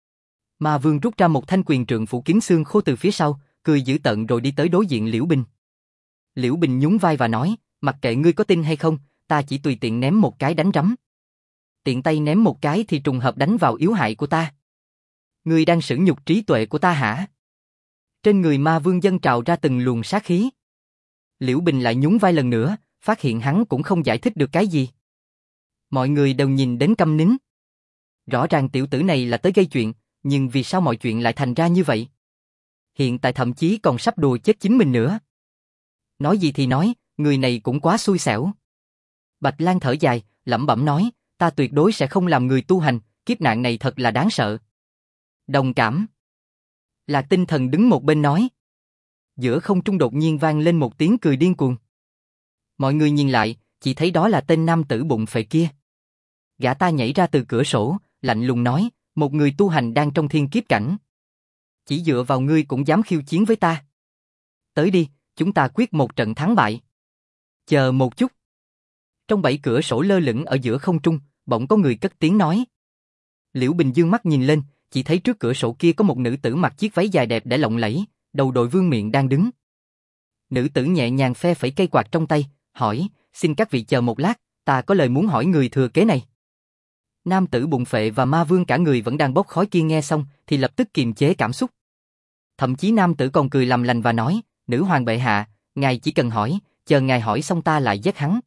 Ma vương rút ra một thanh quyền trượng phủ kín xương khô từ phía sau, cười dữ tợn rồi đi tới đối diện Liễu Bình. Liễu Bình nhún vai và nói, mặc kệ ngươi có tin hay không, ta chỉ tùy tiện ném một cái đánh rắm. Tiện tay ném một cái thì trùng hợp đánh vào yếu hại của ta. Ngươi đang sử nhục trí tuệ của ta hả? Trên người ma vương dâng trào ra từng luồng sát khí. Liễu Bình lại nhún vai lần nữa, phát hiện hắn cũng không giải thích được cái gì. Mọi người đều nhìn đến câm nín. Rõ ràng tiểu tử này là tới gây chuyện, nhưng vì sao mọi chuyện lại thành ra như vậy? Hiện tại thậm chí còn sắp đùa chết chính mình nữa. Nói gì thì nói, người này cũng quá xui xẻo. Bạch Lan thở dài, lẩm bẩm nói, ta tuyệt đối sẽ không làm người tu hành, kiếp nạn này thật là đáng sợ. Đồng cảm. Lạc Tinh Thần đứng một bên nói. Giữa không trung đột nhiên vang lên một tiếng cười điên cuồng. Mọi người nhìn lại, chỉ thấy đó là tên nam tử bụng phệ kia. Gã ta nhảy ra từ cửa sổ, lạnh lùng nói, một người tu hành đang trong thiên kiếp cảnh. Chỉ dựa vào ngươi cũng dám khiêu chiến với ta. Tới đi, chúng ta quyết một trận thắng bại. Chờ một chút. Trong 7 cửa sổ lơ lửng ở giữa không trung, bỗng có người cất tiếng nói. Liễu Bình dương mắt nhìn lên, chỉ thấy trước cửa sổ kia có một nữ tử mặc chiếc váy dài đẹp để lộng lẫy, đầu đội vương miện đang đứng. Nữ tử nhẹ nhàng phe phẩy cây quạt trong tay, hỏi, xin các vị chờ một lát, ta có lời muốn hỏi người thừa kế này. Nam tử bụng phệ và ma vương cả người vẫn đang bốc khói kia nghe xong, thì lập tức kiềm chế cảm xúc. Thậm chí nam tử còn cười làm lành và nói, nữ hoàng bệ hạ, ngài chỉ cần hỏi, chờ ngài hỏi xong ta lại giết hắn.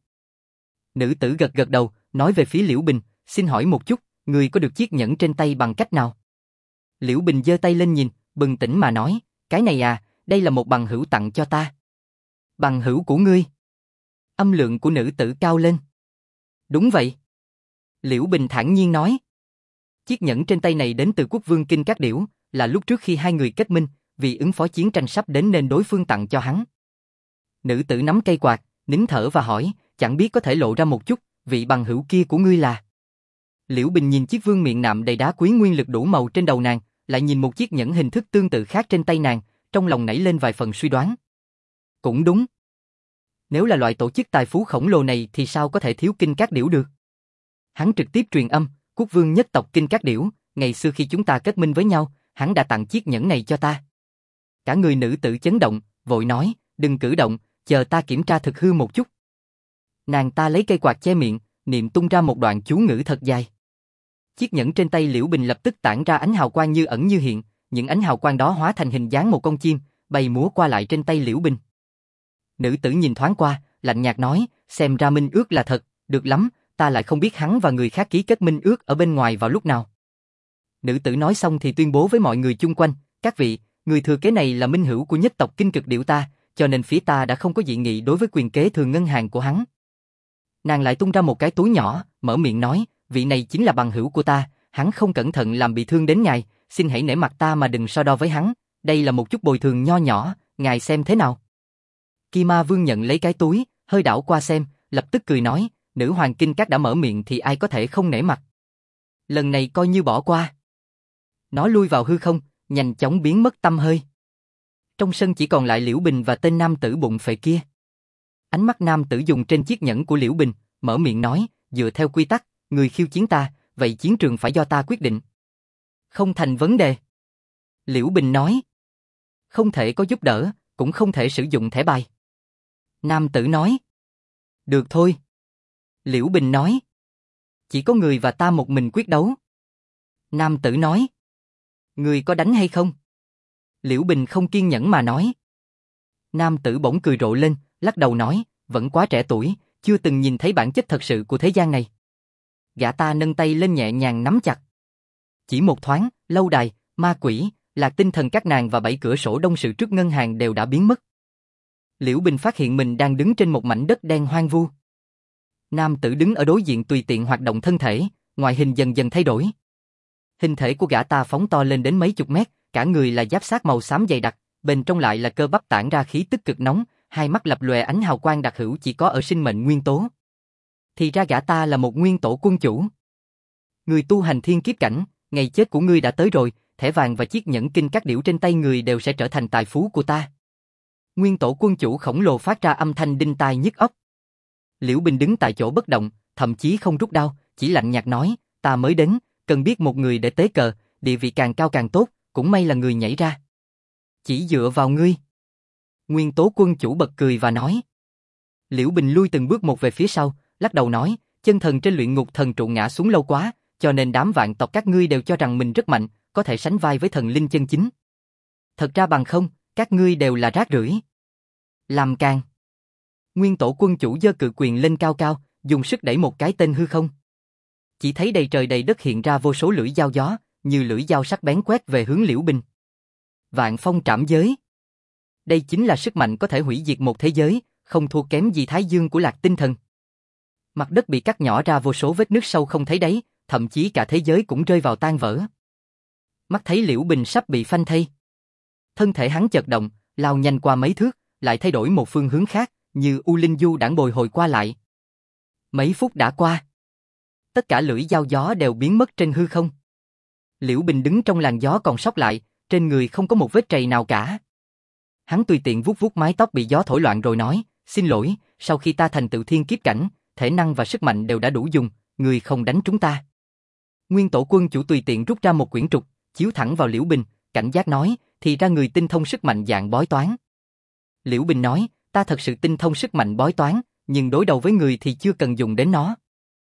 Nữ tử gật gật đầu, nói về phía Liễu Bình, xin hỏi một chút, người có được chiếc nhẫn trên tay bằng cách nào? Liễu Bình giơ tay lên nhìn, bừng tỉnh mà nói, cái này à, đây là một bằng hữu tặng cho ta. Bằng hữu của ngươi? Âm lượng của nữ tử cao lên. Đúng vậy. Liễu Bình thản nhiên nói. Chiếc nhẫn trên tay này đến từ quốc vương Kinh Cát Điểu, là lúc trước khi hai người kết minh, vì ứng phó chiến tranh sắp đến nên đối phương tặng cho hắn. Nữ tử nắm cây quạt, nín thở và hỏi, chẳng biết có thể lộ ra một chút, vị bằng hữu kia của ngươi là? Liễu Bình nhìn chiếc vương miện nạm đầy đá quý nguyên lực đủ màu trên đầu nàng, lại nhìn một chiếc nhẫn hình thức tương tự khác trên tay nàng, trong lòng nảy lên vài phần suy đoán. Cũng đúng. Nếu là loại tổ chức tài phú khổng lồ này thì sao có thể thiếu Kinh Cát Điểu được? Hắn trực tiếp truyền âm, quốc vương nhất tộc Kinh Cát Điểu, ngày xưa khi chúng ta kết minh với nhau, hắn đã tặng chiếc nhẫn này cho ta. Cả người nữ tử chấn động, vội nói, đừng cử động, chờ ta kiểm tra thực hư một chút. Nàng ta lấy cây quạt che miệng, niệm tung ra một đoạn chú ngữ thật dài. Chiếc nhẫn trên tay Liễu Bình lập tức tản ra ánh hào quang như ẩn như hiện, những ánh hào quang đó hóa thành hình dáng một con chim, bay múa qua lại trên tay Liễu Bình. Nữ tử nhìn thoáng qua, lạnh nhạt nói, xem ra minh ước là thật, được lắm, ta lại không biết hắn và người khác ký kết minh ước ở bên ngoài vào lúc nào. Nữ tử nói xong thì tuyên bố với mọi người chung quanh, các vị, người thừa kế này là minh hữu của nhất tộc Kinh Cực Điểu ta, cho nên phía ta đã không có dị nghị đối với quyền kế thừa ngân hàng của hắn. Nàng lại tung ra một cái túi nhỏ, mở miệng nói, vị này chính là bằng hữu của ta, hắn không cẩn thận làm bị thương đến ngài, xin hãy nể mặt ta mà đừng so đo với hắn, đây là một chút bồi thường nho nhỏ, ngài xem thế nào. Kim Ma Vương nhận lấy cái túi, hơi đảo qua xem, lập tức cười nói, nữ hoàng Kinh Cát đã mở miệng thì ai có thể không nể mặt. Lần này coi như bỏ qua. Nó lui vào hư không, nhanh chóng biến mất tăm hơi. Trong sân chỉ còn lại Liễu Bình và tên nam tử bụng phệ kia. Ánh mắt nam tử dùng trên chiếc nhẫn của Liễu Bình, mở miệng nói, dựa theo quy tắc, người khiêu chiến ta, vậy chiến trường phải do ta quyết định. Không thành vấn đề. Liễu Bình nói. Không thể có giúp đỡ, cũng không thể sử dụng thẻ bài. Nam tử nói. Được thôi. Liễu Bình nói. Chỉ có người và ta một mình quyết đấu. Nam tử nói. Người có đánh hay không? Liễu Bình không kiên nhẫn mà nói. Nam tử bỗng cười rộ lên, lắc đầu nói, vẫn quá trẻ tuổi, chưa từng nhìn thấy bản chất thật sự của thế gian này. Gã ta nâng tay lên nhẹ nhàng nắm chặt. Chỉ một thoáng, lâu đài, ma quỷ, Lạc Tinh Thần các nàng và 7 cửa sổ đông sự trước ngân hàng đều đã biến mất. Liễu Bình phát hiện mình đang đứng trên một mảnh đất đen hoang vu. Nam tử đứng ở đối diện tùy tiện hoạt động thân thể, ngoại hình dần dần thay đổi. Hình thể của gã ta phóng to lên đến mấy chục mét, cả người là giáp xác màu xám dày đặc, bên trong lại là cơ bắp tản ra khí tức cực nóng, hai mắt lập lòe ánh hào quang đặc hữu chỉ có ở sinh mệnh nguyên tố. Thì ra gã ta là một nguyên tổ quân chủ. Người tu hành thiên kiếp cảnh, ngày chết của ngươi đã tới rồi, thẻ vàng và chiếc nhẫn Kinh Cát Điểu trên tay người đều sẽ trở thành tài phú của ta. Nguyên tổ quân chủ khổng lồ phát ra âm thanh đinh tai nhức óc. Liễu Bình đứng tại chỗ bất động, thậm chí không rút đao, chỉ lạnh nhạt nói, ta mới đến, cần biết một người để tế cờ, địa vị càng cao càng tốt, cũng may là người nhảy ra. Chỉ dựa vào ngươi. Nguyên tố quân chủ bật cười và nói. Liễu Bình lui từng bước một về phía sau, lắc đầu nói, chân thần trên luyện ngục thần trụ ngã xuống lâu quá, cho nên đám vạn tộc các ngươi đều cho rằng mình rất mạnh, có thể sánh vai với thần linh chân chính. Thật ra bằng không, các ngươi đều là rác rưởi. Làm càng. Nguyên tổ quân chủ giơ cự quyền lên cao cao, dùng sức đẩy một cái tên hư không. Chỉ thấy đầy trời đầy đất hiện ra vô số lưỡi dao gió, như lưỡi dao sắc bén quét về hướng Liễu Bình. Vạn phong trảm giới. Đây chính là sức mạnh có thể hủy diệt một thế giới, không thua kém gì Thái Dương của Lạc Tinh Thần. Mặt đất bị cắt nhỏ ra vô số vết nứt sâu không thấy đáy, thậm chí cả thế giới cũng rơi vào tan vỡ. Mắt thấy Liễu Bình sắp bị phanh thây. Thân thể hắn chợt động, lao nhanh qua mấy thước, lại thay đổi một phương hướng khác, như U Linh Du đãng bồi hồi qua lại. Mấy phút đã qua. Tất cả lưỡi dao gió đều biến mất trên hư không. Liễu Bình đứng trong làn gió còn sót lại, trên người không có một vết trầy nào cả. Hắn tùy tiện vuốt vuốt mái tóc bị gió thổi loạn rồi nói, xin lỗi, sau khi ta thành tựu thiên kiếp cảnh, thể năng và sức mạnh đều đã đủ dùng, người không đánh chúng ta. Nguyên Tổ Quân Chủ tùy tiện rút ra một quyển trục, chiếu thẳng vào Liễu Bình, cảnh giác nói, thì ra người tinh thông sức mạnh dạng bói toán. Liễu Bình nói, ta thật sự tinh thông sức mạnh bói toán, nhưng đối đầu với người thì chưa cần dùng đến nó.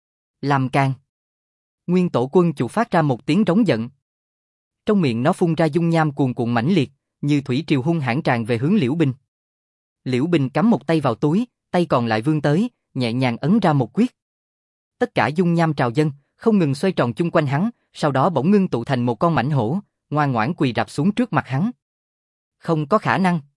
Làm càn. Nguyên Tổ Quân Chủ phát ra một tiếng rống giận. Trong miệng nó phun ra dung nham cuồn cuộn mãnh liệt, như thủy triều hung hãn tràn về hướng Liễu Bình. Liễu Bình cắm một tay vào túi, tay còn lại vươn tới, nhẹ nhàng ấn ra một quyết. Tất cả dung nham trào dâng, không ngừng xoay tròn chung quanh hắn, sau đó bỗng ngưng tụ thành một con mãnh hổ, ngoan ngoãn quỳ rạp xuống trước mặt hắn. Không có khả năng.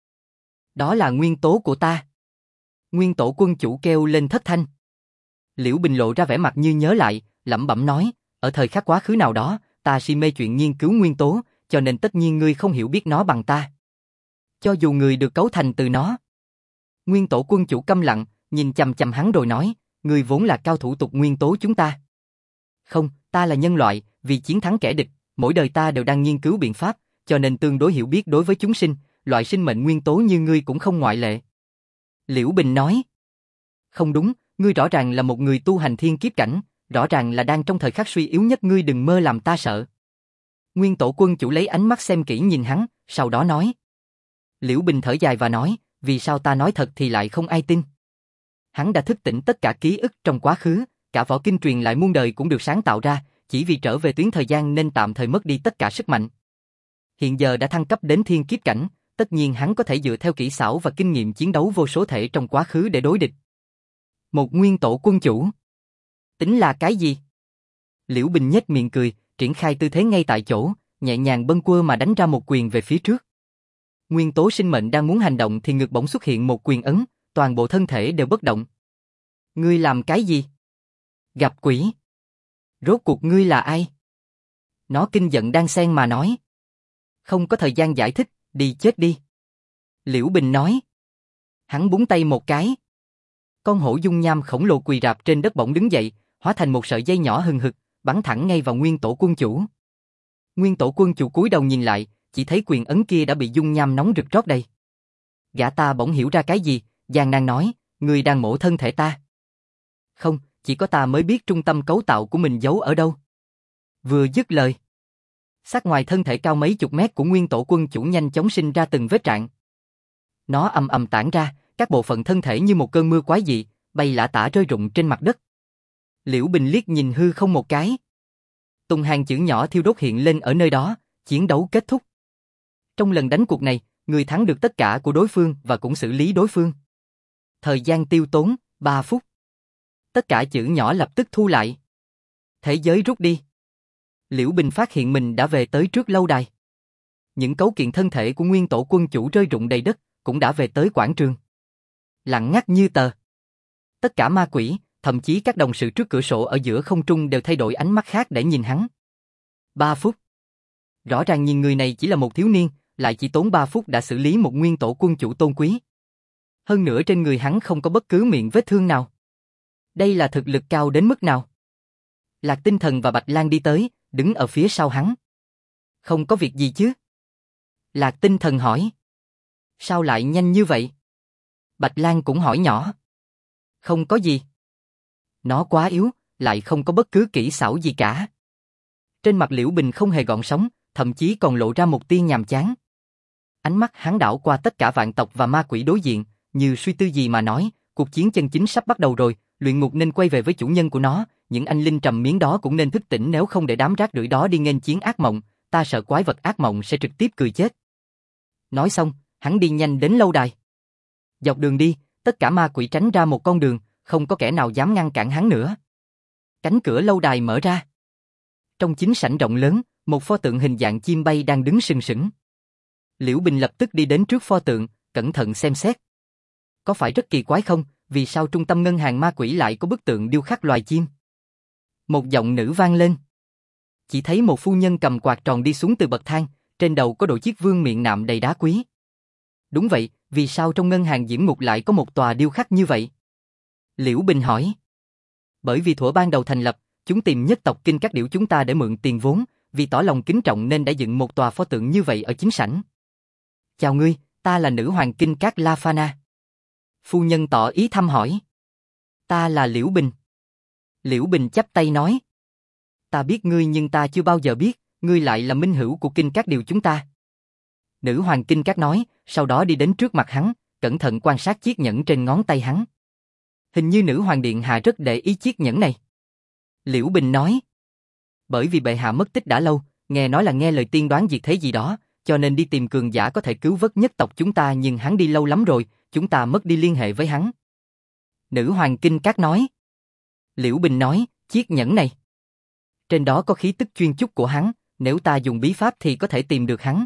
Đó là nguyên tố của ta. Nguyên Tổ Quân Chủ kêu lên thất thanh. Liễu Bình lộ ra vẻ mặt như nhớ lại, lẩm bẩm nói, ở thời khắc quá khứ nào đó, ta si mê chuyện nghiên cứu nguyên tố, cho nên tất nhiên ngươi không hiểu biết nó bằng ta. Cho dù người được cấu thành từ nó. Nguyên Tổ Quân Chủ câm lặng, nhìn chằm chằm hắn rồi nói, ngươi vốn là cao thủ tục nguyên tố chúng ta. Không, ta là nhân loại, vì chiến thắng kẻ địch, mỗi đời ta đều đang nghiên cứu biện pháp, cho nên tương đối hiểu biết đối với chúng sinh, loại sinh mệnh nguyên tố như ngươi cũng không ngoại lệ. Liễu Bình nói, không đúng, ngươi rõ ràng là một người tu hành thiên kiếp cảnh, rõ ràng là đang trong thời khắc suy yếu nhất, ngươi đừng mơ làm ta sợ. Nguyên Tổ Quân Chủ lấy ánh mắt xem kỹ nhìn hắn, sau đó nói. Liễu Bình thở dài và nói, vì sao ta nói thật thì lại không ai tin. Hắn đã thức tỉnh tất cả ký ức trong quá khứ, cả võ kinh truyền lại muôn đời cũng được sáng tạo ra, chỉ vì trở về tuyến thời gian nên tạm thời mất đi tất cả sức mạnh. Hiện giờ đã thăng cấp đến thiên kiếp cảnh, tất nhiên hắn có thể dựa theo kỹ xảo và kinh nghiệm chiến đấu vô số thể trong quá khứ để đối địch. Một Nguyên Tổ Quân Chủ. Tính là cái gì? Liễu Bình nhếch miệng cười, triển khai tư thế ngay tại chỗ, nhẹ nhàng bâng quơ mà đánh ra một quyền về phía trước. Nguyên tố sinh mệnh đang muốn hành động thì ngực bỗng xuất hiện một quyền ấn, toàn bộ thân thể đều bất động. Ngươi làm cái gì? Gặp quỷ. Rốt cuộc ngươi là ai? Nó kinh giận đan sen mà nói. Không có thời gian giải thích, đi chết đi. Liễu Bình nói. Hắn búng tay một cái. Con hổ dung nham khổng lồ quỳ rạp trên đất bỗng đứng dậy, hóa thành một sợi dây nhỏ hừng hực, bắn thẳng ngay vào Nguyên Tổ Quân Chủ. Nguyên Tổ Quân Chủ cúi đầu nhìn lại, chỉ thấy quyền ấn kia đã bị dung nham nóng rực rót đầy. Gã ta bỗng hiểu ra cái gì, gian nan nói, ngươi đang mổ thân thể ta. Không, chỉ có ta mới biết trung tâm cấu tạo của mình giấu ở đâu. Vừa dứt lời, sát ngoài thân thể cao mấy chục mét của Nguyên Tổ Quân Chủ nhanh chóng sinh ra từng vết rạn. Nó ầm ầm tản ra, các bộ phận thân thể như một cơn mưa quái dị, bay lả tả rơi rụng trên mặt đất. Liễu Bình liếc nhìn hư không một cái. Từng hàng chữ nhỏ thiêu đốt hiện lên ở nơi đó, chiến đấu kết thúc. Trong lần đánh cuộc này, người thắng được tất cả của đối phương và cũng xử lý đối phương. Thời gian tiêu tốn, 3 phút. Tất cả chữ nhỏ lập tức thu lại. Thế giới rút đi. Liễu Bình phát hiện mình đã về tới trước lâu đài. Những cấu kiện thân thể của Nguyên Tổ Quân Chủ rơi rụng đầy đất, cũng đã về tới quảng trường. Lặng ngắt như tờ. Tất cả ma quỷ, thậm chí các đồng sự trước cửa sổ ở giữa không trung đều thay đổi ánh mắt khác để nhìn hắn. 3 phút. Rõ ràng nhìn người này chỉ là một thiếu niên, lại chỉ tốn 3 phút đã xử lý một Nguyên Tổ Quân Chủ tôn quý. Hơn nữa trên người hắn không có bất cứ miệng vết thương nào. Đây là thực lực cao đến mức nào? Lạc Tinh Thần và Bạch Lang đi tới, đứng ở phía sau hắn. Không có việc gì chứ? Lạc Tinh Thần hỏi. Sao lại nhanh như vậy? Bạch Lang cũng hỏi nhỏ. Không có gì. Nó quá yếu, lại không có bất cứ kỹ xảo gì cả. Trên mặt Liễu Bình không hề gợn sóng, thậm chí còn lộ ra một tia nhàm chán. Ánh mắt hắn đảo qua tất cả vạn tộc và ma quỷ đối diện, như suy tư gì mà nói, cuộc chiến chân chính sắp bắt đầu rồi, luyện ngục nên quay về với chủ nhân của nó, những anh linh trầm miếng đó cũng nên thức tỉnh, nếu không để đám rác rưởi đó đi nghênh chiến ác mộng, ta sợ quái vật ác mộng sẽ trực tiếp cười chết. Nói xong, hắn đi nhanh đến lâu đài. Dọc đường đi, tất cả ma quỷ tránh ra một con đường, không có kẻ nào dám ngăn cản hắn nữa. Cánh cửa lâu đài mở ra. Trong chính sảnh rộng lớn, một pho tượng hình dạng chim bay đang đứng sừng sững. Liễu Bình lập tức đi đến trước pho tượng, cẩn thận xem xét. Có phải rất kỳ quái không, vì sao trung tâm ngân hàng ma quỷ lại có bức tượng điêu khắc loài chim? Một giọng nữ vang lên. Chỉ thấy một phu nhân cầm quạt tròn đi xuống từ bậc thang, trên đầu có đội chiếc vương miện nạm đầy đá quý. Đúng vậy, vì sao trong ngân hàng Diễm Ngục lại có một tòa điêu khắc như vậy? Liễu Bình hỏi. Bởi vì thuở ban đầu thành lập, chúng tìm nhất tộc Kinh Các Điểu chúng ta để mượn tiền vốn, vì tỏ lòng kính trọng nên đã dựng một tòa pho tượng như vậy ở chính sảnh. Chào ngươi, ta là nữ hoàng Kinh Các La Phana. Phu nhân tỏ ý thăm hỏi. Ta là Liễu Bình. Liễu Bình chắp tay nói. Ta biết ngươi nhưng ta chưa bao giờ biết, ngươi lại là minh hữu của Kinh Các Điểu chúng ta. Nữ hoàng Kinh Các nói, sau đó đi đến trước mặt hắn, cẩn thận quan sát chiếc nhẫn trên ngón tay hắn. Hình như nữ hoàng điện hạ rất để ý chiếc nhẫn này. Liễu Bình nói. Bởi vì bệ hạ mất tích đã lâu, nghe nói là nghe lời tiên đoán diệt thế gì đó, cho nên đi tìm cường giả có thể cứu vớt nhất tộc chúng ta nhưng hắn đi lâu lắm rồi, chúng ta mất đi liên hệ với hắn. Nữ hoàng Kinh Các nói. Liễu Bình nói, chiếc nhẫn này. Trên đó có khí tức chuyên chúc của hắn, nếu ta dùng bí pháp thì có thể tìm được hắn.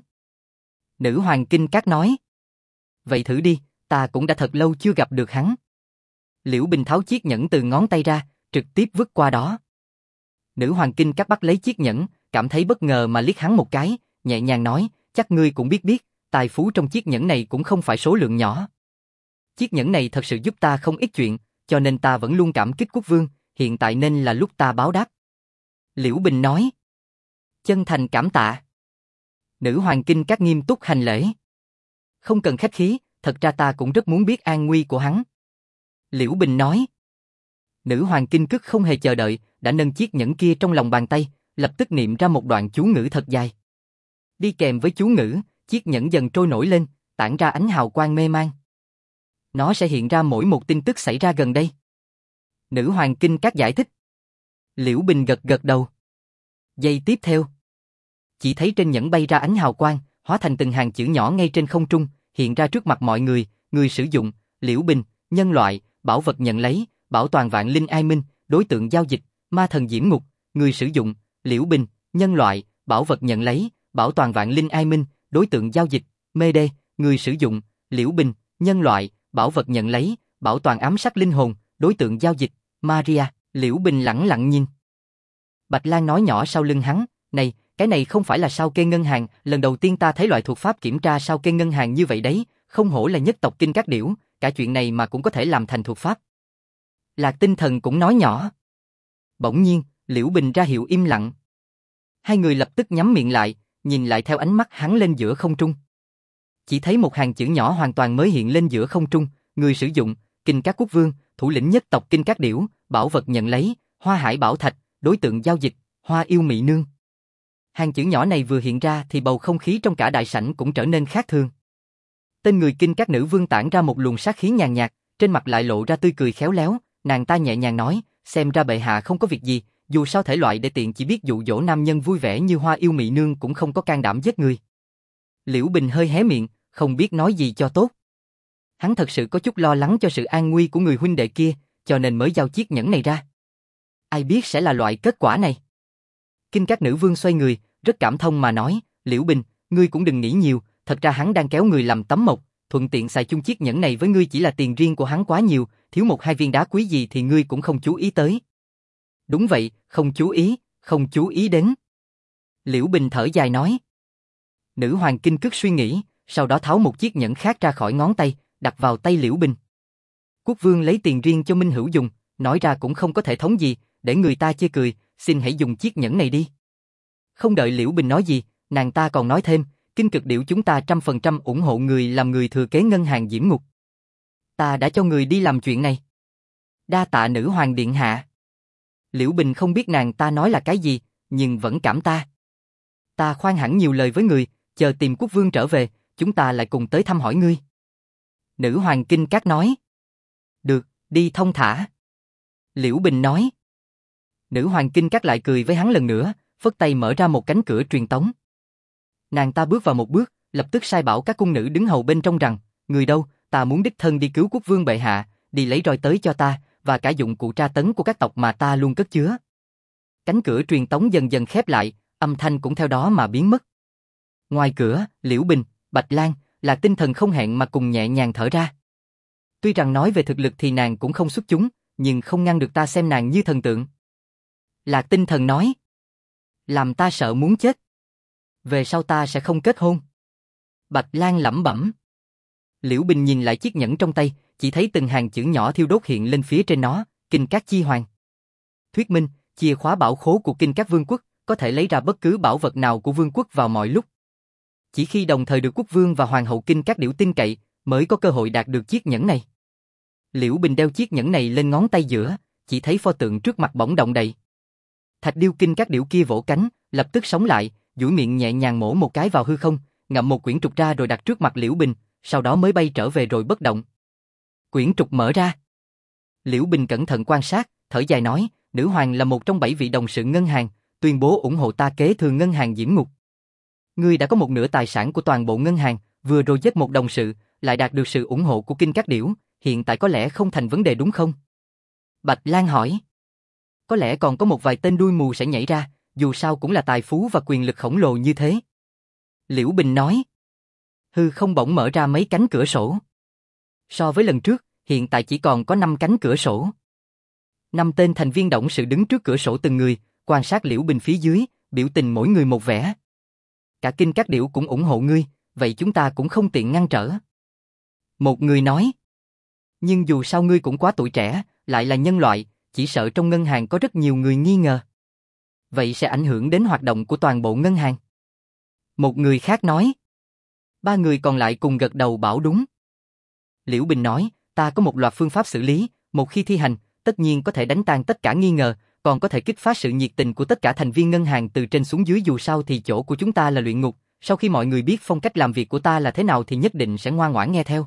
Nữ hoàng Kinh Các nói. Vậy thử đi, ta cũng đã thật lâu chưa gặp được hắn. Liễu Bình tháo chiếc nhẫn từ ngón tay ra, trực tiếp vứt qua đó. Nữ hoàng Kinh Các bắt lấy chiếc nhẫn, cảm thấy bất ngờ mà liếc hắn một cái, nhẹ nhàng nói, chắc ngươi cũng biết, tài phú trong chiếc nhẫn này cũng không phải số lượng nhỏ. Chiếc nhẫn này thật sự giúp ta không ít chuyện, cho nên ta vẫn luôn cảm kích quốc vương, hiện tại nên là lúc ta báo đáp. Liễu Bình nói. Chân thành cảm tạ. Nữ hoàng Kinh Các nghiêm túc hành lễ. Không cần khách khí, thật ra ta cũng rất muốn biết an nguy của hắn. Liễu Bình nói. Nữ hoàng Kinh Các không hề chờ đợi, đã nâng chiếc nhẫn kia trong lòng bàn tay, lập tức niệm ra một đoạn chú ngữ thật dài. Đi kèm với chú ngữ, chiếc nhẫn dần trôi nổi lên, tản ra ánh hào quang mê man. Nó sẽ hiện ra mỗi một tin tức xảy ra gần đây. Nữ hoàng Kinh Các giải thích. Liễu Bình gật gật đầu. Giây tiếp theo, chỉ thấy trên nhẫn bay ra ánh hào quang, hóa thành từng hàng chữ nhỏ ngay trên không trung, hiện ra trước mặt mọi người, người sử dụng, Liễu Bình, nhân loại, bảo vật nhận lấy, bảo toàn vạn linh ai minh, đối tượng giao dịch, ma thần Diễm Ngục, người sử dụng, Liễu Bình, nhân loại, bảo vật nhận lấy, bảo toàn vạn linh ai minh, đối tượng giao dịch, mê đê, người sử dụng, Liễu Bình, nhân loại, bảo vật nhận lấy, bảo toàn ám sát linh hồn, đối tượng giao dịch, Maria. Liễu Bình lẳng lặng nhìn. Bạch Lan nói nhỏ sau lưng hắn, này, cái này không phải là sao kê ngân hàng, lần đầu tiên ta thấy loại thuộc pháp kiểm tra sao kê ngân hàng như vậy đấy, không hổ là nhất tộc Kinh Các Điểu, cả chuyện này mà cũng có thể làm thành thuộc pháp. Lạc Tinh Thần cũng nói nhỏ. Bỗng nhiên, Liễu Bình ra hiệu im lặng. Hai người lập tức nhắm miệng lại, nhìn lại theo ánh mắt hắn lên giữa không trung. Chỉ thấy một hàng chữ nhỏ hoàn toàn mới hiện lên giữa không trung, người sử dụng, Kinh Các Quốc Vương, thủ lĩnh nhất tộc Kinh Các Điểu, bảo vật nhận lấy, Hoa Hải Bảo Thạch, đối tượng giao dịch, Hoa Yêu Mị Nương. Hàng chữ nhỏ này vừa hiện ra thì bầu không khí trong cả đại sảnh cũng trở nên khác thường. Tên người Kinh Các Nữ Vương tản ra một luồng sát khí nhàn nhạt, trên mặt lại lộ ra tươi cười khéo léo, nàng ta nhẹ nhàng nói, xem ra bệ hạ không có việc gì, dù sao thể loại để tiện chỉ biết dụ dỗ nam nhân vui vẻ như Hoa Yêu Mị Nương cũng không có can đảm giết người. Liễu Bình hơi hé miệng, không biết nói gì cho tốt. Hắn thật sự có chút lo lắng cho sự an nguy của người huynh đệ kia, cho nên mới giao chiếc nhẫn này ra. Ai biết sẽ là loại kết quả này. Kinh Các Nữ Vương xoay người, rất cảm thông mà nói, Liễu Bình, ngươi cũng đừng nghĩ nhiều, thật ra hắn đang kéo người làm tấm mộc, thuận tiện xài chung chiếc nhẫn này với ngươi chỉ là tiền riêng của hắn quá nhiều, thiếu một hai viên đá quý gì thì ngươi cũng không chú ý tới. Đúng vậy, không chú ý đến. Liễu Bình thở dài nói. Nữ hoàng Kinh Các suy nghĩ, sau đó tháo một chiếc nhẫn khác ra khỏi ngón tay, đặt vào tay Liễu Bình. Quốc vương lấy tiền riêng cho Minh Hữu dùng, nói ra cũng không có thể thống gì, để người ta chê cười, xin hãy dùng chiếc nhẫn này đi. Không đợi Liễu Bình nói gì, nàng ta còn nói thêm, Kinh Cực Điểu chúng ta 100% ủng hộ người làm người thừa kế ngân hàng Diễm Ngục. Ta đã cho người đi làm chuyện này. Đa tạ nữ hoàng điện hạ. Liễu Bình không biết nàng ta nói là cái gì, nhưng vẫn cảm ta. Ta khoan hẳn nhiều lời với người, chờ tìm quốc vương trở về, chúng ta lại cùng tới thăm hỏi ngươi. Nữ hoàng Kinh Các nói. Được, đi thông thả. Liễu Bình nói. Nữ hoàng Kinh Các lại cười với hắn lần nữa, phất tay mở ra một cánh cửa truyền tống. Nàng ta bước vào một bước, lập tức sai bảo các cung nữ đứng hầu bên trong rằng, người đâu, ta muốn đích thân đi cứu quốc vương bệ hạ, đi lấy roi tới cho ta, và cả dụng cụ tra tấn của các tộc mà ta luôn cất chứa. Cánh cửa truyền tống dần dần khép lại, âm thanh cũng theo đó mà biến mất. Ngoài cửa, Liễu Bình, Bạch Lan, Lạc Tinh Thần không hẹn mà cùng nhẹ nhàng thở ra. Tuy rằng nói về thực lực thì nàng cũng không xuất chúng, nhưng không ngăn được ta xem nàng như thần tượng. Lạc Tinh Thần nói. Làm ta sợ muốn chết. Về sau ta sẽ không kết hôn. Bạch Lan lẩm bẩm. Liễu Bình nhìn lại chiếc nhẫn trong tay, chỉ thấy từng hàng chữ nhỏ thiêu đốt hiện lên phía trên nó, Kinh Các Chi Hoàng. Thuyết minh, chìa khóa bảo khố của Kinh Các Vương quốc, có thể lấy ra bất cứ bảo vật nào của vương quốc vào mọi lúc. Chỉ khi đồng thời được quốc vương và hoàng hậu Kinh Các Điểu tin cậy, mới có cơ hội đạt được chiếc nhẫn này. Liễu Bình đeo chiếc nhẫn này lên ngón tay giữa, chỉ thấy pho tượng trước mặt bỗng động đậy. Thạch điêu Kinh Các Điểu kia vỗ cánh, lập tức sống lại, duỗi miệng nhẹ nhàng mổ một cái vào hư không, ngậm một quyển trục ra rồi đặt trước mặt Liễu Bình, sau đó mới bay trở về rồi bất động. Quyển trục mở ra. Liễu Bình cẩn thận quan sát, thở dài nói, nữ hoàng là một trong 7 vị đồng sự ngân hàng, tuyên bố ủng hộ ta kế thừa ngân hàng Diễm Ngục. Ngươi đã có một nửa tài sản của toàn bộ ngân hàng, vừa rồi giết một đồng sự, lại đạt được sự ủng hộ của Kinh Các Điểu, hiện tại có lẽ không thành vấn đề đúng không? Bạch Lan hỏi. Có lẽ còn có một vài tên đuôi mù sẽ nhảy ra, dù sao cũng là tài phú và quyền lực khổng lồ như thế. Liễu Bình nói. Hư không bỗng mở ra mấy cánh cửa sổ. So với lần trước, hiện tại chỉ còn có 5 cánh cửa sổ. 5 tên thành viên董sự đứng trước cửa sổ từng người, quan sát Liễu Bình phía dưới, biểu tình mỗi người một vẻ. Cả Kinh Các Điểu cũng ủng hộ ngươi, vậy chúng ta cũng không tiện ngăn trở. Một người nói. Nhưng dù sao ngươi cũng quá tuổi trẻ, lại là nhân loại, chỉ sợ trong ngân hàng có rất nhiều người nghi ngờ. Vậy sẽ ảnh hưởng đến hoạt động của toàn bộ ngân hàng. Một người khác nói. 3 người còn lại cùng gật đầu bảo đúng. Liễu Bình nói, ta có một loạt phương pháp xử lý, một khi thi hành, tất nhiên có thể đánh tan tất cả nghi ngờ, còn có thể kích phát sự nhiệt tình của tất cả thành viên ngân hàng từ trên xuống dưới, dù sao thì chỗ của chúng ta là luyện ngục, sau khi mọi người biết phong cách làm việc của ta là thế nào thì nhất định sẽ ngoan ngoãn nghe theo.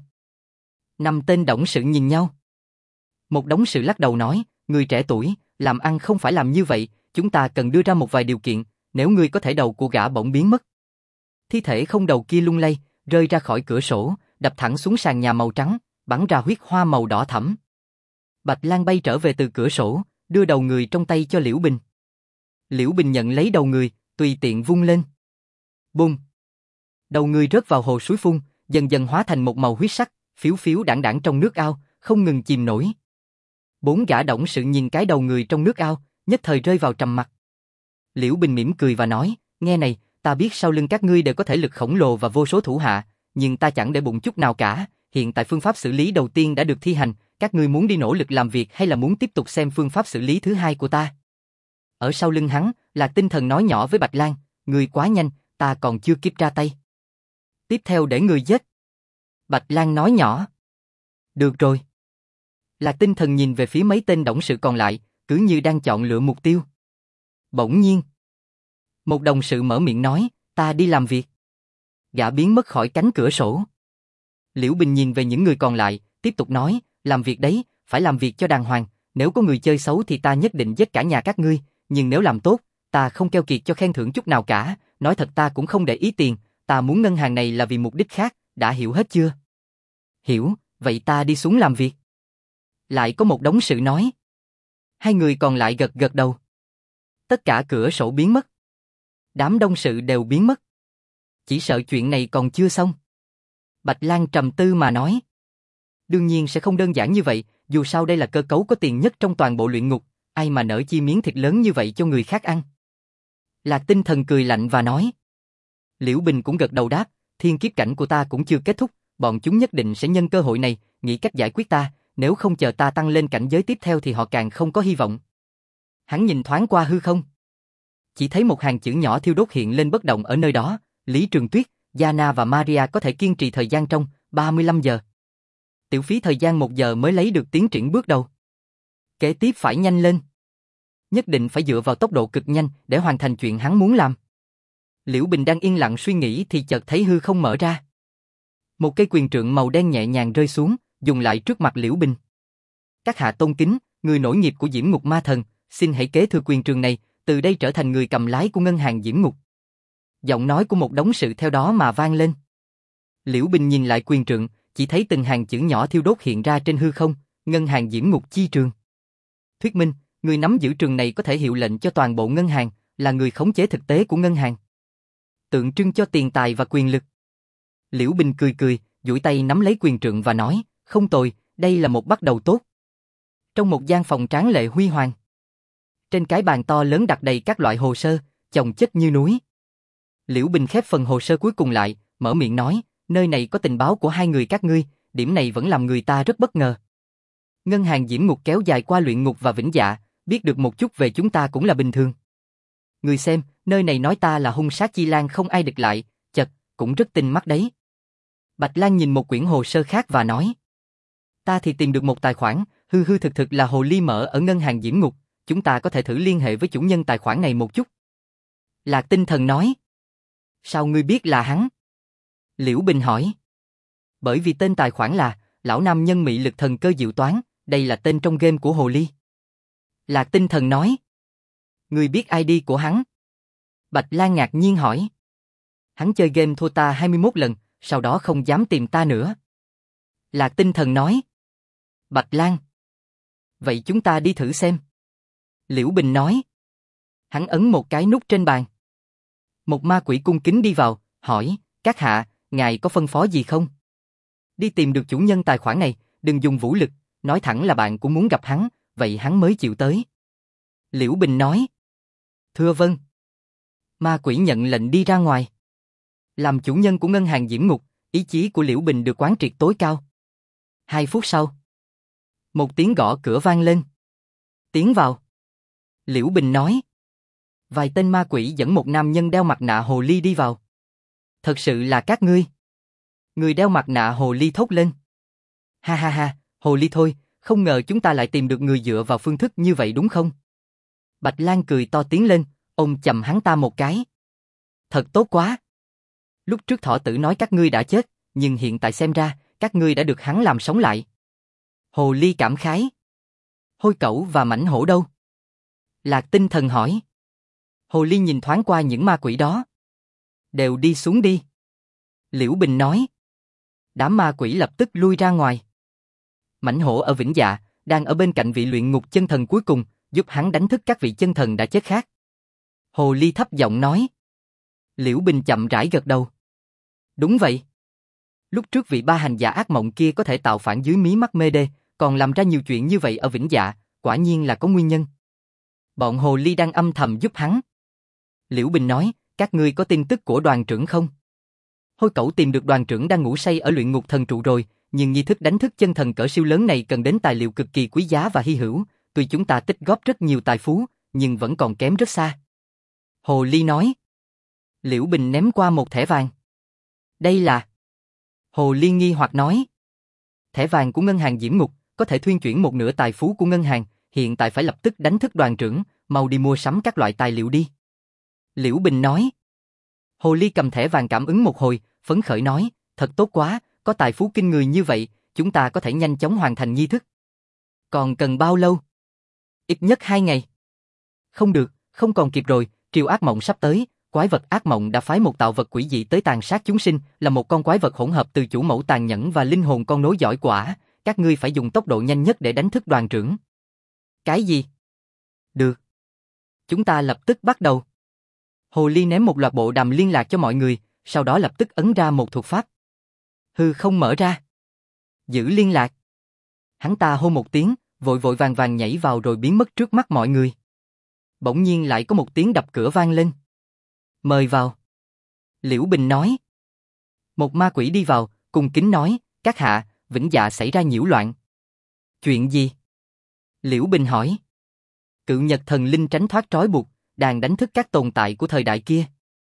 5 tên董sự nhìn nhau. Một董sự lắc đầu nói, người trẻ tuổi, làm ăn không phải làm như vậy, chúng ta cần đưa ra một vài điều kiện, nếu ngươi có thể đầu của gã bỗng biến mất. Thi thể không đầu kia lung lay, rơi ra khỏi cửa sổ, đập thẳng xuống sàn nhà màu trắng, bắn ra huyết hoa màu đỏ thẫm. Bạch Lan bay trở về từ cửa sổ, đưa đầu người trong tay cho Liễu Bình. Liễu Bình nhận lấy đầu người, tùy tiện vung lên. Bùng! Đầu người rớt vào hồ suối phun, dần dần hóa thành một màu huyết sắc, phiếu phiếu đãng đãng trong nước ao, không ngừng chìm nổi. 4 gã董sự nhìn cái đầu người trong nước ao, nhất thời rơi vào trầm mặc. Liễu Bình mỉm cười và nói, nghe này, ta biết sau lưng các ngươi đều có thể lực khổng lồ và vô số thủ hạ, nhưng ta chẳng để bụng chút nào cả, hiện tại phương pháp xử lý đầu tiên đã được thi hành, các ngươi muốn đi nỗ lực làm việc hay là muốn tiếp tục xem phương pháp xử lý thứ hai của ta? Ở sau lưng hắn, Lạc Tinh Thần nói nhỏ với Bạch Lan, ngươi quá nhanh, ta còn chưa kịp ra tay. Tiếp theo để ngươi giết. Bạch Lan nói nhỏ. Được rồi. Lạc Tinh Thần nhìn về phía mấy tên董sự còn lại, cứ như đang chọn lựa mục tiêu. Bỗng nhiên, một đồng sự mở miệng nói, ta đi làm việc. Gã biến mất khỏi cánh cửa sổ. Liễu Bình nhìn về những người còn lại, tiếp tục nói, làm việc đấy, phải làm việc cho đàng hoàng, nếu có người chơi xấu thì ta nhất định giết cả nhà các ngươi, nhưng nếu làm tốt, ta không keo kiệt cho khen thưởng chút nào cả, nói thật ta cũng không để ý tiền, ta muốn ngân hàng này là vì mục đích khác, đã hiểu hết chưa? Hiểu, vậy ta đi xuống làm việc. Lại có một đống sự nói. 2 người còn lại gật gật đầu. Tất cả cửa sổ biến mất. Đám đông sự đều biến mất. Chỉ sợ chuyện này còn chưa xong. Bạch Lan trầm tư mà nói. Đương nhiên sẽ không đơn giản như vậy, dù sao đây là cơ cấu có tiền nhất trong toàn bộ luyện ngục, ai mà nỡ chi miếng thịt lớn như vậy cho người khác ăn. Lạc Tinh Thần cười lạnh và nói. Liễu Bình cũng gật đầu đáp, thiên kiếp cảnh của ta cũng chưa kết thúc, bọn chúng nhất định sẽ nhân cơ hội này, nghĩ cách giải quyết ta, nếu không chờ ta tăng lên cảnh giới tiếp theo thì họ càng không có hy vọng. Hắn nhìn thoáng qua hư không. Chỉ thấy một hàng chữ nhỏ thiêu đốt hiện lên bất động ở nơi đó, Lý Trường Tuyết, Yana và Maria có thể kiên trì thời gian trong 35 giờ. Tiểu phí thời gian 1 giờ mới lấy được tiến triển bước đầu. Kế tiếp phải nhanh lên. Nhất định phải dựa vào tốc độ cực nhanh để hoàn thành chuyện hắn muốn làm. Liễu Bình đang yên lặng suy nghĩ thì chợt thấy hư không mở ra. Một cây quyền trượng màu đen nhẹ nhàng rơi xuống, dùng lại trước mặt Liễu Bình. Các hạ tôn kính, người nổi nghiệp của Diễm Ngục Ma Thần, xin hãy kế thừa quyền trượng này, từ đây trở thành người cầm lái của ngân hàng Diễm Ngục. Giọng nói của một đống sự theo đó mà vang lên. Liễu Bình nhìn lại quyền trượng, chỉ thấy từng hàng chữ nhỏ thiêu đốt hiện ra trên hư không, ngân hàng Diễm Ngục chi trường. Thuyết minh, người nắm giữ trường này có thể hiệu lệnh cho toàn bộ ngân hàng, là người khống chế thực tế của ngân hàng. Tượng trưng cho tiền tài và quyền lực. Liễu Bình cười cười, duỗi tay nắm lấy quyền trượng và nói, không tồi, đây là một bắt đầu tốt. Trong một gian phòng tráng lệ huy hoàng, Trên cái bàn to lớn đặt đầy các loại hồ sơ, chồng chất như núi. Liễu Bình khép phần hồ sơ cuối cùng lại, mở miệng nói, nơi này có tình báo của hai người các ngươi, điểm này vẫn làm người ta rất bất ngờ. Ngân hàng Diễm Ngục kéo dài qua Luyện Ngục và Vĩnh Dạ, biết được một chút về chúng ta cũng là bình thường. Người xem, nơi này nói ta là hung sát chi lang không ai địch lại, chật, cũng rất tinh mắt đấy. Bạch Lan nhìn một quyển hồ sơ khác và nói, ta thì tìm được một tài khoản, hư hư thực thực là hồ ly mở ở ngân hàng Diễm Ngục, chúng ta có thể thử liên hệ với chủ nhân tài khoản này một chút. Lạc Tinh Thần nói, sao ngươi biết là hắn? Liễu Bình hỏi. Bởi vì tên tài khoản là Lão Nam Nhân Mị Lực Thần Cơ Diệu Toán, đây là tên trong game của hồ ly. Lạc Tinh Thần nói. Ngươi biết ID của hắn? Bạch Lan ngạc nhiên hỏi. Hắn chơi game thua ta 21 lần, sau đó không dám tìm ta nữa. Lạc Tinh Thần nói. Bạch Lan. Vậy chúng ta đi thử xem. Liễu Bình nói. Hắn ấn một cái nút trên bàn. Một ma quỷ cung kính đi vào, hỏi, các hạ, ngài có phân phó gì không? Đi tìm được chủ nhân tài khoản này, đừng dùng vũ lực, nói thẳng là bạn cũng muốn gặp hắn, vậy hắn mới chịu tới. Liễu Bình nói. Thưa vâng. Ma quỷ nhận lệnh đi ra ngoài. Làm chủ nhân của ngân hàng Diễm Ngục, ý chí của Liễu Bình được quán triệt tối cao. 2 phút sau, một tiếng gõ cửa vang lên. Tiến vào. Liễu Bình nói. Vài tên ma quỷ dẫn một nam nhân đeo mặt nạ hồ ly đi vào. Thật sự là các ngươi. Người đeo mặt nạ hồ ly thốt lên. Ha ha ha, hồ ly thôi, không ngờ chúng ta lại tìm được người dựa vào phương thức như vậy đúng không? Bạch Lan cười to tiến lên, ôm chầm hắn ta một cái. Thật tốt quá. Lúc trước Thỏ Tử nói các ngươi đã chết, nhưng hiện tại xem ra, các ngươi đã được hắn làm sống lại. Hồ ly cảm khái. Hôi Cẩu và Mãnh Hổ đâu? Lạc Tinh Thần hỏi. Hồ ly nhìn thoáng qua những ma quỷ đó. Đều đi xuống đi. Liễu Bình nói. Đám ma quỷ lập tức lui ra ngoài. Mãnh Hổ ở Vĩnh Dạ, đang ở bên cạnh vị luyện ngục chân thần cuối cùng, giúp hắn đánh thức các vị chân thần đã chết khác. Hồ ly thấp giọng nói. Liễu Bình chậm rãi gật đầu. Đúng vậy. Lúc trước vị ba hành giả ác mộng kia có thể tạo phản dưới mí mắt mê đê, còn làm ra nhiều chuyện như vậy ở Vĩnh Dạ, quả nhiên là có nguyên nhân. Bọn hồ ly đang âm thầm giúp hắn. Liễu Bình nói, các ngươi có tin tức của đoàn trưởng không? Hôi Cẩu tìm được đoàn trưởng đang ngủ say ở luyện ngục thần trụ rồi, nhưng nghi thức đánh thức chân thần cỡ siêu lớn này cần đến tài liệu cực kỳ quý giá và hy hữu, tuy chúng ta tích góp rất nhiều tài phú, nhưng vẫn còn kém rất xa. Hồ ly nói. Liễu Bình ném qua một thẻ vàng. Đây là... Hồ ly nghi hoặc nói. Thẻ vàng của ngân hàng Diễm Ngục, có thể thuyên chuyển một nửa tài phú của ngân hàng, hiện tại phải lập tức đánh thức đoàn trưởng, mau đi mua sắm các loại tài liệu đi. Liễu Bình nói. Hồ ly cầm thẻ vàng cảm ứng một hồi, phấn khởi nói, thật tốt quá, có tài phú kinh người như vậy, chúng ta có thể nhanh chóng hoàn thành nghi thức. Còn cần bao lâu? Ít nhất 2 ngày. Không được, không còn kịp rồi, triều ác mộng sắp tới, quái vật ác mộng đã phái một tạo vật quỷ dị tới tàn sát chúng sinh, là một con quái vật hỗn hợp từ chủ mẫu tàn nhẫn và linh hồn con nối giỏi quả, các ngươi phải dùng tốc độ nhanh nhất để đánh thức đoàn trưởng. Cái gì? Được. Chúng ta lập tức bắt đầu. Hồ ly ném một loạt bộ đàm liên lạc cho mọi người, sau đó lập tức ấn ra một thuật pháp. Hư không mở ra. Giữ liên lạc. Hắn ta hô một tiếng, vội vội vàng vàng nhảy vào rồi biến mất trước mắt mọi người. Bỗng nhiên lại có một tiếng đập cửa vang lên. Mời vào. Liễu Bình nói. Một ma quỷ đi vào, cung kính nói, các hạ, Vĩnh Dạ xảy ra nhiễu loạn. Chuyện gì? Liễu Bình hỏi. Cự Nhật thần linh tránh thoát trói buộc, đang đánh thức các tồn tại của thời đại kia.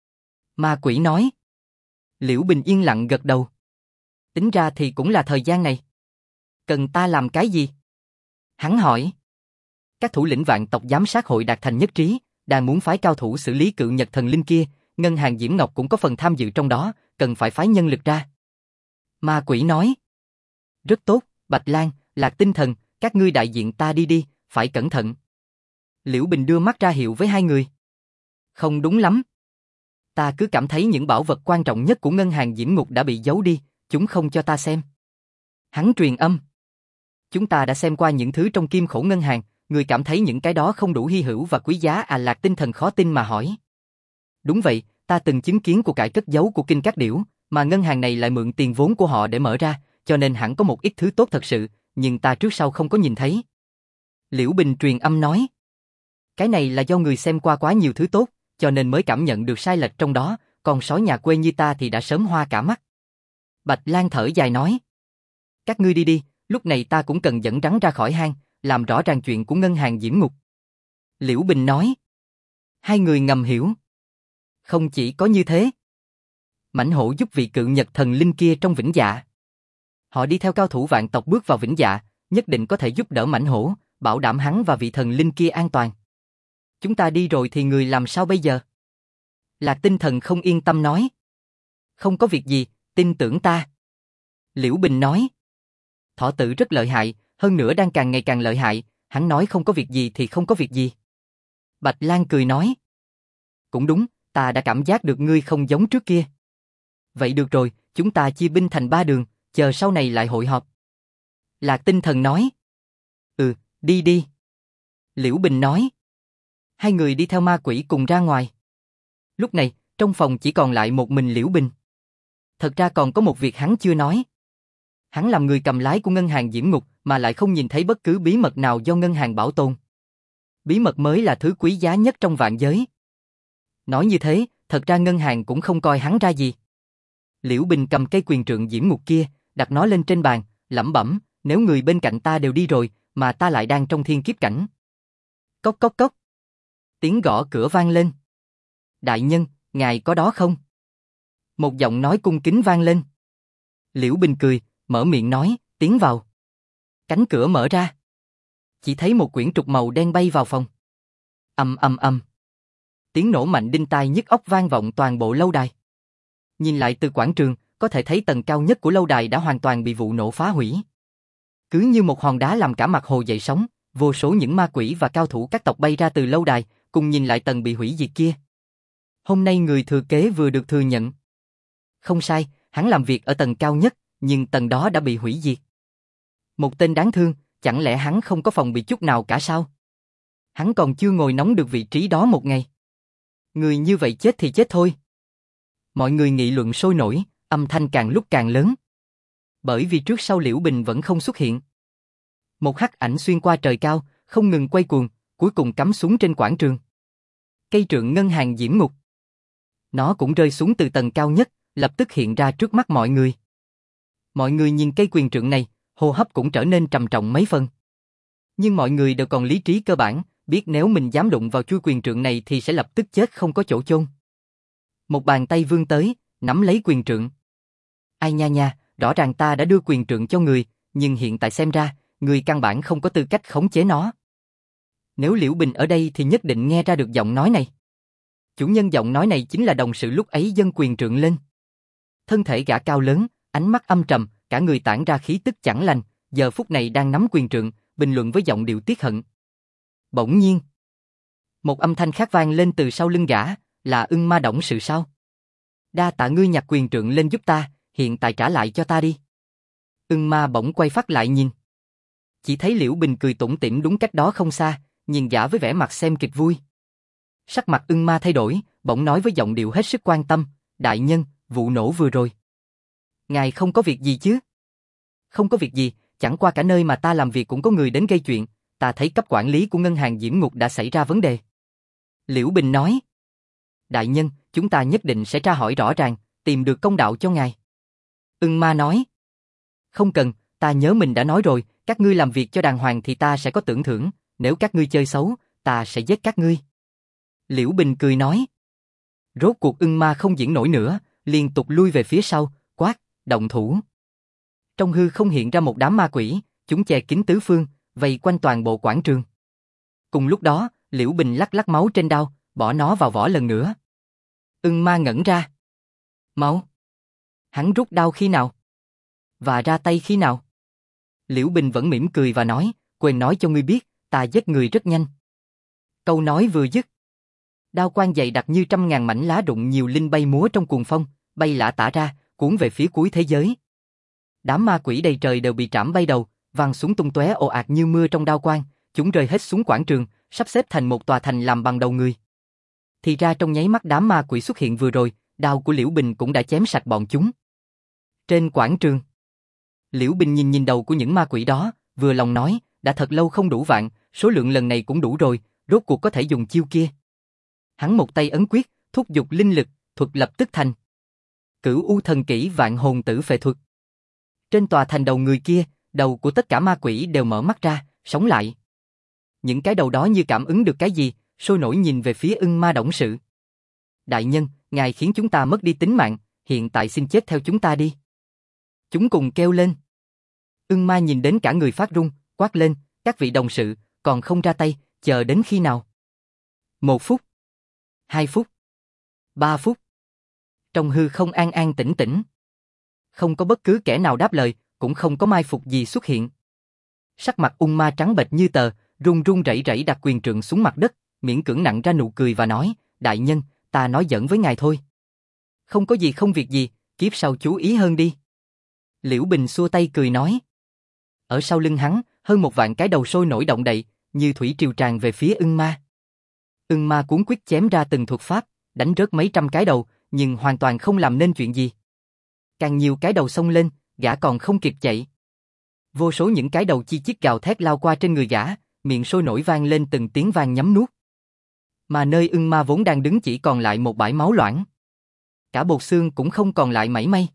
Ma quỷ nói. Liễu Bình yên lặng gật đầu. Tính ra thì cũng là thời gian này. Cần ta làm cái gì? Hắn hỏi. Các thủ lĩnh vạn tộc giám sát hội đạt thành nhất trí, đang muốn phái cao thủ xử lý cự nhật thần linh kia, ngân hàng Diễm Ngọc cũng có phần tham dự trong đó, cần phải phái nhân lực ra. Ma quỷ nói. Rất tốt, Bạch Lan, Lạc Tinh Thần, các ngươi đại diện ta đi đi, phải cẩn thận. Liễu Bình đưa mắt ra hiệu với hai người. Không đúng lắm. Ta cứ cảm thấy những bảo vật quan trọng nhất của ngân hàng Diễm Ngục đã bị giấu đi, chúng không cho ta xem. Hắn truyền âm. Chúng ta đã xem qua những thứ trong kim khổ ngân hàng, người cảm thấy những cái đó không đủ hy hữu và quý giá à? Lạc Tinh Thần khó tin mà hỏi. Đúng vậy, ta từng chứng kiến cuộc cải cất giấu của kinh các điểu, mà ngân hàng này lại mượn tiền vốn của họ để mở ra, cho nên hẳn có một ít thứ tốt thật sự, nhưng ta trước sau không có nhìn thấy. Liễu Bình truyền âm nói. Cái này là do người xem qua quá nhiều thứ tốt, cho nên mới cảm nhận được sai lệch trong đó, còn sói nhà quê như ta thì đã sớm hoa cả mắt. Bạch Lan thở dài nói. Các ngươi đi đi, lúc này ta cũng cần dẫn rắn ra khỏi hang, làm rõ ràng chuyện của ngân hàng Diễm Ngục. Liễu Bình nói. Hai người ngầm hiểu. Không chỉ có như thế. Mãnh hổ giúp vị cự nhật thần linh kia trong Vĩnh Dạ. Họ đi theo cao thủ vạn tộc bước vào Vĩnh Dạ, nhất định có thể giúp đỡ mãnh hổ, bảo đảm hắn và vị thần linh kia an toàn. Chúng ta đi rồi thì người làm sao bây giờ? Lạc Tinh Thần không yên tâm nói. Không có việc gì, tin tưởng ta. Liễu Bình nói. Thỏ tử rất lợi hại, hơn nữa đang càng ngày càng lợi hại, hắn nói không có việc gì thì không có việc gì. Bạch Lan cười nói. Cũng đúng, ta đã cảm giác được ngươi không giống trước kia. Vậy được rồi, chúng ta chia binh thành 3 đường, chờ sau này lại hội họp. Lạc Tinh Thần nói. Đi đi. Liễu Bình nói. Hai người đi theo ma quỷ cùng ra ngoài. Lúc này, trong phòng chỉ còn lại một mình Liễu Bình. Thật ra còn có một việc hắn chưa nói. Hắn làm người cầm lái của ngân hàng Diễm Ngục mà lại không nhìn thấy bất cứ bí mật nào do ngân hàng bảo tồn. Bí mật mới là thứ quý giá nhất trong vạn giới. Nói như thế, thật ra ngân hàng cũng không coi hắn ra gì. Liễu Bình cầm cây quyền trượng Diễm Ngục kia, đặt nó lên trên bàn, lẩm bẩm, nếu người bên cạnh ta đều đi rồi, mà ta lại đang trong thiên kiếp cảnh. Cốc cốc cốc. Tiếng gõ cửa vang lên. Đại nhân, ngài có đó không? Một giọng nói cung kính vang lên. Liễu Bình cười, mở miệng nói, tiến vào. Cánh cửa mở ra. Chỉ thấy một quyển trục màu đen bay vào phòng. Ầm ầm ầm. Tiếng nổ mạnh đinh tai nhức óc vang vọng toàn bộ lâu đài. Nhìn lại từ quảng trường, có thể thấy tầng cao nhất của lâu đài đã hoàn toàn bị vụ nổ phá hủy. Cứ như một hòn đá làm cả mặt hồ dậy sóng, vô số những ma quỷ và cao thủ các tộc bay ra từ lâu đài, cùng nhìn lại tầng bị hủy diệt kia. Hôm nay người thừa kế vừa được thừa nhận. Không sai, hắn làm việc ở tầng cao nhất, nhưng tầng đó đã bị hủy diệt. Một tên đáng thương, chẳng lẽ hắn không có phòng bị chút nào cả sao? Hắn còn chưa ngồi nóng được vị trí đó một ngày. Người như vậy chết thì chết thôi. Mọi người nghị luận sôi nổi, âm thanh càng lúc càng lớn. Bởi vì trước sau Liễu Bình vẫn không xuất hiện. Một hắc ảnh xuyên qua trời cao, không ngừng quay cuồng, cuối cùng cắm xuống trên quảng trường. Cây trượng ngân hàng Diễm Ngục. Nó cũng rơi xuống từ tầng cao nhất, lập tức hiện ra trước mắt mọi người. Mọi người nhìn cây quyền trượng này, hô hấp cũng trở nên trầm trọng mấy phần. Nhưng mọi người đều còn lý trí cơ bản, biết nếu mình dám đụng vào chuôi quyền trượng này thì sẽ lập tức chết không có chỗ chôn. Một bàn tay vươn tới, nắm lấy quyền trượng. Ai nha nha, rõ ràng ta đã đưa quyền trượng cho người, nhưng hiện tại xem ra, người căn bản không có tư cách khống chế nó. Nếu Liễu Bình ở đây thì nhất định nghe ra được giọng nói này. Chủ nhân giọng nói này chính là đồng sự lúc ấy dâng quyền trượng lên. Thân thể gã cao lớn, ánh mắt âm trầm, cả người tản ra khí tức chẳng lành, giờ phút này đang nắm quyền trượng, bình luận với giọng điệu tiếc hận. Bỗng nhiên, một âm thanh khác vang lên từ sau lưng gã, là Ưng Ma Đổng sự sao? Đa tạ ngươi nhặt quyền trượng lên giúp ta, hiện tại trả lại cho ta đi. Ưng Ma bỗng quay phát lại nhìn. Chỉ thấy Liễu Bình cười tủm tỉm đúng cách đó không xa, nhìn gã với vẻ mặt xem kịch vui. Sắc mặt Ưng Ma thay đổi, bỗng nói với giọng điệu hết sức quan tâm, đại nhân, vụ nổ vừa rồi. Ngài không có việc gì chứ? Không có việc gì, chẳng qua cả nơi mà ta làm việc cũng có người đến gây chuyện, ta thấy cấp quản lý của ngân hàng Diễm Ngục đã xảy ra vấn đề. Liễu Bình nói. Đại nhân, chúng ta nhất định sẽ tra hỏi rõ ràng, tìm được công đạo cho ngài. Ưng Ma nói. Không cần, ta nhớ mình đã nói rồi, các ngươi làm việc cho đàng hoàng thì ta sẽ có tưởng thưởng, nếu các ngươi chơi xấu, ta sẽ giết các ngươi. Liễu Bình cười nói. Rốt cuộc Ưng Ma không diễn nổi nữa, liên tục lui về phía sau, quát, động thủ. Trong hư không hiện ra một đám ma quỷ, chúng che kín tứ phương, vây quanh toàn bộ quảng trường. Cùng lúc đó, Liễu Bình lắc lắc máu trên đao, bỏ nó vào vỏ lần nữa. Ưng Ma ngẩn ra. Máu? Hắn rút đao khi nào? Và ra tay khi nào? Liễu Bình vẫn mỉm cười và nói, quên nói cho ngươi biết, ta giết người rất nhanh. Câu nói vừa dứt. Đao quang dày đặc như trăm ngàn mảnh lá rụng nhiều linh bay múa trong cuồng phong, bay lả tả ra, cuốn về phía cuối thế giới. Đám ma quỷ đầy trời đều bị trảm bay đầu, văng xuống tung tóe ồ ạt như mưa trong đao quang, chúng rơi hết xuống quảng trường, sắp xếp thành một tòa thành làm bằng đầu người. Thì ra trong nháy mắt đám ma quỷ xuất hiện vừa rồi, đao của Liễu Bình cũng đã chém sạch bọn chúng. Trên quảng trường, Liễu Bình nhìn đầu của những ma quỷ đó, vừa lòng nói, đã thật lâu không đủ vạn, số lượng lần này cũng đủ rồi, rốt cuộc có thể dùng chiêu kia. Hắn một tay ấn quyết, thúc giục linh lực, thuật lập tức thành Cửu U Thần Kỹ Vạn Hồn Tử Phệ Thuật. Trên tòa thành đầu người kia, đầu của tất cả ma quỷ đều mở mắt ra, sống lại. Những cái đầu đó như cảm ứng được cái gì, sôi nổi nhìn về phía Ưng Ma Đổng sự. Đại nhân, ngài khiến chúng ta mất đi tính mạng, hiện tại xin chết theo chúng ta đi. Chúng cùng kêu lên. Ưng Ma nhìn đến cả người phát run, quát lên, các vị đồng sự, còn không ra tay, chờ đến khi nào? 1 phút, 2 phút, 3 phút. Trong hư không an an tĩnh tĩnh. Không có bất cứ kẻ nào đáp lời, cũng không có mai phục gì xuất hiện. Sắc mặt Ưng Ma trắng bệch như tờ, run run rẩy rẩy đặt quyền trượng xuống mặt đất, miễn cưỡng nặn ra nụ cười và nói, đại nhân, ta nói giỡn với ngài thôi. Không có gì không việc gì, kiếp sau chú ý hơn đi. Liễu Bình xua tay cười nói. Ở sau lưng hắn, hơn 1 vạn cái đầu sôi nổi động đậy, như thủy triều tràn về phía Ưng Ma. Ưng Ma cuốn quyết chém ra từng thuật pháp, đánh rớt mấy trăm cái đầu, nhưng hoàn toàn không làm nên chuyện gì. Càng nhiều cái đầu xông lên, gã còn không kịp chạy. Vô số những cái đầu chi chít gào thét lao qua trên người gã, miệng sôi nổi vang lên từng tiếng vang nhấm nuốt. Mà nơi Ưng Ma vốn đang đứng chỉ còn lại một bãi máu loãng. Cả bột xương cũng không còn lại mảy may.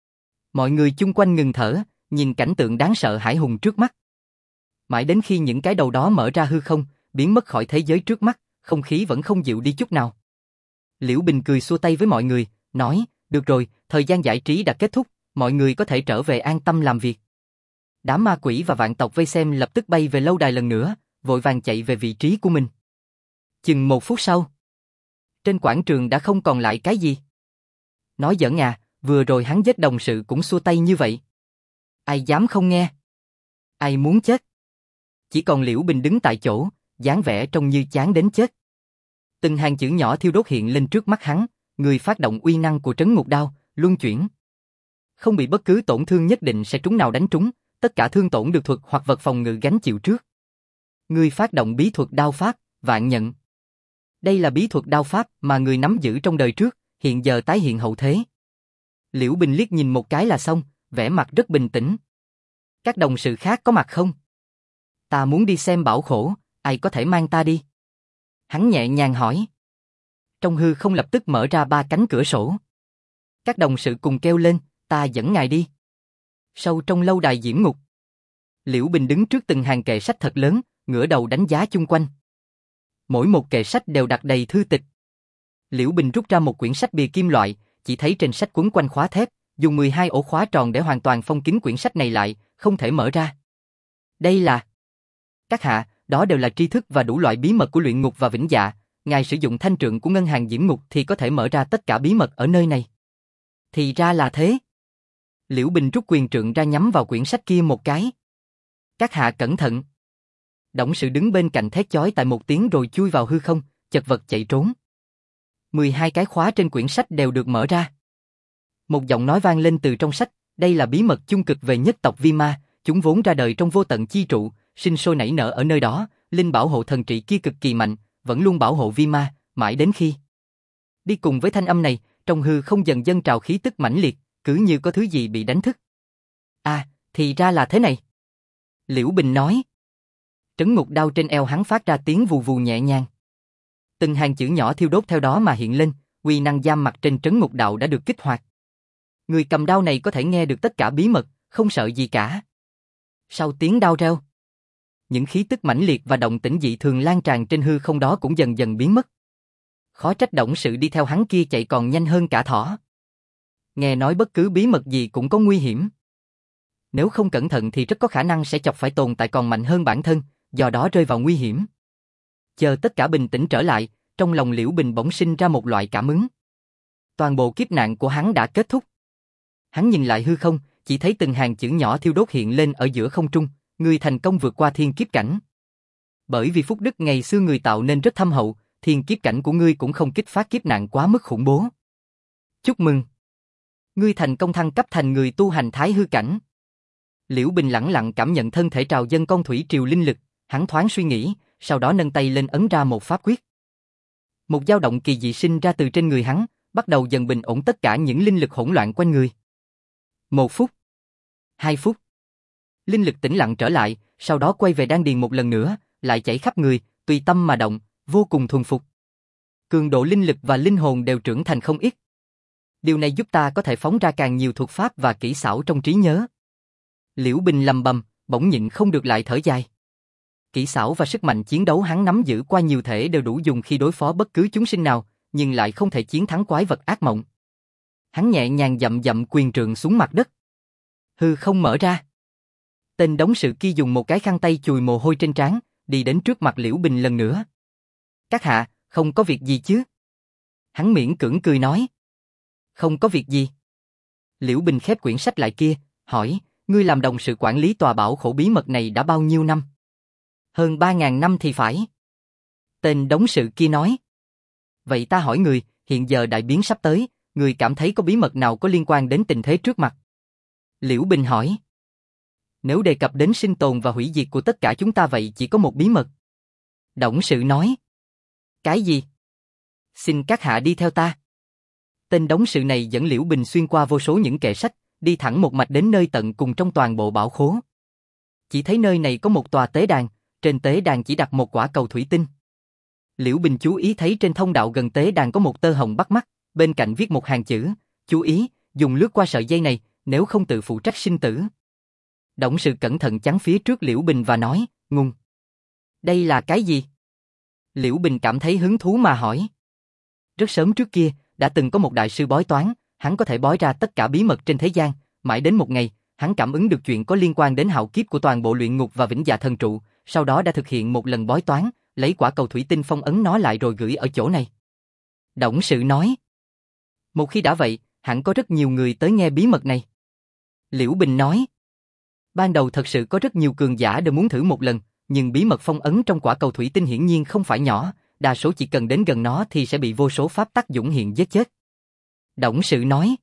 Mọi người chung quanh ngừng thở, nhìn cảnh tượng đáng sợ hãi hùng trước mắt. Mãi đến khi những cái đầu đó mở ra hư không, biến mất khỏi thế giới trước mắt, không khí vẫn không dịu đi chút nào. Liễu Bình cười xua tay với mọi người, nói, được rồi, thời gian giải trí đã kết thúc, mọi người có thể trở về an tâm làm việc. Đám ma quỷ và vạn tộc vây xem lập tức bay về lâu đài lần nữa, vội vàng chạy về vị trí của mình. Chừng 1 phút sau, trên quảng trường đã không còn lại cái gì. Nói giỡn à, vừa rồi hắn giết đồng sự cũng xua tay như vậy. Ai dám không nghe? Ai muốn chết? Chỉ còn Liễu Bình đứng tại chỗ, dáng vẻ trông như chán đến chết. Từng hàng chữ nhỏ thiêu đốt hiện lên trước mắt hắn, người phát động uy năng của trấn ngục đao, luân chuyển. Không bị bất cứ tổn thương nhất định sẽ trúng nào đánh trúng, tất cả thương tổn được thuật hoặc vật phòng ngự gánh chịu trước. Người phát động bí thuật đao pháp, vạn nhận. Đây là bí thuật đao pháp mà người nắm giữ trong đời trước, hiện giờ tái hiện hậu thế. Liễu Bình liếc nhìn một cái là xong, vẻ mặt rất bình tĩnh. Các đồng sự khác có mặt không? Ta muốn đi xem bảo khổ, ai có thể mang ta đi? Hắn nhẹ nhàng hỏi. Trong hư không lập tức mở ra 3 cánh cửa sổ. Các đồng sự cùng kêu lên, ta dẫn ngài đi. Sâu trong lâu đài diễm ngục. Liễu Bình đứng trước từng hàng kệ sách thật lớn, ngửa đầu đánh giá chung quanh. Mỗi một kệ sách đều đặt đầy thư tịch. Liễu Bình rút ra một quyển sách bìa kim loại, chỉ thấy trên sách quấn quanh khóa thép, dùng 12 ổ khóa tròn để hoàn toàn phong kín quyển sách này lại, không thể mở ra. Đây là... Các hạ, đó đều là tri thức và đủ loại bí mật của luyện ngục và vĩnh dạ. Ngài sử dụng thanh trượng của ngân hàng diễm ngục thì có thể mở ra tất cả bí mật ở nơi này. Thì ra là thế. Liễu Bình rút quyền trượng ra nhắm vào quyển sách kia một cái. Các hạ cẩn thận. Đổng sự đứng bên cạnh thét chói tại một tiếng rồi chui vào hư không, chật vật chạy trốn. 12 cái khóa trên quyển sách đều được mở ra. Một giọng nói vang lên từ trong sách, đây là bí mật chung cực về nhất tộc Vi Ma, chúng vốn ra đời trong vô tận chi trụ, sinh sôi nảy nở ở nơi đó, linh bảo hộ thần trị kia cực kỳ mạnh, vẫn luôn bảo hộ Vi Ma, mãi đến khi. Đi cùng với thanh âm này, trong hư không dần dâng trào khí tức mãnh liệt, cứ như có thứ gì bị đánh thức. À, thì ra là thế này. Liễu Bình nói. Trấn ngục đao trên eo hắn phát ra tiếng vù vù nhẹ nhàng. Từng hàng chữ nhỏ thiêu đốt theo đó mà hiện lên, uy năng giam mặt trên trấn ngục đạo đã được kích hoạt. Người cầm đao này có thể nghe được tất cả bí mật, không sợ gì cả. Sau tiếng đao reo, những khí tức mãnh liệt và động tĩnh dị thường lan tràn trên hư không đó cũng dần dần biến mất. Khó trách Đổng sự đi theo hắn kia chạy còn nhanh hơn cả thỏ. Nghe nói bất cứ bí mật gì cũng có nguy hiểm. Nếu không cẩn thận thì rất có khả năng sẽ chọc phải tồn tại còn mạnh hơn bản thân, do đó rơi vào nguy hiểm. Chờ tất cả bình tĩnh trở lại, trong lòng Liễu Bình bỗng sinh ra một loại cảm ứng. Toàn bộ kiếp nạn của hắn đã kết thúc. Hắn nhìn lại hư không, chỉ thấy từng hàng chữ nhỏ thiêu đốt hiện lên ở giữa không trung, ngươi thành công vượt qua thiên kiếp cảnh. Bởi vì phúc đức ngày xưa người tạo nên rất thâm hậu, thiên kiếp cảnh của ngươi cũng không kích phát kiếp nạn quá mức khủng bố. Chúc mừng! Ngươi thành công thăng cấp thành người tu hành thái hư cảnh. Liễu Bình lẳng lặng cảm nhận thân thể trào dâng con thủy triều linh lực, hắn thoáng suy nghĩ, sau đó nâng tay lên ấn ra một pháp quyết. Một dao động kỳ dị sinh ra từ trên người hắn, bắt đầu dần bình ổn tất cả những linh lực hỗn loạn quanh người. 1 phút, 2 phút. Linh lực tĩnh lặng trở lại, sau đó quay về đan điền một lần nữa, lại chảy khắp người, tùy tâm mà động, vô cùng thuần phục. Cường độ linh lực và linh hồn đều trưởng thành không ít. Điều này giúp ta có thể phóng ra càng nhiều thuật pháp và kỹ xảo trong trí nhớ. Liễu Bình lầm bầm, bỗng nhịn không được lại thở dài. Kỹ xảo và sức mạnh chiến đấu hắn nắm giữ qua nhiều thể đều đủ dùng khi đối phó bất cứ chúng sinh nào, nhưng lại không thể chiến thắng quái vật ác mộng. Hắn nhẹ nhàng dậm dậm quyền trượng xuống mặt đất. Hư không mở ra. Tên đống sự kia dùng một cái khăn tay chùi mồ hôi trên trán, đi đến trước mặt Liễu Bình lần nữa. Các hạ, không có việc gì chứ? Hắn miễn cưỡng cười nói. Không có việc gì. Liễu Bình khép quyển sách lại kia, hỏi, ngươi làm đồng sự quản lý tòa bảo khổ bí mật này đã bao nhiêu năm? Hơn 3.000 năm thì phải. Tên đống sự kia nói. Vậy ta hỏi người, hiện giờ đại biến sắp tới, người cảm thấy có bí mật nào có liên quan đến tình thế trước mặt? Liễu Bình hỏi. Nếu đề cập đến sinh tồn và hủy diệt của tất cả chúng ta vậy chỉ có một bí mật. Đổng sự nói. Cái gì? Xin các hạ đi theo ta. Tên đống sự này dẫn Liễu Bình xuyên qua vô số những kệ sách, đi thẳng một mạch đến nơi tận cùng trong toàn bộ bảo khố. Chỉ thấy nơi này có một tòa tế đàn, trên tế đàn chỉ đặt một quả cầu thủy tinh. Liễu Bình chú ý thấy trên thông đạo gần tế đàn có một tơ hồng bắt mắt, bên cạnh viết một hàng chữ, chú ý, dùng lướt qua sợi dây này, nếu không tự phụ trách sinh tử. Đổng sự cẩn thận chắn phía trước Liễu Bình và nói, ngùng. Đây là cái gì? Liễu Bình cảm thấy hứng thú mà hỏi. Rất sớm trước kia, đã từng có một đại sư bói toán, hắn có thể bói ra tất cả bí mật trên thế gian, mãi đến một ngày, hắn cảm ứng được chuyện có liên quan đến hạo kiếp của toàn bộ luyện ngục và vĩnh dạ thần trụ, sau đó đã thực hiện một lần bói toán, lấy quả cầu thủy tinh phong ấn nó lại rồi gửi ở chỗ này. Đổng sự nói. Một khi đã vậy, hẳn có rất nhiều người tới nghe bí mật này. Liễu Bình nói. Ban đầu thật sự có rất nhiều cường giả đều muốn thử một lần, nhưng bí mật phong ấn trong quả cầu thủy tinh hiển nhiên không phải nhỏ, đa số chỉ cần đến gần nó thì sẽ bị vô số pháp tắc dũng hiện giết chết. Đổng sự nói.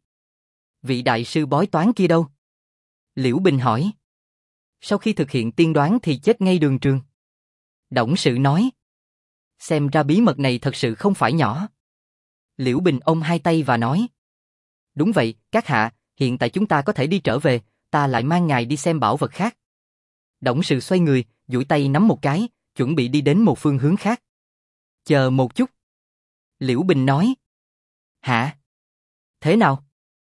Vị đại sư bói toán kia đâu? Liễu Bình hỏi. Sau khi thực hiện tiên đoán thì chết ngay đường trường. Đổng sự nói. Xem ra bí mật này thật sự không phải nhỏ. Liễu Bình ôm hai tay và nói. Đúng vậy, các hạ, hiện tại chúng ta có thể đi trở về, ta lại mang ngài đi xem bảo vật khác. Đổng sự xoay người, duỗi tay nắm một cái, chuẩn bị đi đến một phương hướng khác. Chờ một chút. Liễu Bình nói. Hả? Thế nào?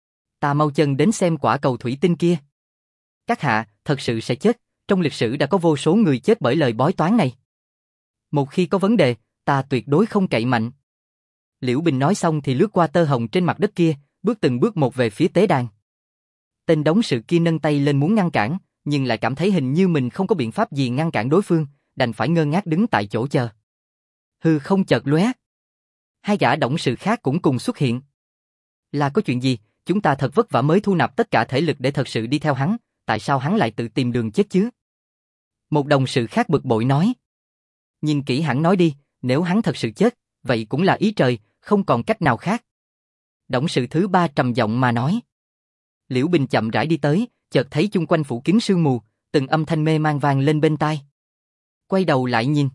Ta mau chân đến xem quả cầu thủy tinh kia. Các hạ, thật sự sẽ chết, trong lịch sử đã có vô số người chết bởi lời bói toán này. Một khi có vấn đề, ta tuyệt đối không cậy mạnh. Liễu Bình nói xong thì lướt qua tơ hồng trên mặt đất kia, bước từng bước một về phía tế đàn. Tên đống sự kia nâng tay lên muốn ngăn cản, nhưng lại cảm thấy hình như mình không có biện pháp gì ngăn cản đối phương, đành phải ngơ ngác đứng tại chỗ chờ. Hư không chợt lóe. Hai gã đổng sự khác cũng cùng xuất hiện. Là có chuyện gì, chúng ta thật vất vả mới thu nạp tất cả thể lực để thật sự đi theo hắn, tại sao hắn lại tự tìm đường chết chứ? Một đồng sự khác bực bội nói. Nhìn kỹ hắn nói đi, nếu hắn thật sự chết, vậy cũng là ý trời, không còn cách nào khác. Đổng sự thứ ba trầm giọng mà nói. Liễu Bình chậm rãi đi tới, chợt thấy chung quanh phủ kín sương mù, từng âm thanh mê mang vang lên bên tai. Quay đầu lại nhìn.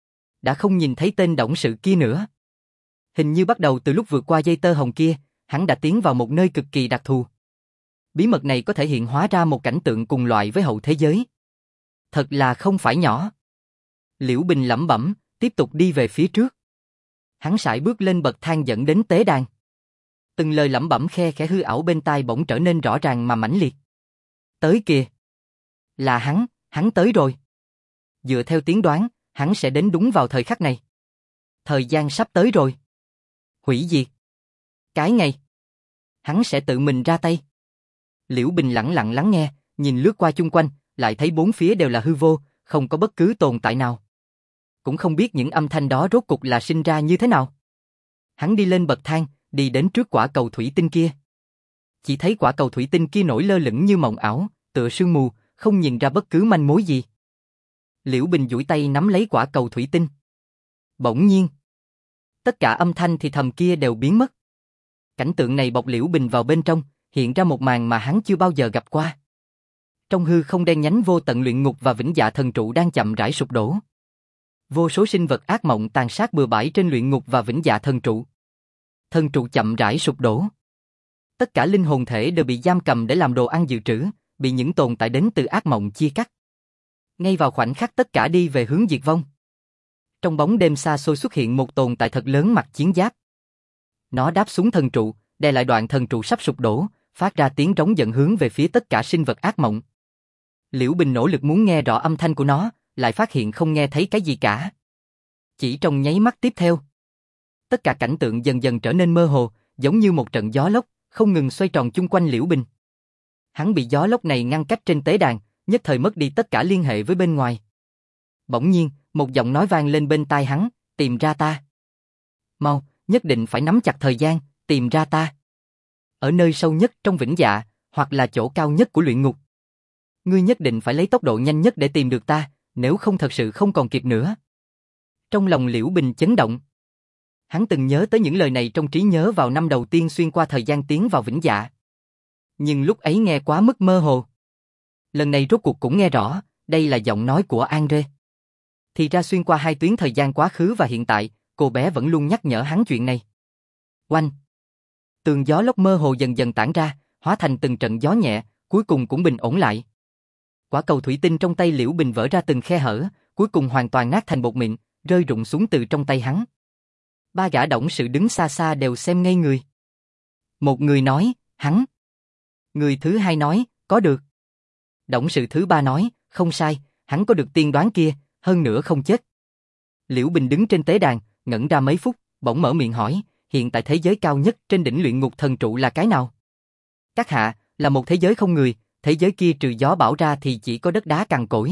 Đã không nhìn thấy tên đổng sự kia nữa. Hình như bắt đầu từ lúc vượt qua dây tơ hồng kia, hắn đã tiến vào một nơi cực kỳ đặc thù. Bí mật này có thể hiện hóa ra một cảnh tượng cùng loại với hậu thế giới. Thật là không phải nhỏ. Liễu Bình lẩm bẩm, tiếp tục đi về phía trước. Hắn sải bước lên bậc thang dẫn đến tế đàn. Từng lời lẩm bẩm khe khẽ hư ảo bên tai bỗng trở nên rõ ràng mà mãnh liệt. Tới kìa. Là hắn tới rồi. Dựa theo tiếng đoán, hắn sẽ đến đúng vào thời khắc này. Thời gian sắp tới rồi. Hủy diệt. Cái ngày. Hắn sẽ tự mình ra tay. Liễu Bình lặng lặng lắng nghe, nhìn lướt qua chung quanh, lại thấy bốn phía đều là hư vô, không có bất cứ tồn tại nào. Cũng không biết những âm thanh đó rốt cục là sinh ra như thế nào. Hắn đi lên bậc thang, đi đến trước quả cầu thủy tinh kia. Chỉ thấy quả cầu thủy tinh kia nổi lơ lửng như mộng ảo, tựa sương mù, không nhìn ra bất cứ manh mối gì. Liễu Bình duỗi tay nắm lấy quả cầu thủy tinh. Bỗng nhiên, tất cả âm thanh thì thầm kia đều biến mất. Cảnh tượng này bọc Liễu Bình vào bên trong, hiện ra một màn mà hắn chưa bao giờ gặp qua. Trong hư không đen nhánh vô tận luyện ngục và vĩnh dạ thần trụ đang chậm rãi sụp đổ. Vô số sinh vật ác mộng tàn sát bừa bãi trên luyện ngục và vĩnh dạ thần trụ. Thần trụ chậm rãi sụp đổ. Tất cả linh hồn thể đều bị giam cầm để làm đồ ăn dự trữ, bị những tồn tại đến từ ác mộng chia cắt. Ngay vào khoảnh khắc tất cả đi về hướng diệt vong. Trong bóng đêm xa xôi xuất hiện một tồn tại thật lớn mặc chiến giáp. Nó đáp xuống thần trụ, đè lại đoạn thần trụ sắp sụp đổ, phát ra tiếng rống giận hướng về phía tất cả sinh vật ác mộng. Liễu Bình nỗ lực muốn nghe rõ âm thanh của nó, lại phát hiện không nghe thấy cái gì cả. Chỉ trong nháy mắt tiếp theo, tất cả cảnh tượng dần dần trở nên mơ hồ, giống như một trận gió lốc, không ngừng xoay tròn chung quanh Liễu Bình. Hắn bị gió lốc này ngăn cách trên tế đàn, nhất thời mất đi tất cả liên hệ với bên ngoài. Bỗng nhiên, một giọng nói vang lên bên tai hắn, tìm ra ta. Mau, nhất định phải nắm chặt thời gian, tìm ra ta. Ở nơi sâu nhất trong vĩnh dạ, hoặc là chỗ cao nhất của luyện ngục. Ngươi nhất định phải lấy tốc độ nhanh nhất để tìm được ta, nếu không thật sự không còn kịp nữa. Trong lòng Liễu Bình chấn động. Hắn từng nhớ tới những lời này trong trí nhớ vào năm đầu tiên xuyên qua thời gian tiến vào vĩnh dạ. Nhưng lúc ấy nghe quá mức mơ hồ. Lần này rốt cuộc cũng nghe rõ, đây là giọng nói của Andre. Thì ra xuyên qua hai tuyến thời gian quá khứ và hiện tại, cô bé vẫn luôn nhắc nhở hắn chuyện này. Oanh! Tường gió lốc mơ hồ dần dần tản ra, hóa thành từng trận gió nhẹ, cuối cùng cũng bình ổn lại. Quả cầu thủy tinh trong tay Liễu Bình vỡ ra từng khe hở, cuối cùng hoàn toàn nát thành bột mịn, rơi rụng xuống từ trong tay hắn. Ba gã động sự đứng xa xa đều xem ngây người. Một người nói, hắn. Người thứ hai nói, có được. Động sự thứ ba nói, không sai, hắn có được tiên đoán kia, hơn nữa không chết. Liễu Bình đứng trên tế đàn, ngẩn ra mấy phút, bỗng mở miệng hỏi, hiện tại thế giới cao nhất trên đỉnh luyện ngục thần trụ là cái nào? Các hạ, là một thế giới không người, thế giới kia trừ gió bão ra thì chỉ có đất đá cằn cỗi.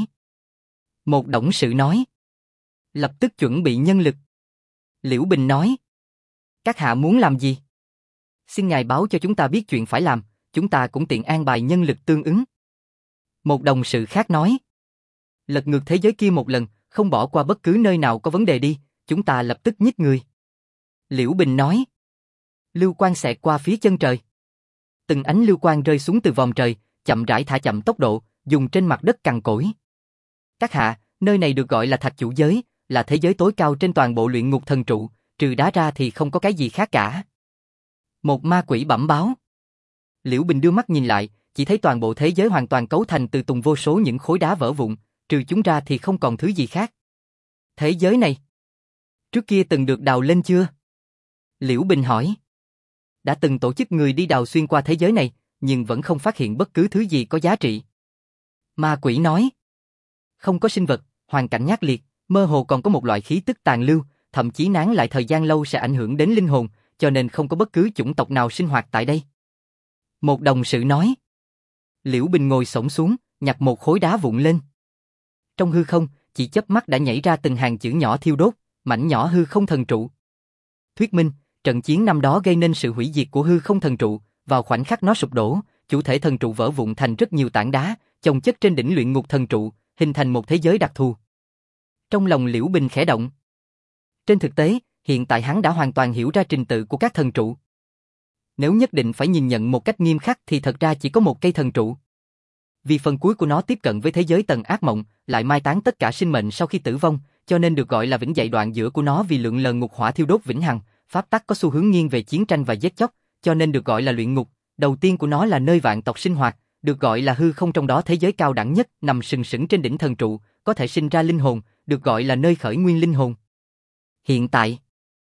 Một động sự nói. Lập tức chuẩn bị nhân lực. Liễu Bình nói. Các hạ muốn làm gì? Xin ngài báo cho chúng ta biết chuyện phải làm, chúng ta cũng tiện an bài nhân lực tương ứng. Một đồng sự khác nói. Lật ngược thế giới kia một lần, không bỏ qua bất cứ nơi nào có vấn đề đi, chúng ta lập tức nhích người. Liễu Bình nói. Lưu quang xẹt qua phía chân trời. Từng ánh lưu quang rơi xuống từ vòm trời, chậm rãi thả chậm tốc độ, dùng trên mặt đất cằn cỗi. Các hạ, nơi này được gọi là Thạch Chủ Giới, là thế giới tối cao trên toàn bộ luyện ngục thần trụ, trừ đá ra thì không có cái gì khác cả. Một ma quỷ bẩm báo. Liễu Bình đưa mắt nhìn lại, chỉ thấy toàn bộ thế giới hoàn toàn cấu thành từ tùng vô số những khối đá vỡ vụn, trừ chúng ra thì không còn thứ gì khác. Thế giới này, trước kia từng được đào lên chưa? Liễu Bình hỏi. Đã từng tổ chức người đi đào xuyên qua thế giới này, nhưng vẫn không phát hiện bất cứ thứ gì có giá trị. Ma quỷ nói. Không có sinh vật, hoàn cảnh nhát liệt, mơ hồ còn có một loại khí tức tàn lưu, thậm chí nán lại thời gian lâu sẽ ảnh hưởng đến linh hồn, cho nên không có bất cứ chủng tộc nào sinh hoạt tại đây. Một đồng sự nói. Liễu Bình ngồi xổm xuống, nhặt một khối đá vụn lên. Trong hư không, chỉ chớp mắt đã nhảy ra từng hàng chữ nhỏ thiêu đốt, mảnh nhỏ hư không thần trụ. Thuyết minh, trận chiến năm đó gây nên sự hủy diệt của hư không thần trụ, vào khoảnh khắc nó sụp đổ, chủ thể thần trụ vỡ vụn thành rất nhiều tảng đá, chồng chất trên đỉnh luyện ngục thần trụ, hình thành một thế giới đặc thù. Trong lòng Liễu Bình khẽ động. Trên thực tế, hiện tại hắn đã hoàn toàn hiểu ra trình tự của các thần trụ. Nếu nhất định phải nhìn nhận một cách nghiêm khắc thì thật ra chỉ có một cây thần trụ. Vì phần cuối của nó tiếp cận với thế giới tầng ác mộng, lại mai táng tất cả sinh mệnh sau khi tử vong, cho nên được gọi là vĩnh dậy đoạn giữa của nó vì lượng lờ ngục hỏa thiêu đốt vĩnh hằng, pháp tắc có xu hướng nghiêng về chiến tranh và giết chóc, cho nên được gọi là luyện ngục. Đầu tiên của nó là nơi vạn tộc sinh hoạt, được gọi là hư không, trong đó thế giới cao đẳng nhất nằm sừng sững trên đỉnh thần trụ, có thể sinh ra linh hồn, được gọi là nơi khởi nguyên linh hồn. Hiện tại,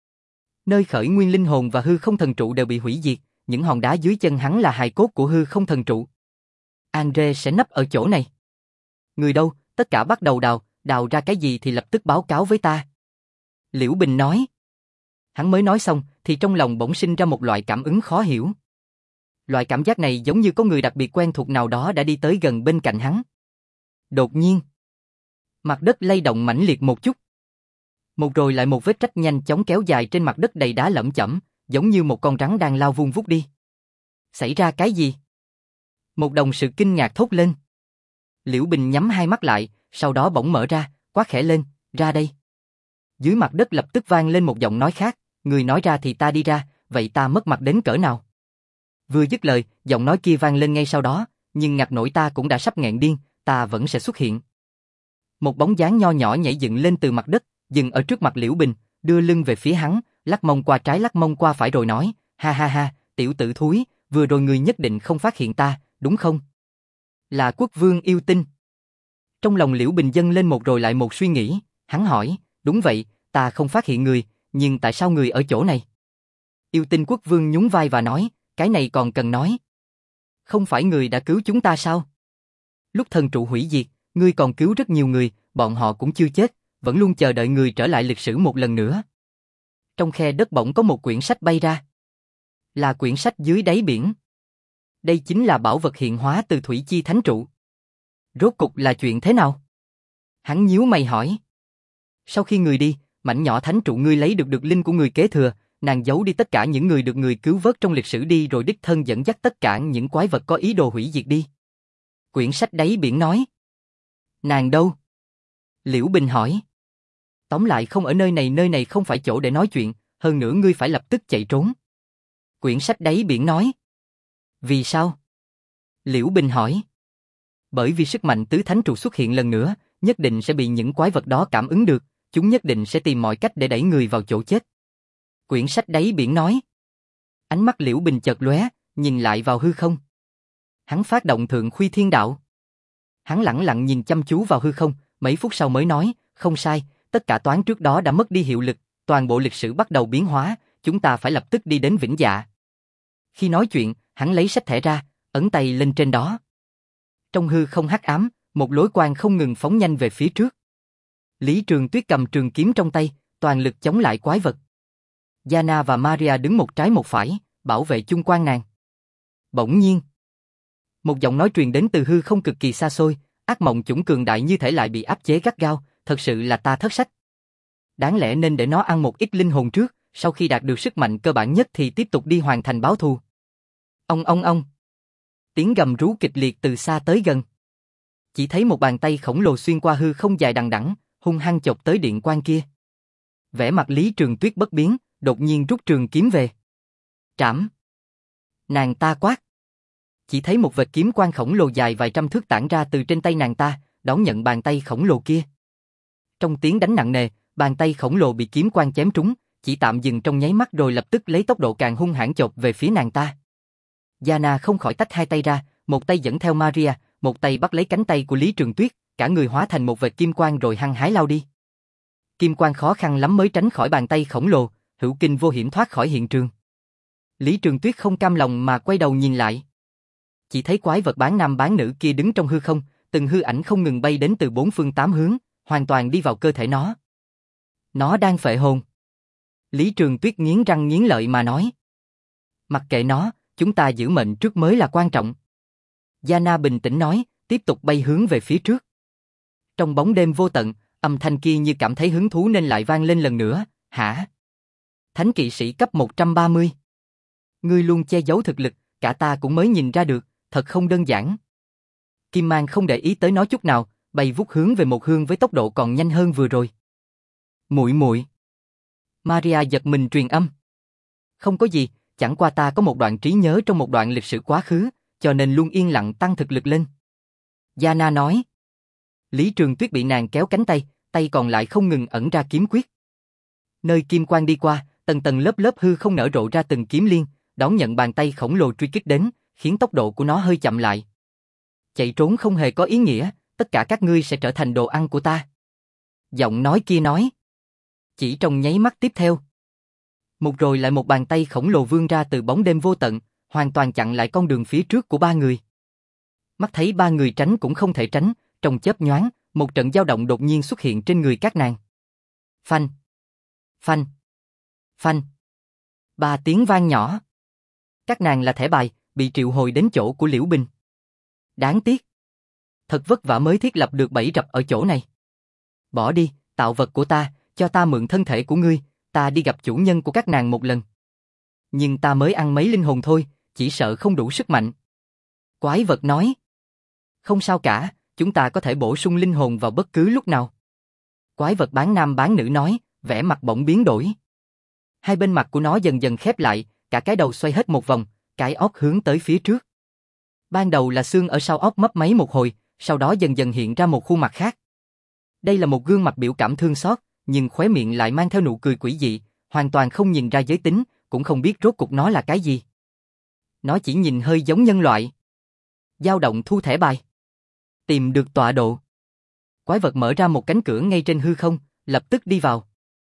nơi khởi nguyên linh hồn và hư không thần trụ đều bị hủy diệt, những hòn đá dưới chân hắn là hài cốt của hư không thần trụ. Andre sẽ nấp ở chỗ này. Người đâu, tất cả bắt đầu đào ra cái gì thì lập tức báo cáo với ta. Liễu Bình nói. Hắn mới nói xong thì trong lòng bỗng sinh ra một loại cảm ứng khó hiểu. Loại cảm giác này giống như có người đặc biệt quen thuộc nào đó đã đi tới gần bên cạnh hắn. Đột nhiên, mặt đất lay động mãnh liệt một chút. Một rồi lại một vết rách nhanh chóng kéo dài trên mặt đất đầy đá lởm chởm, giống như một con rắn đang lao vun vút đi. Xảy ra cái gì? Một đồng sự kinh ngạc thốt lên. Liễu Bình nhắm hai mắt lại, sau đó bỗng mở ra, quát khẽ lên, ra đây. Dưới mặt đất lập tức vang lên một giọng nói khác, người nói ra thì ta đi ra, vậy ta mất mặt đến cỡ nào? Vừa dứt lời, giọng nói kia vang lên ngay sau đó, nhưng ngặt nổi ta cũng đã sắp nghẹn điên, ta vẫn sẽ xuất hiện. Một bóng dáng nho nhỏ nhảy dựng lên từ mặt đất, dừng ở trước mặt Liễu Bình, đưa lưng về phía hắn, lắc mông qua trái lắc mông qua phải rồi nói, ha ha ha, tiểu tử thúi, vừa rồi người nhất định không phát hiện ta, đúng không? Là quốc vương yêu tinh. Trong lòng Liễu Bình dâng lên một rồi lại một suy nghĩ, hắn hỏi, đúng vậy, ta không phát hiện người, nhưng tại sao người ở chỗ này? Yêu Tinh Quốc Vương nhún vai và nói, cái này còn cần nói. Không phải người đã cứu chúng ta sao? Lúc thần trụ hủy diệt, ngươi còn cứu rất nhiều người, bọn họ cũng chưa chết, vẫn luôn chờ đợi người trở lại lịch sử một lần nữa. Trong khe đất bỗng có một quyển sách bay ra. Là quyển sách dưới đáy biển. Đây chính là bảo vật hiện hóa từ Thủy Chi Thánh Trụ. Rốt cục là chuyện thế nào? Hắn nhíu mày hỏi. Sau khi người đi, mảnh nhỏ thánh trụ ngươi lấy được linh của người kế thừa, nàng giấu đi tất cả những người được người cứu vớt trong lịch sử đi rồi đích thân dẫn dắt tất cả những quái vật có ý đồ hủy diệt đi. Quyển sách đáy biển nói. Nàng đâu? Liễu Bình hỏi. Tóm lại không ở nơi này không phải chỗ để nói chuyện, hơn nữa ngươi phải lập tức chạy trốn. Quyển sách đáy biển nói. Vì sao? Liễu Bình hỏi. Bởi vì sức mạnh tứ thánh trụ xuất hiện lần nữa, nhất định sẽ bị những quái vật đó cảm ứng được, chúng nhất định sẽ tìm mọi cách để đẩy người vào chỗ chết. Quyển sách đáy biển nói. Ánh mắt Liễu Bình chợt lóe, nhìn lại vào hư không. Hắn phát động Thượng Khuy Thiên Đạo. Hắn lẳng lặng nhìn chăm chú vào hư không, mấy phút sau mới nói, không sai, tất cả toán trước đó đã mất đi hiệu lực, toàn bộ lịch sử bắt đầu biến hóa, chúng ta phải lập tức đi đến Vĩnh Dạ. Khi nói chuyện, hắn lấy sách thẻ ra, ấn tay lên trên đó. Trong hư không hắc ám, một lối quang không ngừng phóng nhanh về phía trước. Lý Trường Tuyết cầm trường kiếm trong tay, toàn lực chống lại quái vật. Yana và Maria đứng một trái một phải, bảo vệ chung quanh nàng. Bỗng nhiên, một giọng nói truyền đến từ hư không cực kỳ xa xôi, ác mộng chủng cường đại như thể lại bị áp chế gắt gao, thật sự là ta thất sách. Đáng lẽ nên để nó ăn một ít linh hồn trước, sau khi đạt được sức mạnh cơ bản nhất thì tiếp tục đi hoàn thành báo thù. Ông. Tiếng gầm rú kịch liệt từ xa tới gần. Chỉ thấy một bàn tay khổng lồ xuyên qua hư không dài đằng đẵng, hung hăng chộp tới điện quang kia. Vẻ mặt Lý Trường Tuyết bất biến, đột nhiên rút trường kiếm về. Trảm. Nàng ta quát. Chỉ thấy một vệt kiếm quang khổng lồ dài vài trăm thước tản ra từ trên tay nàng ta, đón nhận bàn tay khổng lồ kia. Trong tiếng đánh nặng nề, bàn tay khổng lồ bị kiếm quang chém trúng, chỉ tạm dừng trong nháy mắt rồi lập tức lấy tốc độ càng hung hãn chộp về phía nàng ta. Yana không khỏi tách hai tay ra, một tay dẫn theo Maria, một tay bắt lấy cánh tay của Lý Trường Tuyết, cả người hóa thành một vệt kim quang rồi hăng hái lao đi. Kim quang khó khăn lắm mới tránh khỏi bàn tay khổng lồ, hữu kinh vô hiểm thoát khỏi hiện trường. Lý Trường Tuyết không cam lòng mà quay đầu nhìn lại. Chỉ thấy quái vật bán nam bán nữ kia đứng trong hư không, từng hư ảnh không ngừng bay đến từ bốn phương tám hướng, hoàn toàn đi vào cơ thể nó. Nó đang phệ hồn. Lý Trường Tuyết nghiến răng nghiến lợi mà nói. Mặc kệ nó, chúng ta giữ mệnh trước mới là quan trọng. Yana bình tĩnh nói, tiếp tục bay hướng về phía trước. Trong bóng đêm vô tận, âm thanh kia như cảm thấy hứng thú nên lại vang lên lần nữa, hả? Thánh kỵ sĩ cấp 130. Ngươi luôn che giấu thực lực, cả ta cũng mới nhìn ra được, thật không đơn giản. Kim Mang không để ý tới nó chút nào, bay vút hướng về một hướng với tốc độ còn nhanh hơn vừa rồi. Muội muội. Maria giật mình truyền âm. Không có gì, chẳng qua ta có một đoạn trí nhớ trong một đoạn lịch sử quá khứ, cho nên luôn yên lặng tăng thực lực lên. Yana nói. Lý Trường Tuyết bị nàng kéo cánh tay, tay còn lại không ngừng ẩn ra kiếm quyết. Nơi kim quang đi qua, tầng tầng lớp lớp hư không nở rộ ra từng kiếm liên, đón nhận bàn tay khổng lồ truy kích đến, khiến tốc độ của nó hơi chậm lại. Chạy trốn không hề có ý nghĩa, tất cả các ngươi sẽ trở thành đồ ăn của ta. Giọng nói kia nói. Chỉ trong nháy mắt tiếp theo. Một rồi lại một bàn tay khổng lồ vươn ra từ bóng đêm vô tận, hoàn toàn chặn lại con đường phía trước của ba người. Mắt thấy ba người tránh cũng không thể tránh, trong chớp nhoáng, một trận dao động đột nhiên xuất hiện trên người các nàng. Phanh, phanh, phanh. Ba tiếng vang nhỏ. Các nàng là thẻ bài, bị triệu hồi đến chỗ của Liễu Bình. Đáng tiếc. Thật vất vả mới thiết lập được bẫy rập ở chỗ này. Bỏ đi, tạo vật của ta, cho ta mượn thân thể của ngươi, ta đi gặp chủ nhân của các nàng một lần. Nhưng ta mới ăn mấy linh hồn thôi, chỉ sợ không đủ sức mạnh. Quái vật nói. Không sao cả, chúng ta có thể bổ sung linh hồn vào bất cứ lúc nào. Quái vật bán nam bán nữ nói, vẻ mặt bỗng biến đổi. Hai bên mặt của nó dần dần khép lại, cả cái đầu xoay hết một vòng, cái óc hướng tới phía trước. Ban đầu là xương ở sau óc mấp máy một hồi, sau đó dần dần hiện ra một khuôn mặt khác. Đây là một gương mặt biểu cảm thương xót, nhưng khóe miệng lại mang theo nụ cười quỷ dị, hoàn toàn không nhìn ra giới tính, cũng không biết rốt cuộc nó là cái gì. Nó chỉ nhìn hơi giống nhân loại. Dao động thu thẻ bài. Tìm được tọa độ. Quái vật mở ra một cánh cửa ngay trên hư không, lập tức đi vào.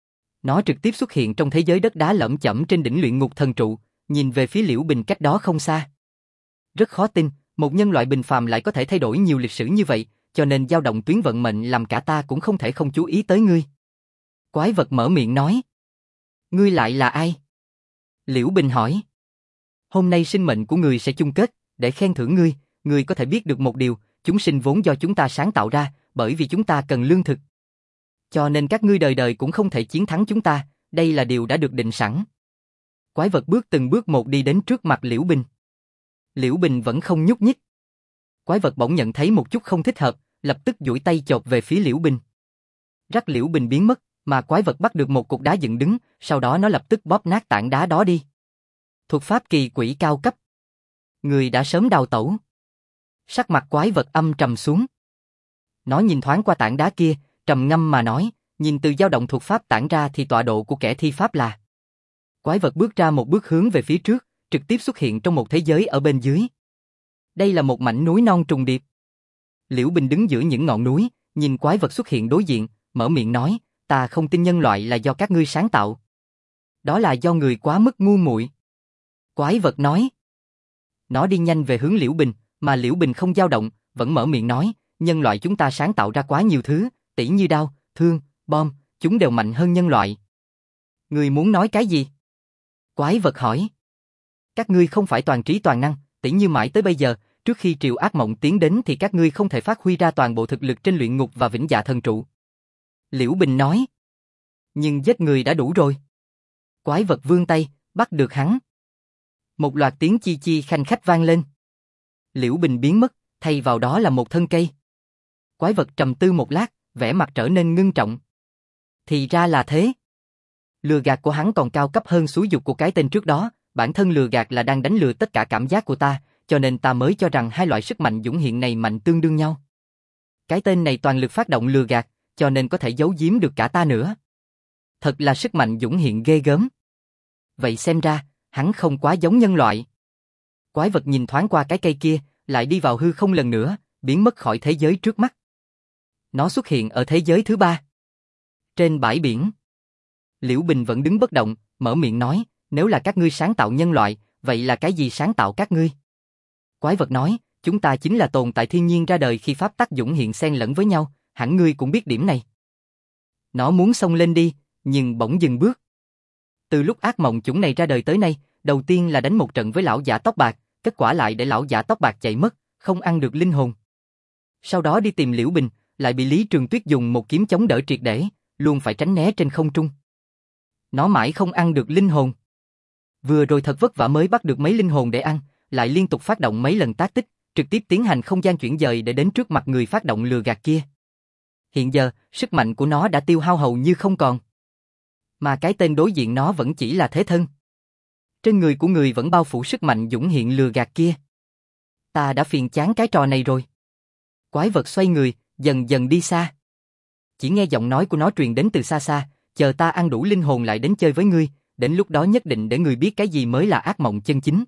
Nó trực tiếp xuất hiện trong thế giới đất đá lởm chởm trên đỉnh luyện ngục thần trụ, nhìn về phía Liễu Bình cách đó không xa. Rất khó tin, một nhân loại bình phàm lại có thể thay đổi nhiều lịch sử như vậy, cho nên dao động tuyến vận mệnh làm cả ta cũng không thể không chú ý tới ngươi. Quái vật mở miệng nói. Ngươi lại là ai? Liễu Bình hỏi. Hôm nay sinh mệnh của ngươi sẽ chung kết, để khen thưởng ngươi, ngươi có thể biết được một điều, chúng sinh vốn do chúng ta sáng tạo ra, bởi vì chúng ta cần lương thực. Cho nên các ngươi đời đời cũng không thể chiến thắng chúng ta, đây là điều đã được định sẵn. Quái vật bước từng bước một đi đến trước mặt Liễu Bình. Liễu Bình vẫn không nhúc nhích. Quái vật bỗng nhận thấy một chút không thích hợp, lập tức duỗi tay chộp về phía Liễu Bình. Rắc Liễu Bình biến mất, mà quái vật bắt được một cục đá dựng đứng, sau đó nó lập tức bóp nát tảng đá đó đi. Thuật pháp kỳ quỷ cao cấp. Người đã sớm đào tẩu. Sắc mặt quái vật âm trầm xuống. Nó nhìn thoáng qua tảng đá kia, trầm ngâm mà nói, nhìn từ dao động thuật pháp tản ra thì tọa độ của kẻ thi pháp là. Quái vật bước ra một bước hướng về phía trước, trực tiếp xuất hiện trong một thế giới ở bên dưới. Đây là một mảnh núi non trùng điệp. Liễu Bình đứng giữa những ngọn núi, nhìn quái vật xuất hiện đối diện, mở miệng nói, ta không tin nhân loại là do các ngươi sáng tạo. Đó là do người quá mức ngu muội. Quái vật nói. Nó đi nhanh về hướng Liễu Bình, mà Liễu Bình không dao động, vẫn mở miệng nói, nhân loại chúng ta sáng tạo ra quá nhiều thứ, tỉ như đao, thương, bom, chúng đều mạnh hơn nhân loại. Ngươi muốn nói cái gì? Quái vật hỏi. Các ngươi không phải toàn trí toàn năng, tỉ như mãi tới bây giờ, trước khi Triều Ác Mộng tiến đến thì các ngươi không thể phát huy ra toàn bộ thực lực trên luyện ngục và vĩnh dạ thần trụ. Liễu Bình nói. Nhưng giết người đã đủ rồi. Quái vật vươn tay, bắt được hắn. Một loạt tiếng chi chi khanh khách vang lên. Liễu Bình biến mất, thay vào đó là một thân cây. Quái vật trầm tư một lát, vẻ mặt trở nên ngưng trọng. Thì ra là thế. Lừa gạt của hắn còn cao cấp hơn xúi dục của cái tên trước đó, bản thân lừa gạt là đang đánh lừa tất cả cảm giác của ta, cho nên ta mới cho rằng hai loại sức mạnh dũng hiện này mạnh tương đương nhau. Cái tên này toàn lực phát động lừa gạt, cho nên có thể giấu giếm được cả ta nữa. Thật là sức mạnh dũng hiện ghê gớm. Vậy xem ra, hắn không quá giống nhân loại. Quái vật nhìn thoáng qua cái cây kia, lại đi vào hư không lần nữa, biến mất khỏi thế giới trước mắt. Nó xuất hiện ở thế giới thứ ba. Trên bãi biển. Liễu Bình vẫn đứng bất động, mở miệng nói, nếu là các ngươi sáng tạo nhân loại, vậy là cái gì sáng tạo các ngươi? Quái vật nói, chúng ta chính là tồn tại thiên nhiên ra đời khi pháp tắc dũng hiện xen lẫn với nhau, hẳn ngươi cũng biết điểm này. Nó muốn xông lên đi, nhưng bỗng dừng bước. Từ lúc ác mộng chủng này ra đời tới nay, đầu tiên là đánh một trận với lão giả tóc bạc, kết quả lại để lão giả tóc bạc chạy mất, không ăn được linh hồn. Sau đó đi tìm Liễu Bình, lại bị Lý Trường Tuyết dùng một kiếm chống đỡ triệt để, luôn phải tránh né trên không trung. Nó mãi không ăn được linh hồn. Vừa rồi thật vất vả mới bắt được mấy linh hồn để ăn, lại liên tục phát động mấy lần tác tích, trực tiếp tiến hành không gian chuyển dời để đến trước mặt người phát động lừa gạt kia. Hiện giờ, sức mạnh của nó đã tiêu hao hầu như không còn. Mà cái tên đối diện nó vẫn chỉ là thế thân. Trên người của người vẫn bao phủ sức mạnh dũng hiện lừa gạt kia. Ta đã phiền chán cái trò này rồi. Quái vật xoay người, dần dần đi xa. Chỉ nghe giọng nói của nó truyền đến từ xa xa, chờ ta ăn đủ linh hồn lại đến chơi với ngươi, đến lúc đó nhất định để ngươi biết cái gì mới là ác mộng chân chính.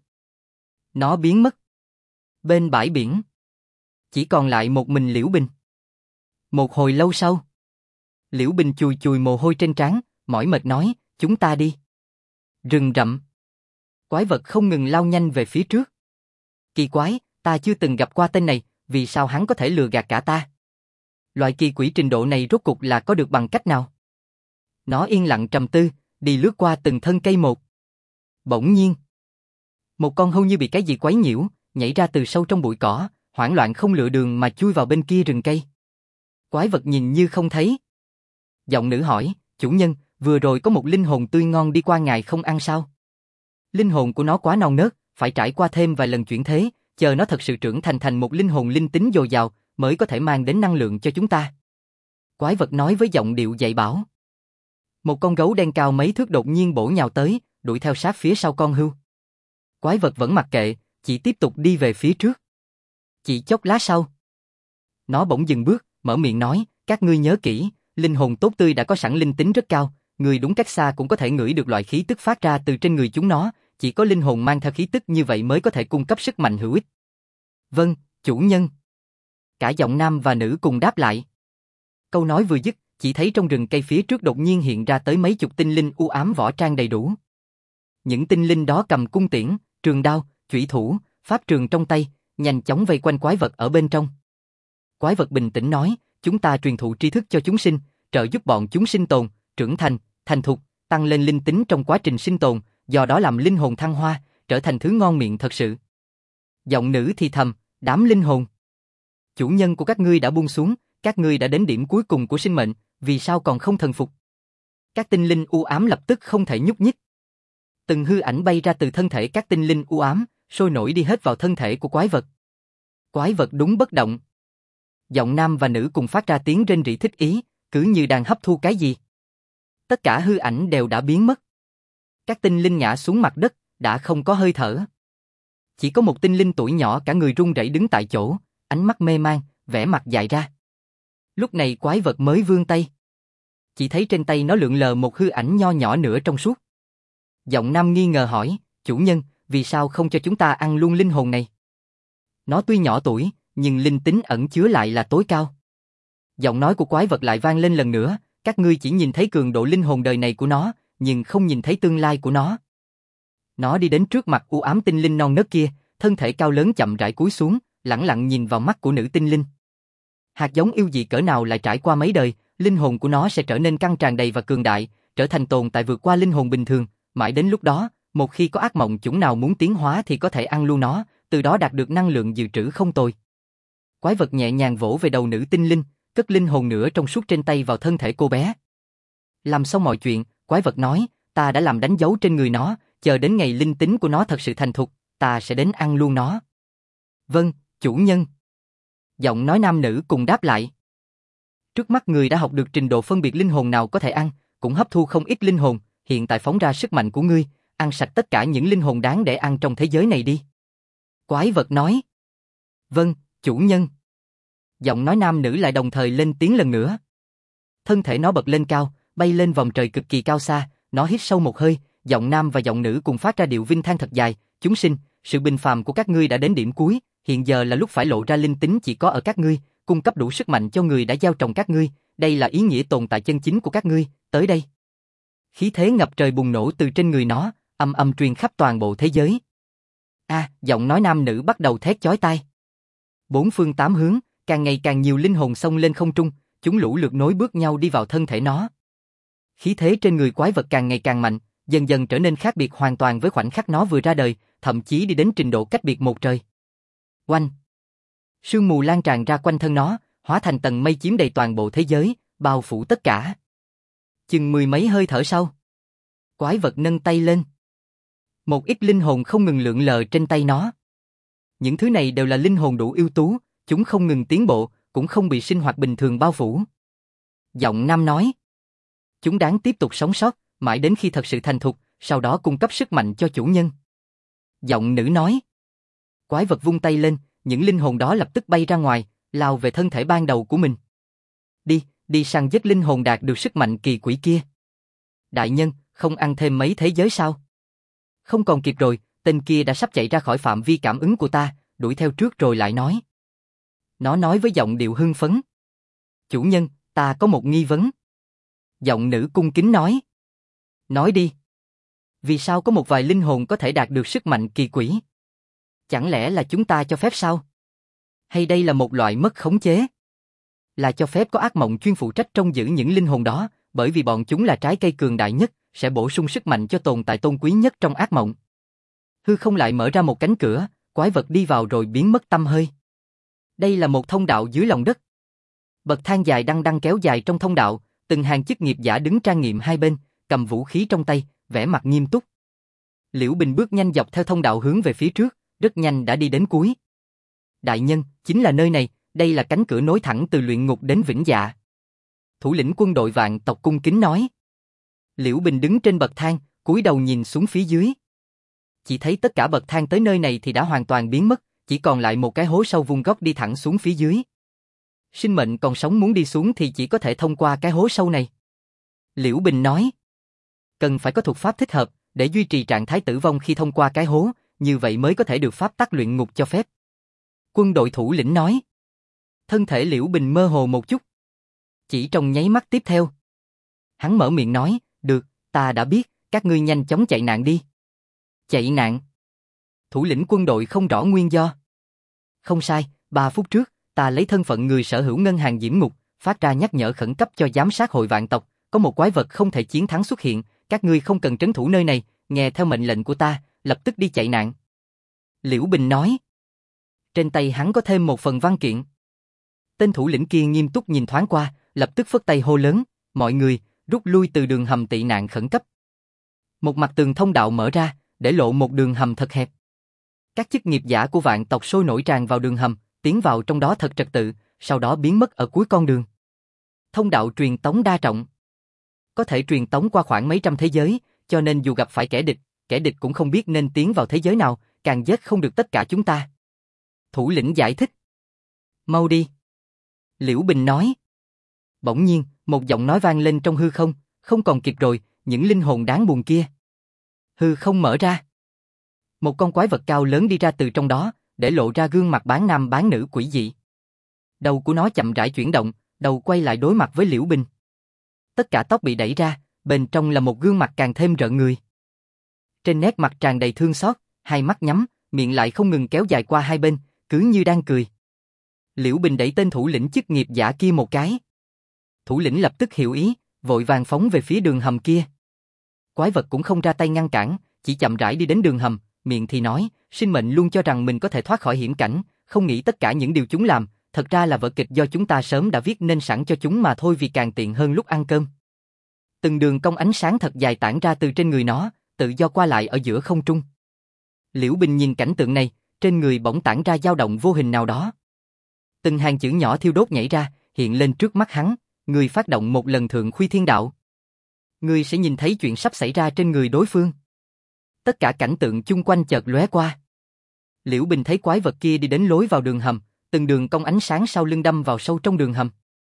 Nó biến mất. Bên bãi biển, chỉ còn lại một mình Liễu Bình. Một hồi lâu sau, Liễu Bình chùi chùi mồ hôi trên trán, mỏi mệt nói, chúng ta đi. Rừng rậm. Quái vật không ngừng lao nhanh về phía trước. Kỳ quái, ta chưa từng gặp qua tên này, vì sao hắn có thể lừa gạt cả ta? Loại kỳ quỷ trình độ này rốt cục là có được bằng cách nào? Nó yên lặng trầm tư, đi lướt qua từng thân cây một. Bỗng nhiên, một con hươu như bị cái gì quấy nhiễu, nhảy ra từ sâu trong bụi cỏ, hoảng loạn không lựa đường mà chui vào bên kia rừng cây. Quái vật nhìn như không thấy. Giọng nữ hỏi, chủ nhân, vừa rồi có một linh hồn tươi ngon đi qua ngài không ăn sao? Linh hồn của nó quá non nớt, phải trải qua thêm vài lần chuyển thế, chờ nó thật sự trưởng thành một linh hồn linh tính dồi dào, mới có thể mang đến năng lượng cho chúng ta. Quái vật nói với giọng điệu dạy bảo. Một con gấu đen cao mấy thước đột nhiên bổ nhào tới, đuổi theo sát phía sau con hươu. Quái vật vẫn mặc kệ, chỉ tiếp tục đi về phía trước. Chỉ chốc lát sau, nó bỗng dừng bước, mở miệng nói, các ngươi nhớ kỹ, linh hồn tốt tươi đã có sẵn linh tính rất cao, người đúng cách xa cũng có thể ngửi được loại khí tức phát ra từ trên người chúng nó, chỉ có linh hồn mang theo khí tức như vậy mới có thể cung cấp sức mạnh hữu ích. Vâng, chủ nhân. Cả giọng nam và nữ cùng đáp lại. Câu nói vừa dứt, chỉ thấy trong rừng cây phía trước đột nhiên hiện ra tới mấy chục tinh linh u ám võ trang đầy đủ. Những tinh linh đó cầm cung tiễn, trường đao, chủy thủ, pháp trường trong tay, nhanh chóng vây quanh quái vật ở bên trong. Quái vật bình tĩnh nói, chúng ta truyền thụ tri thức cho chúng sinh, trợ giúp bọn chúng sinh tồn, trưởng thành, thành thục, tăng lên linh tính trong quá trình sinh tồn, do đó làm linh hồn thăng hoa, trở thành thứ ngon miệng thật sự. Giọng nữ thì thầm, đám linh hồn. Chủ nhân của các ngươi đã buông xuống, các ngươi đã đến điểm cuối cùng của sinh mệnh, vì sao còn không thần phục? Các tinh linh u ám lập tức không thể nhúc nhích. Từng hư ảnh bay ra từ thân thể các tinh linh u ám, sôi nổi đi hết vào thân thể của quái vật. Quái vật đúng bất động. Giọng nam và nữ cùng phát ra tiếng rên rỉ thích ý, cứ như đang hấp thu cái gì. Tất cả hư ảnh đều đã biến mất. Các tinh linh ngã xuống mặt đất, đã không có hơi thở. Chỉ có một tinh linh tuổi nhỏ cả người run rẩy đứng tại chỗ, ánh mắt mê man, vẻ mặt dại ra. Lúc này quái vật mới vươn tay. Chỉ thấy trên tay nó lượn lờ một hư ảnh nho nhỏ nữa trong suốt. Giọng nam nghi ngờ hỏi, chủ nhân, vì sao không cho chúng ta ăn luôn linh hồn này? Nó tuy nhỏ tuổi, nhưng linh tính ẩn chứa lại là tối cao. Giọng nói của quái vật lại vang lên lần nữa, các ngươi chỉ nhìn thấy cường độ linh hồn đời này của nó, nhưng không nhìn thấy tương lai của nó. Nó đi đến trước mặt u ám tinh linh non nớt kia, thân thể cao lớn chậm rãi cúi xuống, lẳng lặng nhìn vào mắt của nữ tinh linh. Hạt giống yêu dị cỡ nào lại trải qua mấy đời, linh hồn của nó sẽ trở nên căng tràn đầy và cường đại, trở thành tồn tại vượt qua linh hồn bình thường, mãi đến lúc đó, một khi có ác mộng chủng nào muốn tiến hóa thì có thể ăn luôn nó, từ đó đạt được năng lượng dự trữ không tồi. Quái vật nhẹ nhàng vỗ về đầu nữ tinh linh, cất linh hồn nữa trong suốt trên tay vào thân thể cô bé. Làm xong mọi chuyện, quái vật nói, ta đã làm đánh dấu trên người nó, chờ đến ngày linh tính của nó thật sự thành thục, ta sẽ đến ăn luôn nó. Vâng, chủ nhân. Giọng nói nam nữ cùng đáp lại. Trước mắt người đã học được trình độ phân biệt linh hồn nào có thể ăn, cũng hấp thu không ít linh hồn, hiện tại phóng ra sức mạnh của ngươi, ăn sạch tất cả những linh hồn đáng để ăn trong thế giới này đi. Quái vật nói. Vâng, chủ nhân. Giọng nói nam nữ lại đồng thời lên tiếng lần nữa. Thân thể nó bật lên cao, bay lên vòng trời cực kỳ cao xa, nó hít sâu một hơi, giọng nam và giọng nữ cùng phát ra điệu vinh than thật dài, chúng sinh, sự bình phàm của các ngươi đã đến điểm cuối, hiện giờ là lúc phải lộ ra linh tính chỉ có ở các ngươi, cung cấp đủ sức mạnh cho người đã gieo trồng các ngươi, đây là ý nghĩa tồn tại chân chính của các ngươi, tới đây. Khí thế ngập trời bùng nổ từ trên người nó, âm âm truyền khắp toàn bộ thế giới. Giọng nói nam nữ bắt đầu thét chói tai. Bốn phương tám hướng, càng ngày càng nhiều linh hồn xông lên không trung, chúng lũ lượt nối bước nhau đi vào thân thể nó. Khí thế trên người quái vật càng ngày càng mạnh, dần dần trở nên khác biệt hoàn toàn với khoảnh khắc nó vừa ra đời, thậm chí đi đến trình độ cách biệt một trời. Oanh! Sương mù lan tràn ra quanh thân nó, hóa thành tầng mây chiếm đầy toàn bộ thế giới, bao phủ tất cả. Chừng mười mấy hơi thở sau, quái vật nâng tay lên. Một ít linh hồn không ngừng lượn lờ trên tay nó. Những thứ này đều là linh hồn đủ ưu tú, chúng không ngừng tiến bộ, cũng không bị sinh hoạt bình thường bao phủ. Giọng nam nói, chúng đáng tiếp tục sống sót, mãi đến khi thật sự thành thục, sau đó cung cấp sức mạnh cho chủ nhân. Giọng nữ nói, quái vật vung tay lên, những linh hồn đó lập tức bay ra ngoài, lao về thân thể ban đầu của mình. Đi săn giết linh hồn đạt được sức mạnh kỳ quỷ kia. Đại nhân, không ăn thêm mấy thế giới sao? Không còn kịp rồi, tên kia đã sắp chạy ra khỏi phạm vi cảm ứng của ta, đuổi theo trước rồi lại nói. Nó nói với giọng điệu hưng phấn. Chủ nhân, ta có một nghi vấn. Giọng nữ cung kính nói. Nói đi. Vì sao có một vài linh hồn có thể đạt được sức mạnh kỳ quỷ? Chẳng lẽ là chúng ta cho phép sao? Hay đây là một loại mất khống chế? Là cho phép có ác mộng chuyên phụ trách trông giữ những linh hồn đó, bởi vì bọn chúng là trái cây cường đại nhất, sẽ bổ sung sức mạnh cho tồn tại tôn quý nhất trong ác mộng. Hư không lại mở ra một cánh cửa, quái vật đi vào rồi biến mất tăm hơi. Đây là một thông đạo dưới lòng đất. Bậc thang dài đăng đăng kéo dài trong thông đạo, từng hàng chức nghiệp giả đứng trang nghiêm hai bên, cầm vũ khí trong tay, vẻ mặt nghiêm túc. Liễu Bình bước nhanh dọc theo thông đạo hướng về phía trước, rất nhanh đã đi đến cuối. Đại nhân, chính là nơi này, đây là cánh cửa nối thẳng từ luyện ngục đến vĩnh dạ. Thủ lĩnh quân đội vạn tộc cung kính nói. Liễu Bình đứng trên bậc thang, cúi đầu nhìn xuống phía dưới. Chỉ thấy tất cả bậc thang tới nơi này thì đã hoàn toàn biến mất, chỉ còn lại một cái hố sâu vuông góc đi thẳng xuống phía dưới. Sinh mệnh còn sống muốn đi xuống thì chỉ có thể thông qua cái hố sâu này. Liễu Bình nói. Cần phải có thuật pháp thích hợp, để duy trì trạng thái tử vong khi thông qua cái hố, như vậy mới có thể được pháp tắc luyện ngục cho phép. Quân đội thủ lĩnh nói. Thân thể Liễu Bình mơ hồ một chút. Chỉ trong nháy mắt tiếp theo, hắn mở miệng nói, được, ta đã biết, các ngươi nhanh chóng chạy nạn đi. Chạy nạn? Thủ lĩnh quân đội không rõ nguyên do. Không sai, 3 phút trước, ta lấy thân phận người sở hữu ngân hàng Diễm Ngục, phát ra nhắc nhở khẩn cấp cho giám sát hội vạn tộc, có một quái vật không thể chiến thắng xuất hiện, các ngươi không cần trấn thủ nơi này, nghe theo mệnh lệnh của ta, lập tức đi chạy nạn. Liễu Bình nói. Trên tay hắn có thêm một phần văn kiện. Tên thủ lĩnh kia nghiêm túc nhìn thoáng qua, lập tức phất tay hô lớn, mọi người, rút lui từ đường hầm tị nạn khẩn cấp. Một mặt tường thông đạo mở ra, để lộ một đường hầm thật hẹp. Các chức nghiệp giả của vạn tộc sôi nổi tràn vào đường hầm, tiến vào trong đó thật trật tự, sau đó biến mất ở cuối con đường. Thông đạo truyền tống đa trọng. Có thể truyền tống qua khoảng mấy trăm thế giới, cho nên dù gặp phải kẻ địch cũng không biết nên tiến vào thế giới nào, càng giết không được tất cả chúng ta. Thủ lĩnh giải thích. Mau đi. Liễu Bình nói. Bỗng nhiên, một giọng nói vang lên trong hư không, không còn kịp rồi, những linh hồn đáng buồn kia. Hư không mở ra. Một con quái vật cao lớn đi ra từ trong đó, để lộ ra gương mặt bán nam bán nữ quỷ dị. Đầu của nó chậm rãi chuyển động, đầu quay lại đối mặt với Liễu Bình. Tất cả tóc bị đẩy ra, bên trong là một gương mặt càng thêm rợn người. Trên nét mặt tràn đầy thương xót, hai mắt nhắm, miệng lại không ngừng kéo dài qua hai bên, cứ như đang cười. Liễu Bình đẩy tên thủ lĩnh chức nghiệp giả kia một cái. Thủ lĩnh lập tức hiểu ý, vội vàng phóng về phía đường hầm kia. Quái vật cũng không ra tay ngăn cản, chỉ chậm rãi đi đến đường hầm, miệng thì nói, sinh mệnh luôn cho rằng mình có thể thoát khỏi hiểm cảnh, không nghĩ tất cả những điều chúng làm, thật ra là vở kịch do chúng ta sớm đã viết nên sẵn cho chúng mà thôi vì càng tiện hơn lúc ăn cơm. Từng đường cong ánh sáng thật dài tản ra từ trên người nó, tự do qua lại ở giữa không trung. Liễu Bình nhìn cảnh tượng này, trên người bỗng tản ra dao động vô hình nào đó. Từng hàng chữ nhỏ thiêu đốt nhảy ra, hiện lên trước mắt hắn, người phát động một lần thượng khuy thiên đạo. Người sẽ nhìn thấy chuyện sắp xảy ra trên người đối phương. Tất cả cảnh tượng chung quanh chợt lóe qua. Liễu Bình thấy quái vật kia đi đến lối vào đường hầm, từng đường cong ánh sáng sau lưng đâm vào sâu trong đường hầm.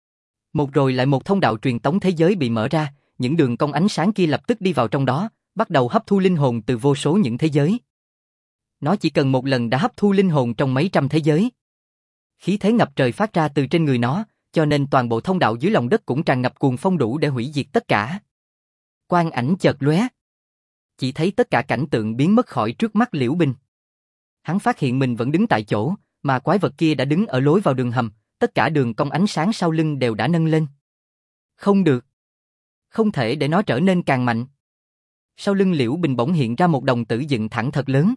Một rồi lại một thông đạo truyền tống thế giới bị mở ra, những đường cong ánh sáng kia lập tức đi vào trong đó, bắt đầu hấp thu linh hồn từ vô số những thế giới. Nó chỉ cần một lần đã hấp thu linh hồn trong mấy trăm thế giới. Khí thế ngập trời phát ra từ trên người nó, cho nên toàn bộ thông đạo dưới lòng đất cũng tràn ngập cuồng phong đủ để hủy diệt tất cả. Quang ảnh chợt lóe. Chỉ thấy tất cả cảnh tượng biến mất khỏi trước mắt Liễu Bình. Hắn phát hiện mình vẫn đứng tại chỗ, mà quái vật kia đã đứng ở lối vào đường hầm, tất cả đường cong ánh sáng sau lưng đều đã nâng lên. Không được. Không thể để nó trở nên càng mạnh. Sau lưng Liễu Bình bỗng hiện ra một đồng tử dựng thẳng thật lớn.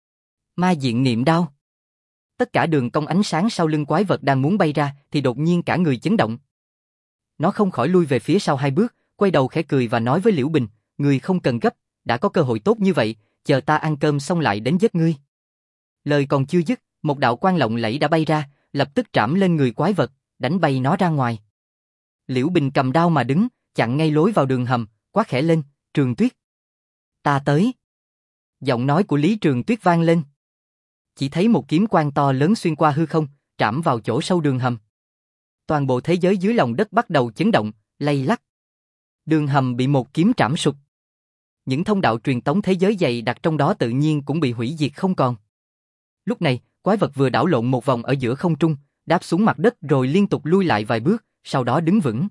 Ma diện niệm đao. Tất cả đường cong ánh sáng sau lưng quái vật đang muốn bay ra thì đột nhiên cả người chấn động. Nó không khỏi lui về phía sau 2 bước, quay đầu khẽ cười và nói với Liễu Bình, người không cần gấp, đã có cơ hội tốt như vậy, chờ ta ăn cơm xong lại đến giết ngươi. Lời còn chưa dứt, một đạo quang lộng lẫy đã bay ra, lập tức trảm lên người quái vật, đánh bay nó ra ngoài. Liễu Bình cầm đao mà đứng, chặn ngay lối vào đường hầm, quát khẽ lên, Trường Tuyết. Ta tới. Giọng nói của Lý Trường Tuyết vang lên. Chỉ thấy một kiếm quang to lớn xuyên qua hư không, trảm vào chỗ sâu đường hầm. Toàn bộ thế giới dưới lòng đất bắt đầu chấn động, lay lắc. Đường hầm bị một kiếm trảm sụp. Những thông đạo truyền tống thế giới dày đặc trong đó tự nhiên cũng bị hủy diệt không còn. Lúc này, quái vật vừa đảo lộn một vòng ở giữa không trung, đáp xuống mặt đất rồi liên tục lui lại vài bước, sau đó đứng vững.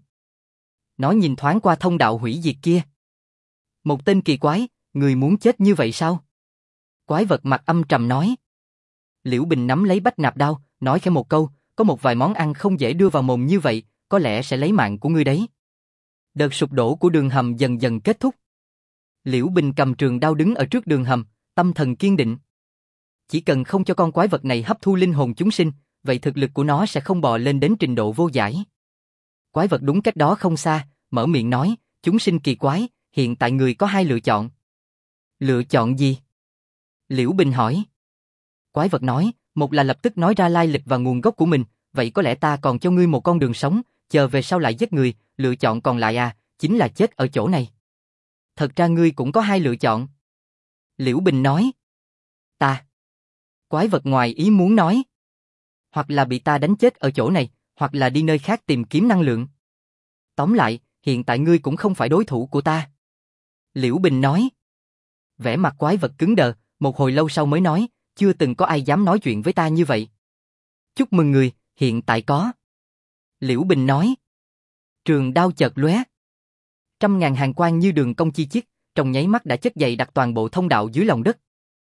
Nó nhìn thoáng qua thông đạo hủy diệt kia. Một tên kỳ quái, người muốn chết như vậy sao? Quái vật mặt âm trầm nói. Liễu Bình nắm lấy bách nạp đao, nói khẽ một câu, có một vài món ăn không dễ đưa vào mồm như vậy, có lẽ sẽ lấy mạng của ngươi đấy. Đợt sụp đổ của đường hầm dần dần kết thúc. Liễu Bình cầm trường đao đứng ở trước đường hầm, tâm thần kiên định. Chỉ cần không cho con quái vật này hấp thu linh hồn chúng sinh, vậy thực lực của nó sẽ không bò lên đến trình độ vô giải. Quái vật đúng cách đó không xa, mở miệng nói, chúng sinh kỳ quái, hiện tại người có 2 lựa chọn. Lựa chọn gì? Liễu Bình hỏi. Quái vật nói, một là lập tức nói ra lai lịch và nguồn gốc của mình, vậy có lẽ ta còn cho ngươi một con đường sống, chờ về sau lại giết người, lựa chọn còn lại chính là chết ở chỗ này. Thật ra ngươi cũng có 2 lựa chọn. Liễu Bình nói. Ta. Quái vật ngoài ý muốn nói. Hoặc là bị ta đánh chết ở chỗ này, hoặc là đi nơi khác tìm kiếm năng lượng. Tóm lại, hiện tại ngươi cũng không phải đối thủ của ta. Liễu Bình nói. Vẻ mặt quái vật cứng đờ, một hồi lâu sau mới nói, chưa từng có ai dám nói chuyện với ta như vậy. Chúc mừng người, hiện tại có. Liễu Bình nói. Trường đao chợt lóe. Trăm ngàn hàng quang như đường cong chi chít, trong nháy mắt đã chất dày đặt toàn bộ thông đạo dưới lòng đất.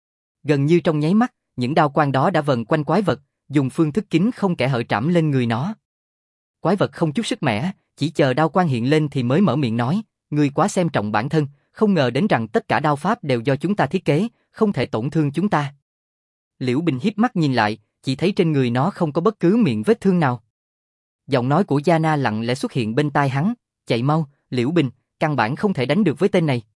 Gần như trong nháy mắt, những đao quang đó đã vần quanh quái vật, dùng phương thức kín không kẽ hở trảm lên người nó. Quái vật không chút sức mẻ, chỉ chờ đao quang hiện lên thì mới mở miệng nói, ngươi quá xem trọng bản thân, không ngờ đến rằng tất cả đao pháp đều do chúng ta thiết kế, không thể tổn thương chúng ta. Liễu Bình híp mắt nhìn lại, chỉ thấy trên người nó không có bất cứ miệng vết thương nào. Giọng nói của Yana lặng lẽ xuất hiện bên tai hắn, chạy mau, Liễu Bình, căn bản không thể đánh được với tên này.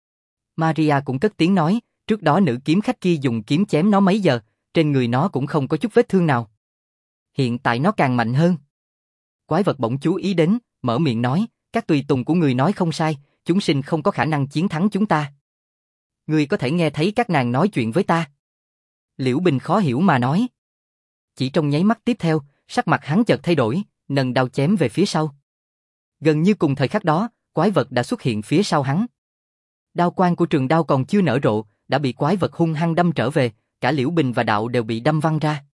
Maria cũng cất tiếng nói, trước đó nữ kiếm khách kia dùng kiếm chém nó mấy giờ, trên người nó cũng không có chút vết thương nào. Hiện tại nó càng mạnh hơn. Quái vật bỗng chú ý đến, mở miệng nói, các tùy tùng của người nói không sai, chúng sinh không có khả năng chiến thắng chúng ta. Ngươi có thể nghe thấy các nàng nói chuyện với ta. Liễu Bình khó hiểu mà nói. Chỉ trong nháy mắt tiếp theo, sắc mặt hắn chợt thay đổi, nâng đao chém về phía sau. Gần như cùng thời khắc đó, quái vật đã xuất hiện phía sau hắn. Đao quang của trường đao còn chưa nở rộ, đã bị quái vật hung hăng đâm trở về, cả Liễu Bình và đạo đều bị đâm văng ra.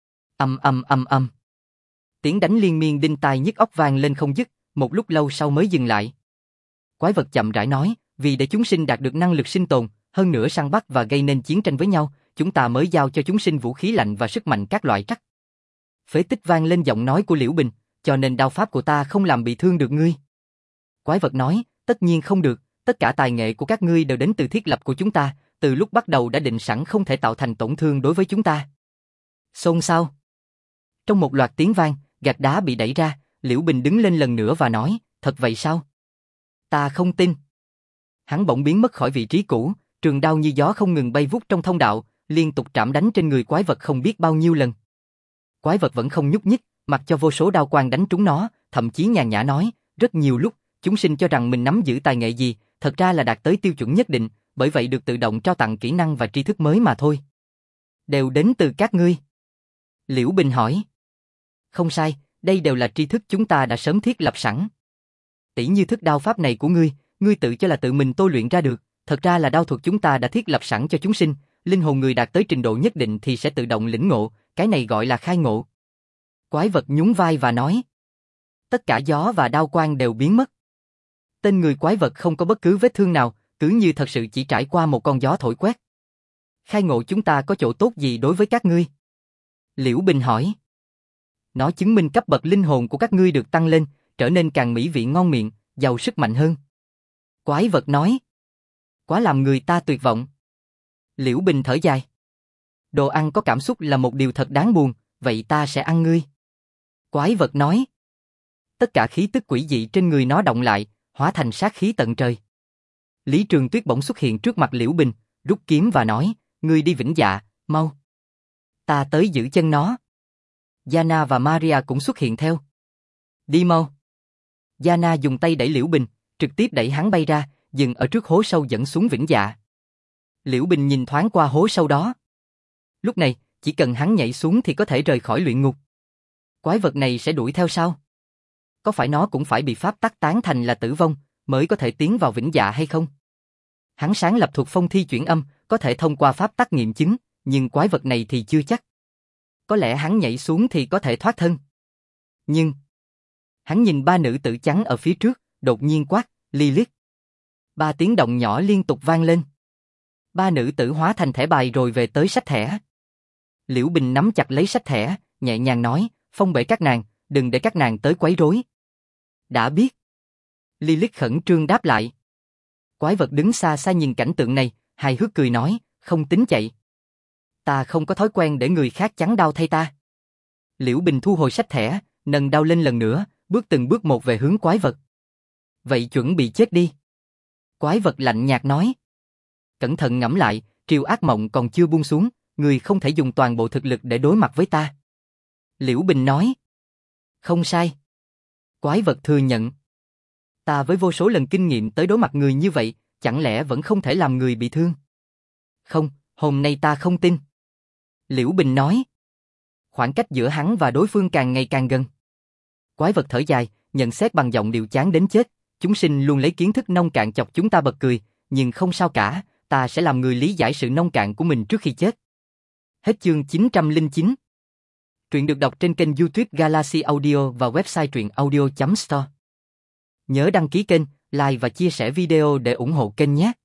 Ầm ầm ầm ầm. Tiếng đánh liên miên đinh tai nhức óc vang lên không dứt, một lúc lâu sau mới dừng lại. Quái vật chậm rãi nói, vì để chúng sinh đạt được năng lực sinh tồn, hơn nữa săn bắt và gây nên chiến tranh với nhau, chúng ta mới giao cho chúng sinh vũ khí lạnh và sức mạnh các loại trắc. Phế tích vang lên giọng nói của Liễu Bình, cho nên đao pháp của ta không làm bị thương được ngươi. Quái vật nói, tất nhiên không được, tất cả tài nghệ của các ngươi đều đến từ thiết lập của chúng ta, từ lúc bắt đầu đã định sẵn không thể tạo thành tổn thương đối với chúng ta. Xôn xao. Trong một loạt tiếng vang, gạch đá bị đẩy ra, Liễu Bình đứng lên lần nữa và nói, thật vậy sao? Ta không tin. Hắn bỗng biến mất khỏi vị trí cũ, trường đao như gió không ngừng bay vút trong thông đạo, liên tục trảm đánh trên người quái vật không biết bao nhiêu lần. Quái vật vẫn không nhúc nhích, mặc cho vô số đao quang đánh trúng nó, thậm chí nhàn nhã nói, rất nhiều lúc, chúng sinh cho rằng mình nắm giữ tài nghệ gì, thật ra là đạt tới tiêu chuẩn nhất định, bởi vậy được tự động trao tặng kỹ năng và tri thức mới mà thôi. Đều đến từ các ngươi. Liễu Bình hỏi. Không sai, đây đều là tri thức chúng ta đã sớm thiết lập sẵn. Tỷ như thức đao pháp này của ngươi tự cho là tự mình tôi luyện ra được, thật ra là đao thuật chúng ta đã thiết lập sẵn cho chúng sinh, linh hồn người đạt tới trình độ nhất định thì sẽ tự động lĩnh ngộ, cái này gọi là khai ngộ. Quái vật nhún vai và nói. Tất cả gió và đao quang đều biến mất. Tên người quái vật không có bất cứ vết thương nào, cứ như thật sự chỉ trải qua một con gió thổi quét. Khai ngộ chúng ta có chỗ tốt gì đối với các ngươi? Liễu Bình hỏi. Nó chứng minh cấp bậc linh hồn của các ngươi được tăng lên, trở nên càng mỹ vị ngon miệng, giàu sức mạnh hơn. Quái vật nói. Quá làm người ta tuyệt vọng. Liễu Bình thở dài. Đồ ăn có cảm xúc là một điều thật đáng buồn, vậy ta sẽ ăn ngươi. Quái vật nói. Tất cả khí tức quỷ dị trên người nó động lại, hóa thành sát khí tận trời. Lý Trường Tuyết bỗng xuất hiện trước mặt Liễu Bình, rút kiếm và nói, ngươi đi Vĩnh Dạ, mau. Ta tới giữ chân nó. Yana và Maria cũng xuất hiện theo. Đi mau. Yana dùng tay đẩy Liễu Bình, trực tiếp đẩy hắn bay ra, dừng ở trước hố sâu dẫn xuống Vĩnh Dạ. Liễu Bình nhìn thoáng qua hố sâu đó. Lúc này, chỉ cần hắn nhảy xuống thì có thể rời khỏi luyện ngục. Quái vật này sẽ đuổi theo sao? Có phải nó cũng phải bị pháp tắc tán thành là tử vong, mới có thể tiến vào Vĩnh Dạ hay không? Hắn sáng lập thuật phong thi chuyển âm, có thể thông qua pháp tắc nghiệm chứng, nhưng quái vật này thì chưa chắc. Có lẽ hắn nhảy xuống thì có thể thoát thân. Nhưng... Hắn nhìn ba nữ tử trắng ở phía trước, đột nhiên quát, Lilith. Ba tiếng động nhỏ liên tục vang lên. Ba nữ tử hóa thành thẻ bài rồi về tới sách thẻ. Liễu Bình nắm chặt lấy sách thẻ, nhẹ nhàng nói, phong bệ các nàng, đừng để các nàng tới quấy rối. Đã biết. Lilith khẩn trương đáp lại. Quái vật đứng xa xa nhìn cảnh tượng này, hài hước cười nói, không tính chạy. Ta không có thói quen để người khác chắn đao thay ta. Liễu Bình thu hồi sách thẻ, nâng đao lên lần nữa, bước từng bước một về hướng quái vật. Vậy chuẩn bị chết đi. Quái vật lạnh nhạt nói. Cẩn thận ngẫm lại, triều ác mộng còn chưa buông xuống, người không thể dùng toàn bộ thực lực để đối mặt với ta. Liễu Bình nói. Không sai. Quái vật thừa nhận. Ta với vô số lần kinh nghiệm tới đối mặt người như vậy, chẳng lẽ vẫn không thể làm người bị thương? Không, hôm nay ta không tin. Liễu Bình nói. Khoảng cách giữa hắn và đối phương càng ngày càng gần. Quái vật thở dài, nhận xét bằng giọng điệu chán đến chết, chúng sinh luôn lấy kiến thức nông cạn chọc chúng ta bật cười, nhưng không sao cả, ta sẽ làm người lý giải sự nông cạn của mình trước khi chết. Hết chương 909. Truyện được đọc trên kênh YouTube Galaxy Audio và website truyện audio.store. Nhớ đăng ký kênh, like và chia sẻ video để ủng hộ kênh nhé.